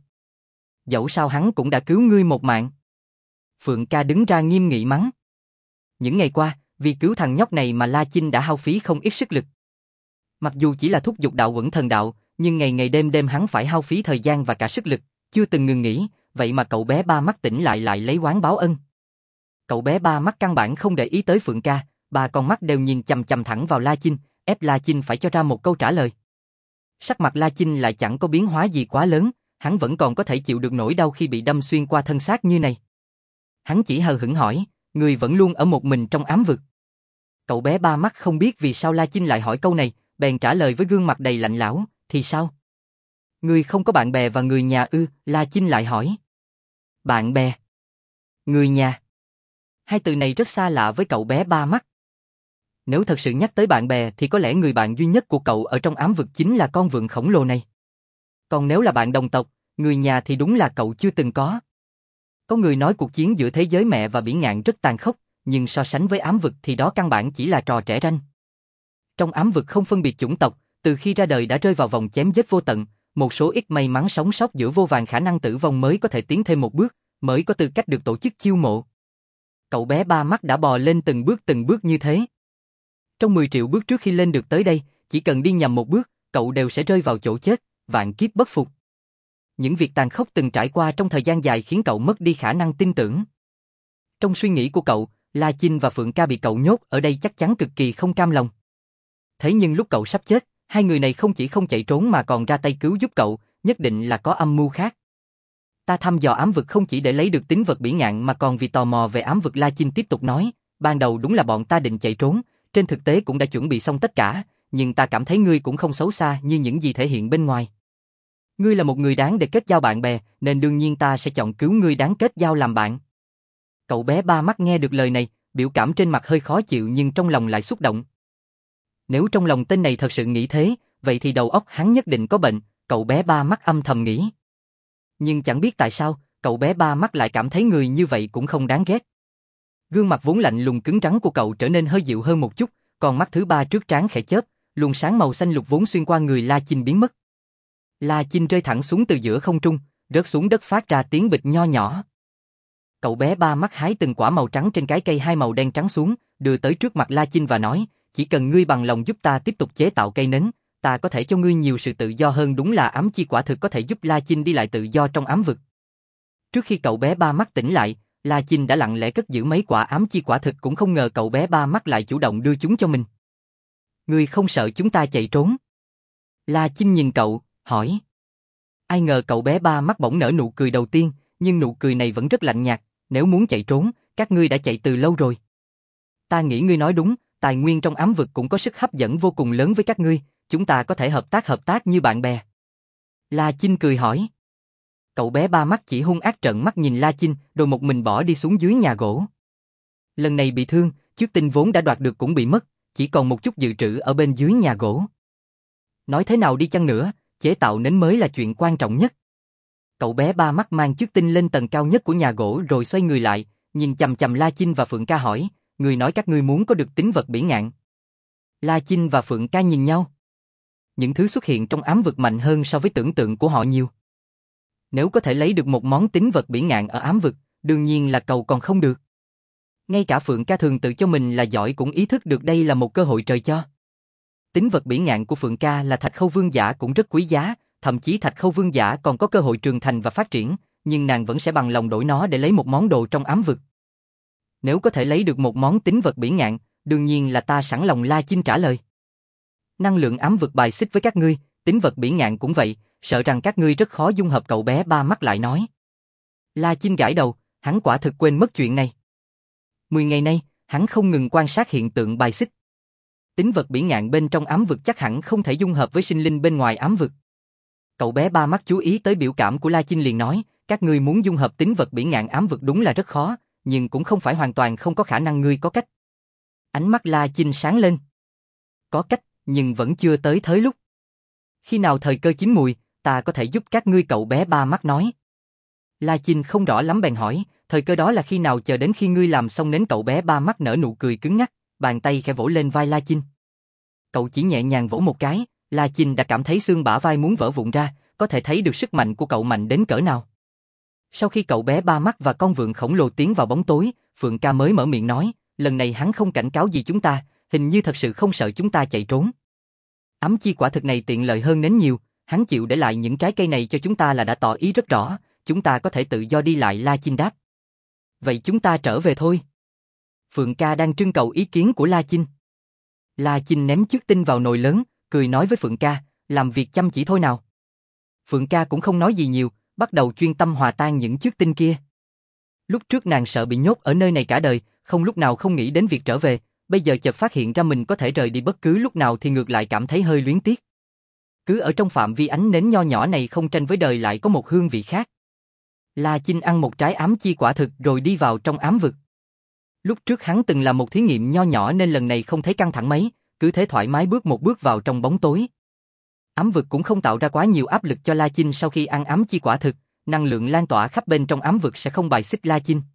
Dẫu sao hắn cũng đã cứu ngươi một mạng. Phượng Ca đứng ra nghiêm nghị mắng. Những ngày qua, vì cứu thằng nhóc này mà La Chinh đã hao phí không ít sức lực. Mặc dù chỉ là thúc giục đạo Uẩn Thần Đạo, nhưng ngày ngày đêm đêm hắn phải hao phí thời gian và cả sức lực, chưa từng ngừng nghỉ, vậy mà cậu bé ba mắt tỉnh lại lấy oán báo ân. Cậu bé ba mắt căn bản không để ý tới Phượng Ca, ba con mắt đều nhìn chằm chằm thẳng vào La Chinh, ép La Chinh phải cho ra một câu trả lời. Sắc mặt La Chinh lại chẳng có biến hóa gì quá lớn, hắn vẫn còn có thể chịu được nỗi đau khi bị đâm xuyên qua thân xác như này. Hắn chỉ hờ hững hỏi, người vẫn luôn ở một mình trong ám vực. Cậu bé ba mắt không biết vì sao La Chinh lại hỏi câu này, bèn trả lời với gương mặt đầy lạnh lẽo, thì sao? Người không có bạn bè và người nhà ư? La Chinh lại hỏi. Bạn bè? Người nhà? Hai từ này rất xa lạ với cậu bé ba mắt. Nếu thật sự nhắc tới bạn bè thì có lẽ người bạn duy nhất của cậu ở trong ám vực chính là con vượn khổng lồ này. Còn nếu là bạn đồng tộc, người nhà thì đúng là cậu chưa từng có. Có người nói cuộc chiến giữa thế giới mẹ và biển ngạn rất tàn khốc, nhưng so sánh với ám vực thì đó căn bản chỉ là trò trẻ ranh. Trong ám vực không phân biệt chủng tộc, từ khi ra đời đã rơi vào vòng chém giết vô tận, một số ít may mắn sống sót giữa vô vàn khả năng tử vong mới có thể tiến thêm một bước, mới có tư cách được tổ chức chiêu mộ. Cậu bé ba mắt đã bò lên từng bước như thế. Trong 10 triệu bước trước khi lên được tới đây, chỉ cần đi nhầm một bước, cậu đều sẽ rơi vào chỗ chết, vạn kiếp bất phục. Những việc tàn khốc từng trải qua trong thời gian dài khiến cậu mất đi khả năng tin tưởng. Trong suy nghĩ của cậu, La Chinh và Phượng Ca bị cậu nhốt ở đây chắc chắn cực kỳ không cam lòng. Thế nhưng lúc cậu sắp chết, hai người này không chỉ không chạy trốn mà còn ra tay cứu giúp cậu, nhất định là có âm mưu khác. Ta thăm dò ám vực không chỉ để lấy được tín vật bỉ ngạn mà còn vì tò mò về ám vực. La Chinh tiếp tục nói, ban đầu đúng là bọn ta định chạy trốn, trên thực tế cũng đã chuẩn bị xong tất cả, nhưng ta cảm thấy ngươi cũng không xấu xa như những gì thể hiện bên ngoài. Ngươi là một người đáng để kết giao bạn bè, nên đương nhiên ta sẽ chọn cứu ngươi đáng kết giao làm bạn. Cậu bé ba mắt nghe được lời này, biểu cảm trên mặt hơi khó chịu nhưng trong lòng lại xúc động. Nếu trong lòng tên này thật sự nghĩ thế, vậy thì đầu óc hắn nhất định có bệnh, cậu bé ba mắt âm thầm nghĩ. Nhưng chẳng biết tại sao, cậu bé ba mắt lại cảm thấy người như vậy cũng không đáng ghét. Gương mặt vốn lạnh lùng cứng rắn của cậu trở nên hơi dịu hơn một chút, còn mắt thứ ba trước trán khẽ chớp, luồng sáng màu xanh lục vốn xuyên qua người La Chinh biến mất. La Chinh rơi thẳng xuống từ giữa không trung, rớt xuống đất phát ra tiếng bịch nho nhỏ. Cậu bé ba mắt hái từng quả màu trắng trên cái cây hai màu đen trắng xuống, đưa tới trước mặt La Chinh và nói, chỉ cần ngươi bằng lòng giúp ta tiếp tục chế tạo cây nến, ta có thể cho ngươi nhiều sự tự do hơn. Đúng là ám chi quả thực có thể giúp La Chinh đi lại tự do trong ám vực. Trước khi cậu bé ba mắt tỉnh lại, La Chinh đã lặng lẽ cất giữ mấy quả ám chi quả thực, cũng không ngờ cậu bé ba mắt lại chủ động đưa chúng cho mình. Ngươi không sợ chúng ta chạy trốn? La Chinh nhìn cậu, hỏi. Ai ngờ cậu bé ba mắt bỗng nở nụ cười đầu tiên, nhưng nụ cười này vẫn rất lạnh nhạt, nếu muốn chạy trốn, các ngươi đã chạy từ lâu rồi. Ta nghĩ ngươi nói đúng, tài nguyên trong ám vực cũng có sức hấp dẫn vô cùng lớn với các ngươi, chúng ta có thể hợp tác như bạn bè. La Chinh cười hỏi. Cậu bé ba mắt chỉ hung ác trợn mắt nhìn La Chinh, rồi một mình bỏ đi xuống dưới nhà gỗ. Lần này bị thương, chiếc tinh vốn đã đoạt được cũng bị mất, chỉ còn một chút dự trữ ở bên dưới nhà gỗ. Nói thế nào đi chăng nữa, chế tạo nến mới là chuyện quan trọng nhất. Cậu bé ba mắt mang chiếc tinh lên tầng cao nhất của nhà gỗ rồi xoay người lại, nhìn chằm chằm La Chinh và Phượng Ca hỏi, người nói các ngươi muốn có được tính vật bỉ ngạn. La Chinh và Phượng Ca nhìn nhau. Những thứ xuất hiện trong ám vực mạnh hơn so với tưởng tượng của họ nhiều. Nếu có thể lấy được một món tính vật bỉ ngạn ở ám vực, đương nhiên là cầu còn không được. Ngay cả Phượng Ca thường tự cho mình là giỏi cũng ý thức được đây là một cơ hội trời cho. Tính vật bỉ ngạn của Phượng Ca là Thạch Khâu Vương Giả cũng rất quý giá, thậm chí Thạch Khâu Vương Giả còn có cơ hội trưởng thành và phát triển, nhưng nàng vẫn sẽ bằng lòng đổi nó để lấy một món đồ trong ám vực. Nếu có thể lấy được một món tính vật bỉ ngạn, đương nhiên là ta sẵn lòng. La Chinh trả lời. Năng lượng ám vực bài xích với các ngươi, tính vật bỉ ngạn cũng vậy, sợ rằng các ngươi rất khó dung hợp. Cậu bé ba mắt lại nói. La Chinh gãi đầu, hắn quả thực quên mất chuyện này. 10 ngày nay, hắn không ngừng quan sát hiện tượng bài xích. Tính vật bỉ ngạn bên trong ám vực chắc hẳn không thể dung hợp với sinh linh bên ngoài ám vực. Cậu bé ba mắt chú ý tới biểu cảm của La Chinh liền nói, các ngươi muốn dung hợp tính vật bỉ ngạn ám vực đúng là rất khó, nhưng cũng không phải hoàn toàn không có khả năng. Ngươi có cách. Ánh mắt La Chinh sáng lên. Có cách, nhưng vẫn chưa tới thời lúc. Khi nào thời cơ chín mùi, ta có thể giúp các ngươi. Cậu bé ba mắt nói. La Chinh không rõ lắm bèn hỏi, thời cơ đó là khi nào? Chờ đến khi ngươi làm xong nến. Cậu bé ba mắt nở nụ cười cứng ngắc, bàn tay khẽ vỗ lên vai La Chinh. Cậu chỉ nhẹ nhàng vỗ một cái, La Chinh đã cảm thấy xương bả vai muốn vỡ vụn ra, có thể thấy được sức mạnh của cậu mạnh đến cỡ nào. Sau khi cậu bé ba mắt và con vượn khổng lồ tiến vào bóng tối, Phượng Ca mới mở miệng nói, lần này hắn không cảnh cáo gì chúng ta, hình như thật sự không sợ chúng ta chạy trốn. Ám chi quả thực này tiện lợi hơn nến nhiều, hắn chịu để lại những trái cây này cho chúng ta là đã tỏ ý rất rõ, chúng ta có thể tự do đi lại. La Chinh đáp. Vậy chúng ta trở về thôi. Phượng Ca đang trưng cầu ý kiến của La Chinh. La Chinh ném chiếc tinh vào nồi lớn, cười nói với Phượng Ca, làm việc chăm chỉ thôi nào. Phượng Ca cũng không nói gì nhiều, bắt đầu chuyên tâm hòa tan những chiếc tinh kia. Lúc trước nàng sợ bị nhốt ở nơi này cả đời, không lúc nào không nghĩ đến việc trở về, bây giờ chợt phát hiện ra mình có thể rời đi bất cứ lúc nào thì ngược lại cảm thấy hơi luyến tiếc. Cứ ở trong phạm vi ánh nến nho nhỏ này không tranh với đời lại có một hương vị khác. La Chinh ăn một trái ám chi quả thực rồi đi vào trong ám vực. Lúc trước hắn từng làm một thí nghiệm nho nhỏ nên lần này không thấy căng thẳng mấy, cứ thế thoải mái bước một bước vào trong bóng tối. Ám vực cũng không tạo ra quá nhiều áp lực cho La Chinh. Sau khi ăn ám chi quả thực, năng lượng lan tỏa khắp bên trong ám vực sẽ không bài xích La Chinh.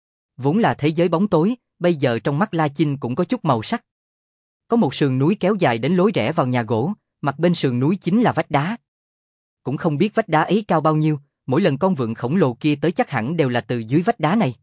Vốn là thế giới bóng tối, bây giờ trong mắt La Chinh cũng có chút màu sắc. Có một sườn núi kéo dài đến lối rẽ vào nhà gỗ, mặt bên sườn núi chính là vách đá. Cũng không biết vách đá ấy cao bao nhiêu, mỗi lần con vượn khổng lồ kia tới chắc hẳn đều là từ dưới vách đá này.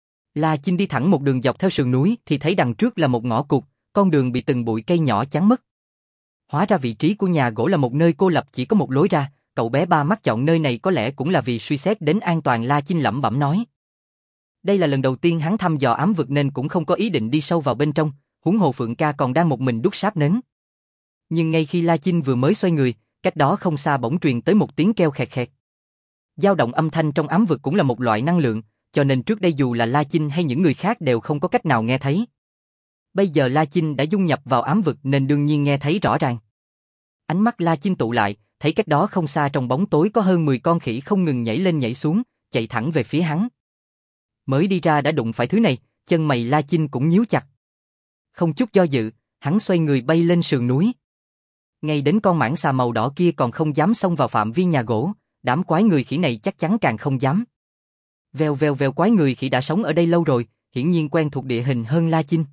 La Chinh đi thẳng một đường dọc theo sườn núi thì thấy đằng trước là một ngõ cụt, con đường bị từng bụi cây nhỏ chắn mất. Hóa ra vị trí của nhà gỗ là một nơi cô lập chỉ có một lối ra, cậu bé ba mắt chọn nơi này có lẽ cũng là vì suy xét đến an toàn. La Chinh lẩm bẩm nói. Đây là lần đầu tiên hắn thăm dò ám vực nên cũng không có ý định đi sâu vào bên trong, huống hồ Phượng Ca còn đang một mình đút sáp nến. Nhưng ngay khi La Chinh vừa mới xoay người, cách đó không xa bỗng truyền tới một tiếng kêu khẹt khẹt. Dao động âm thanh trong ám vực cũng là một loại năng lượng, cho nên trước đây dù là La Chinh hay những người khác đều không có cách nào nghe thấy. Bây giờ La Chinh đã dung nhập vào ám vực nên đương nhiên nghe thấy rõ ràng. Ánh mắt La Chinh tụ lại, thấy cách đó không xa trong bóng tối có hơn 10 con khỉ không ngừng nhảy lên nhảy xuống, chạy thẳng về phía hắn. Mới đi ra đã đụng phải thứ này, chân mày La Chinh cũng nhíu chặt. Không chút do dự, hắn xoay người bay lên sườn núi. Ngay đến con mãng xà màu đỏ kia còn không dám xông vào phạm vi nhà gỗ, đám quái người khỉ này chắc chắn càng không dám. Vèo vèo vèo, quái người khỉ đã sống ở đây lâu rồi, hiển nhiên quen thuộc địa hình hơn La Chinh.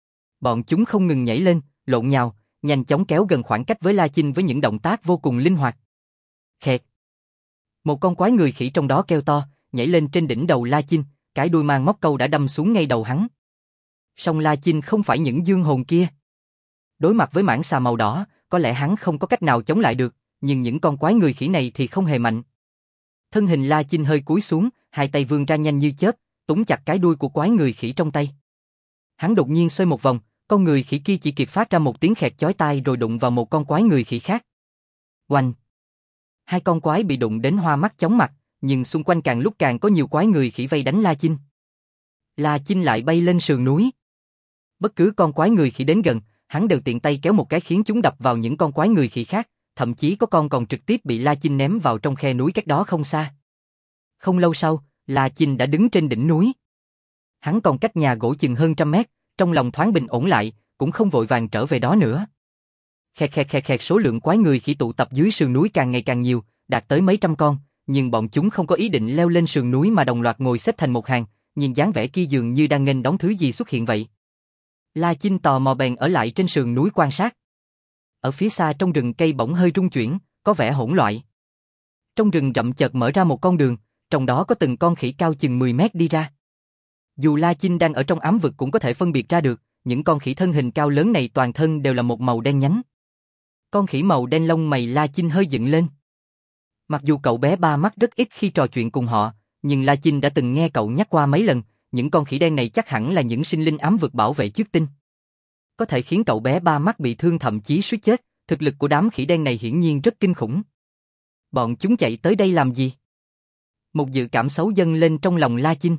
Bọn chúng không ngừng nhảy lên, lộn nhào, nhanh chóng kéo gần khoảng cách với La Chinh với những động tác vô cùng linh hoạt. Khẹt. Một con quái người khỉ trong đó kêu to, nhảy lên trên đỉnh đầu La Chinh, cái đuôi mang móc câu đã đâm xuống ngay đầu hắn. Song La Chinh không phải những dương hồn kia. Đối mặt với mãng xà màu đỏ, có lẽ hắn không có cách nào chống lại được, nhưng những con quái người khỉ này thì không hề mạnh. Thân hình La Chinh hơi cúi xuống, hai tay vươn ra nhanh như chớp, túm chặt cái đuôi của quái người khỉ trong tay. Hắn đột nhiên xoay một vòng, con người khỉ kia chỉ kịp phát ra một tiếng khẹt chói tai rồi đụng vào một con quái người khỉ khác. Oanh! Hai con quái bị đụng đến hoa mắt chóng mặt, nhưng xung quanh càng lúc càng có nhiều quái người khỉ vây đánh La Chinh. La Chinh lại bay lên sườn núi. Bất cứ con quái người khỉ đến gần, hắn đều tiện tay kéo một cái khiến chúng đập vào những con quái người khỉ khác, thậm chí có con còn trực tiếp bị La Chinh ném vào trong khe núi cách đó không xa. Không lâu sau, La Chinh đã đứng trên đỉnh núi. Hắn còn cách nhà gỗ chừng hơn 100 mét, trong lòng thoáng bình ổn lại, cũng không vội vàng trở về đó nữa. Khẹt, số lượng quái người khỉ tụ tập dưới sườn núi càng ngày càng nhiều, đạt tới mấy trăm con, nhưng bọn chúng không có ý định leo lên sườn núi mà đồng loạt ngồi xếp thành một hàng, nhìn dáng vẻ kia dường như đang nghênh đón thứ gì xuất hiện vậy. La Chinh tò mò bèn ở lại trên sườn núi quan sát. Ở phía xa trong rừng cây bỗng hơi rung chuyển, có vẻ hỗn loạn. Trong rừng rậm chợt mở ra một con đường, trong đó có từng con khỉ cao chừng 10 mét đi ra. Dù La Chinh đang ở trong ám vực cũng có thể phân biệt ra được, những con khỉ thân hình cao lớn này toàn thân đều là một màu đen nhánh. Con khỉ màu đen lông mày La Chinh hơi dựng lên. Mặc dù cậu bé ba mắt rất ít khi trò chuyện cùng họ, nhưng La Chinh đã từng nghe cậu nhắc qua mấy lần, những con khỉ đen này chắc hẳn là những sinh linh ám vực bảo vệ trước tinh. Có thể khiến cậu bé ba mắt bị thương thậm chí suýt chết, thực lực của đám khỉ đen này hiển nhiên rất kinh khủng. Bọn chúng chạy tới đây làm gì? Một dự cảm xấu dâng lên trong lòng La Chinh.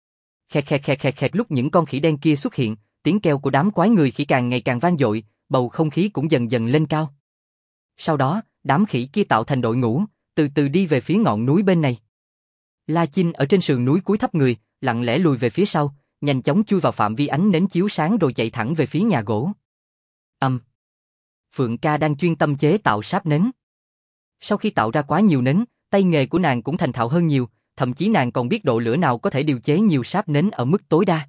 Khẹt lúc những con khỉ đen kia xuất hiện, tiếng kêu của đám quái người khỉ càng ngày càng vang dội, bầu không khí cũng dần dần lên cao. Sau đó, đám khỉ kia tạo thành đội ngũ, từ từ đi về phía ngọn núi bên này. La Chinh ở trên sườn núi cúi thấp người, lặng lẽ lùi về phía sau, nhanh chóng chui vào phạm vi ánh nến chiếu sáng rồi chạy thẳng về phía nhà gỗ. Phượng Ca đang chuyên tâm chế tạo sáp nến. Sau khi tạo ra quá nhiều nến, tay nghề của nàng cũng thành thạo hơn nhiều, thậm chí nàng còn biết độ lửa nào có thể điều chế nhiều sáp nến ở mức tối đa.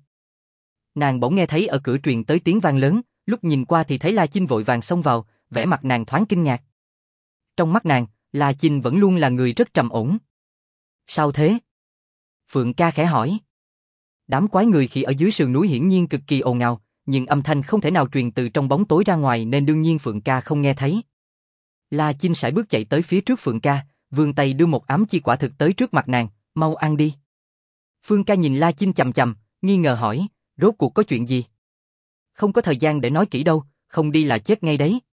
Nàng bỗng nghe thấy ở cửa truyền tới tiếng vang lớn, lúc nhìn qua thì thấy La Chinh vội vàng xông vào, vẻ mặt nàng thoáng kinh ngạc. Trong mắt nàng, La Chinh vẫn luôn là người rất trầm ổn. Sao thế? Phượng Ca khẽ hỏi. Đám quái người khỉ ở dưới sườn núi hiển nhiên cực kỳ ồn ào, nhưng âm thanh không thể nào truyền từ trong bóng tối ra ngoài nên đương nhiên Phượng Ca không nghe thấy. La Chinh sải bước chạy tới phía trước Phượng Ca, vươn tay đưa một ám chi quả thực tới trước mặt nàng, mau ăn đi. Phượng Ca nhìn La Chinh chằm chằm, nghi ngờ hỏi, rốt cuộc có chuyện gì? Không có thời gian để nói kỹ đâu, không đi là chết ngay đấy.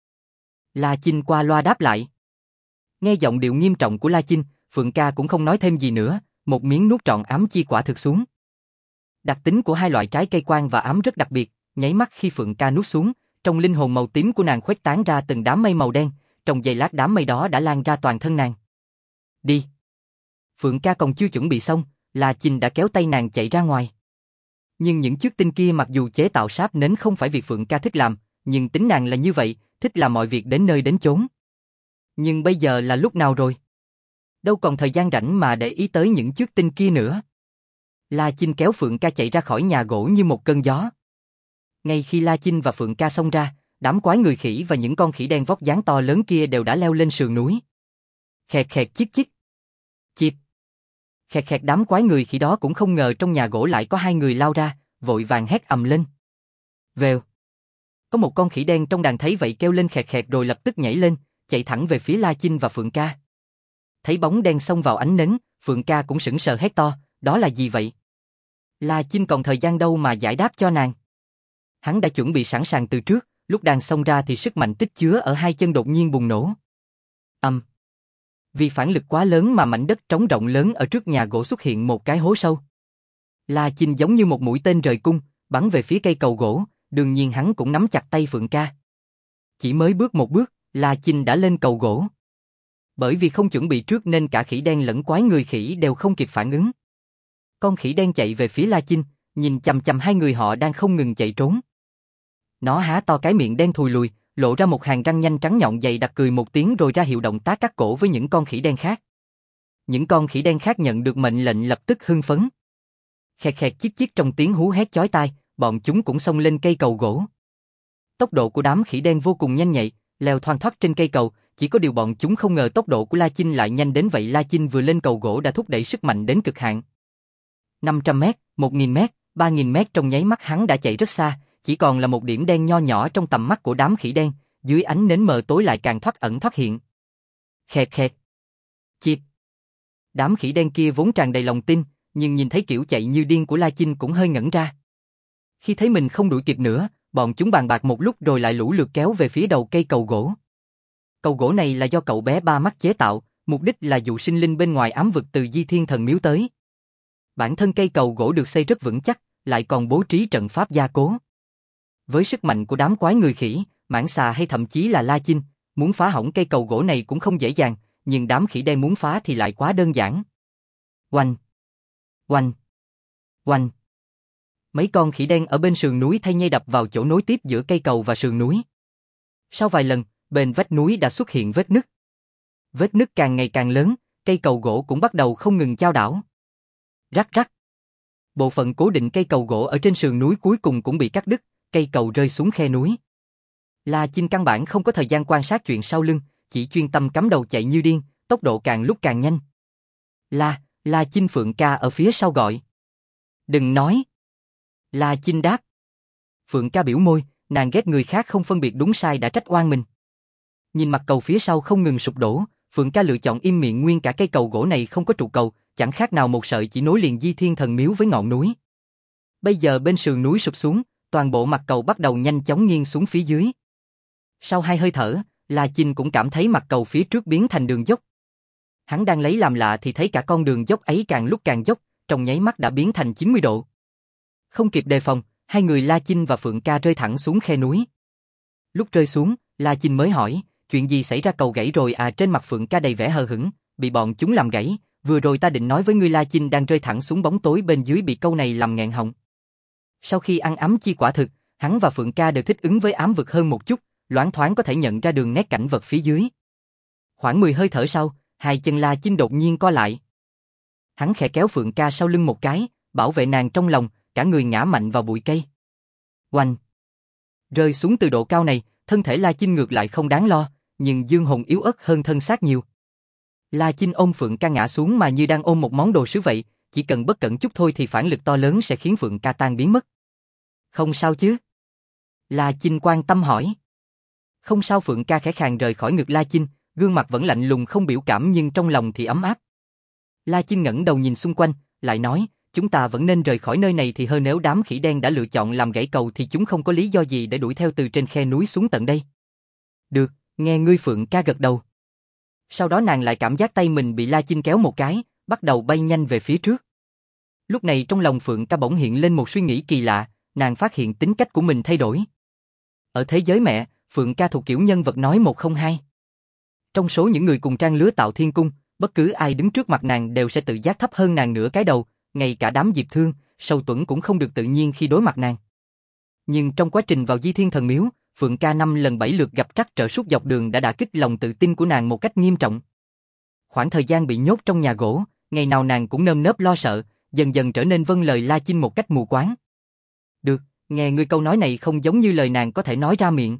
La Chinh qua loa đáp lại. Nghe giọng điệu nghiêm trọng của La Chinh, Phượng Ca cũng không nói thêm gì nữa, một miếng nuốt trọn ám chi quả thực xuống. Đặc tính của hai loại trái cây quan và ám rất đặc biệt, nháy mắt khi Phượng Ca nuốt xuống, trong linh hồn màu tím của nàng khuếch tán ra từng đám mây màu đen, trong giây lát đám mây đó đã lan ra toàn thân nàng. Đi. Phượng Ca còn chưa chuẩn bị xong, La Chinh đã kéo tay nàng chạy ra ngoài. Nhưng những chiếc tinh kia mặc dù chế tạo sáp nến không phải việc Phượng Ca thích làm, nhưng tính nàng là như vậy, thích làm mọi việc đến nơi đến chốn. Nhưng bây giờ là lúc nào rồi? Đâu còn thời gian rảnh mà để ý tới những chiếc tinh kia nữa. La Chinh kéo Phượng Ca chạy ra khỏi nhà gỗ như một cơn gió. Ngay khi La Chinh và Phượng Ca xông ra, đám quái người khỉ và những con khỉ đen vóc dáng to lớn kia đều đã leo lên sườn núi. Khẹt chít chít. Chịp. Khẹt đám quái người khỉ đó cũng không ngờ trong nhà gỗ lại có hai người lao ra, vội vàng hét ầm lên. Vèo. Có một con khỉ đen trong đàn thấy vậy kêu lên khẹt rồi lập tức nhảy lên, chạy thẳng về phía La Chinh và Phượng Ca. Thấy bóng đen xông vào ánh nến, Phượng Ca cũng sững sờ hét to, đó là gì vậy? La Chinh còn thời gian đâu mà giải đáp cho nàng. Hắn đã chuẩn bị sẵn sàng từ trước, lúc đang xông ra thì sức mạnh tích chứa ở hai chân đột nhiên bùng nổ. Vì phản lực quá lớn mà mảnh đất trống rộng lớn ở trước nhà gỗ xuất hiện một cái hố sâu. La Chinh giống như một mũi tên rời cung, bắn về phía cây cầu gỗ, đương nhiên hắn cũng nắm chặt tay Phượng Ca. Chỉ mới bước một bước, La Chinh đã lên cầu gỗ. Bởi vì không chuẩn bị trước nên cả khỉ đen lẫn quái người khỉ đều không kịp phản ứng. Con khỉ đen chạy về phía La Chinh, nhìn chằm chằm hai người họ đang không ngừng chạy trốn. Nó há to cái miệng đen thùi lùi, lộ ra một hàng răng nhanh trắng nhọn dày đặc cười một tiếng rồi ra hiệu động tác cắt cổ với những con khỉ đen khác. Những con khỉ đen khác nhận được mệnh lệnh lập tức hưng phấn. Khẹt chít chít trong tiếng hú hét chói tai, bọn chúng cũng xông lên cây cầu gỗ. Tốc độ của đám khỉ đen vô cùng nhanh nhạy, leo thoăn thoắt trên cây cầu, chỉ có điều bọn chúng không ngờ tốc độ của La Chinh lại nhanh đến vậy. La Chinh vừa lên cầu gỗ đã thúc đẩy sức mạnh đến cực hạn. 500 mét, 1000 mét, 3000 mét trong nháy mắt hắn đã chạy rất xa, chỉ còn là một điểm đen nho nhỏ trong tầm mắt của đám khỉ đen, dưới ánh nến mờ tối lại càng thoát ẩn thoát hiện. Khẹt khẹt. Chịp. Đám khỉ đen kia vốn tràn đầy lòng tin, nhưng nhìn thấy kiểu chạy như điên của La Chinh cũng hơi ngẩn ra. Khi thấy mình không đuổi kịp nữa, bọn chúng bàn bạc một lúc rồi lại lũ lượt kéo về phía đầu cây cầu gỗ. Cầu gỗ này là do cậu bé ba mắt chế tạo, mục đích là dụ sinh linh bên ngoài ám vực từ Di Thiên Thần Miếu tới. Bản thân cây cầu gỗ được xây rất vững chắc, lại còn bố trí trận pháp gia cố. Với sức mạnh của đám quái người khỉ, mãng xà hay thậm chí là La Chinh, muốn phá hỏng cây cầu gỗ này cũng không dễ dàng, nhưng đám khỉ đen muốn phá thì lại quá đơn giản. Oanh! Oanh! Oanh! Mấy con khỉ đen ở bên sườn núi thay nhau đập vào chỗ nối tiếp giữa cây cầu và sườn núi. Sau vài lần, bên vách núi đã xuất hiện vết nứt. Vết nứt càng ngày càng lớn, cây cầu gỗ cũng bắt đầu không ngừng chao đảo. Rắc rắc. Bộ phận cố định cây cầu gỗ ở trên sườn núi cuối cùng cũng bị cắt đứt, cây cầu rơi xuống khe núi. La Chinh căn bản không có thời gian quan sát chuyện sau lưng, chỉ chuyên tâm cắm đầu chạy như điên, tốc độ càng lúc càng nhanh. La Chinh Phượng ca ở phía sau gọi. Đừng nói. La Chinh đáp. Phượng ca biểu môi, nàng ghét người khác không phân biệt đúng sai đã trách oan mình. Nhìn mặt cầu phía sau không ngừng sụp đổ, Phượng ca lựa chọn im miệng, nguyên cả cây cầu gỗ này không có trụ cầu, chẳng khác nào một sợi chỉ nối liền Di Thiên Thần Miếu với ngọn núi. Bây giờ bên sườn núi sụp xuống, toàn bộ mặt cầu bắt đầu nhanh chóng nghiêng xuống phía dưới. Sau 2 hơi thở, La Chinh cũng cảm thấy mặt cầu phía trước biến thành đường dốc. Hắn đang lấy làm lạ thì thấy cả con đường dốc ấy càng lúc càng dốc, trong nháy mắt đã biến thành 90 độ. Không kịp đề phòng, hai người La Chinh và Phượng ca rơi thẳng xuống khe núi. Lúc rơi xuống, La Chinh mới hỏi, chuyện gì xảy ra, cầu gãy rồi à? Trên mặt Phượng ca đầy vẻ hờ hững, bị bọn chúng làm gãy, vừa rồi ta định nói với ngươi. La Chinh đang rơi thẳng xuống bóng tối bên dưới bị câu này làm nghẹn họng. Sau khi ăn ám chi quả thực, hắn và Phượng ca đều thích ứng với ám vực hơn một chút, loáng thoáng có thể nhận ra đường nét cảnh vật phía dưới. Khoảng 10 hơi thở sau, hai chân La Chinh đột nhiên co lại. Hắn khẽ kéo Phượng ca sau lưng một cái, bảo vệ nàng trong lòng, cả người ngã mạnh vào bụi cây. Oanh! Rơi xuống từ độ cao này, thân thể La Chinh ngược lại không đáng lo, nhưng dương hồn yếu ớt hơn thân xác nhiều. La Chinh ôm Phượng ca ngã xuống mà như đang ôm một món đồ sứ vậy, chỉ cần bất cẩn chút thôi thì phản lực to lớn sẽ khiến Phượng ca tan biến mất. Không sao chứ? La Chinh quan tâm hỏi. Không sao. Phượng ca khẽ khàng rời khỏi ngực La Chinh, gương mặt vẫn lạnh lùng không biểu cảm nhưng trong lòng thì ấm áp. La Chinh ngẩng đầu nhìn xung quanh, lại nói, chúng ta vẫn nên rời khỏi nơi này thì hơn, nếu đám khỉ đen đã lựa chọn làm gãy cầu thì chúng không có lý do gì để đuổi theo từ trên khe núi xuống tận đây. Được, nghe ngươi. Phượng ca gật đầu. Sau đó nàng lại cảm giác tay mình bị La Chinh kéo một cái, bắt đầu bay nhanh về phía trước. Lúc này trong lòng Phượng ca bỗng hiện lên một suy nghĩ kỳ lạ, nàng phát hiện tính cách của mình thay đổi. Ở thế giới mẹ, Phượng ca thuộc kiểu nhân vật nói một không hai. Trong số những người cùng trang lứa tạo thiên cung, bất cứ ai đứng trước mặt nàng đều sẽ tự giác thấp hơn nàng nửa cái đầu, ngay cả đám Diệp Thương, Sầu Tuẫn cũng không được tự nhiên khi đối mặt nàng. Nhưng trong quá trình vào Di Thiên Thần Miếu, Phượng ca 5 lần 7 lượt gặp trắc trở suốt dọc đường đã đả kích lòng tự tin của nàng một cách nghiêm trọng. Khoảng thời gian bị nhốt trong nhà gỗ, ngày nào nàng cũng nơm nớp lo sợ, dần dần trở nên vâng lời La Chinh một cách mù quáng. Được, nghe ngươi, câu nói này không giống như lời nàng có thể nói ra miệng.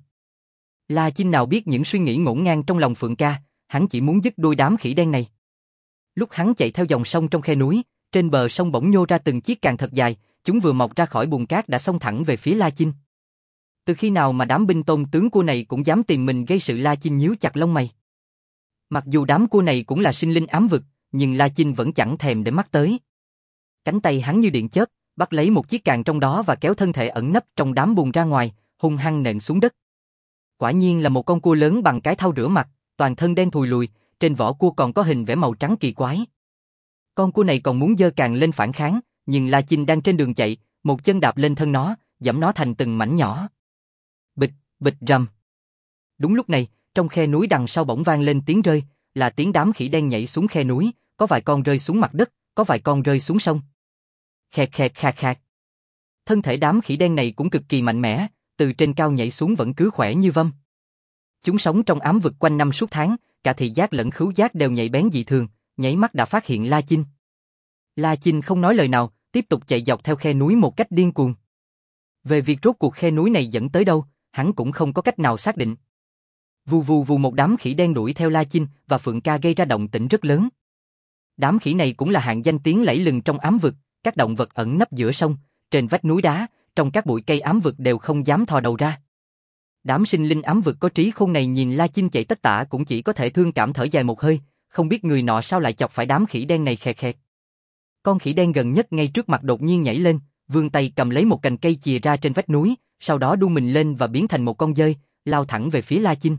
La Chinh nào biết những suy nghĩ ngổn ngang trong lòng Phượng ca, hắn chỉ muốn dứt đuôi đám khỉ đen này. Lúc hắn chạy theo dòng sông trong khe núi, trên bờ sông bỗng nhô ra từng chiếc càng thật dài, chúng vừa mọc ra khỏi bùn cát đã xông thẳng về phía La Chinh. Từ khi nào mà đám binh tôn tướng cua này cũng dám tìm mình gây sự? La Chinh nhíu chặt lông mày. Mặc dù đám cua này cũng là sinh linh ám vực, nhưng La Chinh vẫn chẳng thèm để mắt tới. Cánh tay hắn như điện chớp, bắt lấy một chiếc càng trong đó và kéo thân thể ẩn nấp trong đám bùn ra ngoài, hung hăng nện xuống đất. Quả nhiên là một con cua lớn bằng cái thau rửa mặt, toàn thân đen thùi lùi, trên vỏ cua còn có hình vẽ màu trắng kỳ quái. Con cua này còn muốn giơ càng lên phản kháng, nhưng La Chinh đang trên đường chạy, một chân đạp lên thân nó, giẫm nó thành từng mảnh nhỏ. Bịch, bịch rầm. Đúng lúc này, trong khe núi đằng sau bỗng vang lên tiếng rơi, là tiếng đám khỉ đen nhảy xuống khe núi, có vài con rơi xuống mặt đất, có vài con rơi xuống sông. Khẹt khẹt khạc khạc. Thân thể đám khỉ đen này cũng cực kỳ mạnh mẽ, từ trên cao nhảy xuống vẫn cứ khỏe như vâm. Chúng sống trong ám vực quanh năm suốt tháng, cả thị giác lẫn khứu giác đều nhạy bén dị thường, nháy mắt đã phát hiện La Chinh. La Chinh không nói lời nào, tiếp tục chạy dọc theo khe núi một cách điên cuồng. Về việc rốt cuộc khe núi này dẫn tới đâu, hắn cũng không có cách nào xác định. Vù vù vù, một đám khỉ đen đuổi theo La Chinh và Phượng ca gây ra động tĩnh rất lớn. Đám khỉ này cũng là hạng danh tiếng lẫy lừng trong ám vực, Các động vật ẩn nấp giữa sông, trên vách núi đá, trong các bụi cây ám vực đều không dám thò đầu ra. Đám sinh linh ám vực có trí khôn này nhìn La Chinh chạy tất tả cũng chỉ có thể thương cảm thở dài một hơi, không biết người nọ sao lại chọc phải đám khỉ đen này khẹt khẹt. Con khỉ đen gần nhất ngay trước mặt đột nhiên nhảy lên, vươn tay cầm lấy một cành cây chìa ra trên vách núi, sau đó đu mình lên và biến thành một con dơi, lao thẳng về phía La Chinh.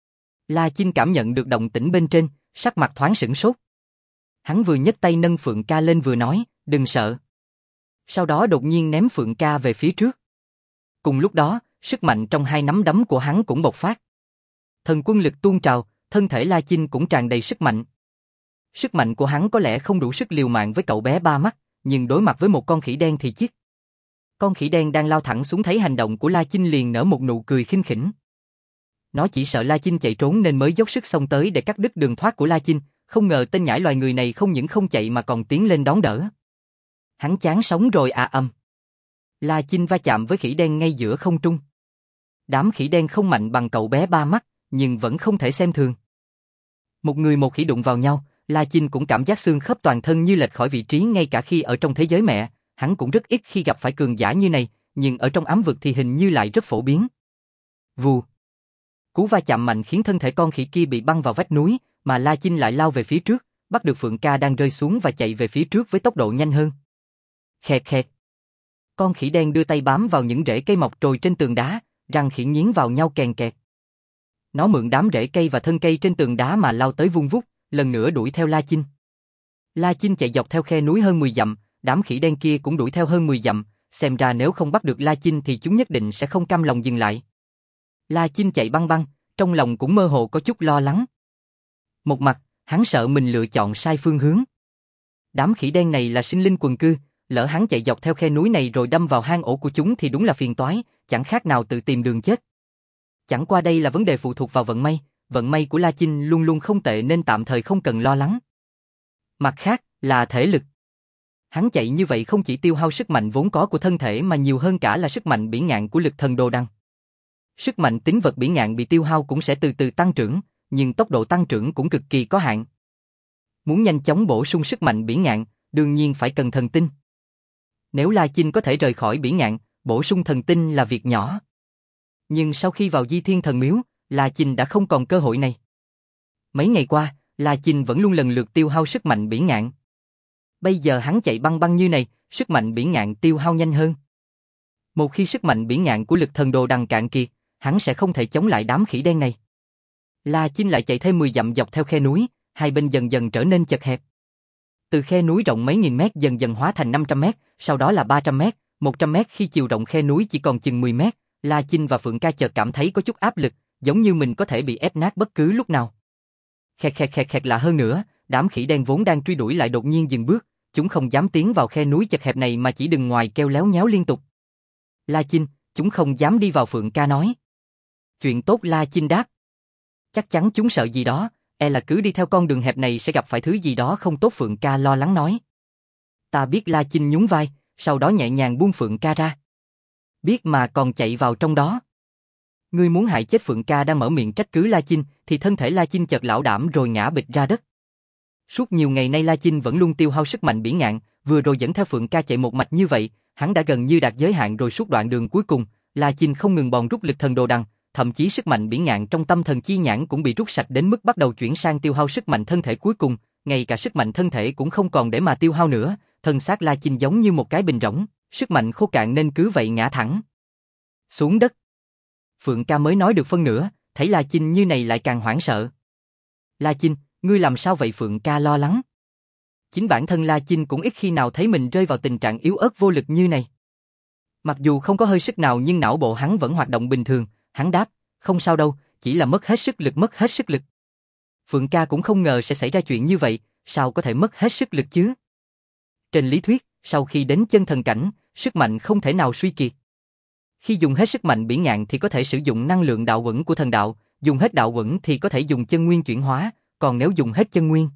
La Chinh cảm nhận được động tĩnh bên trên, sắc mặt thoáng sửng sốt. Hắn vừa nhấc tay nâng Phượng Ca lên vừa nói, đừng sợ. Sau đó đột nhiên ném Phượng Ca về phía trước. Cùng lúc đó, sức mạnh trong hai nắm đấm của hắn cũng bộc phát. Thần quân lực tuôn trào, thân thể La Chinh cũng tràn đầy sức mạnh. Sức mạnh của hắn có lẽ không đủ sức liều mạng với cậu bé ba mắt, nhưng đối mặt với một con khỉ đen thì chiếc. Con khỉ đen đang lao thẳng xuống thấy hành động của La Chinh liền nở một nụ cười khinh khỉnh. Nó chỉ sợ La Chinh chạy trốn nên mới dốc sức xông tới để cắt đứt đường thoát của La Chinh, không ngờ tên nhãi loài người này không những không chạy mà còn tiến lên đón đỡ. Hắn chán sống rồi à ầm. La Chinh va chạm với khỉ đen ngay giữa không trung. Đám khỉ đen không mạnh bằng cậu bé ba mắt, nhưng vẫn không thể xem thường. Một người một khỉ đụng vào nhau, La Chinh cũng cảm giác xương khớp toàn thân như lệch khỏi vị trí ngay cả khi ở trong thế giới mẹ, hắn cũng rất ít khi gặp phải cường giả như này, nhưng ở trong ám vực thì hình như lại rất phổ biến. Vù. Cú va chạm mạnh khiến thân thể con khỉ kia bị băng vào vách núi, mà La Chinh lại lao về phía trước, bắt được Phượng Ca đang rơi xuống và chạy về phía trước với tốc độ nhanh hơn. Khẹt khẹt. Con khỉ đen đưa tay bám vào những rễ cây mọc trồi trên tường đá, răng khỉ nghiến vào nhau kèn kẹt. Nó mượn đám rễ cây và thân cây trên tường đá mà lao tới vung vút, lần nữa đuổi theo La Chinh. La Chinh chạy dọc theo khe núi hơn 10 dặm, đám khỉ đen kia cũng đuổi theo hơn 10 dặm, xem ra nếu không bắt được La Chinh thì chúng nhất định sẽ không cam lòng dừng lại. La Chinh chạy băng băng, trong lòng cũng mơ hồ có chút lo lắng. Một mặt, hắn sợ mình lựa chọn sai phương hướng. Đám khỉ đen này là sinh linh quần cư, lỡ hắn chạy dọc theo khe núi này rồi đâm vào hang ổ của chúng thì đúng là phiền toái, chẳng khác nào tự tìm đường chết. Chẳng qua đây là vấn đề phụ thuộc vào vận may của La Chinh luôn luôn không tệ nên tạm thời không cần lo lắng. Mặt khác, là thể lực. Hắn chạy như vậy không chỉ tiêu hao sức mạnh vốn có của thân thể mà nhiều hơn cả là sức mạnh bỉ ngạn của lực thần đồ đăng. Sức mạnh tín vật bỉ ngạn bị tiêu hao cũng sẽ từ từ tăng trưởng, nhưng tốc độ tăng trưởng cũng cực kỳ có hạn. Muốn nhanh chóng bổ sung sức mạnh bỉ ngạn, đương nhiên phải cần thần tinh. Nếu La Chinh có thể rời khỏi bỉ ngạn, bổ sung thần tinh là việc nhỏ. Nhưng sau khi vào Di Thiên Thần Miếu, La Chinh đã không còn cơ hội này. Mấy ngày qua, La Chinh vẫn luôn lần lượt tiêu hao sức mạnh bỉ ngạn. Bây giờ hắn chạy băng băng như này, sức mạnh bỉ ngạn tiêu hao nhanh hơn. Một khi sức mạnh bỉ ngạn của lực thần đồ đằng cạn kiệt, hắn sẽ không thể chống lại đám khỉ đen này. La Chinh lại chạy thêm 10 dặm dọc theo khe núi, hai bên dần dần trở nên chật hẹp. Từ khe núi rộng mấy nghìn mét dần dần hóa thành 500 mét, sau đó là 300 mét, 100 mét khi chiều rộng khe núi chỉ còn chừng 10 mét, La Chinh và Phượng Ca chợt cảm thấy có chút áp lực, giống như mình có thể bị ép nát bất cứ lúc nào. Khẹt khẹt khẹt khẹt lạ hơn nữa, đám khỉ đen vốn đang truy đuổi lại đột nhiên dừng bước, chúng không dám tiến vào khe núi chật hẹp này mà chỉ đứng ngoài kêu léo nhéo liên tục. La Chinh, chúng không dám đi vào, Phượng Ca nói. Chuyện tốt, La Chinh đáp. Chắc chắn chúng sợ gì đó, là cứ đi theo con đường hẹp này sẽ gặp phải thứ gì đó không tốt, Phượng Ca lo lắng nói. Ta biết, La Chinh nhún vai, sau đó nhẹ nhàng buông Phượng Ca ra. Biết mà còn chạy vào trong đó. Ngươi muốn hại chết, Phượng Ca đang mở miệng trách cứ La Chinh, thì thân thể La Chinh chợt lảo đảo rồi ngã bịch ra đất. Suốt nhiều ngày nay La Chinh vẫn luôn tiêu hao sức mạnh bỉ ngạn, vừa rồi dẫn theo Phượng Ca chạy một mạch như vậy, hắn đã gần như đạt giới hạn rồi. Suốt đoạn đường cuối cùng, La Chinh không ngừng bòn rút lực thần đồ đằng, thậm chí sức mạnh bỉ ngạn trong tâm thần chi nhãn cũng bị rút sạch đến mức bắt đầu chuyển sang tiêu hao sức mạnh thân thể cuối cùng, ngay cả sức mạnh thân thể cũng không còn để mà tiêu hao nữa, thân xác La Chinh giống như một cái bình rỗng, sức mạnh khô cạn nên cứ vậy ngã thẳng xuống đất. Phượng Ca mới nói được phân nửa, thấy La Chinh như này lại càng hoảng sợ. La Chinh, ngươi làm sao vậy? Phượng Ca lo lắng. Chính bản thân La Chinh cũng ít khi nào thấy mình rơi vào tình trạng yếu ớt vô lực như này. Mặc dù không có hơi sức nào nhưng não bộ hắn vẫn hoạt động bình thường, hắn đáp, không sao đâu, chỉ là mất hết sức lực. Phượng Ca cũng không ngờ sẽ xảy ra chuyện như vậy, sao có thể mất hết sức lực chứ? Trên lý thuyết, sau khi đến chân thần cảnh, sức mạnh không thể nào suy kiệt. Khi dùng hết sức mạnh bỉ ngạn thì có thể sử dụng năng lượng đạo uẩn của thần đạo, dùng hết đạo uẩn thì có thể dùng chân nguyên chuyển hóa, còn nếu dùng hết chân nguyên,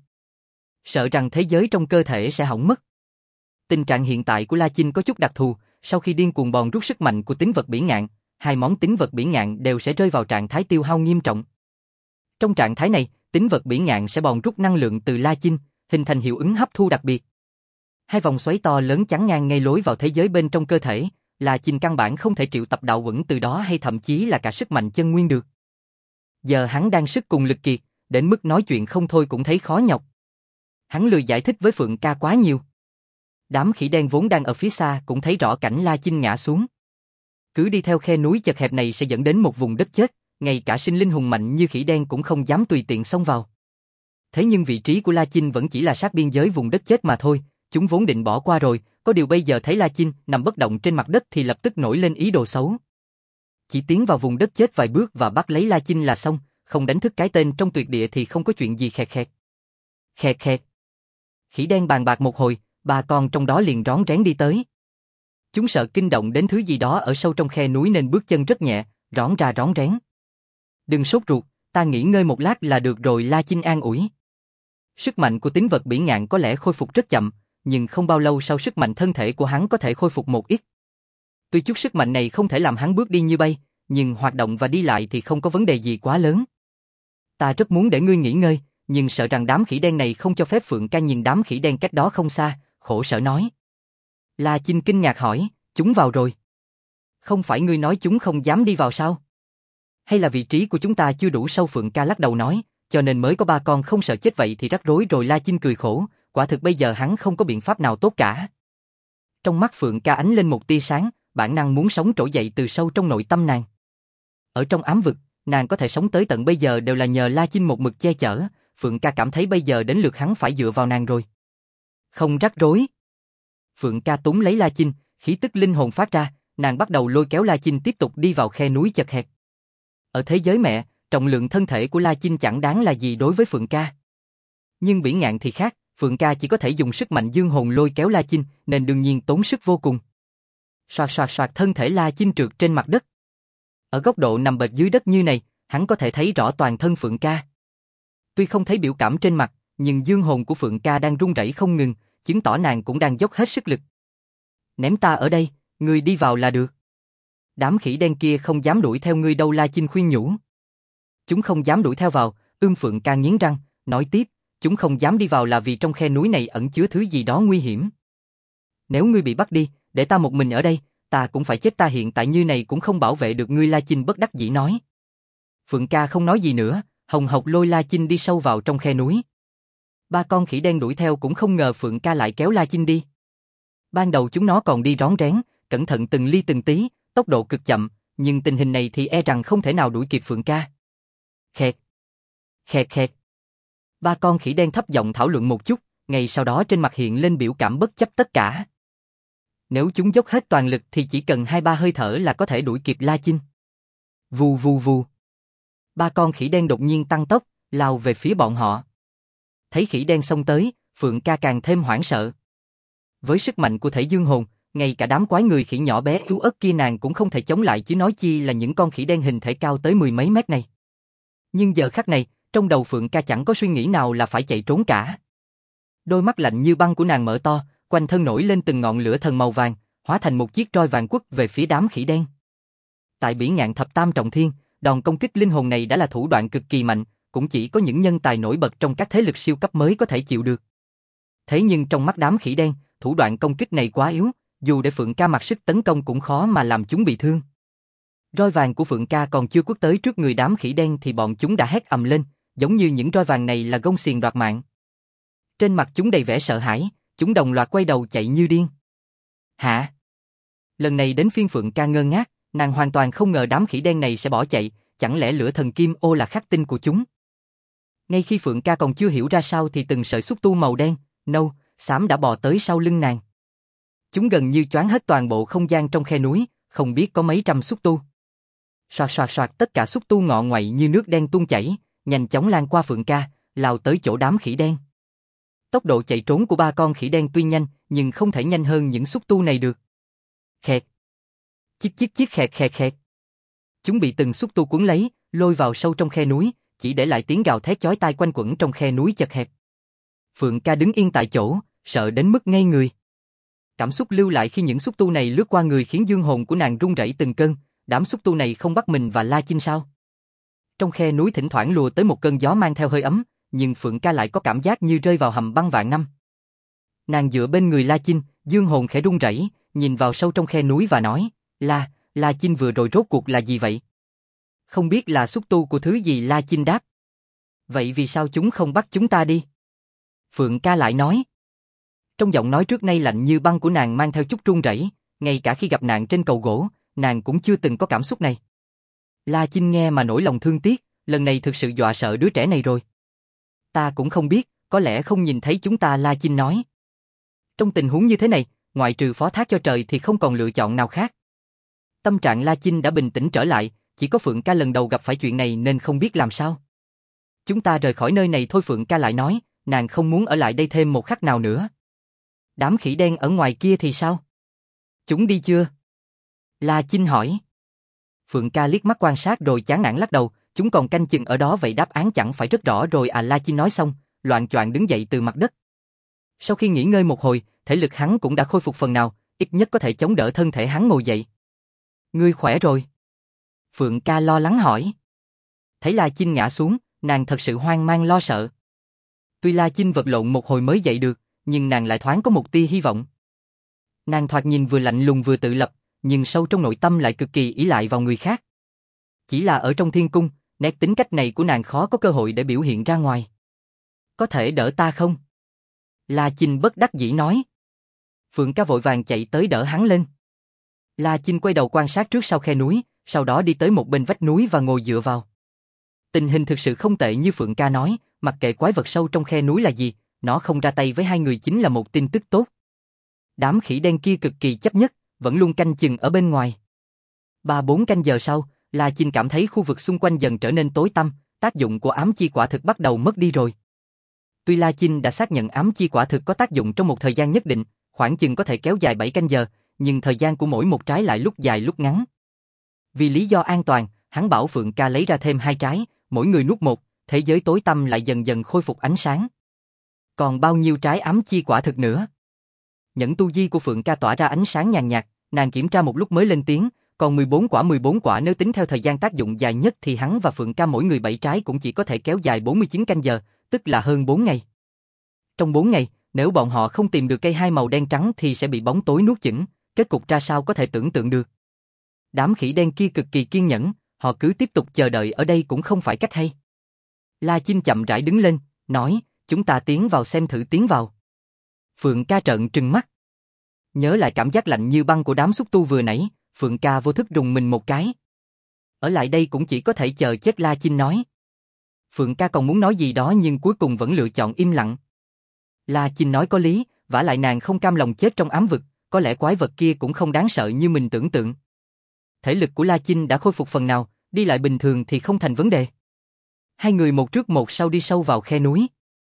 sợ rằng thế giới trong cơ thể sẽ hỏng mất. Tình trạng hiện tại của La Chinh có chút đặc thù, sau khi điên cuồng bòn rút sức mạnh của tín vật bỉ ngạn, hai món tín vật bỉ ngạn đều sẽ rơi vào trạng thái tiêu hao nghiêm trọng. Trong trạng thái này, tín vật bỉ ngạn sẽ bòn rút năng lượng từ La Chinh, hình thành hiệu ứng hấp thu đặc biệt. Hai vòng xoáy to lớn chắn ngang ngay lối vào thế giới bên trong cơ thể, La Chinh căn bản không thể triệu tập đạo uẩn từ đó hay thậm chí là cả sức mạnh chân nguyên được. Giờ hắn đang sức cùng lực kiệt, đến mức nói chuyện không thôi cũng thấy khó nhọc. Hắn lười giải thích với Phượng Ca quá nhiều. Đám khỉ đen vốn đang ở phía xa cũng thấy rõ cảnh La Chinh ngã xuống. Cứ đi theo khe núi chật hẹp này sẽ dẫn đến một vùng đất chết, ngay cả sinh linh hùng mạnh như khỉ đen cũng không dám tùy tiện xông vào. Thế nhưng vị trí của La Chinh vẫn chỉ là sát biên giới vùng đất chết mà thôi, chúng vốn định bỏ qua rồi, có điều bây giờ thấy La Chinh nằm bất động trên mặt đất thì lập tức nổi lên ý đồ xấu. Chỉ tiến vào vùng đất chết vài bước và bắt lấy La Chinh là xong, không đánh thức cái tên trong tuyệt địa thì không có chuyện gì khẹt khẹt. Khẹt khẹt. Khỉ đen bàn bạc một hồi, ba con trong đó liền rón rén đi tới. Chúng sợ kinh động đến thứ gì đó ở sâu trong khe núi nên bước chân rất nhẹ, rón ra rón rén. Đừng sốt ruột, ta nghỉ ngơi một lát là được rồi, La Chinh an ủi. Sức mạnh của tín vật bỉ ngạn có lẽ khôi phục rất chậm, nhưng không bao lâu sau sức mạnh thân thể của hắn có thể khôi phục một ít. Tuy chút sức mạnh này không thể làm hắn bước đi như bay, nhưng hoạt động và đi lại thì không có vấn đề gì quá lớn. Ta rất muốn để ngươi nghỉ ngơi, nhưng sợ rằng đám khỉ đen này không cho phép. Phượng Ca nhìn đám khỉ đen cách đó không xa, khổ sở nói. La Chinh kinh ngạc hỏi, chúng vào rồi. Không phải ngươi nói chúng không dám đi vào sao? Hay là vị trí của chúng ta chưa đủ sâu? Phượng Ca lắc đầu nói, cho nên mới có ba con không sợ chết vậy thì rắc rối rồi. La Chinh cười khổ, quả thực bây giờ hắn không có biện pháp nào tốt cả. Trong mắt Phượng Ca ánh lên một tia sáng, bản năng muốn sống trỗi dậy từ sâu trong nội tâm nàng. Ở trong ám vực, nàng có thể sống tới tận bây giờ đều là nhờ La Chinh một mực che chở. Phượng Ca cảm thấy bây giờ đến lượt hắn phải dựa vào nàng rồi. Không rắc rối. Phượng Ca túm lấy La Chinh, khí tức linh hồn phát ra, nàng bắt đầu lôi kéo La Chinh tiếp tục đi vào khe núi chật hẹp. Ở thế giới mẹ, trọng lượng thân thể của La Chinh chẳng đáng là gì đối với Phượng Ca. Nhưng bỉ ngạn thì khác, Phượng Ca chỉ có thể dùng sức mạnh dương hồn lôi kéo La Chinh, nên đương nhiên tốn sức vô cùng. Soạt soạt soạt, thân thể La Chinh trượt trên mặt đất. Ở góc độ nằm bệt dưới đất như này, hắn có thể thấy rõ toàn thân Phượng Ca. Tuy không thấy biểu cảm trên mặt, nhưng dương hồn của Phượng Ca đang run rẩy không ngừng, chứng tỏ nàng cũng đang dốc hết sức lực. Ném ta ở đây, ngươi đi vào là được. Đám khỉ đen kia không dám đuổi theo ngươi đâu, La Chinh khuyên nhủ. Chúng không dám đuổi theo vào, Phượng Ca nghiến răng, nói tiếp, chúng không dám đi vào là vì trong khe núi này ẩn chứa thứ gì đó nguy hiểm. Nếu ngươi bị bắt đi, để ta một mình ở đây, ta cũng phải chết. Ta hiện tại như này cũng không bảo vệ được ngươi, La Chinh bất đắc dĩ nói. Phượng Ca không nói gì nữa, hồng hộc lôi La Chinh đi sâu vào trong khe núi. Ba con khỉ đen đuổi theo cũng không ngờ Phượng Ca lại kéo La Chinh đi. Ban đầu chúng nó còn đi rón rén, cẩn thận từng ly từng tí, tốc độ cực chậm, nhưng tình hình này thì e rằng không thể nào đuổi kịp Phượng Ca. Khẹt, khẹt khẹt. Ba con khỉ đen thấp giọng thảo luận một chút, ngay sau đó trên mặt hiện lên biểu cảm bất chấp tất cả. Nếu chúng dốc hết toàn lực thì chỉ cần 2-3 hơi thở là có thể đuổi kịp La Chinh. Vù vù vù. Ba con khỉ đen đột nhiên tăng tốc, lao về phía bọn họ. Thấy khỉ đen xông tới, Phượng Ca càng thêm hoảng sợ. Với sức mạnh của thể dương hồn, ngay cả đám quái người khỉ nhỏ bé yếu ớt kia nàng cũng không thể chống lại, chứ nói chi là những con khỉ đen hình thể cao tới mười mấy mét này. Nhưng giờ khắc này, trong đầu Phượng Ca chẳng có suy nghĩ nào là phải chạy trốn cả. Đôi mắt lạnh như băng của nàng mở to, quanh thân nổi lên từng ngọn lửa thần màu vàng, hóa thành một chiếc roi vàng quất về phía đám khỉ đen. Tại bỉ ngạn thập tam trọng thiên, đòn công kích linh hồn này đã là thủ đoạn cực kỳ mạnh, cũng chỉ có những nhân tài nổi bật trong các thế lực siêu cấp mới có thể chịu được. Thế nhưng trong mắt đám khỉ đen, thủ đoạn công kích này quá yếu, dù để Phượng Ca mặc sức tấn công cũng khó mà làm chúng bị thương. Roi vàng của Phượng Ca còn chưa quất tới trước người đám khỉ đen thì bọn chúng đã hét ầm lên, giống như những roi vàng này là gông xiềng đoạt mạng. Trên mặt chúng đầy vẻ sợ hãi, chúng đồng loạt quay đầu chạy như điên. Hả? Lần này đến phiên Phượng Ca ngơ ngác, nàng hoàn toàn không ngờ đám khỉ đen này sẽ bỏ chạy, chẳng lẽ lửa thần kim ô là khắc tinh của chúng? Ngay khi Phượng Ca còn chưa hiểu ra sao thì từng sợi xúc tu màu đen, nâu, xám đã bò tới sau lưng nàng. Chúng gần như choán hết toàn bộ không gian trong khe núi, không biết có mấy trăm xúc tu. Soạt soạt soạt, tất cả xúc tu ngọ ngoậy như nước đen tuôn chảy, nhanh chóng lan qua Phượng Ca, lao tới chỗ đám khỉ đen. Tốc độ chạy trốn của ba con khỉ đen tuy nhanh, nhưng không thể nhanh hơn những xúc tu này được. Khẹt. Chít chít chít, khẹt khẹt khẹt. Chúng bị từng xúc tu cuốn lấy, lôi vào sâu trong khe núi, chỉ để lại tiếng gào thét chói tai quanh quẩn trong khe núi chật hẹp. Phượng Ca đứng yên tại chỗ, sợ đến mức ngây người. Cảm xúc lưu lại khi những xúc tu này lướt qua người khiến dương hồn của nàng run rẩy từng cơn. Đám xúc tu này không bắt mình và La Chinh sao? Trong khe núi thỉnh thoảng lùa tới một cơn gió mang theo hơi ấm, nhưng Phượng Ca lại có cảm giác như rơi vào hầm băng vạn năm. Nàng dựa bên người La Chinh, dương hồn khẽ run rẩy, nhìn vào sâu trong khe núi và nói, La Chinh vừa rồi rốt cuộc là gì vậy? Không biết là xúc tu của thứ gì, La Chinh đáp. Vậy vì sao chúng không bắt chúng ta đi? Phượng Ca lại nói. Trong giọng nói trước nay lạnh như băng của nàng mang theo chút run rẩy, ngay cả khi gặp nạn trên cầu gỗ, nàng cũng chưa từng có cảm xúc này. La Chinh nghe mà nổi lòng thương tiếc, lần này thực sự dọa sợ đứa trẻ này rồi. Ta cũng không biết, có lẽ không nhìn thấy chúng ta, La Chinh nói. Trong tình huống như thế này, ngoại trừ phó thác cho trời thì không còn lựa chọn nào khác. Tâm trạng La Chinh đã bình tĩnh trở lại, chỉ có Phượng Ca lần đầu gặp phải chuyện này nên không biết làm sao. Chúng ta rời khỏi nơi này thôi, Phượng Ca lại nói, nàng không muốn ở lại đây thêm một khắc nào nữa. Đám khỉ đen ở ngoài kia thì sao? Chúng đi chưa? La Chinh hỏi. Phượng Ca liếc mắt quan sát rồi chán nản lắc đầu, chúng còn canh chừng ở đó, vậy đáp án chẳng phải rất rõ rồi à? La Chinh nói xong, loạng choạng đứng dậy từ mặt đất. Sau khi nghỉ ngơi một hồi, thể lực hắn cũng đã khôi phục phần nào, ít nhất có thể chống đỡ thân thể hắn ngồi dậy. Ngươi khỏe rồi? Phượng Ca lo lắng hỏi. Thấy La Chinh ngã xuống, nàng thật sự hoang mang lo sợ. Tuy La Chinh vật lộn một hồi mới dậy được, nhưng nàng lại thoáng có một tia hy vọng. Nàng thoạt nhìn vừa lạnh lùng vừa tự lập, nhưng sâu trong nội tâm lại cực kỳ ỷ lại vào người khác. Chỉ là ở trong thiên cung, nét tính cách này của nàng khó có cơ hội để biểu hiện ra ngoài. Có thể đỡ ta không? La Chinh bất đắc dĩ nói. Phượng Ca vội vàng chạy tới đỡ hắn lên. La Chinh quay đầu quan sát trước sau khe núi, sau đó đi tới một bên vách núi và ngồi dựa vào. Tình hình thực sự không tệ như Phượng Ca nói, mặc kệ quái vật sâu trong khe núi là gì, nó không ra tay với hai người chính là một tin tức tốt. Đám khỉ đen kia cực kỳ chấp nhất, vẫn luôn canh chừng ở bên ngoài. 3-4 canh giờ sau, La Chinh cảm thấy khu vực xung quanh dần trở nên tối tăm, tác dụng của ám chi quả thực bắt đầu mất đi rồi. Tuy La Chinh đã xác nhận ám chi quả thực có tác dụng trong một thời gian nhất định, khoảng chừng có thể kéo dài 7 canh giờ, nhưng thời gian của mỗi một trái lại lúc dài lúc ngắn. Vì lý do an toàn, hắn bảo Phượng Ca lấy ra thêm 2 trái, mỗi người nuốt một, thế giới tối tăm lại dần dần khôi phục ánh sáng. Còn bao nhiêu trái ám chi quả thực nữa? Nhẫn tu di của Phượng Ca tỏa ra ánh sáng nhàn nhạt, nàng kiểm tra một lúc mới lên tiếng, còn 14 quả nếu tính theo thời gian tác dụng dài nhất thì hắn và Phượng Ca mỗi người 7 trái cũng chỉ có thể kéo dài 49 canh giờ, tức là hơn 4 ngày. Trong 4 ngày, nếu bọn họ không tìm được cây hai màu đen trắng thì sẽ bị bóng tối nuốt chửng, kết cục ra sao có thể tưởng tượng được. Đám khỉ đen kia cực kỳ kiên nhẫn, họ cứ tiếp tục chờ đợi ở đây cũng không phải cách hay. La Chinh chậm rãi đứng lên, nói, chúng ta tiến vào xem thử, tiến vào. Phượng Ca trợn trừng mắt. Nhớ lại cảm giác lạnh như băng của đám xúc tu vừa nãy, Phượng Ca vô thức rùng mình một cái. Ở lại đây cũng chỉ có thể chờ chết, La Chinh nói. Phượng Ca còn muốn nói gì đó nhưng cuối cùng vẫn lựa chọn im lặng. La Chinh nói có lý, vả lại nàng không cam lòng chết trong ám vực, có lẽ quái vật kia cũng không đáng sợ như mình tưởng tượng. Thể lực của La Chinh đã khôi phục phần nào, đi lại bình thường thì không thành vấn đề. Hai người một trước một sau đi sâu vào khe núi.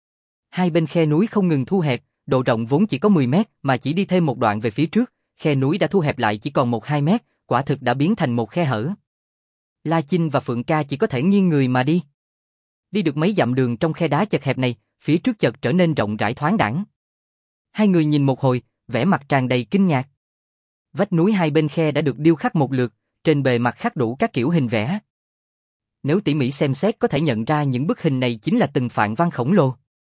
Hai bên khe núi không ngừng thu hẹp, độ rộng vốn chỉ có 10 mét mà chỉ đi thêm một đoạn về phía trước, khe núi đã thu hẹp lại chỉ còn 1-2 mét, quả thực đã biến thành một khe hở. La Chinh và Phượng Ca chỉ có thể nghiêng người mà đi. Đi được mấy dặm đường trong khe đá chật hẹp này, phía trước chợt trở nên rộng rãi thoáng đãng. Hai người nhìn một hồi, vẻ mặt tràn đầy kinh ngạc. Vách núi hai bên khe đã được điêu khắc một lượt, trên bề mặt khắc đủ các kiểu hình vẽ. Nếu tỉ mỉ xem xét có thể nhận ra những bức hình này chính là từng phạn văn khổng lồ.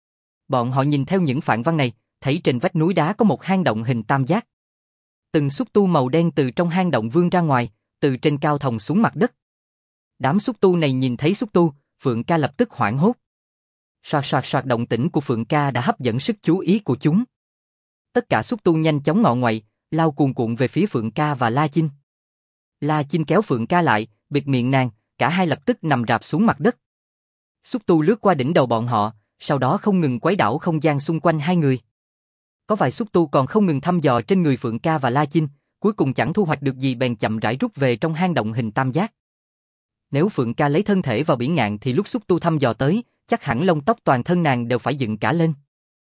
Bọn họ nhìn theo những phạn văn này, thấy trên vách núi đá có một hang động hình tam giác. Từng xúc tu màu đen từ trong hang động vươn ra ngoài, từ trên cao thòng xuống mặt đất. Đám xúc tu này nhìn thấy xúc tu, Phượng Ca lập tức hoảng hốt. Soạt soạt soạt, động tĩnh của Phượng Ca đã hấp dẫn sức chú ý của chúng. Tất cả xúc tu nhanh chóng ngọ ngoậy, lao cuồn cuộn về phía Phượng Ca và La Chinh. La Chinh kéo Phượng Ca lại, bịt miệng nàng, cả hai lập tức nằm rạp xuống mặt đất. Xúc tu lướt qua đỉnh đầu bọn họ, sau đó không ngừng quấy đảo không gian xung quanh hai người. Có vài xúc tu còn không ngừng thăm dò trên người Phượng Ca và La Chinh, cuối cùng chẳng thu hoạch được gì bèn chậm rãi rút về trong hang động hình tam giác. Nếu Phượng Ca lấy thân thể vào biển ngạn thì lúc xúc tu thăm dò tới, chắc hẳn lông tóc toàn thân nàng đều phải dựng cả lên.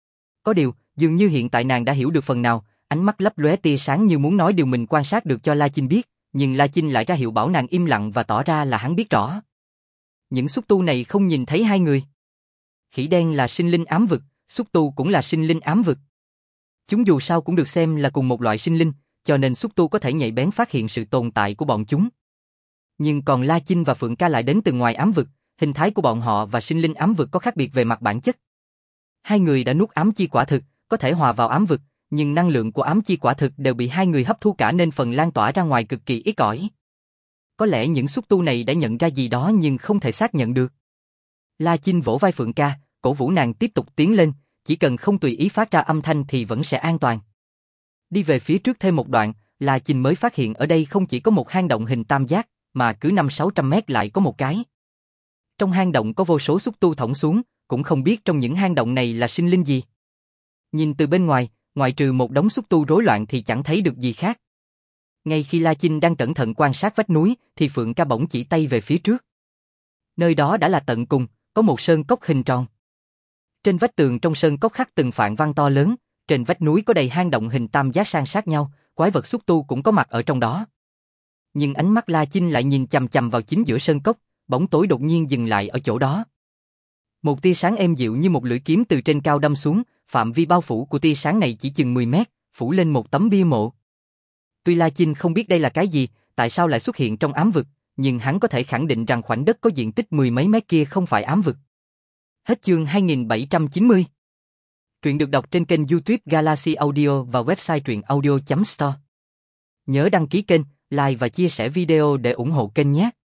Có điều, dường như hiện tại nàng đã hiểu được phần nào, ánh mắt lấp lóe tia sáng như muốn nói điều mình quan sát được cho La Chinh biết, nhưng La Chinh lại ra hiệu bảo nàng im lặng và tỏ ra là hắn biết rõ. Những xúc tu này không nhìn thấy hai người. Khỉ đen là sinh linh ám vực, xúc tu cũng là sinh linh ám vực. Chúng dù sao cũng được xem là cùng một loại sinh linh, cho nên xúc tu có thể nhạy bén phát hiện sự tồn tại của bọn chúng. Nhưng còn La Chinh và Phượng Ca lại đến từ ngoài ám vực, hình thái của bọn họ và sinh linh ám vực có khác biệt về mặt bản chất. Hai người đã nuốt ám chi quả thực, có thể hòa vào ám vực, nhưng năng lượng của ám chi quả thực đều bị hai người hấp thu cả nên phần lan tỏa ra ngoài cực kỳ ít ỏi. Có lẽ những xúc tu này đã nhận ra gì đó nhưng không thể xác nhận được. La Chinh vỗ vai Phượng Ca, cổ vũ nàng tiếp tục tiến lên, chỉ cần không tùy ý phát ra âm thanh thì vẫn sẽ an toàn. Đi về phía trước thêm một đoạn, La Chinh mới phát hiện ở đây không chỉ có một hang động hình tam giác, mà cứ 500-600 mét lại có một cái. Trong hang động có vô số xúc tu thõng xuống, cũng không biết trong những hang động này là sinh linh gì. Nhìn từ bên ngoài, ngoại trừ một đống xúc tu rối loạn thì chẳng thấy được gì khác. Ngay khi La Chinh đang cẩn thận quan sát vách núi, thì Phượng Ca bỗng chỉ tay về phía trước. Nơi đó đã là tận cùng, có một sơn cốc hình tròn. Trên vách tường trong sơn cốc khắc từng phạn văn to lớn, trên vách núi có đầy hang động hình tam giác san sát nhau, quái vật xúc tu cũng có mặt ở trong đó. Nhưng ánh mắt La Chinh lại nhìn chằm chằm vào chính giữa sơn cốc, bóng tối đột nhiên dừng lại ở chỗ đó. Một tia sáng êm dịu như một lưỡi kiếm từ trên cao đâm xuống, phạm vi bao phủ của tia sáng này chỉ chừng 10 mét, phủ lên một tấm bia mộ. Tuy La Chinh không biết đây là cái gì, tại sao lại xuất hiện trong ám vực, nhưng hắn có thể khẳng định rằng khoảnh đất có diện tích 10 mấy mét kia không phải ám vực. Hết chương 2790. Truyện được đọc trên kênh YouTube Galaxy Audio và website truyệnaudio.store. Nhớ đăng ký kênh, like và chia sẻ video để ủng hộ kênh nhé.